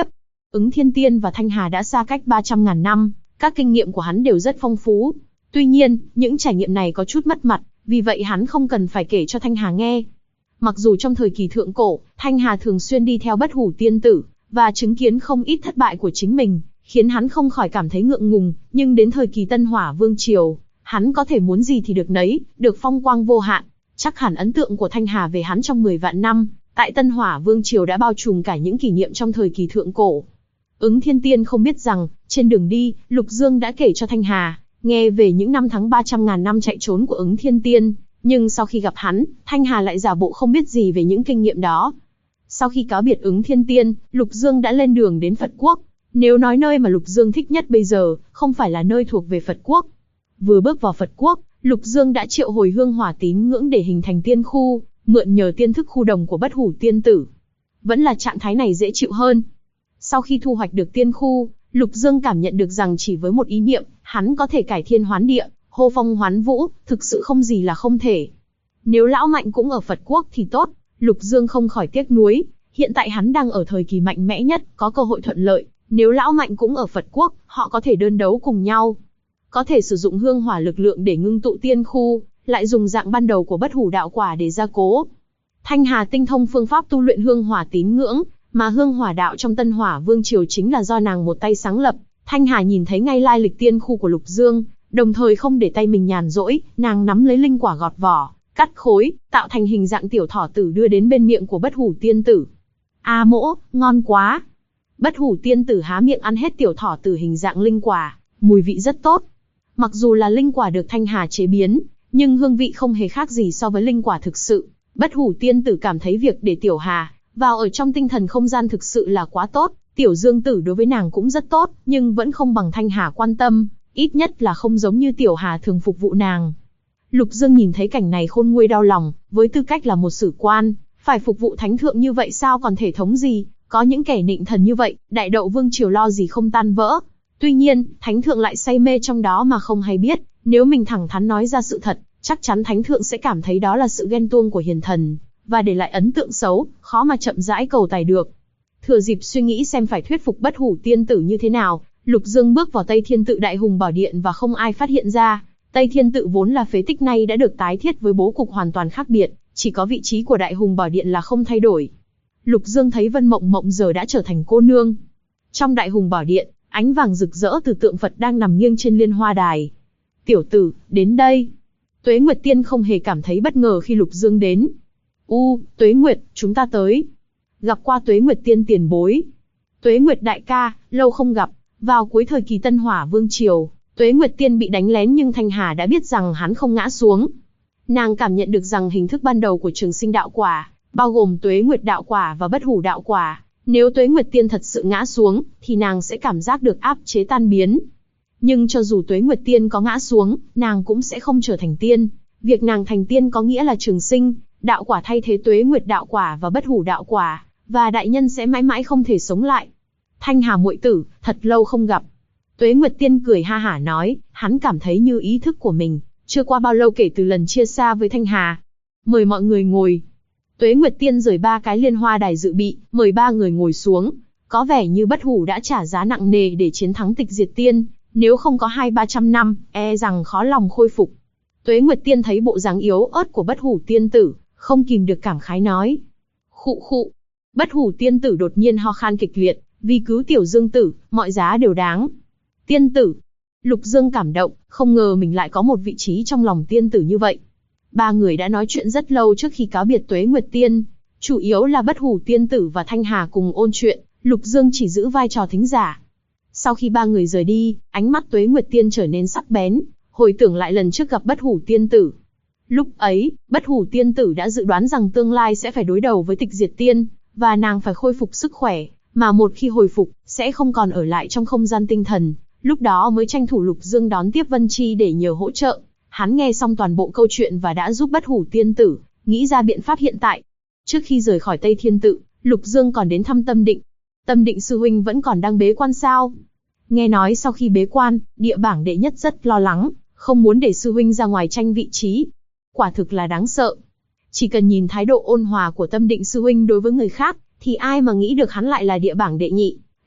Ứng Thiên Tiên và Thanh Hà đã xa cách 300.000 năm, các kinh nghiệm của hắn đều rất phong phú. Tuy nhiên, những trải nghiệm này có chút mất mặt, vì vậy hắn không cần phải kể cho Thanh Hà nghe. Mặc dù trong thời kỳ thượng cổ, Thanh Hà thường xuyên đi theo Bất Hủ Tiên Tử, và chứng kiến không ít thất bại của chính mình, khiến hắn không khỏi cảm thấy ngượng ngùng, nhưng đến thời kỳ Tân Hỏa Vương Triều, hắn có thể muốn gì thì được nấy, được phong quang vô hạn. Chắc hẳn ấn tượng của Thanh Hà về hắn trong 10 vạn năm, tại Tân Hỏa Vương Triều đã bao trùm cả những kỷ niệm trong thời kỳ thượng cổ. Ứng Thiên Tiên không biết rằng, trên đường đi, Lục Dương đã kể cho Thanh Hà nghe về những năm tháng 300.000 năm chạy trốn của Ứng Thiên Tiên, nhưng sau khi gặp hắn, Thanh Hà lại giả bộ không biết gì về những kinh nghiệm đó. Sau khi cáo biệt Ứng Thiên Tiên, Lục Dương đã lên đường đến Phật Quốc. Nếu nói nơi mà Lục Dương thích nhất bây giờ, không phải là nơi thuộc về Phật Quốc. Vừa bước vào Phật Quốc, Lục Dương đã triệu hồi hương hỏa tín ngưỡng để hình thành tiên khu, mượn nhờ tiên thức khu đồng của Bất Hủ Tiên Tử. Vẫn là trạng thái này dễ chịu hơn. Sau khi thu hoạch được tiên khu, Lục Dương cảm nhận được rằng chỉ với một ý niệm, hắn có thể cải thiên hoán địa, hô phong hoán vũ, thực sự không gì là không thể. Nếu Lão Mạnh cũng ở Phật Quốc thì tốt, Lục Dương không khỏi tiếc nuối. Hiện tại hắn đang ở thời kỳ mạnh mẽ nhất, có cơ hội thuận lợi. Nếu Lão Mạnh cũng ở Phật Quốc, họ có thể đơn đấu cùng nhau. Có thể sử dụng hương hỏa lực lượng để ngưng tụ tiên khu, lại dùng dạng ban đầu của Bất Hủ đạo quả để gia cố. Thanh Hà tinh thông phương pháp tu luyện hương hỏa tín ngưỡng, mà hương hỏa đạo trong Tân Hỏa Vương Triều chính là do nàng một tay sáng lập. Thanh Hà nhìn thấy ngay lai lịch tiên khu của Lục Dương, đồng thời không để tay mình nhàn rỗi, nàng nắm lấy linh quả gọt vỏ, cắt khối, tạo thành hình dạng tiểu thỏ tử đưa đến bên miệng của Bất Hủ Tiên Tử. A mỗ, ngon quá! Bất Hủ Tiên Tử há miệng ăn hết tiểu thỏ tử hình dạng linh quả, mùi vị rất tốt. Mặc dù là linh quả được Thanh Hà chế biến, nhưng hương vị không hề khác gì so với linh quả thực sự. Bất Hủ Tiên Tử cảm thấy việc để Tiểu Hà vào ở trong tinh thần không gian thực sự là quá tốt. Tiểu Dương Tử đối với nàng cũng rất tốt, nhưng vẫn không bằng Thanh Hà quan tâm, ít nhất là không giống như Tiểu Hà thường phục vụ nàng. Lục Dương nhìn thấy cảnh này khôn nguôi đau lòng, với tư cách là một sử quan, phải phục vụ thánh thượng như vậy sao còn thể thống gì, có những kẻ nịnh thần như vậy, Đại Đậu Vương Triều lo gì không tan vỡ. Tuy nhiên, thánh thượng lại say mê trong đó mà không hay biết, nếu mình thẳng thắn nói ra sự thật, chắc chắn thánh thượng sẽ cảm thấy đó là sự ghen tuông của hiền thần, và để lại ấn tượng xấu, khó mà chậm rãi cầu tài được. Thừa dịp suy nghĩ xem phải thuyết phục Bất Hủ Tiên Tử như thế nào, Lục Dương bước vào Tây Thiên Tự Đại Hùng Bảo Điện và không ai phát hiện ra. Tây Thiên Tự vốn là phế tích nay đã được tái thiết với bố cục hoàn toàn khác biệt, chỉ có vị trí của Đại Hùng Bảo Điện là không thay đổi. Lục Dương thấy Vân Mộng Mộng giờ đã trở thành cô nương. Trong Đại Hùng Bảo Điện, ánh vàng rực rỡ từ tượng Phật đang nằm nghiêng trên liên hoa đài. Tiểu tử, đến đây. Tuế Nguyệt Tiên không hề cảm thấy bất ngờ khi Lục Dương đến. Tuế Nguyệt, chúng ta tới. Gặp qua Tuế Nguyệt Tiên tiền bối. Tuế Nguyệt đại ca, lâu không gặp. Vào cuối thời kỳ Tân Hỏa Vương Triều, Tuế Nguyệt Tiên bị đánh lén nhưng Thanh Hà đã biết rằng hắn không ngã xuống. Nàng cảm nhận được rằng hình thức ban đầu của Trường Sinh đạo quả, bao gồm Tuế Nguyệt đạo quả và Bất Hủ đạo quả, nếu Tuế Nguyệt Tiên thật sự ngã xuống, thì nàng sẽ cảm giác được áp chế tan biến. Nhưng cho dù Tuế Nguyệt Tiên có ngã xuống, nàng cũng sẽ không trở thành tiên. Việc nàng thành tiên có nghĩa là Trường Sinh đạo quả thay thế Tuế Nguyệt đạo quả và Bất Hủ đạo quả, và đại nhân sẽ mãi mãi không thể sống lại. Thanh Hà muội tử, thật lâu không gặp. Tuế Nguyệt Tiên cười ha hả nói, hắn cảm thấy như ý thức của mình, chưa qua bao lâu kể từ lần chia xa với Thanh Hà. Mời mọi người ngồi. Tuế Nguyệt Tiên rời 3 cái liên hoa đài dự bị, mời 3 người ngồi xuống. Có vẻ như Bất Hủ đã trả giá nặng nề để chiến thắng Tịch Diệt Tiên, nếu không có 200-300 năm, e rằng khó lòng khôi phục. Tuế Nguyệt Tiên thấy bộ dáng yếu ớt của Bất Hủ Tiên Tử, không kìm được cảm khái nói. Khụ khụ. Bất Hủ Tiên Tử đột nhiên ho khan kịch liệt, vì cứu Tiểu Dương Tử, mọi giá đều đáng. Tiên Tử. Lục Dương cảm động, không ngờ mình lại có một vị trí trong lòng Tiên Tử như vậy. 3 người đã nói chuyện rất lâu trước khi cáo biệt Tuế Nguyệt Tiên. Chủ yếu là Bất Hủ Tiên Tử và Thanh Hà cùng ôn chuyện, Lục Dương chỉ giữ vai trò thính giả. Sau khi 3 người rời đi, ánh mắt Tuế Nguyệt Tiên trở nên sắc bén, hồi tưởng lại lần trước gặp Bất Hủ Tiên Tử. Lúc ấy, Bất Hủ Tiên Tử đã dự đoán rằng tương lai sẽ phải đối đầu với Tịch Diệt Tiên, và nàng phải khôi phục sức khỏe, mà một khi hồi phục, sẽ không còn ở lại trong không gian tinh thần. Lúc đó mới tranh thủ Lục Dương đón tiếp Vân Chi để nhờ hỗ trợ. Hắn nghe xong toàn bộ câu chuyện và đã giúp Bất Hủ Tiên Tử nghĩ ra biện pháp hiện tại. Trước khi rời khỏi Tây Thiên Tự, Lục Dương còn đến thăm Tâm Định. Tâm Định sư huynh vẫn còn đang bế quan sao? Nghe nói sau khi bế quan, Địa bảng đệ nhất rất lo lắng, không muốn để sư huynh ra ngoài tranh vị trí. Quả thực là đáng sợ. Chỉ cần nhìn thái độ ôn hòa của Tâm Định sư huynh đối với người khác, thì ai mà nghĩ được hắn lại là Địa bảng đệ nhị.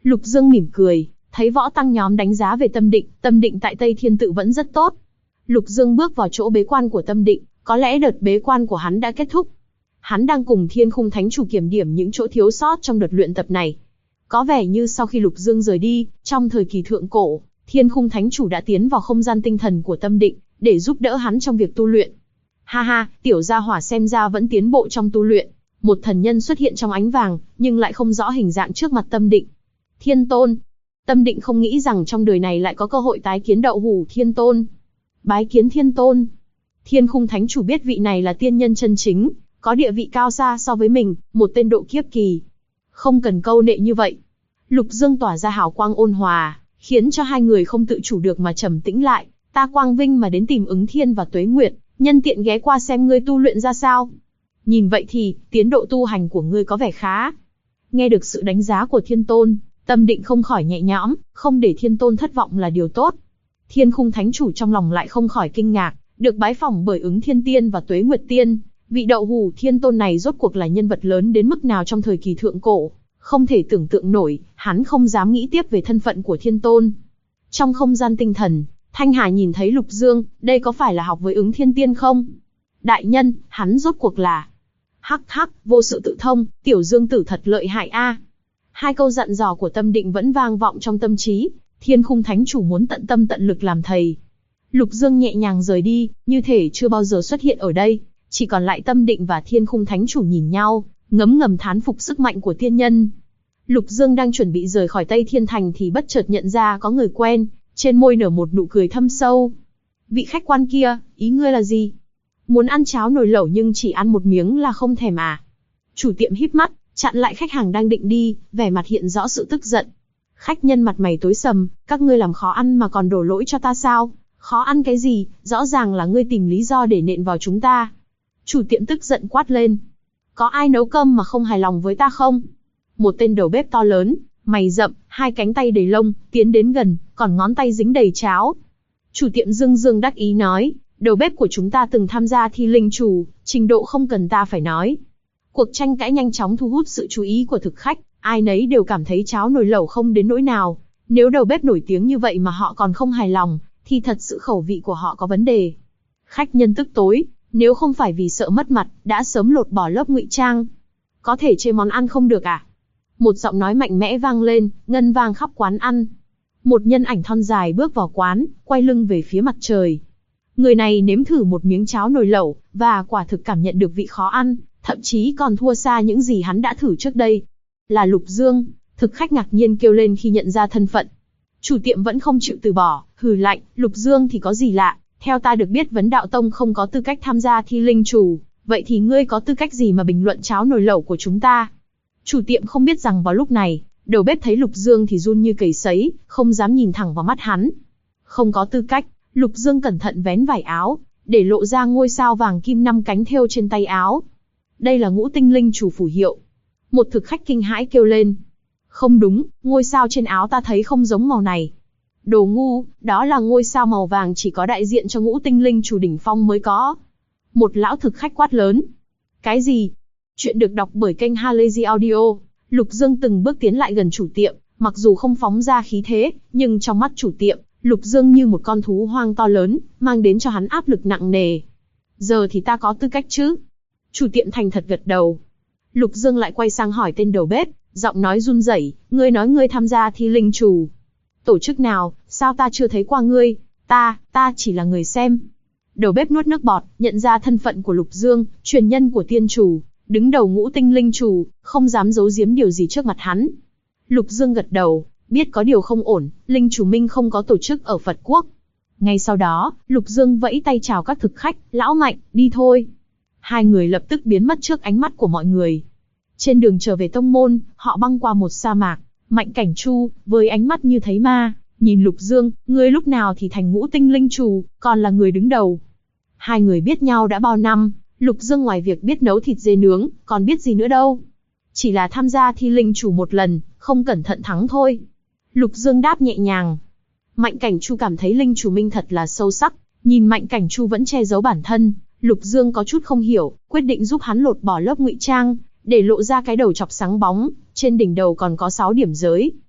Lục Dương mỉm cười, thấy võ tăng nhóm đánh giá về tâm định tại Tây Thiên Tự vẫn rất tốt. Lục Dương bước vào chỗ bế quan của tâm định, có lẽ đợt bế quan của hắn đã kết thúc. Hắn đang cùng Thiên Khung Thánh Chủ kiểm điểm những chỗ thiếu sót trong đợt luyện tập này. Có vẻ như sau khi Lục Dương rời đi, trong thời kỳ thượng cổ, Thiên Khung Thánh Chủ đã tiến vào không gian tinh thần của tâm định, để giúp đỡ hắn trong việc tu luyện. Ha ha, tiểu gia hỏa xem ra vẫn tiến bộ trong tu luyện. Một thần nhân xuất hiện trong ánh vàng, nhưng lại không rõ hình dạng trước mặt tâm định. Thiên Tôn. Tâm định không nghĩ rằng trong đời này lại có cơ hội tái kiến Đậu Hủ Thiên Tôn. Bái kiến Thiên Tôn. Thiên Khung Thánh Chủ biết vị này là tiên nhân chân chính, có địa vị cao xa so với mình, một tên độ kiếp kỳ. Không cần câu nệ như vậy. Lục Dương tỏa ra hào quang ôn hòa, khiến cho hai người không tự chủ được mà trầm tĩnh lại. Ta quang vinh mà đến tìm Ứng Thiên và Tuế Nguyệt, nhân tiện ghé qua xem ngươi tu luyện ra sao. Nhìn vậy thì, tiến độ tu hành của ngươi có vẻ khá. Nghe được sự đánh giá của Thiên Tôn, tâm định không khỏi nhẹ nhõm, không để Thiên Tôn thất vọng là điều tốt. Thiên Khung Thánh Chủ trong lòng lại không khỏi kinh ngạc, được bái phỏng bởi Ứng Thiên Tiên và Tuế Nguyệt Tiên. Vị Đậu Hủ Thiên Tôn này rốt cuộc là nhân vật lớn đến mức nào trong thời kỳ thượng cổ, không thể tưởng tượng nổi, hắn không dám nghĩ tiếp về thân phận của Thiên Tôn. Trong không gian tinh thần, Thanh Hà nhìn thấy Lục Dương, đây có phải là học với Ứng Thiên Tiên không? Đại nhân, hắn rốt cuộc là... Hắc hắc, vô sự tự thông, tiểu Dương tử thật lợi hại a. Hai câu dặn dò của tâm định vẫn vang vọng trong tâm trí, Thiên Khung Thánh Chủ muốn tận tâm tận lực làm thầy. Lục Dương nhẹ nhàng rời đi, như thể chưa bao giờ xuất hiện ở đây, chỉ còn lại tâm định và Thiên Khung Thánh Chủ nhìn nhau, ngấm ngầm thán phục sức mạnh của tiên nhân. Lục Dương đang chuẩn bị rời khỏi Tây Thiên Thành thì bất chợt nhận ra có người quen, trên môi nở một nụ cười thâm sâu. Vị khách quan kia, ý ngươi là gì? Muốn ăn cháo nồi lẩu nhưng chỉ ăn một miếng là không thèm à? Chủ tiệm híp mắt, chặn lại khách hàng đang định đi, vẻ mặt hiện rõ sự tức giận. Khách nhân mặt mày tối sầm, các ngươi làm khó ăn mà còn đổ lỗi cho ta sao? Khó ăn cái gì, rõ ràng là ngươi tìm lý do để nện vào chúng ta. Chủ tiệm tức giận quát lên. Có ai nấu cơm mà không hài lòng với ta không? Một tên đầu bếp to lớn, mày rậm, hai cánh tay đầy lông, tiến đến gần, còn ngón tay dính đầy cháo. Chủ tiệm dương dương đắc ý nói, đầu bếp của chúng ta từng tham gia thi linh chủ, trình độ không cần ta phải nói. Cuộc tranh cãi nhanh chóng thu hút sự chú ý của thực khách, ai nấy đều cảm thấy cháo nồi lẩu không đến nỗi nào. Nếu đầu bếp nổi tiếng như vậy mà họ còn không hài lòng, thì thật sự khẩu vị của họ có vấn đề. Khách nhân tức tối, nếu không phải vì sợ mất mặt, đã sớm lột bỏ lớp ngụy trang. Có thể chê món ăn không được à? Một giọng nói mạnh mẽ vang lên, ngân vang khắp quán ăn. Một nhân ảnh thon dài bước vào quán, quay lưng về phía mặt trời. Người này nếm thử một miếng cháo nồi lẩu, và quả thực cảm nhận được vị khó ăn, thậm chí còn thua xa những gì hắn đã thử trước đây. Là Lục Dương, thực khách ngạc nhiên kêu lên khi nhận ra thân phận. Chủ tiệm vẫn không chịu từ bỏ, hừ lạnh, Lục Dương thì có gì lạ, theo ta được biết Vấn Đạo Tông không có tư cách tham gia thi linh chủ, vậy thì ngươi có tư cách gì mà bình luận cháo nồi lẩu của chúng ta? Chủ tiệm không biết rằng vào lúc này, đầu bếp thấy Lục Dương thì run như cầy sấy, không dám nhìn thẳng vào mắt hắn. Không có tư cách, Lục Dương cẩn thận vén vải áo, để lộ ra ngôi sao vàng kim 5 cánh thêu trên tay áo. Đây là Ngũ Tinh Linh chủ phù hiệu. Một thực khách kinh hãi kêu lên. Không đúng, ngôi sao trên áo ta thấy không giống màu này. Đồ ngu, đó là ngôi sao màu vàng chỉ có đại diện cho Ngũ Tinh Linh chủ đỉnh phong mới có. Một lão thực khách quát lớn. Cái gì? Chuyện được đọc bởi kênh Halazy Audio. Lục Dương từng bước tiến lại gần chủ tiệm, mặc dù không phóng ra khí thế, nhưng trong mắt chủ tiệm, Lục Dương như một con thú hoang to lớn, mang đến cho hắn áp lực nặng nề. Giờ thì ta có tư cách chứ? Chủ tiệm thành thật gật đầu. Lục Dương lại quay sang hỏi tên đầu bếp, giọng nói run rẩy, ngươi nói ngươi tham gia thi linh chủ. Tổ chức nào, sao ta chưa thấy qua ngươi? Ta chỉ là người xem. Đầu bếp nuốt nước bọt, nhận ra thân phận của Lục Dương, truyền nhân của tiên chủ, đứng đầu Ngũ Tinh Linh chủ, không dám giấu giếm điều gì trước mặt hắn. Lục Dương gật đầu, biết có điều không ổn, Linh chủ Minh không có tổ chức ở Phật Quốc. Ngay sau đó, Lục Dương vẫy tay chào các thực khách, lão Mạnh, đi thôi. Hai người lập tức biến mất trước ánh mắt của mọi người. Trên đường trở về tông môn, họ băng qua một sa mạc. Mạnh Cảnh Chu, với ánh mắt như thấy ma, nhìn Lục Dương, ngươi lúc nào thì thành Ngũ Tinh Linh chủ, còn là người đứng đầu. Hai người biết nhau đã bao năm, Lục Dương ngoài việc biết nấu thịt dê nướng, còn biết gì nữa đâu. Chỉ là tham gia thi linh chủ một lần, không cẩn thận thắng thôi. Lục Dương đáp nhẹ nhàng. Mạnh Cảnh Chu cảm thấy Linh chủ Minh thật là sâu sắc, nhìn Mạnh Cảnh Chu vẫn che giấu bản thân, Lục Dương có chút không hiểu, quyết định giúp hắn lột bỏ lớp ngụy trang, để lộ ra cái đầu chọc sáng bóng, trên đỉnh đầu còn có 6 điểm giới.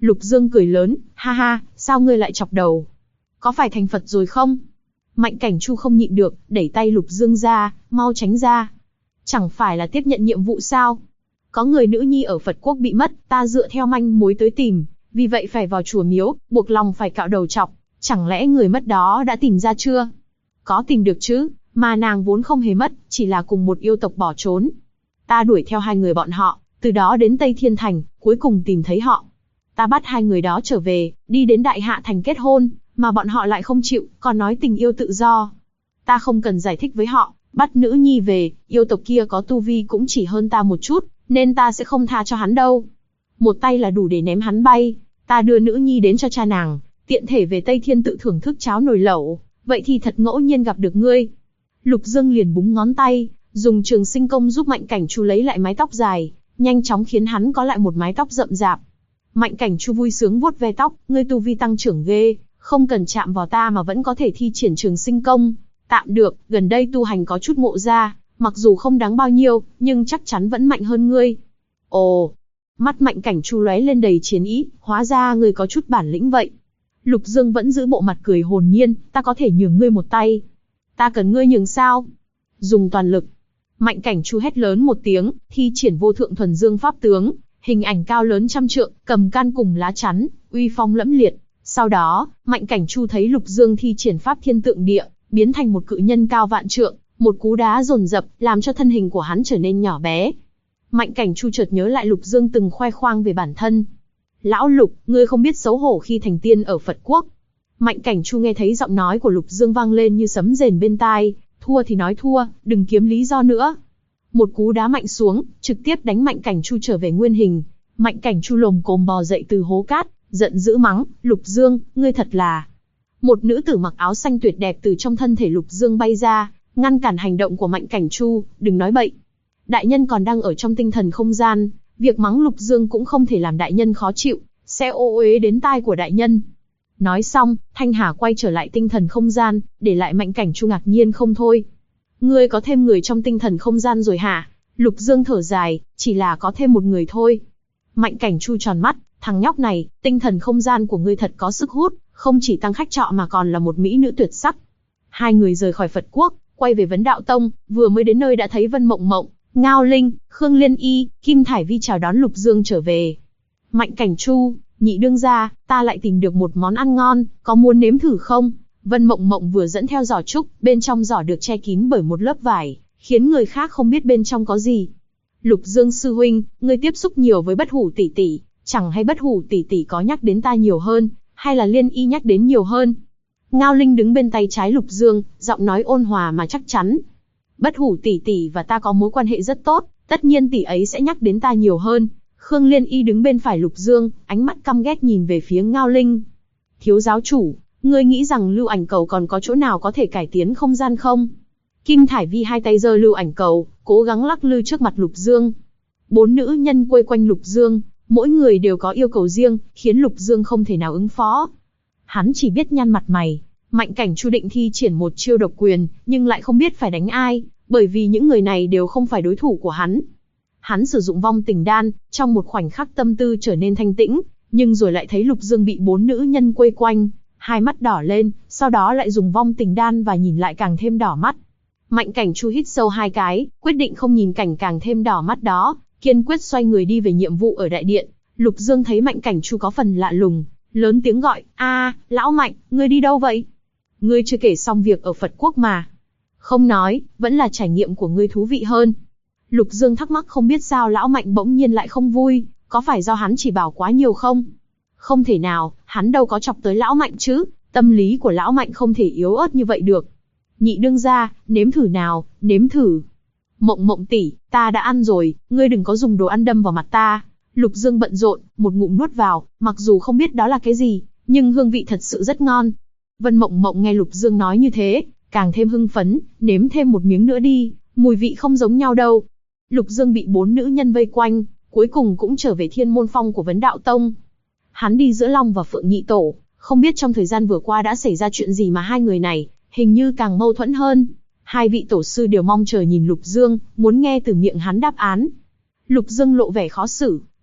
Lục Dương cười lớn, ha ha, sao ngươi lại chọc đầu? Có phải thành Phật rồi không? Mạnh Cảnh Chu không nhịn được, đẩy tay Lục Dương ra, mau tránh ra. Chẳng phải là tiếp nhận nhiệm vụ sao? Có người nữ nhi ở Phật quốc bị mất, ta dựa theo manh mối tới tìm, vì vậy phải vào chùa miếu, buộc lòng phải cạo đầu chọc. Chẳng lẽ người mất đó đã tìm ra chưa? Có tìm được chứ, mà nàng vốn không hề mất, chỉ là cùng một yêu tộc bỏ trốn. Ta đuổi theo hai người bọn họ, từ đó đến Tây Thiên Thành, cuối cùng tìm thấy họ. Ta bắt hai người đó trở về, đi đến Đại Hạ Thành kết hôn, mà bọn họ lại không chịu, còn nói tình yêu tự do. Ta không cần giải thích với họ, bắt nữ nhi về, yêu tộc kia có tu vi cũng chỉ hơn ta một chút, nên ta sẽ không tha cho hắn đâu. Một tay là đủ để ném hắn bay, ta đưa nữ nhi đến cho cha nàng, tiện thể về Tây Thiên tự thưởng thức cháo nồi lẩu, vậy thì thật ngẫu nhiên gặp được ngươi. Lục Dương liền búng ngón tay, dùng Trường Sinh Công giúp Mạnh Cảnh Chu lấy lại mái tóc dài, nhanh chóng khiến hắn có lại một mái tóc rậm rạp. Mạnh Cảnh Chu vui sướng vuốt ve tóc, ngươi tu vi tăng trưởng ghê, không cần chạm vào ta mà vẫn có thể thi triển Trường Sinh Công. Tạm được, gần đây tu hành có chút ngộ ra, mặc dù không đáng bao nhiêu, nhưng chắc chắn vẫn mạnh hơn ngươi. Ồ, mắt Mạnh Cảnh Chu lóe lên đầy chiến ý, hóa ra ngươi có chút bản lĩnh vậy. Lục Dương vẫn giữ bộ mặt cười hồn nhiên, ta có thể nhường ngươi một tay. Ta cần ngươi nhường sao? Dùng toàn lực. Mạnh Cảnh Chu hét lớn một tiếng, thi triển Vô Thượng Thuần Dương Pháp Tướng, hình ảnh cao lớn trăm trượng, cầm can cùng lá chắn, uy phong lẫm liệt. Sau đó, Mạnh Cảnh Chu thấy Lục Dương thi triển Pháp Thiên Tượng Địa, biến thành một cự nhân cao vạn trượng, một cú đá dồn dập, làm cho thân hình của hắn trở nên nhỏ bé. Mạnh Cảnh Chu chợt nhớ lại Lục Dương từng khoe khoang về bản thân. Lão Lục, ngươi không biết xấu hổ khi thành tiên ở Phật quốc. Mạnh Cảnh Chu nghe thấy giọng nói của Lục Dương vang lên như sấm rền bên tai, thua thì nói thua, đừng kiếm lý do nữa. Một cú đá mạnh xuống, trực tiếp đánh Mạnh Cảnh Chu trở về nguyên hình. Mạnh Cảnh Chu lồm cồm bò dậy từ hố cát, giận dữ mắng, Lục Dương, ngươi thật là... Một nữ tử mặc áo xanh tuyệt đẹp từ trong thân thể Lục Dương bay ra, ngăn cản hành động của Mạnh Cảnh Chu, đừng nói bậy. Đại nhân còn đang ở trong tinh thần không gian, việc mắng Lục Dương cũng không thể làm đại nhân khó chịu, sẽ ô uế đến tai của đại nhân. Nói xong, Thanh Hà quay trở lại tinh thần không gian, để lại Mạnh Cảnh Chu ngạc nhiên không thôi. Ngươi có thêm người trong tinh thần không gian rồi hả? Lục Dương thở dài, chỉ là có thêm một người thôi. Mạnh Cảnh Chu tròn mắt, thằng nhóc này, tinh thần không gian của ngươi thật có sức hút, không chỉ tăng khách trọ mà còn là một mỹ nữ tuyệt sắc. Hai người rời khỏi Phật quốc, quay về Vấn Đạo Tông, vừa mới đến nơi đã thấy Vân Mộng Mộng, Ngao Linh, Khương Liên Y, Kim Thải Vi chào đón Lục Dương trở về. Mạnh Cảnh Chu, nhị đương gia, ta lại tìm được một món ăn ngon, có muốn nếm thử không? Vân Mộng Mộng vừa dẫn theo giỏ trúc, bên trong giỏ được che kín bởi một lớp vải, khiến người khác không biết bên trong có gì. Lục Dương sư huynh, ngươi tiếp xúc nhiều với Bất Hủ tỷ tỷ, chẳng hay Bất Hủ tỷ tỷ có nhắc đến ta nhiều hơn, hay là Liên Y nhắc đến nhiều hơn? Ngao Linh đứng bên tay trái Lục Dương, giọng nói ôn hòa mà chắc chắn. Bất Hủ tỷ tỷ và ta có mối quan hệ rất tốt, tất nhiên tỷ ấy sẽ nhắc đến ta nhiều hơn. Khương Liên Y đứng bên phải Lục Dương, ánh mắt căm ghét nhìn về phía Ngao Linh. Thiếu giáo chủ, ngươi nghĩ rằng lưu ảnh cầu còn có chỗ nào có thể cải tiến không gian không? Kim Thải Vi hai tay giơ lưu ảnh cầu, cố gắng lắc lư trước mặt Lục Dương. Bốn nữ nhân quây quanh Lục Dương, mỗi người đều có yêu cầu riêng, khiến Lục Dương không thể nào ứng phó. Hắn chỉ biết nhăn mặt mày. Mạnh Cảnh Chu định thi triển một chiêu độc quyền, nhưng lại không biết phải đánh ai, bởi vì những người này đều không phải đối thủ của hắn. Hắn sử dụng vong tình đan, trong một khoảnh khắc tâm tư trở nên thanh tĩnh, nhưng rồi lại thấy Lục Dương bị bốn nữ nhân quây quanh, hai mắt đỏ lên, sau đó lại dùng vong tình đan và nhìn lại càng thêm đỏ mắt. Mạnh Cảnh Chu hít sâu hai cái, quyết định không nhìn cảnh càng thêm đỏ mắt đó, kiên quyết xoay người đi về nhiệm vụ ở đại điện. Lục Dương thấy Mạnh Cảnh Chu có phần lạ lùng, lớn tiếng gọi, lão Mạnh, ngươi đi đâu vậy? Ngươi chưa kể xong việc ở Phật quốc mà. Không nói, vẫn là trải nghiệm của ngươi thú vị hơn. Lục Dương thắc mắc không biết sao lão Mạnh bỗng nhiên lại không vui, có phải do hắn chỉ bảo quá nhiều không? Không thể nào, hắn đâu có chọc tới lão Mạnh chứ, tâm lý của lão Mạnh không thể yếu ớt như vậy được. Nhị đương gia, nếm thử nào, nếm thử. Mộng Mộng tỷ, ta đã ăn rồi, ngươi đừng có dùng đồ ăn đâm vào mặt ta. Lục Dương bận rộn, một ngụm nuốt vào, mặc dù không biết đó là cái gì, nhưng hương vị thật sự rất ngon. Vân Mộng Mộng nghe Lục Dương nói như thế, càng thêm hưng phấn, nếm thêm một miếng nữa đi, mùi vị không giống nhau đâu. Lục Dương bị bốn nữ nhân vây quanh, cuối cùng cũng trở về Thiên Môn Phong của Vấn Đạo Tông. Hắn đi giữa Long và Phượng Nhị Tổ, không biết trong thời gian vừa qua đã xảy ra chuyện gì mà hai người này, hình như càng mâu thuẫn hơn. Hai vị tổ sư đều mong chờ nhìn Lục Dương, muốn nghe từ miệng hắn đáp án. Lục Dương lộ vẻ khó xử,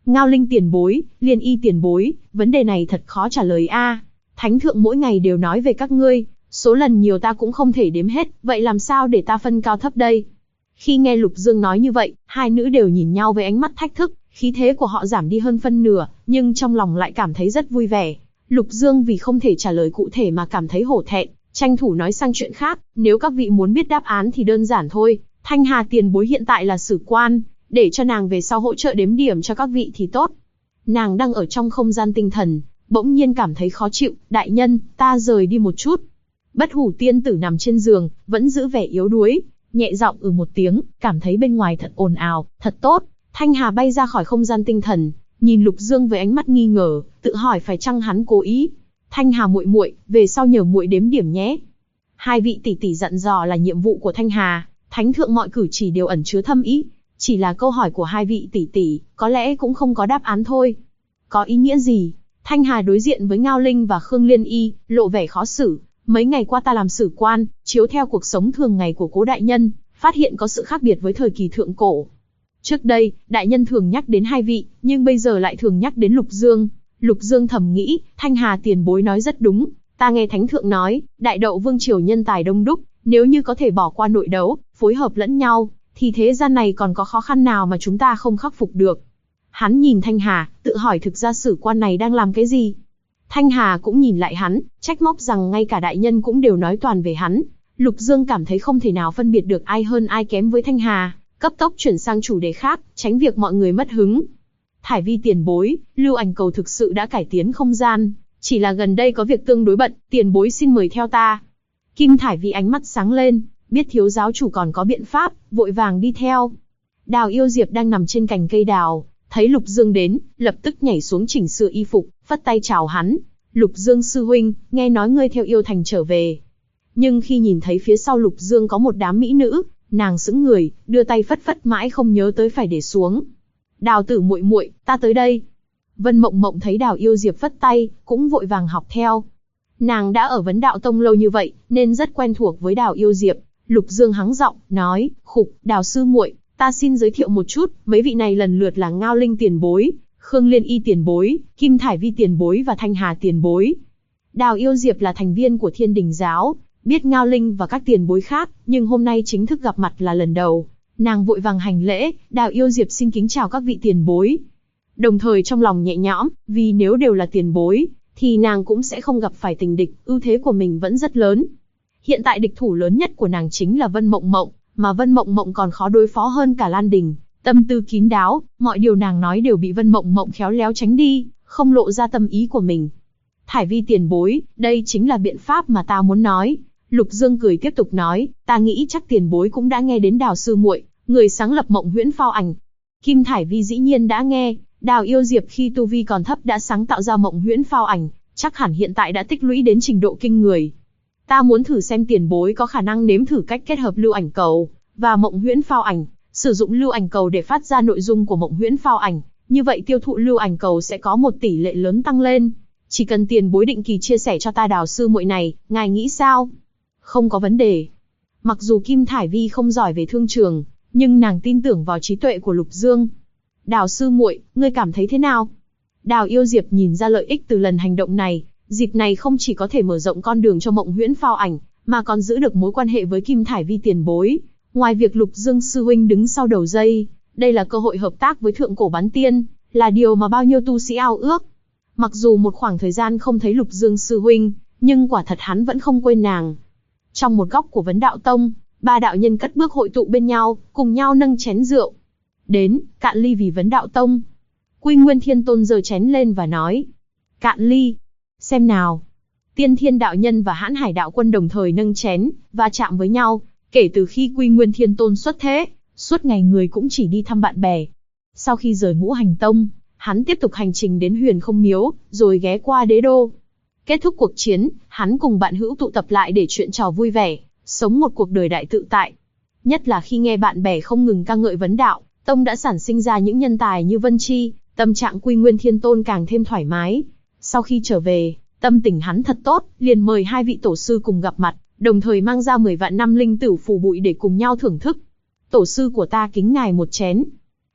Ngao Linh tiền bối, Liên Y tiền bối, vấn đề này thật khó trả lời a. Thánh thượng mỗi ngày đều nói về các ngươi, số lần nhiều ta cũng không thể đếm hết, vậy làm sao để ta phân cao thấp đây? Khi nghe Lục Dương nói như vậy, hai nữ đều nhìn nhau với ánh mắt thách thức, khí thế của họ giảm đi hơn phân nửa, nhưng trong lòng lại cảm thấy rất vui vẻ. Lục Dương vì không thể trả lời cụ thể mà cảm thấy hổ thẹn, tranh thủ nói sang chuyện khác, nếu các vị muốn biết đáp án thì đơn giản thôi, Thanh Hà tiền bối hiện tại là sử quan, để cho nàng về sau hỗ trợ đếm điểm cho các vị thì tốt. Nàng đang ở trong không gian tinh thần, bỗng nhiên cảm thấy khó chịu, đại nhân, ta rời đi một chút. Bất Hủ tiên tử nằm trên giường, vẫn giữ vẻ yếu đuối, nhẹ giọng một tiếng, cảm thấy bên ngoài thật ồn ào, thật tốt. Thanh Hà bay ra khỏi không gian tinh thần, nhìn Lục Dương với ánh mắt nghi ngờ, tự hỏi phải chăng hắn cố ý. Thanh Hà muội muội, về sau nhờ muội đếm điểm nhé. Hai vị tỷ tỷ dặn dò là nhiệm vụ của Thanh Hà, thánh thượng mọi cử chỉ đều ẩn chứa thâm ý. Chỉ là câu hỏi của hai vị tỷ tỷ, có lẽ cũng không có đáp án thôi. Có ý nghĩa gì? Thanh Hà đối diện với Ngao Linh và Khương Liên Y, lộ vẻ khó xử. Mấy ngày qua ta làm sử quan, chiếu theo cuộc sống thường ngày của cố đại nhân, phát hiện có sự khác biệt với thời kỳ thượng cổ. Trước đây, đại nhân thường nhắc đến hai vị, nhưng bây giờ lại thường nhắc đến Lục Dương. Lục Dương thầm nghĩ, Thanh Hà tiền bối nói rất đúng. Ta nghe thánh thượng nói, đại đậu vương triều nhân tài đông đúc, nếu như có thể bỏ qua nội đấu, phối hợp lẫn nhau, thì thế gian này còn có khó khăn nào mà chúng ta không khắc phục được. Hắn nhìn Thanh Hà, tự hỏi thực ra sử quan này đang làm cái gì. Thanh Hà cũng nhìn lại hắn, trách móc rằng ngay cả đại nhân cũng đều nói toàn về hắn. Lục Dương cảm thấy không thể nào phân biệt được ai hơn ai kém với Thanh Hà, cấp tốc chuyển sang chủ đề khác, tránh việc mọi người mất hứng. Thải Vi tiền bối, Lưu Ảnh Cầu thực sự đã cải tiến không gian, chỉ là gần đây có việc tương đối bận, tiền bối xin mời theo ta. Kim Thải Vi ánh mắt sáng lên, biết thiếu giáo chủ còn có biện pháp, vội vàng đi theo. Đào Yêu Diệp đang nằm trên cành cây đào, thấy Lục Dương đến, lập tức nhảy xuống chỉnh sửa y phục, phất tay chào hắn. Lục Dương sư huynh, nghe nói ngươi theo Yêu Thành trở về. Nhưng khi nhìn thấy phía sau Lục Dương có một đám mỹ nữ, nàng sững người, đưa tay phất phất mãi không nhớ tới phải để xuống. Đào tử muội muội, ta tới đây. Vân Mộng Mộng thấy Đào Yêu Diệp phất tay, cũng vội vàng học theo. Nàng đã ở Vấn Đạo Tông lâu như vậy, nên rất quen thuộc với Đào Yêu Diệp. Lục Dương hắng giọng, nói, khục, Đào sư muội, ta xin giới thiệu một chút, mấy vị này lần lượt là Ngao Linh tiền bối, Khương Liên Y tiền bối, Kim Thải Vi tiền bối và Thanh Hà tiền bối. Đào Yêu Diệp là thành viên của Thiên Đình giáo, biết Ngao Linh và các tiền bối khác, nhưng hôm nay chính thức gặp mặt là lần đầu. Nàng vội vàng hành lễ, Đào Yêu Diệp xin kính chào các vị tiền bối. Đồng thời trong lòng nhẹ nhõm, vì nếu đều là tiền bối, thì nàng cũng sẽ không gặp phải tình địch, ưu thế của mình vẫn rất lớn. Hiện tại địch thủ lớn nhất của nàng chính là Vân Mộng Mộng, mà Vân Mộng Mộng còn khó đối phó hơn cả Lan Đình. Tâm tư kín đáo, mọi điều nàng nói đều bị Vân Mộng Mộng khéo léo tránh đi, không lộ ra tâm ý của mình. Thải Vi tiền bối, đây chính là biện pháp mà ta muốn nói. Lục Dương cười tiếp tục nói, ta nghĩ chắc tiền bối cũng đã nghe đến Đào sư muội, người sáng lập Mộng Huyễn Phao Ảnh. Kim Thải Vi dĩ nhiên đã nghe, Đào Yêu Diệp khi tu vi còn thấp đã sáng tạo ra Mộng Huyễn Phao Ảnh, chắc hẳn hiện tại đã tích lũy đến trình độ kinh người. Ta muốn thử xem tiền bối có khả năng nếm thử cách kết hợp Lưu Ảnh Cầu và Mộng Huyễn Phao Ảnh, sử dụng Lưu Ảnh Cầu để phát ra nội dung của Mộng Huyễn Phao Ảnh, như vậy tiêu thụ Lưu Ảnh Cầu sẽ có một tỷ lệ lớn tăng lên. Chỉ cần tiền bối định kỳ chia sẻ cho ta Đào sư muội này, ngài nghĩ sao? Không có vấn đề. Mặc dù Kim Thải Vi không giỏi về thương trường, nhưng nàng tin tưởng vào trí tuệ của Lục Dương. Đào sư muội, ngươi cảm thấy thế nào? Đào Yêu Diệp nhìn ra lợi ích từ lần hành động này, dịp này không chỉ có thể mở rộng con đường cho Mộng Huyễn Phao Ảnh, mà còn giữ được mối quan hệ với Kim Thải Vi tiền bối. Ngoài việc Lục Dương sư huynh đứng sau đầu dây, đây là cơ hội hợp tác với thượng cổ bán tiên, là điều mà bao nhiêu tu sĩ ao ước. Mặc dù một khoảng thời gian không thấy Lục Dương sư huynh, nhưng quả thật hắn vẫn không quên nàng. Trong một góc của Vấn Đạo Tông, ba đạo nhân cất bước hội tụ bên nhau, cùng nhau nâng chén rượu. Đến, cạn ly vì Vấn Đạo Tông. Quy Nguyên Thiên Tôn giơ chén lên và nói, cạn ly. Xem nào. Tiên Thiên đạo nhân và Hãn Hải đạo quân đồng thời nâng chén, và chạm với nhau. Kể từ khi Quy Nguyên Thiên Tôn xuất thế, suốt ngày người cũng chỉ đi thăm bạn bè. Sau khi rời Ngũ Hành Tông, hắn tiếp tục hành trình đến Huyền Không Miếu, rồi ghé qua Đế Đô. Kết thúc cuộc chiến, hắn cùng bạn hữu tụ tập lại để chuyện trò vui vẻ, sống một cuộc đời đại tự tại. Nhất là khi nghe bạn bè không ngừng ca ngợi vấn đạo, Tông đã sản sinh ra những nhân tài như Vân Chi, tâm trạng Quy Nguyên Thiên Tôn càng thêm thoải mái. Sau khi trở về, tâm tình hắn thật tốt, liền mời hai vị tổ sư cùng gặp mặt, đồng thời mang ra 10 vạn năm linh tử phù bụi để cùng nhau thưởng thức. Tổ sư của ta kính ngài một chén.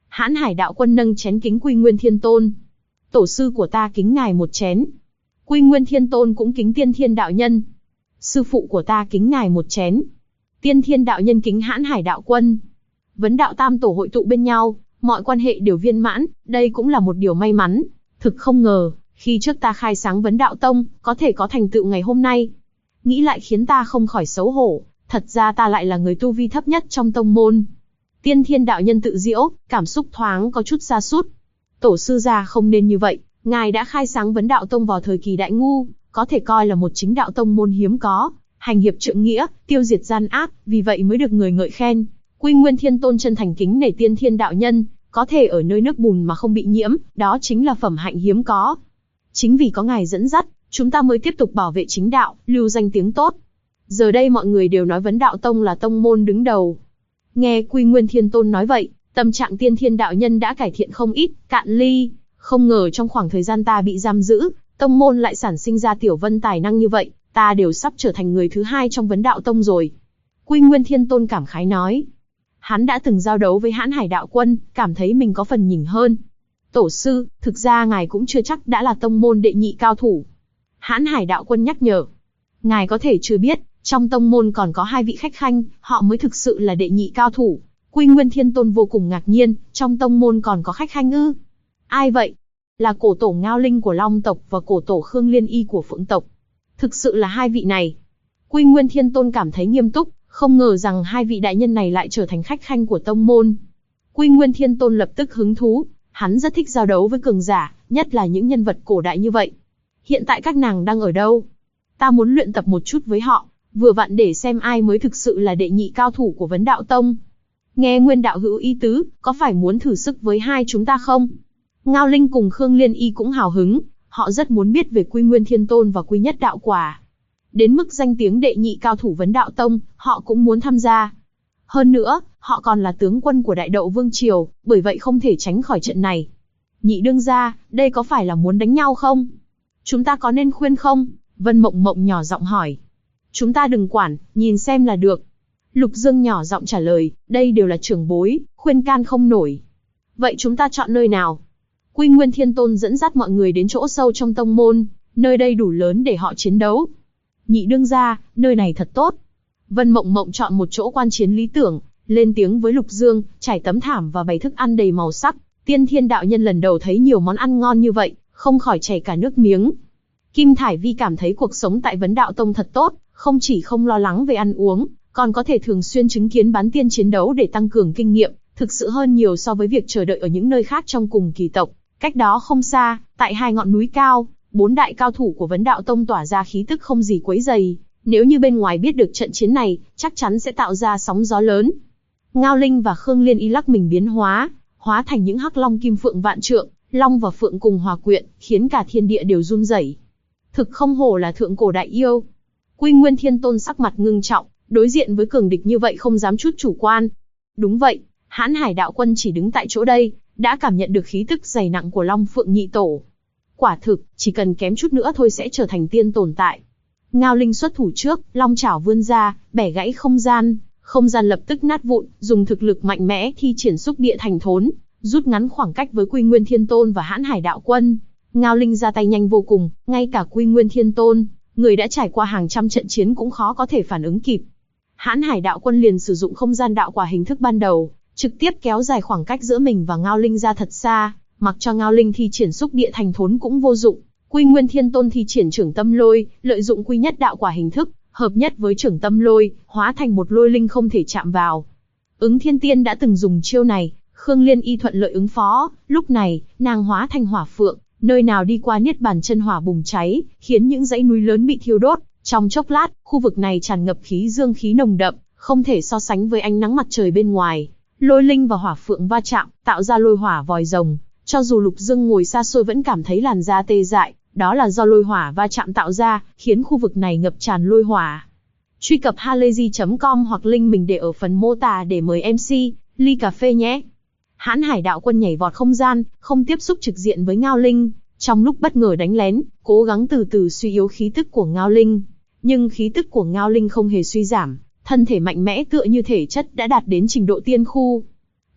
Hãn Hải đạo quân nâng chén kính Quy Nguyên Thiên Tôn. Tổ sư của ta kính ngài một chén. Quy Nguyên Thiên Tôn cũng kính Tiên Thiên đạo nhân. Sư phụ của ta kính ngài một chén. Tiên Thiên đạo nhân kính Hãn Hải đạo quân. Vấn đạo tam tổ hội tụ bên nhau, mọi quan hệ đều viên mãn, đây cũng là một điều may mắn. Thực không ngờ, khi trước ta khai sáng Vấn Đạo Tông, có thể có thành tựu ngày hôm nay. Nghĩ lại khiến ta không khỏi xấu hổ, thật ra ta lại là người tu vi thấp nhất trong tông môn. Tiên Thiên đạo nhân tự giễu, cảm xúc thoáng có chút sa sút. Tổ sư gia không nên như vậy, ngài đã khai sáng Vấn Đạo Tông vào thời kỳ đại ngu, có thể coi là một chính đạo tông môn hiếm có, hành hiệp trượng nghĩa, tiêu diệt gian ác, vì vậy mới được người ngợi khen. Quy Nguyên Thiên Tôn chân thành kính nể Tiên Thiên đạo nhân, có thể ở nơi nước bùn mà không bị nhiễm, đó chính là phẩm hạnh hiếm có. Chính vì có ngài dẫn dắt, chúng ta mới tiếp tục bảo vệ chính đạo, lưu danh tiếng tốt. Giờ đây mọi người đều nói Vấn Đạo Tông là tông môn đứng đầu. Nghe Quy Nguyên Thiên Tôn nói vậy, tâm trạng Tiên Thiên đạo nhân đã cải thiện không ít, cạn ly. Không ngờ trong khoảng thời gian ta bị giam giữ, tông môn lại sản sinh ra Tiểu Vân tài năng như vậy, ta đều sắp trở thành người thứ hai trong Vấn Đạo Tông rồi. Quy Nguyên Thiên Tôn cảm khái nói. Hắn đã từng giao đấu với Hãn Hải đạo quân, cảm thấy mình có phần nhỉnh hơn. Tổ sư, thực ra ngài cũng chưa chắc đã là tông môn đệ nhị cao thủ. Hãn Hải đạo quân nhắc nhở. Ngài có thể chưa biết, trong tông môn còn có 2 vị khách khanh, họ mới thực sự là đệ nhị cao thủ. Quy Nguyên Thiên Tôn vô cùng ngạc nhiên, trong tông môn còn có khách khanh ư? Ai vậy? Là cổ tổ Ngao Linh của Long tộc và cổ tổ Khương Liên Y của Phượng tộc. Thực sự là 2 vị này. Quy Nguyên Thiên Tôn cảm thấy nghiêm túc, không ngờ rằng 2 vị đại nhân này lại trở thành khách khanh của tông môn. Quy Nguyên Thiên Tôn lập tức hứng thú, hắn rất thích giao đấu với cường giả, nhất là những nhân vật cổ đại như vậy. Hiện tại các nàng đang ở đâu? Ta muốn luyện tập một chút với họ, vừa vặn để xem ai mới thực sự là đệ nhị cao thủ của Vấn Đạo Tông. Nghe Nguyên đạo hữu ý tứ, có phải muốn thử sức với hai chúng ta không? Ngao Linh cùng Khương Liên Y cũng hào hứng, họ rất muốn biết về Quy Nguyên Thiên Tôn và Quy Nhất Đạo Quả. Đến mức danh tiếng đệ nhị cao thủ Vấn Đạo Tông, họ cũng muốn tham gia. Hơn nữa, họ còn là tướng quân của Đại Đậu Vương Triều, bởi vậy không thể tránh khỏi trận này. Nhị đương gia, đây có phải là muốn đánh nhau không? Chúng ta có nên khuyên không? Vân Mộng Mộng nhỏ giọng hỏi. Chúng ta đừng quản, nhìn xem là được. Lục Dương nhỏ giọng trả lời, đây đều là trưởng bối, khuyên can không nổi. Vậy chúng ta chọn nơi nào? Quy Nguyên Thiên Tôn dẫn dắt mọi người đến chỗ sâu trong tông môn, nơi đây đủ lớn để họ chiến đấu. Nhị đương gia, nơi này thật tốt. Vân Mộng Mộng chọn một chỗ quan chiến lý tưởng, lên tiếng với Lục Dương, trải tấm thảm và bày thức ăn đầy màu sắc. Tiên Thiên đạo nhân lần đầu thấy nhiều món ăn ngon như vậy, không khỏi chảy cả nước miếng. Kim Thải Vi cảm thấy cuộc sống tại Vấn Đạo Tông thật tốt, không chỉ không lo lắng về ăn uống, còn có thể thường xuyên chứng kiến bán tiên chiến đấu để tăng cường kinh nghiệm, thực sự hơn nhiều so với việc chờ đợi ở những nơi khác trong cùng kỳ tộc. Cách đó không xa, tại 2 ngọn núi cao, 4 đại cao thủ của Vấn Đạo Tông tỏa ra khí tức không gì quấy rầy. Nếu như bên ngoài biết được trận chiến này, chắc chắn sẽ tạo ra sóng gió lớn. Ngao Linh và Khương Liên Y lắc mình biến hóa thành những hắc long kim phượng vạn trượng, long và phượng cùng hòa quyện, khiến cả thiên địa đều run rẩy. Thực không hổ là thượng cổ đại yêu. Quy Nguyên Thiên Tôn sắc mặt ngưng trọng, đối diện với cường địch như vậy không dám chút chủ quan. Đúng vậy, Hãn Hải đạo quân chỉ đứng tại chỗ đây, đã cảm nhận được khí tức dày nặng của Long Phượng nhị tổ. Quả thực, chỉ cần kém chút nữa thôi sẽ trở thành tiên tồn tại. Ngao Linh xuất thủ trước, long chảo vươn ra, bẻ gãy không gian lập tức nát vụn, dùng thực lực mạnh mẽ thi triển xúc địa thành thốn, rút ngắn khoảng cách với Quy Nguyên Thiên Tôn và Hãn Hải đạo quân. Ngao Linh ra tay nhanh vô cùng, ngay cả Quy Nguyên Thiên Tôn, người đã trải qua hàng trăm trận chiến cũng khó có thể phản ứng kịp. Hãn Hải đạo quân liền sử dụng không gian đạo quả hình thức ban đầu, trực tiếp kéo dài khoảng cách giữa mình và Ngao Linh ra thật xa, mặc cho Ngao Linh thi triển xúc địa thành thốn cũng vô dụng. Quy Nguyên Thiên Tôn thi triển trưởng tâm lôi, lợi dụng Quy Nhất đạo quả hình thức, hợp nhất với trưởng tâm lôi, hóa thành một lôi linh không thể chạm vào. Ứng Thiên Tiên đã từng dùng chiêu này, Khương Liên Y thuận lợi ứng phó, lúc này, nàng hóa thành hỏa phượng, nơi nào đi qua niết bàn chân hỏa bùng cháy, khiến những dãy núi lớn bị thiêu đốt. Trong chốc lát, khu vực này tràn ngập khí dương khí nồng đậm, không thể so sánh với ánh nắng mặt trời bên ngoài. Lôi linh và hỏa phượng va chạm, tạo ra lôi hỏa vòi rồng. Cho dù Lục Dương ngồi xa xôi vẫn cảm thấy làn da tê dại, đó là do lôi hỏa va chạm tạo ra, khiến khu vực này ngập tràn lôi hỏa. Truy cập halayzi.com hoặc link mình để ở phần mô tả để mời MC, ly cà phê nhé. Hãn Hải đạo quân nhảy vọt không gian, không tiếp xúc trực diện với Ngao Linh, trong lúc bất ngờ đánh lén, cố gắng từ từ suy yếu khí tức của Ngao Linh. Nhưng khí tức của Ngao Linh không hề suy giảm, thân thể mạnh mẽ tựa như thể chất đã đạt đến trình độ tiên khu.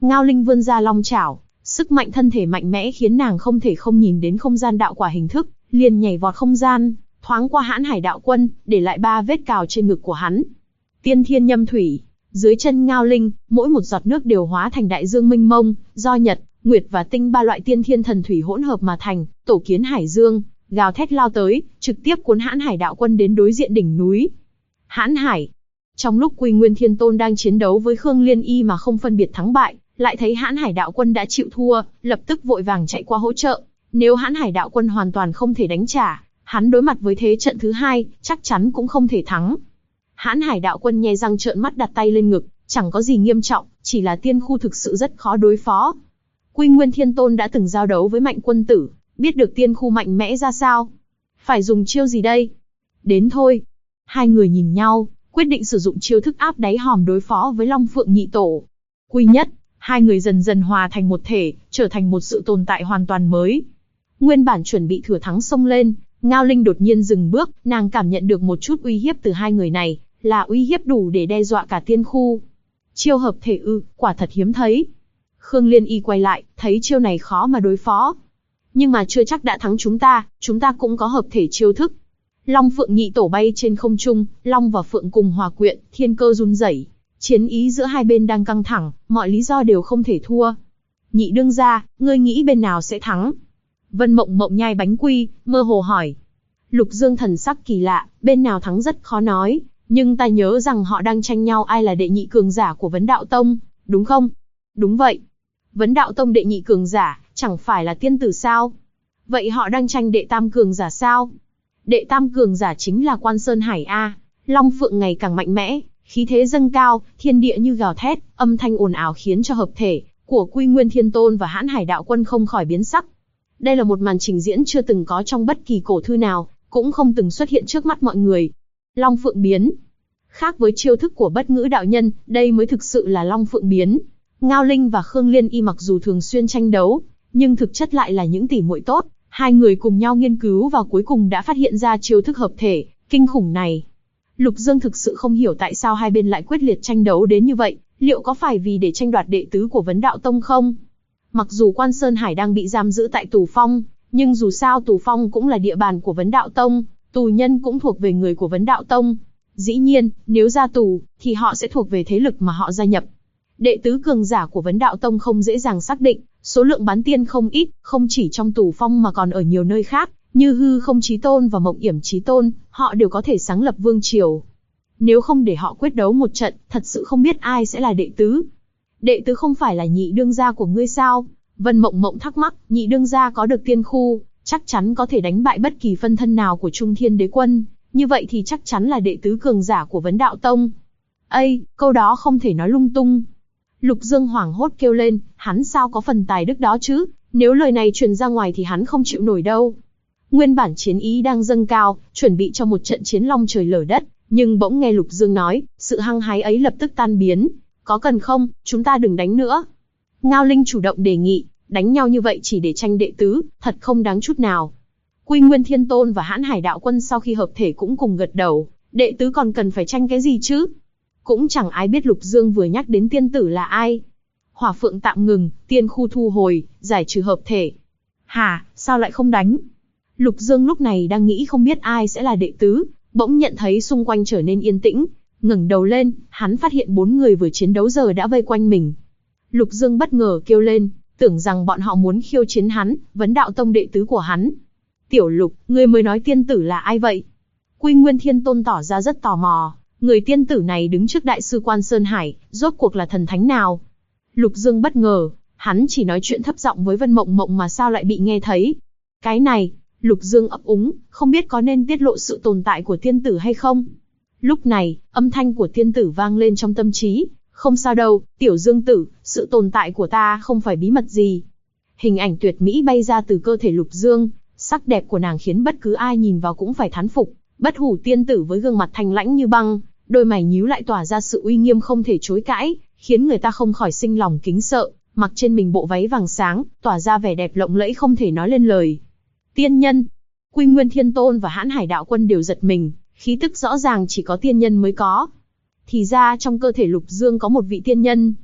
Ngao Linh vươn ra long chảo, sức mạnh thân thể mạnh mẽ khiến nàng không thể không nhìn đến không gian đạo quả hình thức, liền nhảy vọt không gian, thoáng qua Hãn Hải đạo quân, để lại 3 vết cào trên ngực của hắn. Tiên thiên nhâm thủy, dưới chân Ngao Linh, mỗi một giọt nước đều hóa thành đại dương mênh mông, do nhật, nguyệt và tinh 3 loại tiên thiên thần thủy hỗn hợp mà thành, tổ kiến hải dương, gào thét lao tới, trực tiếp cuốn Hãn Hải đạo quân đến đối diện đỉnh núi. Hãn Hải. Trong lúc Quy Nguyên Thiên Tôn đang chiến đấu với Khương Liên Y mà không phân biệt thắng bại, lại thấy Hãn Hải đạo quân đã chịu thua, lập tức vội vàng chạy qua hỗ trợ. Nếu Hãn Hải đạo quân hoàn toàn không thể đánh trả, hắn đối mặt với thế trận thứ 2, chắc chắn cũng không thể thắng. Hãn Hải đạo quân nhe răng trợn mắt đặt tay lên ngực, chẳng có gì nghiêm trọng, chỉ là tiên khu thực sự rất khó đối phó. Quy Nguyên Thiên Tôn đã từng giao đấu với Mạnh Quân Tử, biết được tiên khu mạnh mẽ ra sao. Phải dùng chiêu gì đây? Đến thôi. Hai người nhìn nhau, quyết định sử dụng chiêu thức áp đáy hòm đối phó với Long Phượng Nhị Tổ. Quy nhất, hai người dần dần hòa thành một thể, trở thành một sự tồn tại hoàn toàn mới. Nguyên bản chuẩn bị thừa thắng xông lên, Ngao Linh đột nhiên dừng bước, nàng cảm nhận được một chút uy hiếp từ hai người này, là uy hiếp đủ để đe dọa cả tiên khu. Chiêu hợp thể ư, quả thật hiếm thấy. Khương Liên Y quay lại, thấy chiêu này khó mà đối phó. Nhưng mà chưa chắc đã thắng chúng ta cũng có hợp thể chiêu thức. Long Phượng Nhị Tổ bay trên không trung, Long và Phượng cùng hòa quyện, thiên cơ run rẩy. Chiến ý giữa hai bên đang căng thẳng, mọi lý do đều không thể thua. Nhị đương gia, ngươi nghĩ bên nào sẽ thắng? Vân Mộng Mộng nhai bánh quy, mơ hồ hỏi. Lục Dương thần sắc kỳ lạ, bên nào thắng rất khó nói, nhưng ta nhớ rằng họ đang tranh nhau ai là đệ nhị cường giả của Vấn Đạo Tông, đúng không? Đúng vậy. Vấn Đạo Tông đệ nhị cường giả, chẳng phải là tiên tử sao? Vậy họ đang tranh đệ tam cường giả sao? Đệ tam cường giả chính là Quan Sơn Hải A. Long Phượng ngày càng mạnh mẽ, khí thế dâng cao, thiên địa như gào thét, âm thanh ồn ào khiến cho hợp thể của Quy Nguyên Thiên Tôn và Hãn Hải đạo quân không khỏi biến sắc. Đây là một màn trình diễn chưa từng có trong bất kỳ cổ thư nào, cũng không từng xuất hiện trước mắt mọi người. Long Phượng biến. Khác với chiêu thức của Bất Ngữ đạo nhân, đây mới thực sự là Long Phượng biến. Ngao Linh và Khương Liên Y mặc dù thường xuyên tranh đấu, nhưng thực chất lại là những tỷ muội tốt. Hai người cùng nhau nghiên cứu và cuối cùng đã phát hiện ra chiêu thức hợp thể kinh khủng này. Lục Dương thực sự không hiểu tại sao hai bên lại quyết liệt tranh đấu đến như vậy, liệu có phải vì để tranh đoạt đệ tứ của Vấn Đạo Tông không? Mặc dù Quan Sơn Hải đang bị giam giữ tại Tù Phong, nhưng dù sao Tù Phong cũng là địa bàn của Vấn Đạo Tông, tù nhân cũng thuộc về người của Vấn Đạo Tông. Dĩ nhiên, nếu ra tù, thì họ sẽ thuộc về thế lực mà họ gia nhập. Đệ tứ cường giả của Vấn Đạo Tông không dễ dàng xác định, số lượng bán tiên không ít, không chỉ trong Tù Phong mà còn ở nhiều nơi khác, như Hư Không Chí Tôn và Mộng Yểm Chí Tôn, họ đều có thể sáng lập vương triều. Nếu không để họ quyết đấu một trận, thật sự không biết ai sẽ là đệ tứ. Đệ tứ không phải là nhị đương gia của ngươi sao? Vân Mộng Mộng thắc mắc, nhị đương gia có được tiên khu, chắc chắn có thể đánh bại bất kỳ phân thân nào của Trung Thiên Đế Quân, như vậy thì chắc chắn là đệ tứ cường giả của Vấn Đạo Tông. Ây, câu đó không thể nói lung tung. Lục Dương hoảng hốt kêu lên, hắn sao có phần tài đức đó chứ, nếu lời này truyền ra ngoài thì hắn không chịu nổi đâu. Nguyên bản chiến ý đang dâng cao, chuẩn bị cho một trận chiến long trời lở đất, nhưng bỗng nghe Lục Dương nói, sự hăng hái ấy lập tức tan biến. Có cần không, chúng ta đừng đánh nữa. Ngao Linh chủ động đề nghị, đánh nhau như vậy chỉ để tranh đệ tứ, thật không đáng chút nào. Quy Nguyên Thiên Tôn và Hãn Hải đạo quân sau khi hợp thể cũng cùng gật đầu, đệ tứ còn cần phải tranh cái gì chứ? Cũng chẳng ai biết Lục Dương vừa nhắc đến tiên tử là ai. Hỏa Phượng tạm ngừng, tiên khu thu hồi, giải trừ hợp thể. Hả, sao lại không đánh? Lục Dương lúc này đang nghĩ không biết ai sẽ là đệ tứ, bỗng nhận thấy xung quanh trở nên yên tĩnh, ngẩng đầu lên, hắn phát hiện 4 người vừa chiến đấu giờ đã vây quanh mình. Lục Dương bất ngờ kêu lên, tưởng rằng bọn họ muốn khiêu chiến hắn, Vấn Đạo Tông đệ tứ của hắn. Tiểu Lục, ngươi mới nói tiên tử là ai vậy? Quy Nguyên Thiên Tôn tỏ ra rất tò mò, người tiên tử này đứng trước đại sư Quan Sơn Hải, rốt cuộc là thần thánh nào? Lục Dương bất ngờ, hắn chỉ nói chuyện thấp giọng với Vân Mộng Mộng mà sao lại bị nghe thấy. Cái này, Lục Dương ấp úng, không biết có nên tiết lộ sự tồn tại của tiên tử hay không. Lúc này, âm thanh của tiên tử vang lên trong tâm trí, không sao đâu, Tiểu Dương tử, sự tồn tại của ta không phải bí mật gì. Hình ảnh tuyệt mỹ bay ra từ cơ thể Lục Dương, sắc đẹp của nàng khiến bất cứ ai nhìn vào cũng phải thán phục. Bất hủ tiên tử với gương mặt thanh lãnh như băng, đôi mày nhíu lại tỏa ra sự uy nghiêm không thể chối cãi, khiến người ta không khỏi sinh lòng kính sợ, mặc trên mình bộ váy vàng sáng, tỏa ra vẻ đẹp lộng lẫy không thể nói lên lời. Tiên nhân. Quy Nguyên Thiên Tôn và Hãn Hải đạo quân đều giật mình, khí tức rõ ràng chỉ có tiên nhân mới có. Thì ra trong cơ thể Lục Dương có một vị tiên nhân.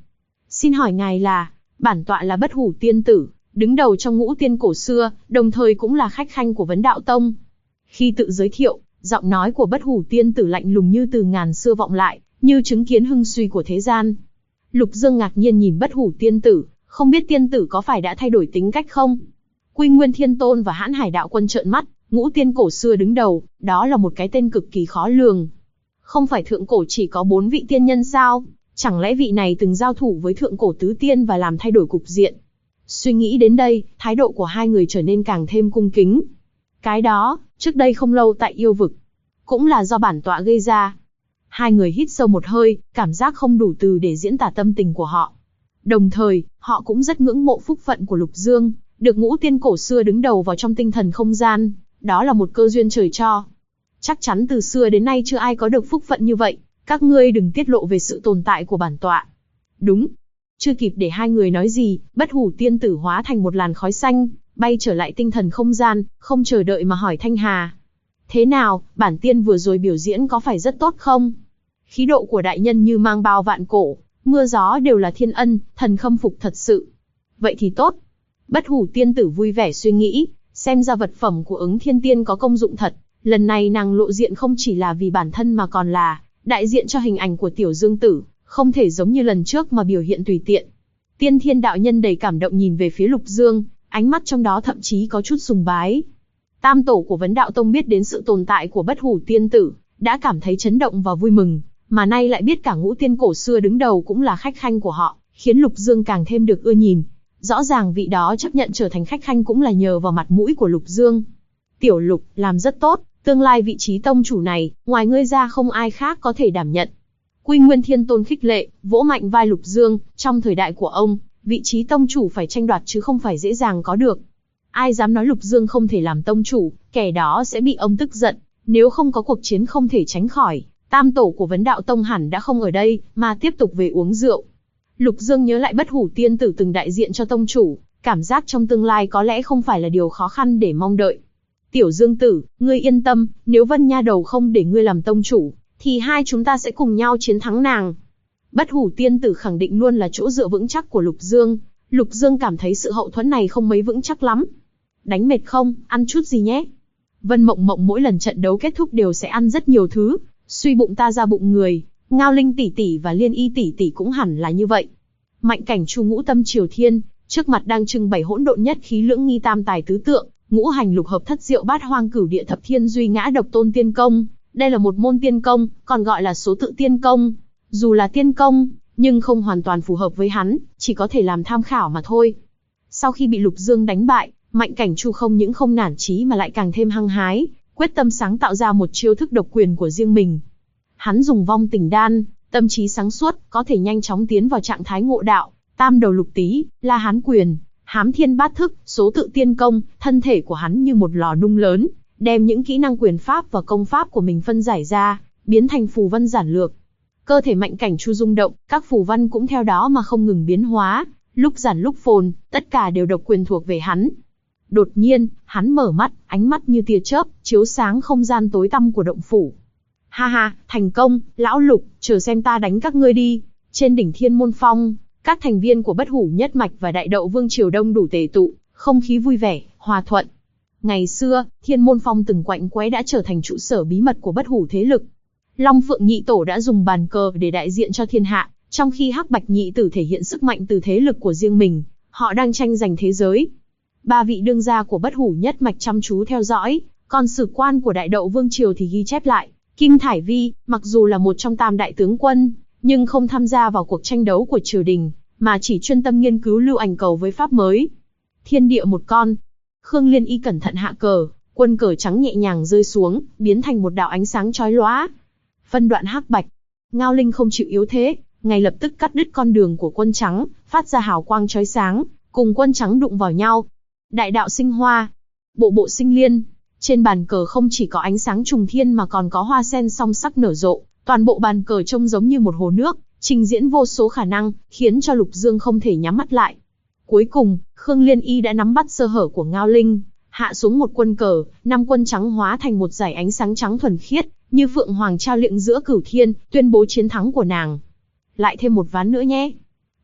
Xin hỏi ngài là? Bản tọa là Bất Hủ Tiên Tử, đứng đầu trong ngũ tiên cổ xưa, đồng thời cũng là khách khanh của Vấn Đạo Tông. Khi tự giới thiệu, giọng nói của Bất Hủ Tiên Tử lạnh lùng như từ ngàn xưa vọng lại, như chứng kiến hưng suy của thế gian. Lục Dương ngạc nhiên nhìn Bất Hủ Tiên Tử, không biết tiên tử có phải đã thay đổi tính cách không? Quy Nguyên Thiên Tôn và Hãn Hải Đạo Quân trợn mắt, ngũ tiên cổ xưa đứng đầu, đó là một cái tên cực kỳ khó lường. Không phải thượng cổ chỉ có 4 vị tiên nhân sao? Chẳng lẽ vị này từng giao thủ với thượng cổ tứ tiên và làm thay đổi cục diện? Suy nghĩ đến đây, thái độ của hai người trở nên càng thêm cung kính. Cái đó, trước đây không lâu tại yêu vực, cũng là do bản tọa gây ra. Hai người hít sâu một hơi, cảm giác không đủ từ để diễn tả tâm tình của họ. Đồng thời, họ cũng rất ngưỡng mộ phúc phận của Lục Dương, được ngũ tiên cổ xưa đứng đầu vào trong tinh thần không gian, đó là một cơ duyên trời cho. Chắc chắn từ xưa đến nay chưa ai có được phúc phận như vậy, các ngươi đừng tiết lộ về sự tồn tại của bản tọa. Đúng. Chưa kịp để hai người nói gì, Bất Hủ Tiên Tử hóa thành một làn khói xanh, bay trở lại tinh thần không gian, không chờ đợi mà hỏi Thanh Hà. Thế nào, bản tiên vừa rồi biểu diễn có phải rất tốt không? Khí độ của đại nhân như mang bao vạn cổ, mưa gió đều là thiên ân, thần khâm phục thật sự. Vậy thì tốt. Bất Hủ Tiên Tử vui vẻ suy nghĩ, xem ra vật phẩm của Ứng Thiên Tiên có công dụng thật. Lần này nàng lộ diện không chỉ là vì bản thân mà còn là đại diện cho hình ảnh của Tiểu Dương Tử, không thể giống như lần trước mà biểu hiện tùy tiện. Tiên Thiên đạo nhân đầy cảm động nhìn về phía Lục Dương, ánh mắt trong đó thậm chí có chút sùng bái. Tam tổ của Vấn Đạo Tông biết đến sự tồn tại của Bất Hủ Tiên Tử, đã cảm thấy chấn động và vui mừng, mà nay lại biết cả ngũ tiên cổ xưa đứng đầu cũng là khách khanh của họ, khiến Lục Dương càng thêm được ưa nhìn. Rõ ràng vị đó chấp nhận trở thành khách khanh cũng là nhờ vào mặt mũi của Lục Dương. Tiểu Lục, làm rất tốt, tương lai vị trí tông chủ này, ngoài ngươi ra không ai khác có thể đảm nhận. Quy Nguyên Thiên Tôn khích lệ, vỗ mạnh vai Lục Dương, trong thời đại của ông, vị trí tông chủ phải tranh đoạt chứ không phải dễ dàng có được. Ai dám nói Lục Dương không thể làm tông chủ, kẻ đó sẽ bị ông tức giận, nếu không có cuộc chiến không thể tránh khỏi, tam tổ của Vấn Đạo Tông hẳn đã không ở đây, mà tiếp tục về uống rượu. Lục Dương nhớ lại Bất Hủ Tiên Tử từng đại diện cho tông chủ, cảm giác trong tương lai có lẽ không phải là điều khó khăn để mong đợi. Tiểu Dương Tử, ngươi yên tâm, nếu Vân Nha Đầu không để ngươi làm tông chủ, thì hai chúng ta sẽ cùng nhau chiến thắng nàng. Bất Hủ Tiên Tử khẳng định luôn là chỗ dựa vững chắc của Lục Dương. Lục Dương cảm thấy sự hậu thuẫn này không mấy vững chắc lắm. Đánh mệt không, ăn chút gì nhé. Vân Mộng Mộng mỗi lần trận đấu kết thúc đều sẽ ăn rất nhiều thứ, suy bụng ta ra bụng người. Ngao Linh tỷ tỷ và Liên Y tỷ tỷ cũng hẳn là như vậy. Mạnh Cảnh Chu ngũ tâm triều thiên, trước mặt đang trưng bày hỗn độn nhất khí lưỡng nghi tam tài tứ tượng, ngũ hành lục hợp thất diệu bát hoang cửu địa thập thiên duy ngã độc tôn tiên công. Đây là một môn tiên công, còn gọi là số tự tiên công. Dù là tiên công, nhưng không hoàn toàn phù hợp với hắn, chỉ có thể làm tham khảo mà thôi. Sau khi bị Lục Dương đánh bại, Mạnh Cảnh Chu không những không nản chí mà lại càng thêm hăng hái, quyết tâm sáng tạo ra một chiêu thức độc quyền của riêng mình. Hắn dùng vong tình đan, tâm trí sáng suốt, có thể nhanh chóng tiến vào trạng thái ngộ đạo, tam đầu lục tý, La Hán quyền, hám thiên bát thức, số tự tiên công, thân thể của hắn như một lò nung lớn, đem những kỹ năng quyền pháp và công pháp của mình phân giải ra, biến thành phù văn giản lược. Cơ thể Mạnh Cảnh Chu rung động, các phù văn cũng theo đó mà không ngừng biến hóa, lúc giản lúc phồn, tất cả đều độc quyền thuộc về hắn. Đột nhiên, hắn mở mắt, ánh mắt như tia chớp, chiếu sáng không gian tối tăm của động phủ. Ha ha, thành công, lão Lục, chờ xem ta đánh các ngươi đi. Trên đỉnh Thiên Môn Phong, các thành viên của Bất Hủ Nhất Mạch và Đại Đậu Vương Triều đông đủ tề tụ, không khí vui vẻ, hòa thuận. Ngày xưa, Thiên Môn Phong từng quạnh quẽ đã trở thành trụ sở bí mật của Bất Hủ thế lực. Long Phượng Nhị Tổ đã dùng bàn cờ để đại diện cho thiên hạ, trong khi Hắc Bạch Nhị Tử thể hiện sức mạnh từ thế lực của riêng mình, họ đang tranh giành thế giới. Ba vị đương gia của Bất Hủ Nhất Mạch chăm chú theo dõi, còn sử quan của Đại Đậu Vương Triều thì ghi chép lại. Kim Thải Vi, mặc dù là một trong tam đại tướng quân, nhưng không tham gia vào cuộc tranh đấu của triều đình, mà chỉ chuyên tâm nghiên cứu lưu ảnh cầu với pháp mới. Thiên địa một con. Khương Liên Y cẩn thận hạ cờ, quân cờ trắng nhẹ nhàng rơi xuống, biến thành một đạo ánh sáng chói lóa. Phân đoạn hắc bạch. Ngao Linh không chịu yếu thế, ngay lập tức cắt đứt con đường của quân trắng, phát ra hào quang chói sáng, cùng quân trắng đụng vào nhau. Đại đạo sinh hoa, bộ bộ sinh liên. Trên bàn cờ không chỉ có ánh sáng trùng thiên mà còn có hoa sen song sắc nở rộ, toàn bộ bàn cờ trông giống như một hồ nước, trình diễn vô số khả năng, khiến cho Lục Dương không thể nhắm mắt lại. Cuối cùng, Khương Liên Y đã nắm bắt sơ hở của Ngao Linh, hạ xuống một quân cờ, 5 quân trắng hóa thành một dải ánh sáng trắng thuần khiết, như phượng hoàng trao liệng giữa cửu thiên, tuyên bố chiến thắng của nàng. Lại thêm một ván nữa nhé.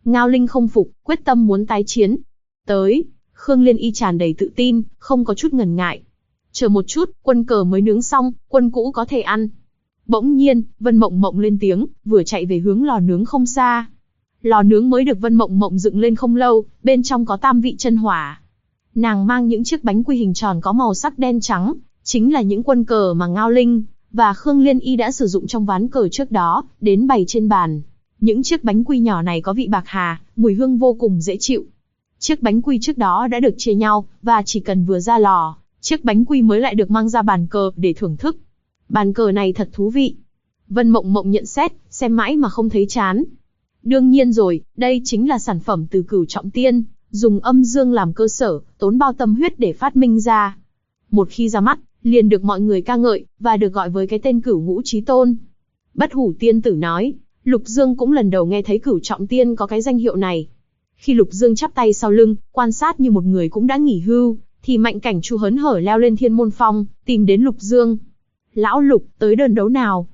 Ngao Linh không phục, quyết tâm muốn tái chiến. Tới, Khương Liên Y tràn đầy tự tin, không có chút ngần ngại. Chờ một chút, quân cờ mới nướng xong, quân cũ có thể ăn. Bỗng nhiên, Vân Mộng Mộng lên tiếng, vừa chạy về hướng lò nướng không xa. Lò nướng mới được Vân Mộng Mộng dựng lên không lâu, bên trong có tam vị chân hỏa. Nàng mang những chiếc bánh quy hình tròn có màu sắc đen trắng, chính là những quân cờ mà Ngao Linh và Khương Liên Y đã sử dụng trong ván cờ trước đó, đến bày trên bàn. Những chiếc bánh quy nhỏ này có vị bạc hà, mùi hương vô cùng dễ chịu. Chiếc bánh quy trước đó đã được chia nhau, và chỉ cần vừa ra lò, chiếc bánh quy mới lại được mang ra bàn cờ để thưởng thức. Bàn cờ này thật thú vị. Vân Mộng Mộng nhận xét, xem mãi mà không thấy chán. Đương nhiên rồi, đây chính là sản phẩm từ Cửu Trọng Tiên, dùng âm dương làm cơ sở, tốn bao tâm huyết để phát minh ra. Một khi ra mắt, liền được mọi người ca ngợi, và được gọi với cái tên Cửu Ngũ Chí Tôn. Bất Hủ Tiên Tử nói, Lục Dương cũng lần đầu nghe thấy Cửu Trọng Tiên có cái danh hiệu này. Khi Lục Dương chắp tay sau lưng, quan sát như một người cũng đã nghỉ hưu, thì Mạnh Cảnh Chu hớn hở leo lên Thiên Môn Phong, tìm đến Lục Dương. Lão Lục, tới đơn đấu nào?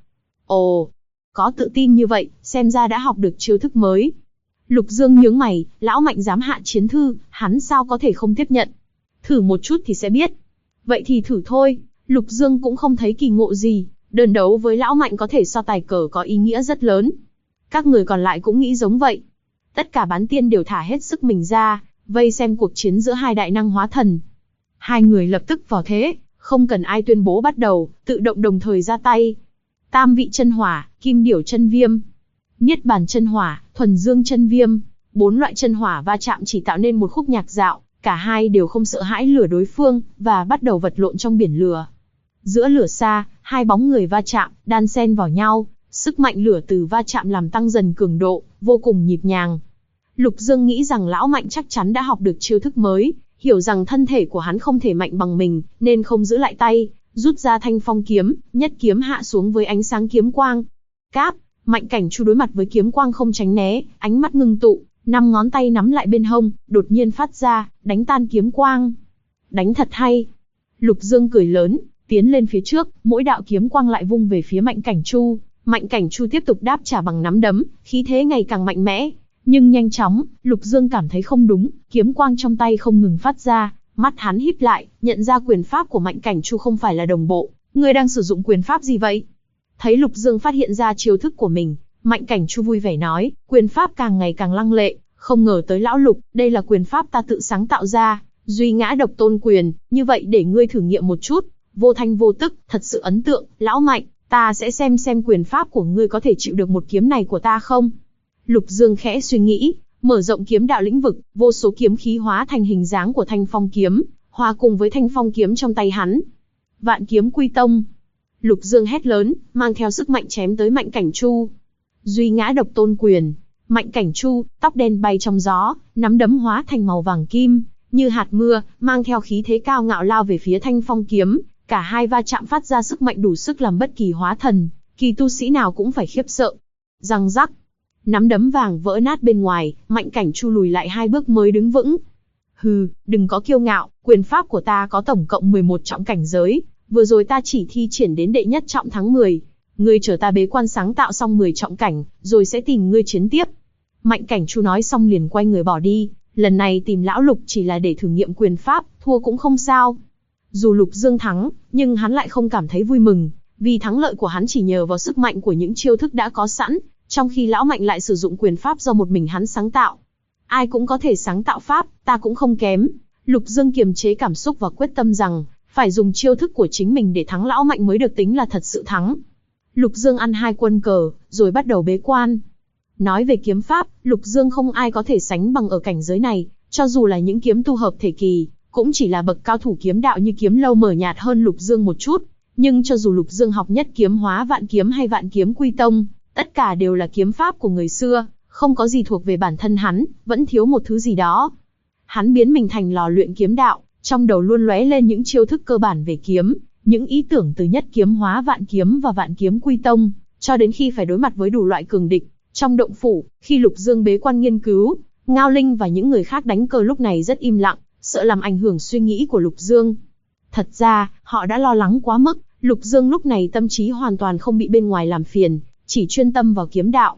Ồ, có tự tin như vậy, xem ra đã học được chiêu thức mới. Lục Dương nhướng mày, lão Mạnh dám hạ chiến thư, hắn sao có thể không tiếp nhận? Thử một chút thì sẽ biết. Vậy thì thử thôi, Lục Dương cũng không thấy kỳ ngộ gì, đơn đấu với lão Mạnh có thể so tài cờ có ý nghĩa rất lớn. Các người còn lại cũng nghĩ giống vậy. Tất cả bán tiên đều thả hết sức mình ra, vây xem cuộc chiến giữa hai đại năng hóa thần. Hai người lập tức vào thế, không cần ai tuyên bố bắt đầu, tự động đồng thời ra tay. Tam vị chân hỏa, kim điểu chân viêm, niết bàn chân hỏa, thuần dương chân viêm, 4 loại chân hỏa va chạm chỉ tạo nên một khúc nhạc dạo, cả hai đều không sợ hãi lửa đối phương, và bắt đầu vật lộn trong biển lửa. Giữa lửa xa, hai bóng người va chạm, đan xen vào nhau, sức mạnh lửa từ va chạm làm tăng dần cường độ, vô cùng nhịp nhàng. Lục Dương nghĩ rằng lão Mạnh chắc chắn đã học được chiêu thức mới, hiểu rằng thân thể của hắn không thể mạnh bằng mình, nên không giữ lại tay, rút ra thanh phong kiếm, nhất kiếm hạ xuống với ánh sáng kiếm quang. Cáp, Mạnh Cảnh Chu đối mặt với kiếm quang không tránh né, ánh mắt ngưng tụ, 5 ngón tay nắm lại bên hông, đột nhiên phát ra, đánh tan kiếm quang. Đánh thật hay. Lục Dương cười lớn, tiến lên phía trước, mỗi đạo kiếm quang lại vung về phía Mạnh Cảnh Chu. Mạnh Cảnh Chu tiếp tục đáp trả bằng nắm đấm, khí thế ngày càng mạnh mẽ. Nhưng nhanh chóng, Lục Dương cảm thấy không đúng, kiếm quang trong tay không ngừng phát ra, mắt hắn híp lại, nhận ra quyền pháp của Mạnh Cảnh Chu không phải là đồng bộ. Ngươi đang sử dụng quyền pháp gì vậy? Thấy Lục Dương phát hiện ra chiêu thức của mình, Mạnh Cảnh Chu vui vẻ nói, quyền pháp càng ngày càng lăng lệ, không ngờ tới lão Lục, đây là quyền pháp ta tự sáng tạo ra, duy ngã độc tôn quyền, như vậy để ngươi thử nghiệm một chút, vô thanh vô tức, thật sự ấn tượng, lão Mạnh, ta sẽ xem quyền pháp của ngươi có thể chịu được một kiếm này của ta không? Lục Dương khẽ suy nghĩ, mở rộng kiếm đạo lĩnh vực, vô số kiếm khí hóa thành hình dáng của thanh phong kiếm, hòa cùng với thanh phong kiếm trong tay hắn. Vạn kiếm quy tông. Lục Dương hét lớn, mang theo sức mạnh chém tới Mạnh Cảnh Chu. Duy ngã độc tôn quyền. Mạnh Cảnh Chu, tóc đen bay trong gió, nắm đấm hóa thành màu vàng kim, như hạt mưa, mang theo khí thế cao ngạo lao về phía thanh phong kiếm. Cả hai va chạm phát ra sức mạnh đủ sức làm bất kỳ hóa thần, kỳ tu sĩ nào cũng phải khiếp sợ. Răng rắc. Nắm đấm vàng vỡ nát bên ngoài, Mạnh Cảnh Chu lùi lại 2 bước mới đứng vững. Hừ, đừng có kiêu ngạo, quyền pháp của ta có tổng cộng 11 trọng cảnh giới, vừa rồi ta chỉ thi triển đến đệ nhất trọng tháng 10. Ngươi chờ ta bế quan sáng tạo xong 10 trọng cảnh, rồi sẽ tìm ngươi chiến tiếp. Mạnh Cảnh Chu nói xong liền quay người bỏ đi, lần này tìm lão Lục chỉ là để thử nghiệm quyền pháp, thua cũng không sao. Dù Lục Dương thắng, nhưng hắn lại không cảm thấy vui mừng, vì thắng lợi của hắn chỉ nhờ vào sức mạnh của những chiêu thức đã có sẵn, trong khi lão Mạnh lại sử dụng quyền pháp do một mình hắn sáng tạo. Ai cũng có thể sáng tạo pháp, ta cũng không kém. Lục Dương kiềm chế cảm xúc và quyết tâm rằng, phải dùng chiêu thức của chính mình để thắng lão Mạnh mới được tính là thật sự thắng. Lục Dương ăn 2 quân cờ, rồi bắt đầu bế quan. Nói về kiếm pháp, Lục Dương không ai có thể sánh bằng ở cảnh giới này, cho dù là những kiếm tu hợp thể kỳ, cũng chỉ là bậc cao thủ kiếm đạo như Kiếm Lâu mở nhạt hơn Lục Dương một chút. Nhưng cho dù Lục Dương học nhất kiếm hóa vạn kiếm hay vạn kiếm quy tông, tất cả đều là kiếm pháp của người xưa, không có gì thuộc về bản thân hắn, vẫn thiếu một thứ gì đó. Hắn biến mình thành lò luyện kiếm đạo, trong đầu luôn lóe lên những chiêu thức cơ bản về kiếm, những ý tưởng từ nhất kiếm hóa vạn kiếm và vạn kiếm quy tông, cho đến khi phải đối mặt với đủ loại cường địch. Trong động phủ, khi Lục Dương bế quan nghiên cứu, Ngao Linh và những người khác đánh cờ lúc này rất im lặng, sợ làm ảnh hưởng suy nghĩ của Lục Dương. Thật ra, họ đã lo lắng quá mức, Lục Dương lúc này tâm trí hoàn toàn không bị bên ngoài làm phiền, chỉ chuyên tâm vào kiếm đạo.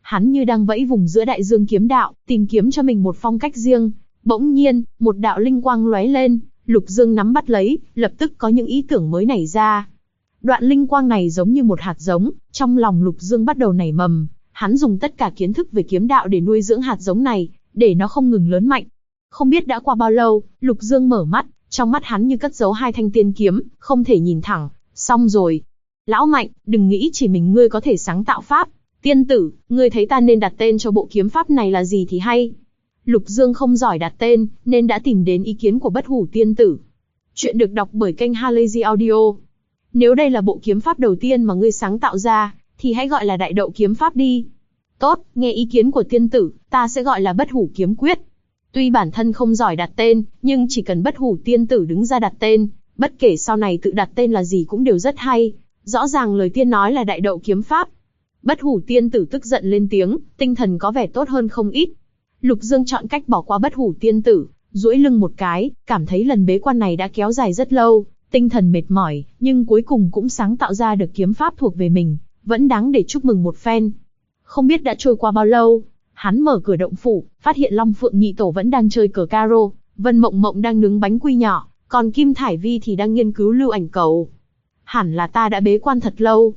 Hắn như đang vẫy vùng giữa đại dương kiếm đạo, tìm kiếm cho mình một phong cách riêng. Bỗng nhiên, một đạo linh quang lóe lên, Lục Dương nắm bắt lấy, lập tức có những ý tưởng mới nảy ra. Đoạn linh quang này giống như một hạt giống, trong lòng Lục Dương bắt đầu nảy mầm. Hắn dùng tất cả kiến thức về kiếm đạo để nuôi dưỡng hạt giống này, để nó không ngừng lớn mạnh. Không biết đã qua bao lâu, Lục Dương mở mắt, trong mắt hắn như cất giấu hai thanh tiên kiếm, không thể nhìn thẳng. Xong rồi. Lão Mạnh, đừng nghĩ chỉ mình ngươi có thể sáng tạo pháp. Tiên tử, ngươi thấy ta nên đặt tên cho bộ kiếm pháp này là gì thì hay. Lục Dương không giỏi đặt tên, nên đã tìm đến ý kiến của Bất Hủ tiên tử. Chuyện được đọc bởi kênh Halazy Audio. Nếu đây là bộ kiếm pháp đầu tiên mà ngươi sáng tạo ra, thì hãy gọi là Đại Đậu kiếm pháp đi. Tốt, nghe ý kiến của tiên tử, ta sẽ gọi là Bất Hủ kiếm quyết. Tuy bản thân không giỏi đặt tên, nhưng chỉ cần Bất Hủ tiên tử đứng ra đặt tên, bất kể sau này tự đặt tên là gì cũng đều rất hay. Rõ ràng lời tiên nói là Đại Đậu kiếm pháp. Bất Hủ tiên tử tức giận lên tiếng, tinh thần có vẻ tốt hơn không ít. Lục Dương chọn cách bỏ qua Bất Hủ tiên tử, duỗi lưng một cái, cảm thấy lần bế quan này đã kéo dài rất lâu, tinh thần mệt mỏi, nhưng cuối cùng cũng sáng tạo ra được kiếm pháp thuộc về mình, vẫn đáng để chúc mừng một phen. Không biết đã trôi qua bao lâu, hắn mở cửa động phủ, phát hiện Long Phượng Nhị Tổ vẫn đang chơi cờ caro, Vân Mộng Mộng đang nướng bánh quy nhỏ, còn Kim Thải Vi thì đang nghiên cứu lưu ảnh cầu. Hẳn là ta đã bế quan thật lâu.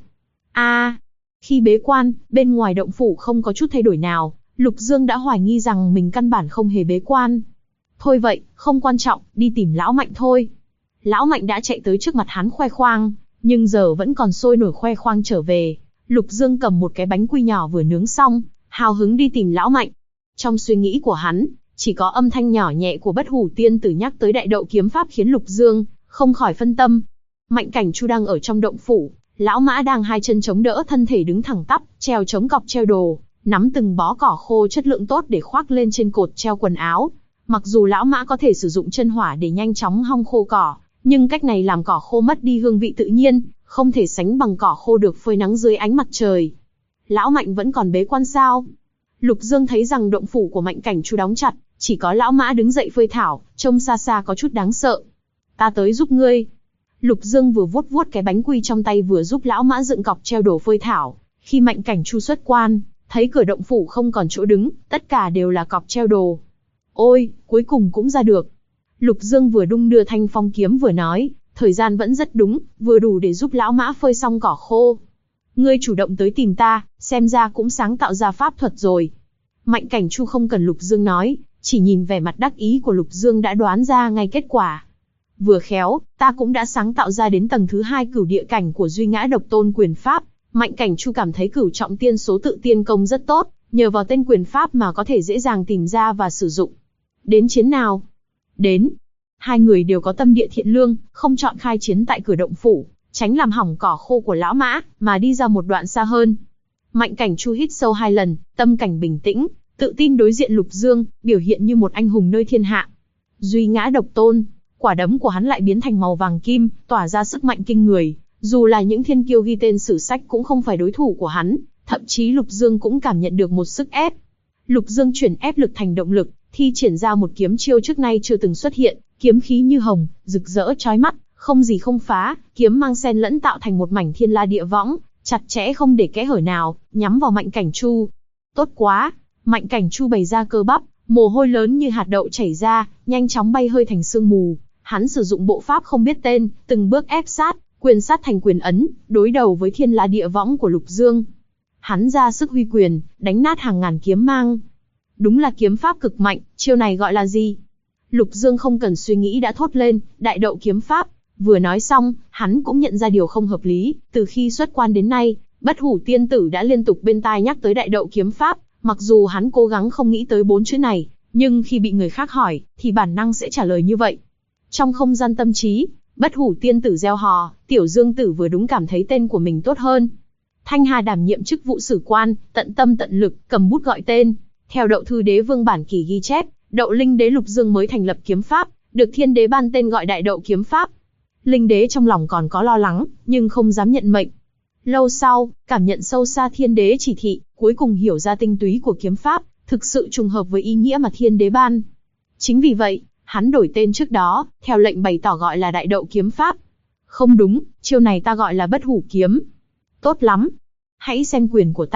Khi bế quan, bên ngoài động phủ không có chút thay đổi nào, Lục Dương đã hoài nghi rằng mình căn bản không hề bế quan. Thôi vậy, không quan trọng, đi tìm Lão Mạnh thôi. Lão Mạnh đã chạy tới trước mặt hắn khoe khoang, nhưng giờ vẫn còn sôi nổi khoe khoang trở về. Lục Dương cầm một cái bánh quy nhỏ vừa nướng xong, hào hứng đi tìm Lão Mạnh. Trong suy nghĩ của hắn, chỉ có âm thanh nhỏ nhẹ của Bất Hủ tiên tử nhắc tới Đại Đậu kiếm pháp khiến Lục Dương không khỏi phân tâm. Mạnh Cảnh Chu đang ở trong động phủ, Lão Mã đang hai chân chống đỡ thân thể đứng thẳng tắp, treo chống cọc treo đồ, nắm từng bó cỏ khô chất lượng tốt để khoác lên trên cột treo quần áo. Mặc dù Lão Mã có thể sử dụng chân hỏa để nhanh chóng hong khô cỏ, nhưng cách này làm cỏ khô mất đi hương vị tự nhiên, không thể sánh bằng cỏ khô được phơi nắng dưới ánh mặt trời. Lão Mạnh vẫn còn bế quan sao? Lục Dương thấy rằng động phủ của Mạnh Cảnh Chu đóng chặt, chỉ có Lão Mã đứng dậy phơi thảo, trông xa xa có chút đáng sợ. Ta tới giúp ngươi. Lục Dương vừa vuốt vuốt cái bánh quy trong tay vừa giúp Lão Mã dựng cọc treo đồ phơi thảo. Khi Mạnh Cảnh Chu xuất quan, thấy cửa động phủ không còn chỗ đứng, tất cả đều là cọc treo đồ. Ôi, cuối cùng cũng ra được. Lục Dương vừa đung đưa thanh phong kiếm vừa nói, thời gian vẫn rất đúng, vừa đủ để giúp Lão Mã phơi xong cỏ khô. Ngươi chủ động tới tìm ta, xem ra cũng sáng tạo ra pháp thuật rồi. Mạnh Cảnh Chu không cần Lục Dương nói, chỉ nhìn vẻ mặt đắc ý của Lục Dương đã đoán ra ngay kết quả. Vừa khéo, ta cũng đã sáng tạo ra đến tầng thứ 2 cửu địa cảnh của Duy Ngã Độc Tôn quyền pháp. Mạnh Cảnh Chu cảm thấy cửu trọng tiên số tự tiên công rất tốt, nhờ vào tên quyền pháp mà có thể dễ dàng tìm ra và sử dụng. Đến chiến nào? Đến. Hai người đều có tâm địa thiện lương, không chọn khai chiến tại cửa động phủ, tránh làm hỏng cỏ khô của Lão Mã, mà đi ra một đoạn xa hơn. Mạnh Cảnh Chu hít sâu 2 lần, tâm cảnh bình tĩnh, tự tin đối diện Lục Dương, biểu hiện như một anh hùng nơi thiên hạ. Duy Ngã Độc Tôn, quả đấm của hắn lại biến thành màu vàng kim, tỏa ra sức mạnh kinh người. Dù là những thiên kiêu ghi tên sử sách cũng không phải đối thủ của hắn, thậm chí Lục Dương cũng cảm nhận được một sức ép. Lục Dương chuyển ép lực thành động lực, thi triển ra một kiếm chiêu trước nay chưa từng xuất hiện, kiếm khí như hồng, rực rỡ chói mắt, không gì không phá, kiếm mang xen lẫn tạo thành một mảnh thiên la địa võng, chặt chẽ không để kẽ hở nào, nhắm vào Mạnh Cảnh Chu. Tốt quá, Mạnh Cảnh Chu bày ra cơ bắp, mồ hôi lớn như hạt đậu chảy ra, nhanh chóng bay hơi thành sương mù. Hắn sử dụng bộ pháp không biết tên, từng bước ép sát, quyền sát thành quyền ấn, đối đầu với thiên la địa võng của Lục Dương. Hắn ra sức huy quyền, đánh nát hàng ngàn kiếm mang. Đúng là kiếm pháp cực mạnh, chiêu này gọi là gì? Lục Dương không cần suy nghĩ đã thốt lên, Đại Đậu kiếm pháp. Vừa nói xong, hắn cũng nhận ra điều không hợp lý, từ khi xuất quan đến nay, Bất Hủ tiên tử đã liên tục bên tai nhắc tới Đại Đậu kiếm pháp, mặc dù hắn cố gắng không nghĩ tới 4 chữ này, nhưng khi bị người khác hỏi, thì bản năng sẽ trả lời như vậy. Trong không gian tâm trí, Bất Hủ tiên tử gieo hò, Tiểu Dương tử vừa đúng cảm thấy tên của mình tốt hơn. Thanh Hà đảm nhiệm chức vụ sử quan, tận tâm tận lực, cầm bút gọi tên. Theo Đậu Thư Đế Vương bản kỳ ghi chép, Đậu Linh Đế Lục Dương mới thành lập kiếm pháp, được Thiên Đế ban tên gọi Đại Đậu kiếm pháp. Linh Đế trong lòng còn có lo lắng, nhưng không dám nhận mệnh. Lâu sau, cảm nhận sâu xa Thiên Đế chỉ thị, cuối cùng hiểu ra tinh túy của kiếm pháp, thực sự trùng hợp với ý nghĩa mà Thiên Đế ban. Chính vì vậy, hắn đổi tên trước đó, theo lệnh bày tỏ gọi là Đại Đậu kiếm pháp. Không đúng, chiêu này ta gọi là Bất Hủ kiếm. Tốt lắm. Hãy xem quyền của ta.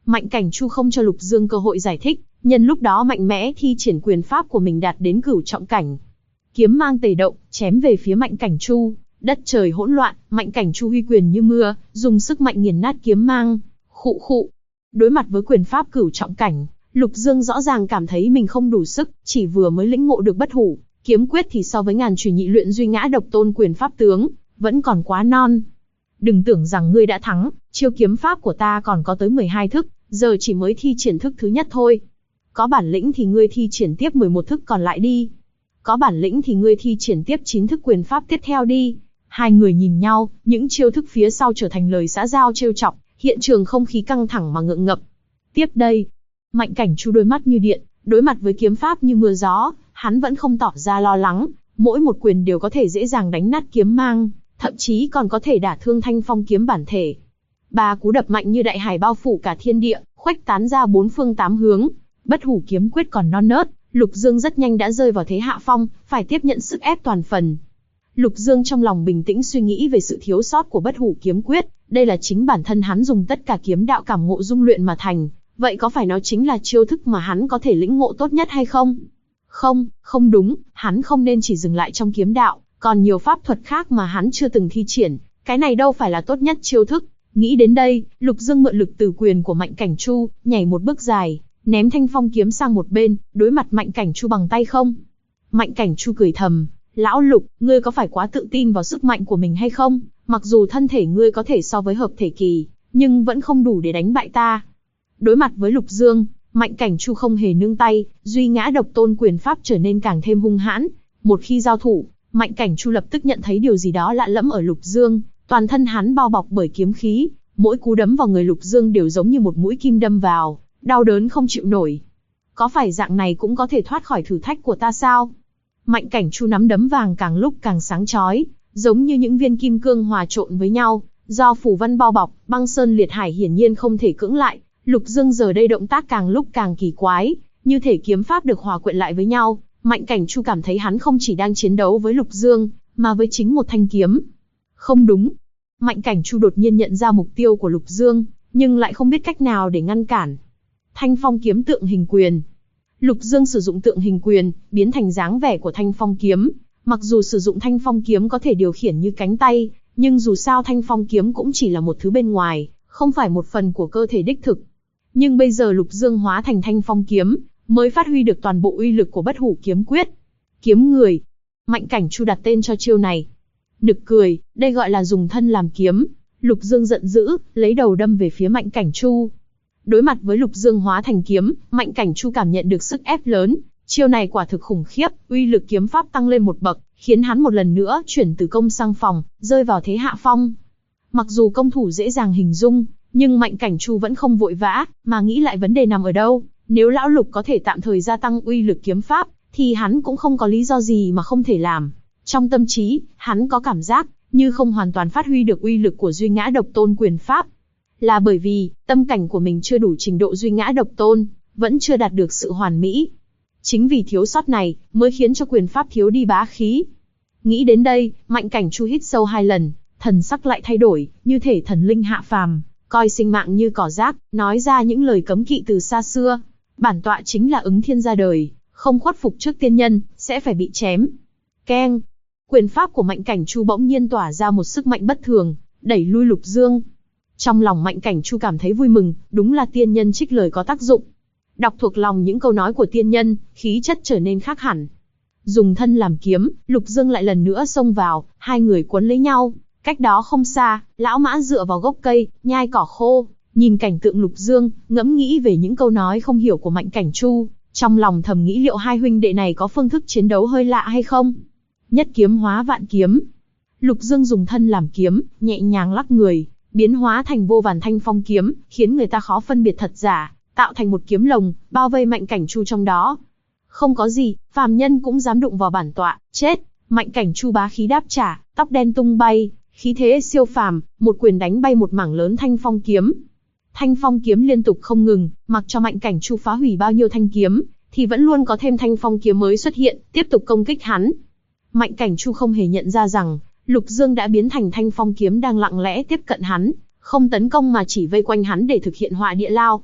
Mạnh Cảnh Chu không cho Lục Dương cơ hội giải thích, nhân lúc đó mạnh mẽ thi triển quyền pháp của mình đạt đến cửu trọng cảnh. Kiếm mang tề động, chém về phía Mạnh Cảnh Chu, đất trời hỗn loạn, Mạnh Cảnh Chu huy quyền như mưa, dùng sức mạnh nghiền nát kiếm mang. Khụ khụ. Đối mặt với quyền pháp cửu trọng cảnh, Lục Dương rõ ràng cảm thấy mình không đủ sức, chỉ vừa mới lĩnh ngộ được Bất Hủ kiếm quyết thì so với ngàn chùy nhị luyện duy ngã độc tôn quyền pháp tướng, vẫn còn quá non. Đừng tưởng rằng ngươi đã thắng, chiêu kiếm pháp của ta còn có tới 12 thức, giờ chỉ mới thi triển thức thứ nhất thôi. Có bản lĩnh thì ngươi thi triển tiếp 11 thức còn lại đi. Có bản lĩnh thì ngươi thi triển tiếp 9 thức quyền pháp tiếp theo đi. Hai người nhìn nhau, những chiêu thức phía sau trở thành lời xã giao trêu chọc, hiện trường không khí căng thẳng mà ngượng ngập. Tiếp đây, Mạnh Cảnh Chu đôi mắt như điện, đối mặt với kiếm pháp như mưa gió, hắn vẫn không tỏ ra lo lắng, mỗi một quyền đều có thể dễ dàng đánh nát kiếm mang, thậm chí còn có thể đả thương Thanh Phong kiếm bản thể. Ba cú đập mạnh như đại hải bao phủ cả thiên địa, khuếch tán ra bốn phương tám hướng. Bất Hủ kiếm quyết còn non nớt, Lục Dương rất nhanh đã rơi vào thế hạ phong, phải tiếp nhận sức ép toàn phần. Lục Dương trong lòng bình tĩnh suy nghĩ về sự thiếu sót của Bất Hủ kiếm quyết, đây là chính bản thân hắn dùng tất cả kiếm đạo cảm ngộ dung luyện mà thành, vậy có phải nó chính là chiêu thức mà hắn có thể lĩnh ngộ tốt nhất hay không? Không, không đúng, hắn không nên chỉ dừng lại trong kiếm đạo, còn nhiều pháp thuật khác mà hắn chưa từng thi triển, cái này đâu phải là tốt nhất chiêu thức. Nghĩ đến đây, Lục Dương mượn lực từ quyền của Mạnh Cảnh Chu, nhảy một bước dài, ném Thanh Phong kiếm sang một bên, đối mặt Mạnh Cảnh Chu bằng tay không. Mạnh Cảnh Chu cười thầm, lão Lục, ngươi có phải quá tự tin vào sức mạnh của mình hay không? Mặc dù thân thể ngươi có thể so với hợp thể kỳ, nhưng vẫn không đủ để đánh bại ta. Đối mặt với Lục Dương, Mạnh Cảnh Chu không hề nương tay, duy ngã độc tôn quyền pháp trở nên càng thêm hung hãn. Một khi giao thủ, Mạnh Cảnh Chu lập tức nhận thấy điều gì đó lạ lẫm ở Lục Dương, toàn thân hắn bao bọc bởi kiếm khí, mỗi cú đấm vào người Lục Dương đều giống như một mũi kim đâm vào, đau đớn không chịu nổi. Có phải dạng này cũng có thể thoát khỏi thử thách của ta sao? Mạnh Cảnh Chu nắm đấm vàng càng lúc càng sáng chói, giống như những viên kim cương hòa trộn với nhau, do phù văn bao bọc, băng sơn liệt hải hiển nhiên không thể cưỡng lại. Lục Dương giờ đây động tác càng lúc càng kỳ quái, như thể kiếm pháp được hòa quyện lại với nhau. Mạnh Cảnh Chu cảm thấy hắn không chỉ đang chiến đấu với Lục Dương, mà với chính một thanh kiếm. Không đúng. Mạnh Cảnh Chu đột nhiên nhận ra mục tiêu của Lục Dương, nhưng lại không biết cách nào để ngăn cản. Thanh Phong kiếm tượng hình quyền. Lục Dương sử dụng tượng hình quyền, biến thành dáng vẻ của Thanh Phong kiếm. Mặc dù sử dụng Thanh Phong kiếm có thể điều khiển như cánh tay, nhưng dù sao Thanh Phong kiếm cũng chỉ là một thứ bên ngoài, không phải một phần của cơ thể đích thực. Nhưng bây giờ Lục Dương hóa thành Thanh Phong kiếm, mới phát huy được toàn bộ uy lực của Bất Hủ kiếm quyết. Kiếm người. Mạnh Cảnh Chu đặt tên cho chiêu này. Nực cười, đây gọi là dùng thân làm kiếm. Lục Dương giận dữ, lấy đầu đâm về phía Mạnh Cảnh Chu. Đối mặt với Lục Dương hóa thành kiếm, Mạnh Cảnh Chu cảm nhận được sức ép lớn. Chiêu này quả thực khủng khiếp, uy lực kiếm pháp tăng lên một bậc, khiến hắn một lần nữa chuyển từ công sang phòng, rơi vào thế hạ phong. Mặc dù công thủ dễ dàng hình dung, nhưng Mạnh Cảnh Chu vẫn không vội vã, mà nghĩ lại vấn đề nằm ở đâu. Nếu lão Lục có thể tạm thời gia tăng uy lực kiếm pháp, thì hắn cũng không có lý do gì mà không thể làm. Trong tâm trí, hắn có cảm giác như không hoàn toàn phát huy được uy lực của duy ngã độc tôn quyền pháp. Là bởi vì, tâm cảnh của mình chưa đủ trình độ duy ngã độc tôn, vẫn chưa đạt được sự hoàn mỹ. Chính vì thiếu sót này, mới khiến cho quyền pháp thiếu đi bá khí. Nghĩ đến đây, Mạnh Cảnh Chu hít sâu 2 lần, thần sắc lại thay đổi, như thể thần linh hạ phàm, coi sinh mạng như cỏ rác, nói ra những lời cấm kỵ từ xa xưa. Bản tọa chính là Ứng Thiên ra đời, không khuất phục trước tiên nhân, sẽ phải bị chém. Keng! Quyền pháp của Mạnh Cảnh Chu bỗng nhiên tỏa ra một sức mạnh bất thường, đẩy lui Lục Dương. Trong lòng Mạnh Cảnh Chu cảm thấy vui mừng, đúng là tiên nhân trích lời có tác dụng. Đọc thuộc lòng những câu nói của tiên nhân, khí chất trở nên khác hẳn. Dùng thân làm kiếm, Lục Dương lại lần nữa xông vào, hai người quấn lấy nhau. Cách đó không xa, lão Mã dựa vào gốc cây, nhai cỏ khô, nhìn cảnh tượng Lục Dương, ngẫm nghĩ về những câu nói không hiểu của Mạnh Cảnh Chu, trong lòng thầm nghĩ liệu hai huynh đệ này có phương thức chiến đấu hơi lạ hay không. Nhất kiếm hóa vạn kiếm. Lục Dương dùng thân làm kiếm, nhẹ nhàng lắc người, biến hóa thành vô vàn thanh phong kiếm, khiến người ta khó phân biệt thật giả, tạo thành một kiếm lồng, bao vây Mạnh Cảnh Chu trong đó. Không có gì, phàm nhân cũng dám đụng vào bản tọa, chết. Mạnh Cảnh Chu bá khí đáp trả, tóc đen tung bay, khí thế siêu phàm, một quyền đánh bay một mảng lớn thanh phong kiếm. Thanh phong kiếm liên tục không ngừng, mặc cho Mạnh Cảnh Chu phá hủy bao nhiêu thanh kiếm, thì vẫn luôn có thêm thanh phong kiếm mới xuất hiện, tiếp tục công kích hắn. Mạnh Cảnh Chu không hề nhận ra rằng, Lục Dương đã biến thành thanh phong kiếm đang lặng lẽ tiếp cận hắn, không tấn công mà chỉ vây quanh hắn để thực hiện họa địa lao.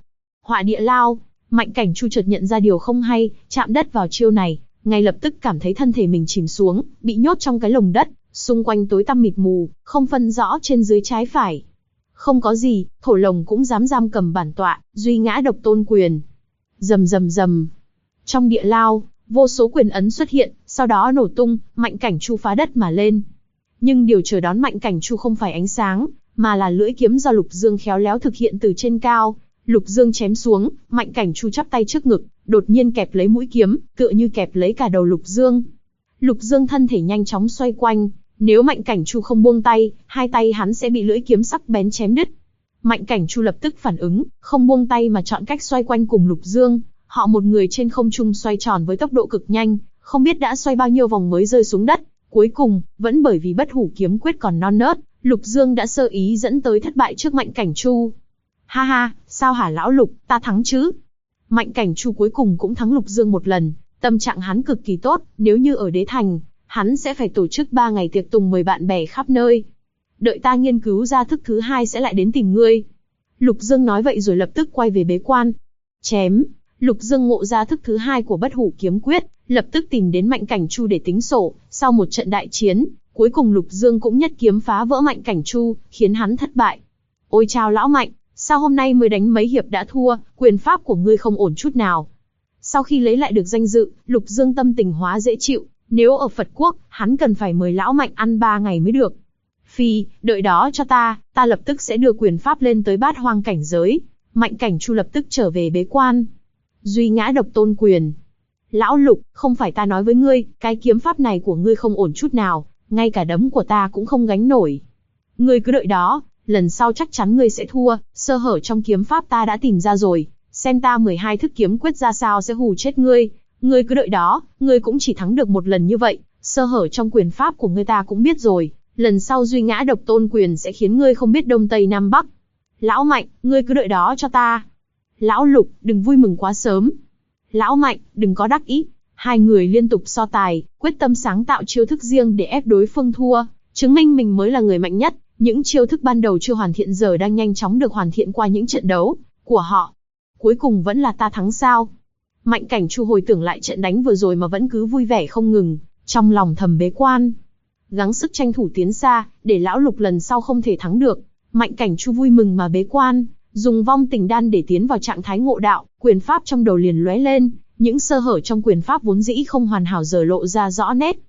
Hỏa địa lao. Mạnh Cảnh Chu chợt nhận ra điều không hay, chạm đất vào chiêu này, ngay lập tức cảm thấy thân thể mình chìm xuống, bị nhốt trong cái lồng đất, xung quanh tối tăm mịt mù, không phân rõ trên dưới trái phải. Không có gì, thổ lồng cũng dám giam cầm bản tọa, duy ngã độc tôn quyền. Rầm rầm rầm. Trong địa lao, vô số quyền ấn xuất hiện, sau đó nổ tung, Mạnh Cảnh Chu phá đất mà lên. Nhưng điều chờ đón Mạnh Cảnh Chu không phải ánh sáng, mà là lưỡi kiếm do Lục Dương khéo léo thực hiện từ trên cao. Lục Dương chém xuống, Mạnh Cảnh Chu chắp tay trước ngực, đột nhiên kẹp lấy mũi kiếm, tựa như kẹp lấy cả đầu Lục Dương. Lục Dương thân thể nhanh chóng xoay quanh, nếu Mạnh Cảnh Chu không buông tay, hai tay hắn sẽ bị lưỡi kiếm sắc bén chém đứt. Mạnh Cảnh Chu lập tức phản ứng, không buông tay mà chọn cách xoay quanh cùng Lục Dương. Họ một người trên không trung xoay tròn với tốc độ cực nhanh, không biết đã xoay bao nhiêu vòng mới rơi xuống đất. Cuối cùng, vẫn bởi vì bất hủ kiếm quyết còn non nớt, Lục Dương đã sơ ý dẫn tới thất bại trước Mạnh Cảnh Chu. Ha ha, sao hả lão Lục, ta thắng chứ? Mạnh Cảnh Chu cuối cùng cũng thắng Lục Dương một lần, tâm trạng hắn cực kỳ tốt, nếu như ở Đế Thành, hắn sẽ phải tổ chức 3 ngày tiệc tùng mời bạn bè khắp nơi. Đợi ta nghiên cứu ra thức thứ 2 sẽ lại đến tìm ngươi. Lục Dương nói vậy rồi lập tức quay về bế quan. Chém. Lục Dương ngộ ra thức thứ 2 của bất hủ kiếm quyết, lập tức tìm đến Mạnh Cảnh Chu để tính sổ. Sau một trận đại chiến, cuối cùng Lục Dương cũng nhất kiếm phá vỡ Mạnh Cảnh Chu, khiến hắn thất bại. Ôi chao lão Mạnh, sao hôm nay mới đánh mấy hiệp đã thua, quyền pháp của ngươi không ổn chút nào. Sau khi lấy lại được danh dự, Lục Dương tâm tình hóa dễ chịu, nếu ở Phật Quốc, hắn cần phải mời lão Mạnh ăn 3 ngày mới được. Phi, đợi đó cho ta lập tức sẽ đưa quyền pháp lên tới bát hoang cảnh giới. Mạnh Cảnh Chu lập tức trở về bế quan. Duy ngã độc tôn quyền. Lão Lục, không phải ta nói với ngươi, cái kiếm pháp này của ngươi không ổn chút nào, ngay cả đấm của ta cũng không gánh nổi. Ngươi cứ đợi đó, lần sau chắc chắn ngươi sẽ thua, sơ hở trong kiếm pháp ta đã tìm ra rồi, xem ta 12 thức kiếm quyết ra sao sẽ hù chết ngươi. Ngươi cứ đợi đó, ngươi cũng chỉ thắng được một lần như vậy, sơ hở trong quyền pháp của ngươi ta cũng biết rồi, lần sau duy ngã độc tôn quyền sẽ khiến ngươi không biết đông tây nam bắc. Lão Mạnh, ngươi cứ đợi đó cho ta. Lão Lục, đừng vui mừng quá sớm. Lão Mạnh, đừng có đắc ý. Hai người liên tục so tài, quyết tâm sáng tạo chiêu thức riêng để ép đối phương thua, chứng minh mình mới là người mạnh nhất. Những chiêu thức ban đầu chưa hoàn thiện giờ đang nhanh chóng được hoàn thiện qua những trận đấu của họ. Cuối cùng vẫn là ta thắng sao? Mạnh Cảnh Chu hồi tưởng lại trận đánh vừa rồi mà vẫn cứ vui vẻ không ngừng, trong lòng thầm bế quan. Gắng sức tranh thủ tiến xa, để lão Lục lần sau không thể thắng được. Mạnh Cảnh Chu vui mừng mà bế quan, dùng vong tình đan để tiến vào trạng thái ngộ đạo, quyền pháp trong đầu liền lóe lên, những sơ hở trong quyền pháp vốn dĩ không hoàn hảo giờ lộ ra rõ nét.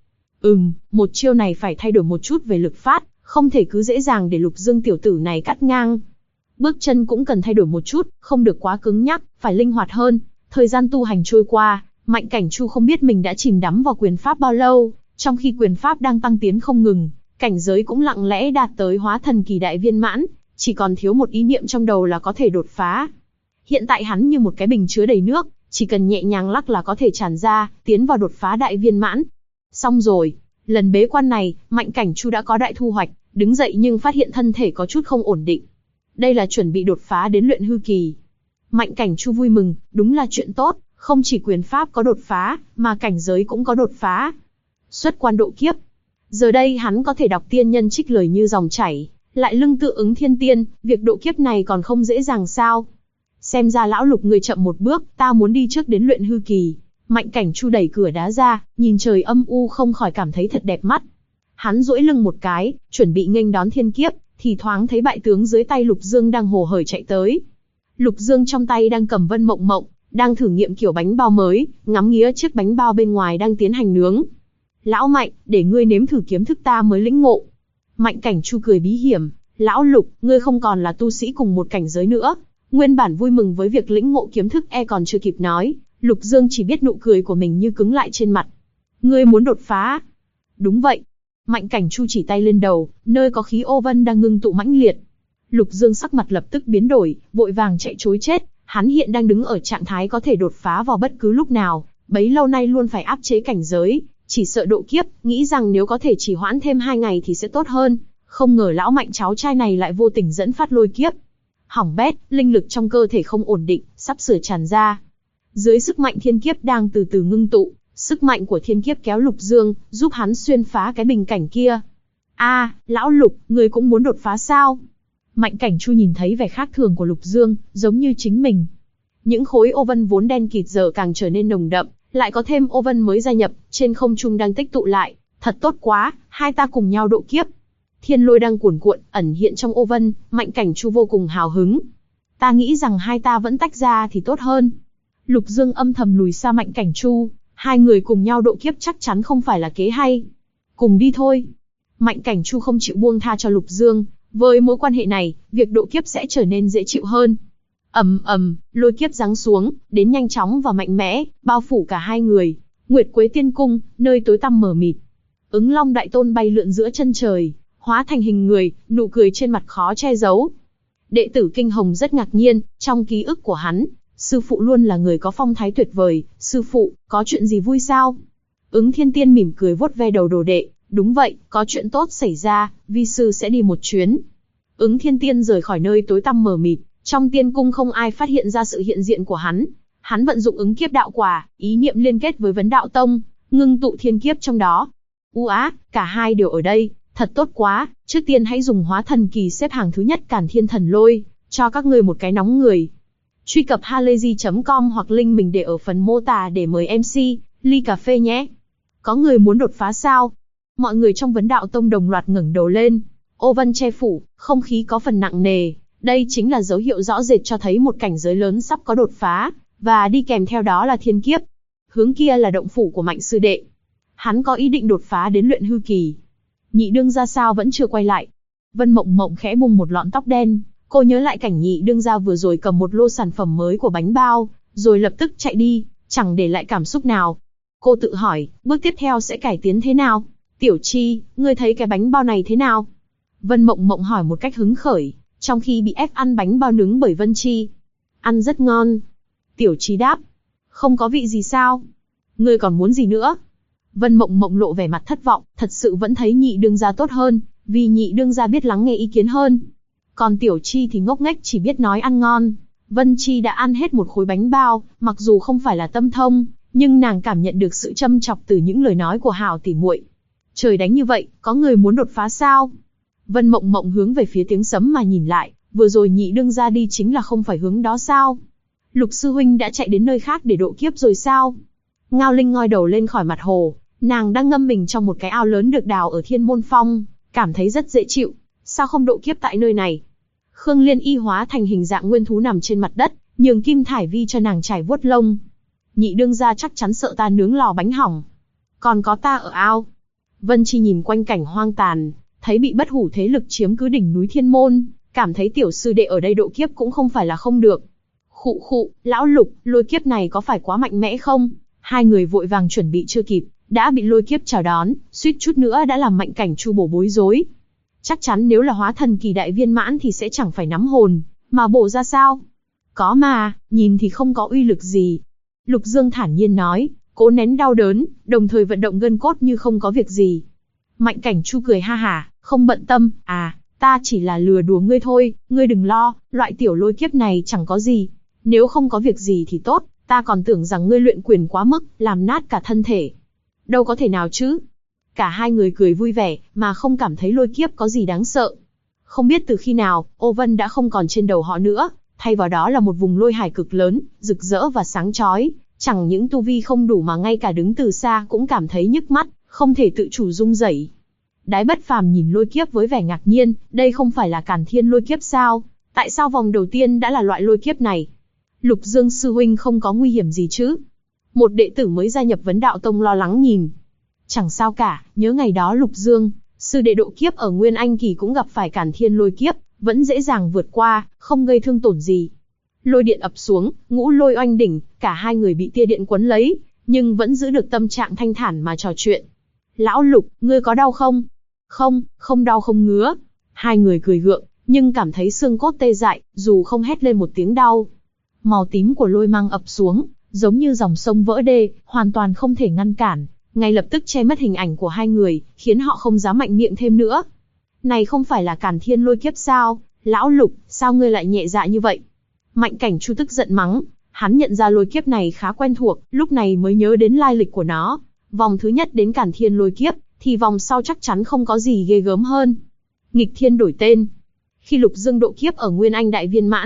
Một chiêu này phải thay đổi một chút về lực phát, không thể cứ dễ dàng để Lục Dương tiểu tử này cắt ngang. Bước chân cũng cần thay đổi một chút, không được quá cứng nhắc, phải linh hoạt hơn. Thời gian tu hành trôi qua, Mạnh Cảnh Chu không biết mình đã chìm đắm vào quyền pháp bao lâu, trong khi quyền pháp đang tăng tiến không ngừng, cảnh giới cũng lặng lẽ đạt tới hóa thần kỳ đại viên mãn, chỉ còn thiếu một ý niệm trong đầu là có thể đột phá. Hiện tại hắn như một cái bình chứa đầy nước, chỉ cần nhẹ nhàng lắc là có thể tràn ra, tiến vào đột phá đại viên mãn. Xong rồi, lần bế quan này, Mạnh Cảnh Chu đã có đại thu hoạch, đứng dậy nhưng phát hiện thân thể có chút không ổn định. Đây là chuẩn bị đột phá đến luyện hư kỳ. Mạnh Cảnh Chu vui mừng, đúng là chuyện tốt, không chỉ quyền pháp có đột phá, mà cảnh giới cũng có đột phá. Xuất quan độ kiếp. Giờ đây hắn có thể đọc tiên nhân trích lời như dòng chảy, lại lưng tự ứng thiên tiên, việc độ kiếp này còn không dễ dàng sao? Xem ra lão Lục người chậm một bước, ta muốn đi trước đến luyện hư kỳ. Mạnh Cảnh Chu đẩy cửa đá ra, nhìn trời âm u không khỏi cảm thấy thật đẹp mắt. Hắn duỗi lưng một cái, chuẩn bị nghênh đón thiên kiếp, thì thoáng thấy bại tướng dưới tay Lục Dương đang hồ hởi chạy tới. Lục Dương trong tay đang cầm Vân Mộng Mộng, đang thử nghiệm kiểu bánh bao mới, ngắm nghía chiếc bánh bao bên ngoài đang tiến hành nướng. Lão Mạnh, để ngươi nếm thử kiếm thức ta mới lĩnh ngộ. Mạnh Cảnh Chu cười bí hiểm, lão Lục, ngươi không còn là tu sĩ cùng một cảnh giới nữa. Nguyên bản vui mừng với việc lĩnh ngộ kiếm thức còn chưa kịp nói, Lục Dương chỉ biết nụ cười của mình như cứng lại trên mặt. Ngươi muốn đột phá? Đúng vậy. Mạnh Cảnh Chu chỉ tay lên đầu, nơi có khí ô vân đang ngưng tụ mãnh liệt. Lục Dương sắc mặt lập tức biến đổi, vội vàng chạy trối chết. Hắn hiện đang đứng ở trạng thái có thể đột phá vào bất cứ lúc nào, bấy lâu nay luôn phải áp chế cảnh giới, chỉ sợ độ kiếp, nghĩ rằng nếu có thể trì hoãn thêm 2 ngày thì sẽ tốt hơn. Không ngờ lão Mạnh cháu trai này lại vô tình dẫn phát lôi kiếp. Hỏng bét, linh lực trong cơ thể không ổn định, sắp sửa tràn ra. Dưới sức mạnh thiên kiếp đang từ từ ngưng tụ, sức mạnh của thiên kiếp kéo Lục Dương, giúp hắn xuyên phá cái bình cảnh kia. Lão Lục, ngươi cũng muốn đột phá sao? Mạnh Cảnh Chu nhìn thấy vẻ khác thường của Lục Dương, giống như chính mình. những khối ô vân vốn đen kịt giờ càng trở nên nồng đậm, lại có thêm ô vân mới gia nhập, trên không trung đang tích tụ lại. Thật tốt quá, hai ta cùng nhau độ kiếp. Thiên lôi đang cuồn cuộn, ẩn hiện trong ô vân, Mạnh Cảnh Chu vô cùng hào hứng. Ta nghĩ rằng hai ta vẫn tách ra thì tốt hơn. Lục Dương âm thầm lùi xa Mạnh Cảnh Chu, hai người cùng nhau độ kiếp chắc chắn không phải là kế hay. Cùng đi thôi. Mạnh Cảnh Chu không chịu buông tha cho Lục Dương, với mối quan hệ này, việc độ kiếp sẽ trở nên dễ chịu hơn. Ầm ầm, lôi kiếp giáng xuống, đến nhanh chóng và mạnh mẽ, bao phủ cả hai người. Nguyệt Quế Tiên Cung, nơi tối tăm mờ mịt. Ứng Long Đại Tôn bay lượn giữa chân trời, hóa thành hình người, nụ cười trên mặt khó che giấu. Đệ tử Kinh Hồng rất ngạc nhiên, trong ký ức của hắn, sư phụ luôn là người có phong thái tuyệt vời. Sư phụ, có chuyện gì vui sao? Ứng Thiên Tiên mỉm cười vuốt ve đầu đồ đệ. Đúng vậy, có chuyện tốt xảy ra, vi sư sẽ đi một chuyến. Ứng Thiên Tiên rời khỏi nơi tối tăm mờ mịt, trong tiên cung không ai phát hiện ra sự hiện diện của hắn. Hắn vận dụng ứng kiếp đạo quả, ý niệm liên kết với Vấn Đạo Tông, ngưng tụ thiên kiếp trong đó. Cả hai đều ở đây, thật tốt quá, trước tiên hãy dùng hóa thần kỳ xếp hàng thứ nhất Càn Thiên Thần Lôi, cho các ngươi một cái nóng người. Truy cập halayzi.com hoặc link mình để ở phần mô tả để mời MC, ly cà phê nhé. Có người muốn đột phá sao? Mọi người trong Vấn Đạo Tông đồng loạt ngẩng đầu lên. Ô vân che phủ, không khí có phần nặng nề. Đây chính là dấu hiệu rõ rệt cho thấy một cảnh giới lớn sắp có đột phá, và đi kèm theo đó là thiên kiếp. Hướng kia là động phủ của Mạnh sư đệ. Hắn có ý định đột phá đến luyện hư kỳ. Nhị đương gia sao vẫn chưa quay lại? Vân Mộng Mộng khẽ bung một lọn tóc đen. Cô nhớ lại cảnh nhị đương gia vừa rồi cầm một lô sản phẩm mới của bánh bao, rồi lập tức chạy đi, chẳng để lại cảm xúc nào. Cô tự hỏi, bước tiếp theo sẽ cải tiến thế nào? Tiểu Chi, ngươi thấy cái bánh bao này thế nào? Vân Mộng Mộng hỏi một cách hứng khởi, trong khi bị ép ăn bánh bao nướng bởi Vân Chi. Ăn rất ngon. Tiểu Chi đáp. Không có vị gì sao? Ngươi còn muốn gì nữa? Vân Mộng Mộng lộ vẻ mặt thất vọng, thật sự vẫn thấy nhị đương gia tốt hơn, vì nhị đương gia biết lắng nghe ý kiến hơn. Còn Tiểu Chi thì ngốc nghếch chỉ biết nói ăn ngon. Vân Chi đã ăn hết một khối bánh bao, mặc dù không phải là tâm thông, nhưng nàng cảm nhận được sự châm chọc từ những lời nói của Hảo tỉ muội. Trời đánh như vậy, có người muốn đột phá sao? Vân Mộng Mộng hướng về phía tiếng sấm mà nhìn lại, vừa rồi nhị đương gia đi chính là không phải hướng đó sao? Lục sư huynh đã chạy đến nơi khác để độ kiếp rồi sao? Ngao Linh ngoi đầu lên khỏi mặt hồ, nàng đang ngâm mình trong một cái ao lớn được đào ở Thiên Môn Phong, cảm thấy rất dễ chịu, sao không độ kiếp tại nơi này? Khương Liên Y hóa thành hình dạng nguyên thú nằm trên mặt đất, nhường Kim Thải Vi cho nàng trải vuốt lông. Nhị đương gia chắc chắn sợ ta nướng lò bánh hỏng. Còn có ta ở ao. Vân Chi nhìn quanh cảnh hoang tàn, thấy bị bất hủ thế lực chiếm cứ đỉnh núi Thiên Môn, cảm thấy tiểu sư đệ ở đây độ kiếp cũng không phải là không được. Khụ khụ, lão Lục, lôi kiếp này có phải quá mạnh mẽ không? Hai người vội vàng chuẩn bị chưa kịp, đã bị lôi kiếp chào đón, suýt chút nữa đã làm Mạnh Cảnh Chu bổ bối rối. Chắc chắn nếu là hóa thần kỳ đại viên mãn thì sẽ chẳng phải nắm hồn, mà bổ ra sao? Có mà, nhìn thì không có uy lực gì. Lục Dương thản nhiên nói, cố nén đau đớn, đồng thời vận động gân cốt như không có việc gì. Mạnh Cảnh Chu cười ha hả, không bận tâm, ta chỉ là lừa đùa ngươi thôi, ngươi đừng lo, loại tiểu lôi kiếp này chẳng có gì. Nếu không có việc gì thì tốt, ta còn tưởng rằng ngươi luyện quyền quá mức, làm nát cả thân thể. Đâu có thể nào chứ. Cả hai người cười vui vẻ, mà không cảm thấy lôi kiếp có gì đáng sợ. Không biết từ khi nào, ô vân đã không còn trên đầu họ nữa, thay vào đó là một vùng lôi hải cực lớn, rực rỡ và sáng chói. Chẳng những tu vi không đủ mà ngay cả đứng từ xa cũng cảm thấy nhức mắt, không thể tự chủ rung rẩy. Đái Bất Phàm nhìn lôi kiếp với vẻ ngạc nhiên, đây không phải là Càn Thiên lôi kiếp sao? Tại sao vòng đầu tiên đã là loại lôi kiếp này? Lục Dương sư huynh không có nguy hiểm gì chứ? Một đệ tử mới gia nhập Vấn Đạo Tông lo lắng nhìn. Chẳng sao cả, nhớ ngày đó Lục Dương, sư đệ độ kiếp ở Nguyên Anh Kỳ cũng gặp phải Càn Thiên lôi kiếp, vẫn dễ dàng vượt qua, không gây thương tổn gì. Lôi điện ập xuống, ngũ lôi oanh đỉnh, cả hai người bị tia điện quấn lấy, nhưng vẫn giữ được tâm trạng thanh thản mà trò chuyện. Lão Lục, ngươi có đau không? Không đau không ngứa. Hai người cười gượng, nhưng cảm thấy xương cốt tê dại, dù không hét lên một tiếng đau. Màu tím của lôi mang ập xuống, giống như dòng sông vỡ đê, hoàn toàn không thể ngăn cản, ngay lập tức che mất hình ảnh của hai người, khiến họ không dám mạnh miệng thêm nữa. Này không phải là Càn Thiên lôi kiếp sao? Lão Lục, sao ngươi lại nhẹ dạ như vậy? Mạnh Cảnh Chu tức giận mắng, hắn nhận ra lôi kiếp này khá quen thuộc, lúc này mới nhớ đến lai lịch của nó. Vòng thứ nhất đến Càn Thiên lôi kiếp, thì vòng sau chắc chắn không có gì ghê gớm hơn. Nghịch thiên đổi tên. Khi Lục Dương độ kiếp ở Nguyên Anh đại viên mãn,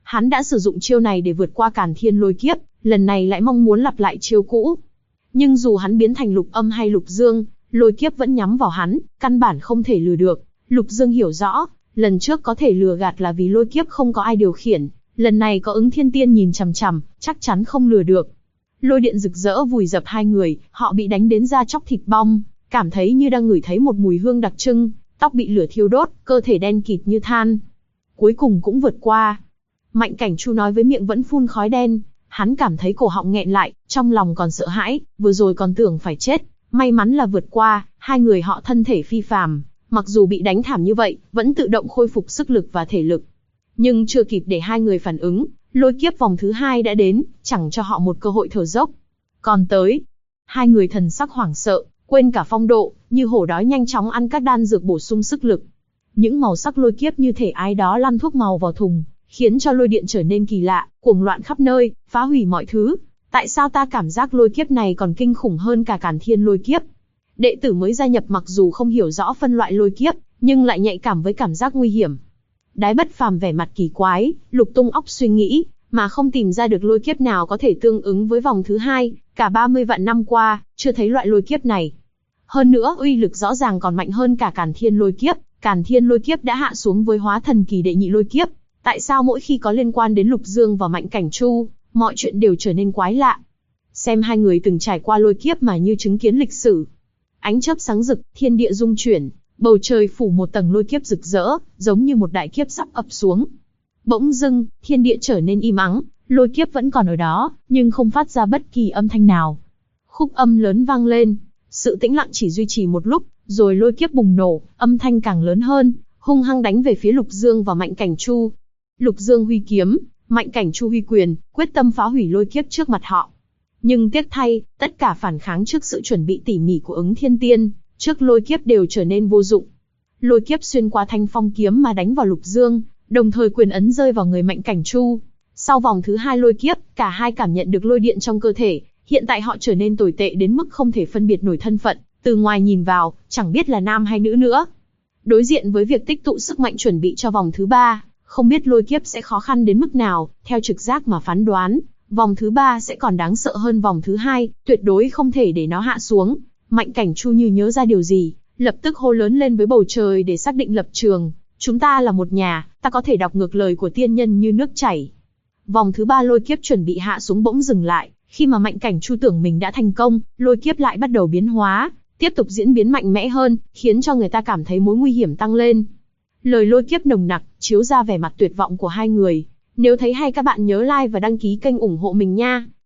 Hắn đã sử dụng chiêu này để vượt qua Càn Thiên lôi kiếp, lần này lại mong muốn lặp lại chiêu cũ. Nhưng dù hắn biến thành Lục Âm hay Lục Dương, lôi kiếp vẫn nhắm vào hắn, căn bản không thể lừa được. Lục Dương hiểu rõ, lần trước có thể lừa gạt là vì lôi kiếp không có ai điều khiển, lần này có Ứng Thiên Tiên nhìn chằm chằm, chắc chắn không lừa được. Lôi điện rực rỡ vùi dập hai người, họ bị đánh đến da chóc thịt bong, cảm thấy như đang ngửi thấy một mùi hương đặc trưng, tóc bị lửa thiêu đốt, cơ thể đen kịt như than. Cuối cùng cũng vượt qua. Mạnh Cảnh Chu nói với miệng vẫn phun khói đen, hắn cảm thấy cổ họng nghẹn lại, trong lòng còn sợ hãi, vừa rồi còn tưởng phải chết, may mắn là vượt qua. Hai người họ thân thể phi phàm, mặc dù bị đánh thảm như vậy, vẫn tự động khôi phục sức lực và thể lực. Nhưng chưa kịp để hai người phản ứng, lôi kiếp vòng thứ hai đã đến, chẳng cho họ một cơ hội thở dốc. Còn tới, hai người thần sắc hoảng sợ, quên cả phong độ, như hổ đói nhanh chóng ăn các đan dược bổ sung sức lực. Những màu sắc lôi kiếp như thể ai đó lăn thuốc màu vào thùng, khiến cho lôi điện trở nên kỳ lạ, cuồng loạn khắp nơi, phá hủy mọi thứ. Tại sao ta cảm giác lôi kiếp này còn kinh khủng hơn cả Càn Thiên lôi kiếp? Đệ tử mới gia nhập mặc dù không hiểu rõ phân loại lôi kiếp, nhưng lại nhạy cảm với cảm giác nguy hiểm. Đái Bất Phàm vẻ mặt kỳ quái, lục tung óc suy nghĩ, mà không tìm ra được lôi kiếp nào có thể tương ứng với vòng thứ hai. Cả 30 vạn năm qua, chưa thấy loại lôi kiếp này. Hơn nữa, uy lực rõ ràng còn mạnh hơn cả Càn Thiên lôi kiếp. Càn Thiên lôi kiếp đã hạ xuống với hóa thần kỳ đệ nhị lôi kiếp. Tại sao mỗi khi có liên quan đến Lục Dương và Mạnh Cảnh Chu, mọi chuyện đều trở nên quái lạ? Xem hai người từng trải qua lôi kiếp mà như chứng kiến lịch sử. Ánh chớp sáng rực, thiên địa rung chuyển, bầu trời phủ một tầng lôi kiếp rực rỡ, giống như một đại kiếp sắp ập xuống. Bỗng dưng, thiên địa trở nên im ắng, lôi kiếp vẫn còn ở đó, nhưng không phát ra bất kỳ âm thanh nào. Khúc âm lớn vang lên, sự tĩnh lặng chỉ duy trì một lúc, rồi lôi kiếp bùng nổ, âm thanh càng lớn hơn, hung hăng đánh về phía Lục Dương và Mạnh Cảnh Chu. Lục Dương huy kiếm, Mạnh Cảnh Chu huy quyền, quyết tâm phá hủy lôi kiếp trước mặt họ. Nhưng tiếc thay, tất cả phản kháng trước sự chuẩn bị tỉ mỉ của Ứng Thiên Tiên, trước lôi kiếp đều trở nên vô dụng. Lôi kiếp xuyên qua thanh phong kiếm mà đánh vào Lục Dương, đồng thời quyền ấn rơi vào người Mạnh Cảnh Chu. Sau vòng thứ hai lôi kiếp, cả hai cảm nhận được lôi điện trong cơ thể, hiện tại họ trở nên tồi tệ đến mức không thể phân biệt nổi thân phận, từ ngoài nhìn vào, chẳng biết là nam hay nữ nữa. Đối diện với việc tích tụ sức mạnh chuẩn bị cho vòng thứ ba, không biết lôi kiếp sẽ khó khăn đến mức nào, theo trực giác mà phán đoán, vòng thứ ba sẽ còn đáng sợ hơn vòng thứ hai, tuyệt đối không thể để nó hạ xuống. Mạnh Cảnh Chu như nhớ ra điều gì, lập tức hô lớn lên với bầu trời để xác định lập trường. Chúng ta là một nhà, ta có thể đọc ngược lời của tiên nhân như nước chảy. Vòng thứ ba lôi kiếp chuẩn bị hạ xuống bỗng dừng lại, khi mà Mạnh Cảnh Chu tưởng mình đã thành công, lôi kiếp lại bắt đầu biến hóa, tiếp tục diễn biến mạnh mẽ hơn, khiến cho người ta cảm thấy mối nguy hiểm tăng lên. Lời lôi kiếp nồng nặc, chiếu ra vẻ mặt tuyệt vọng của hai người. Nếu thấy hay các bạn nhớ like và đăng ký kênh ủng hộ mình nha.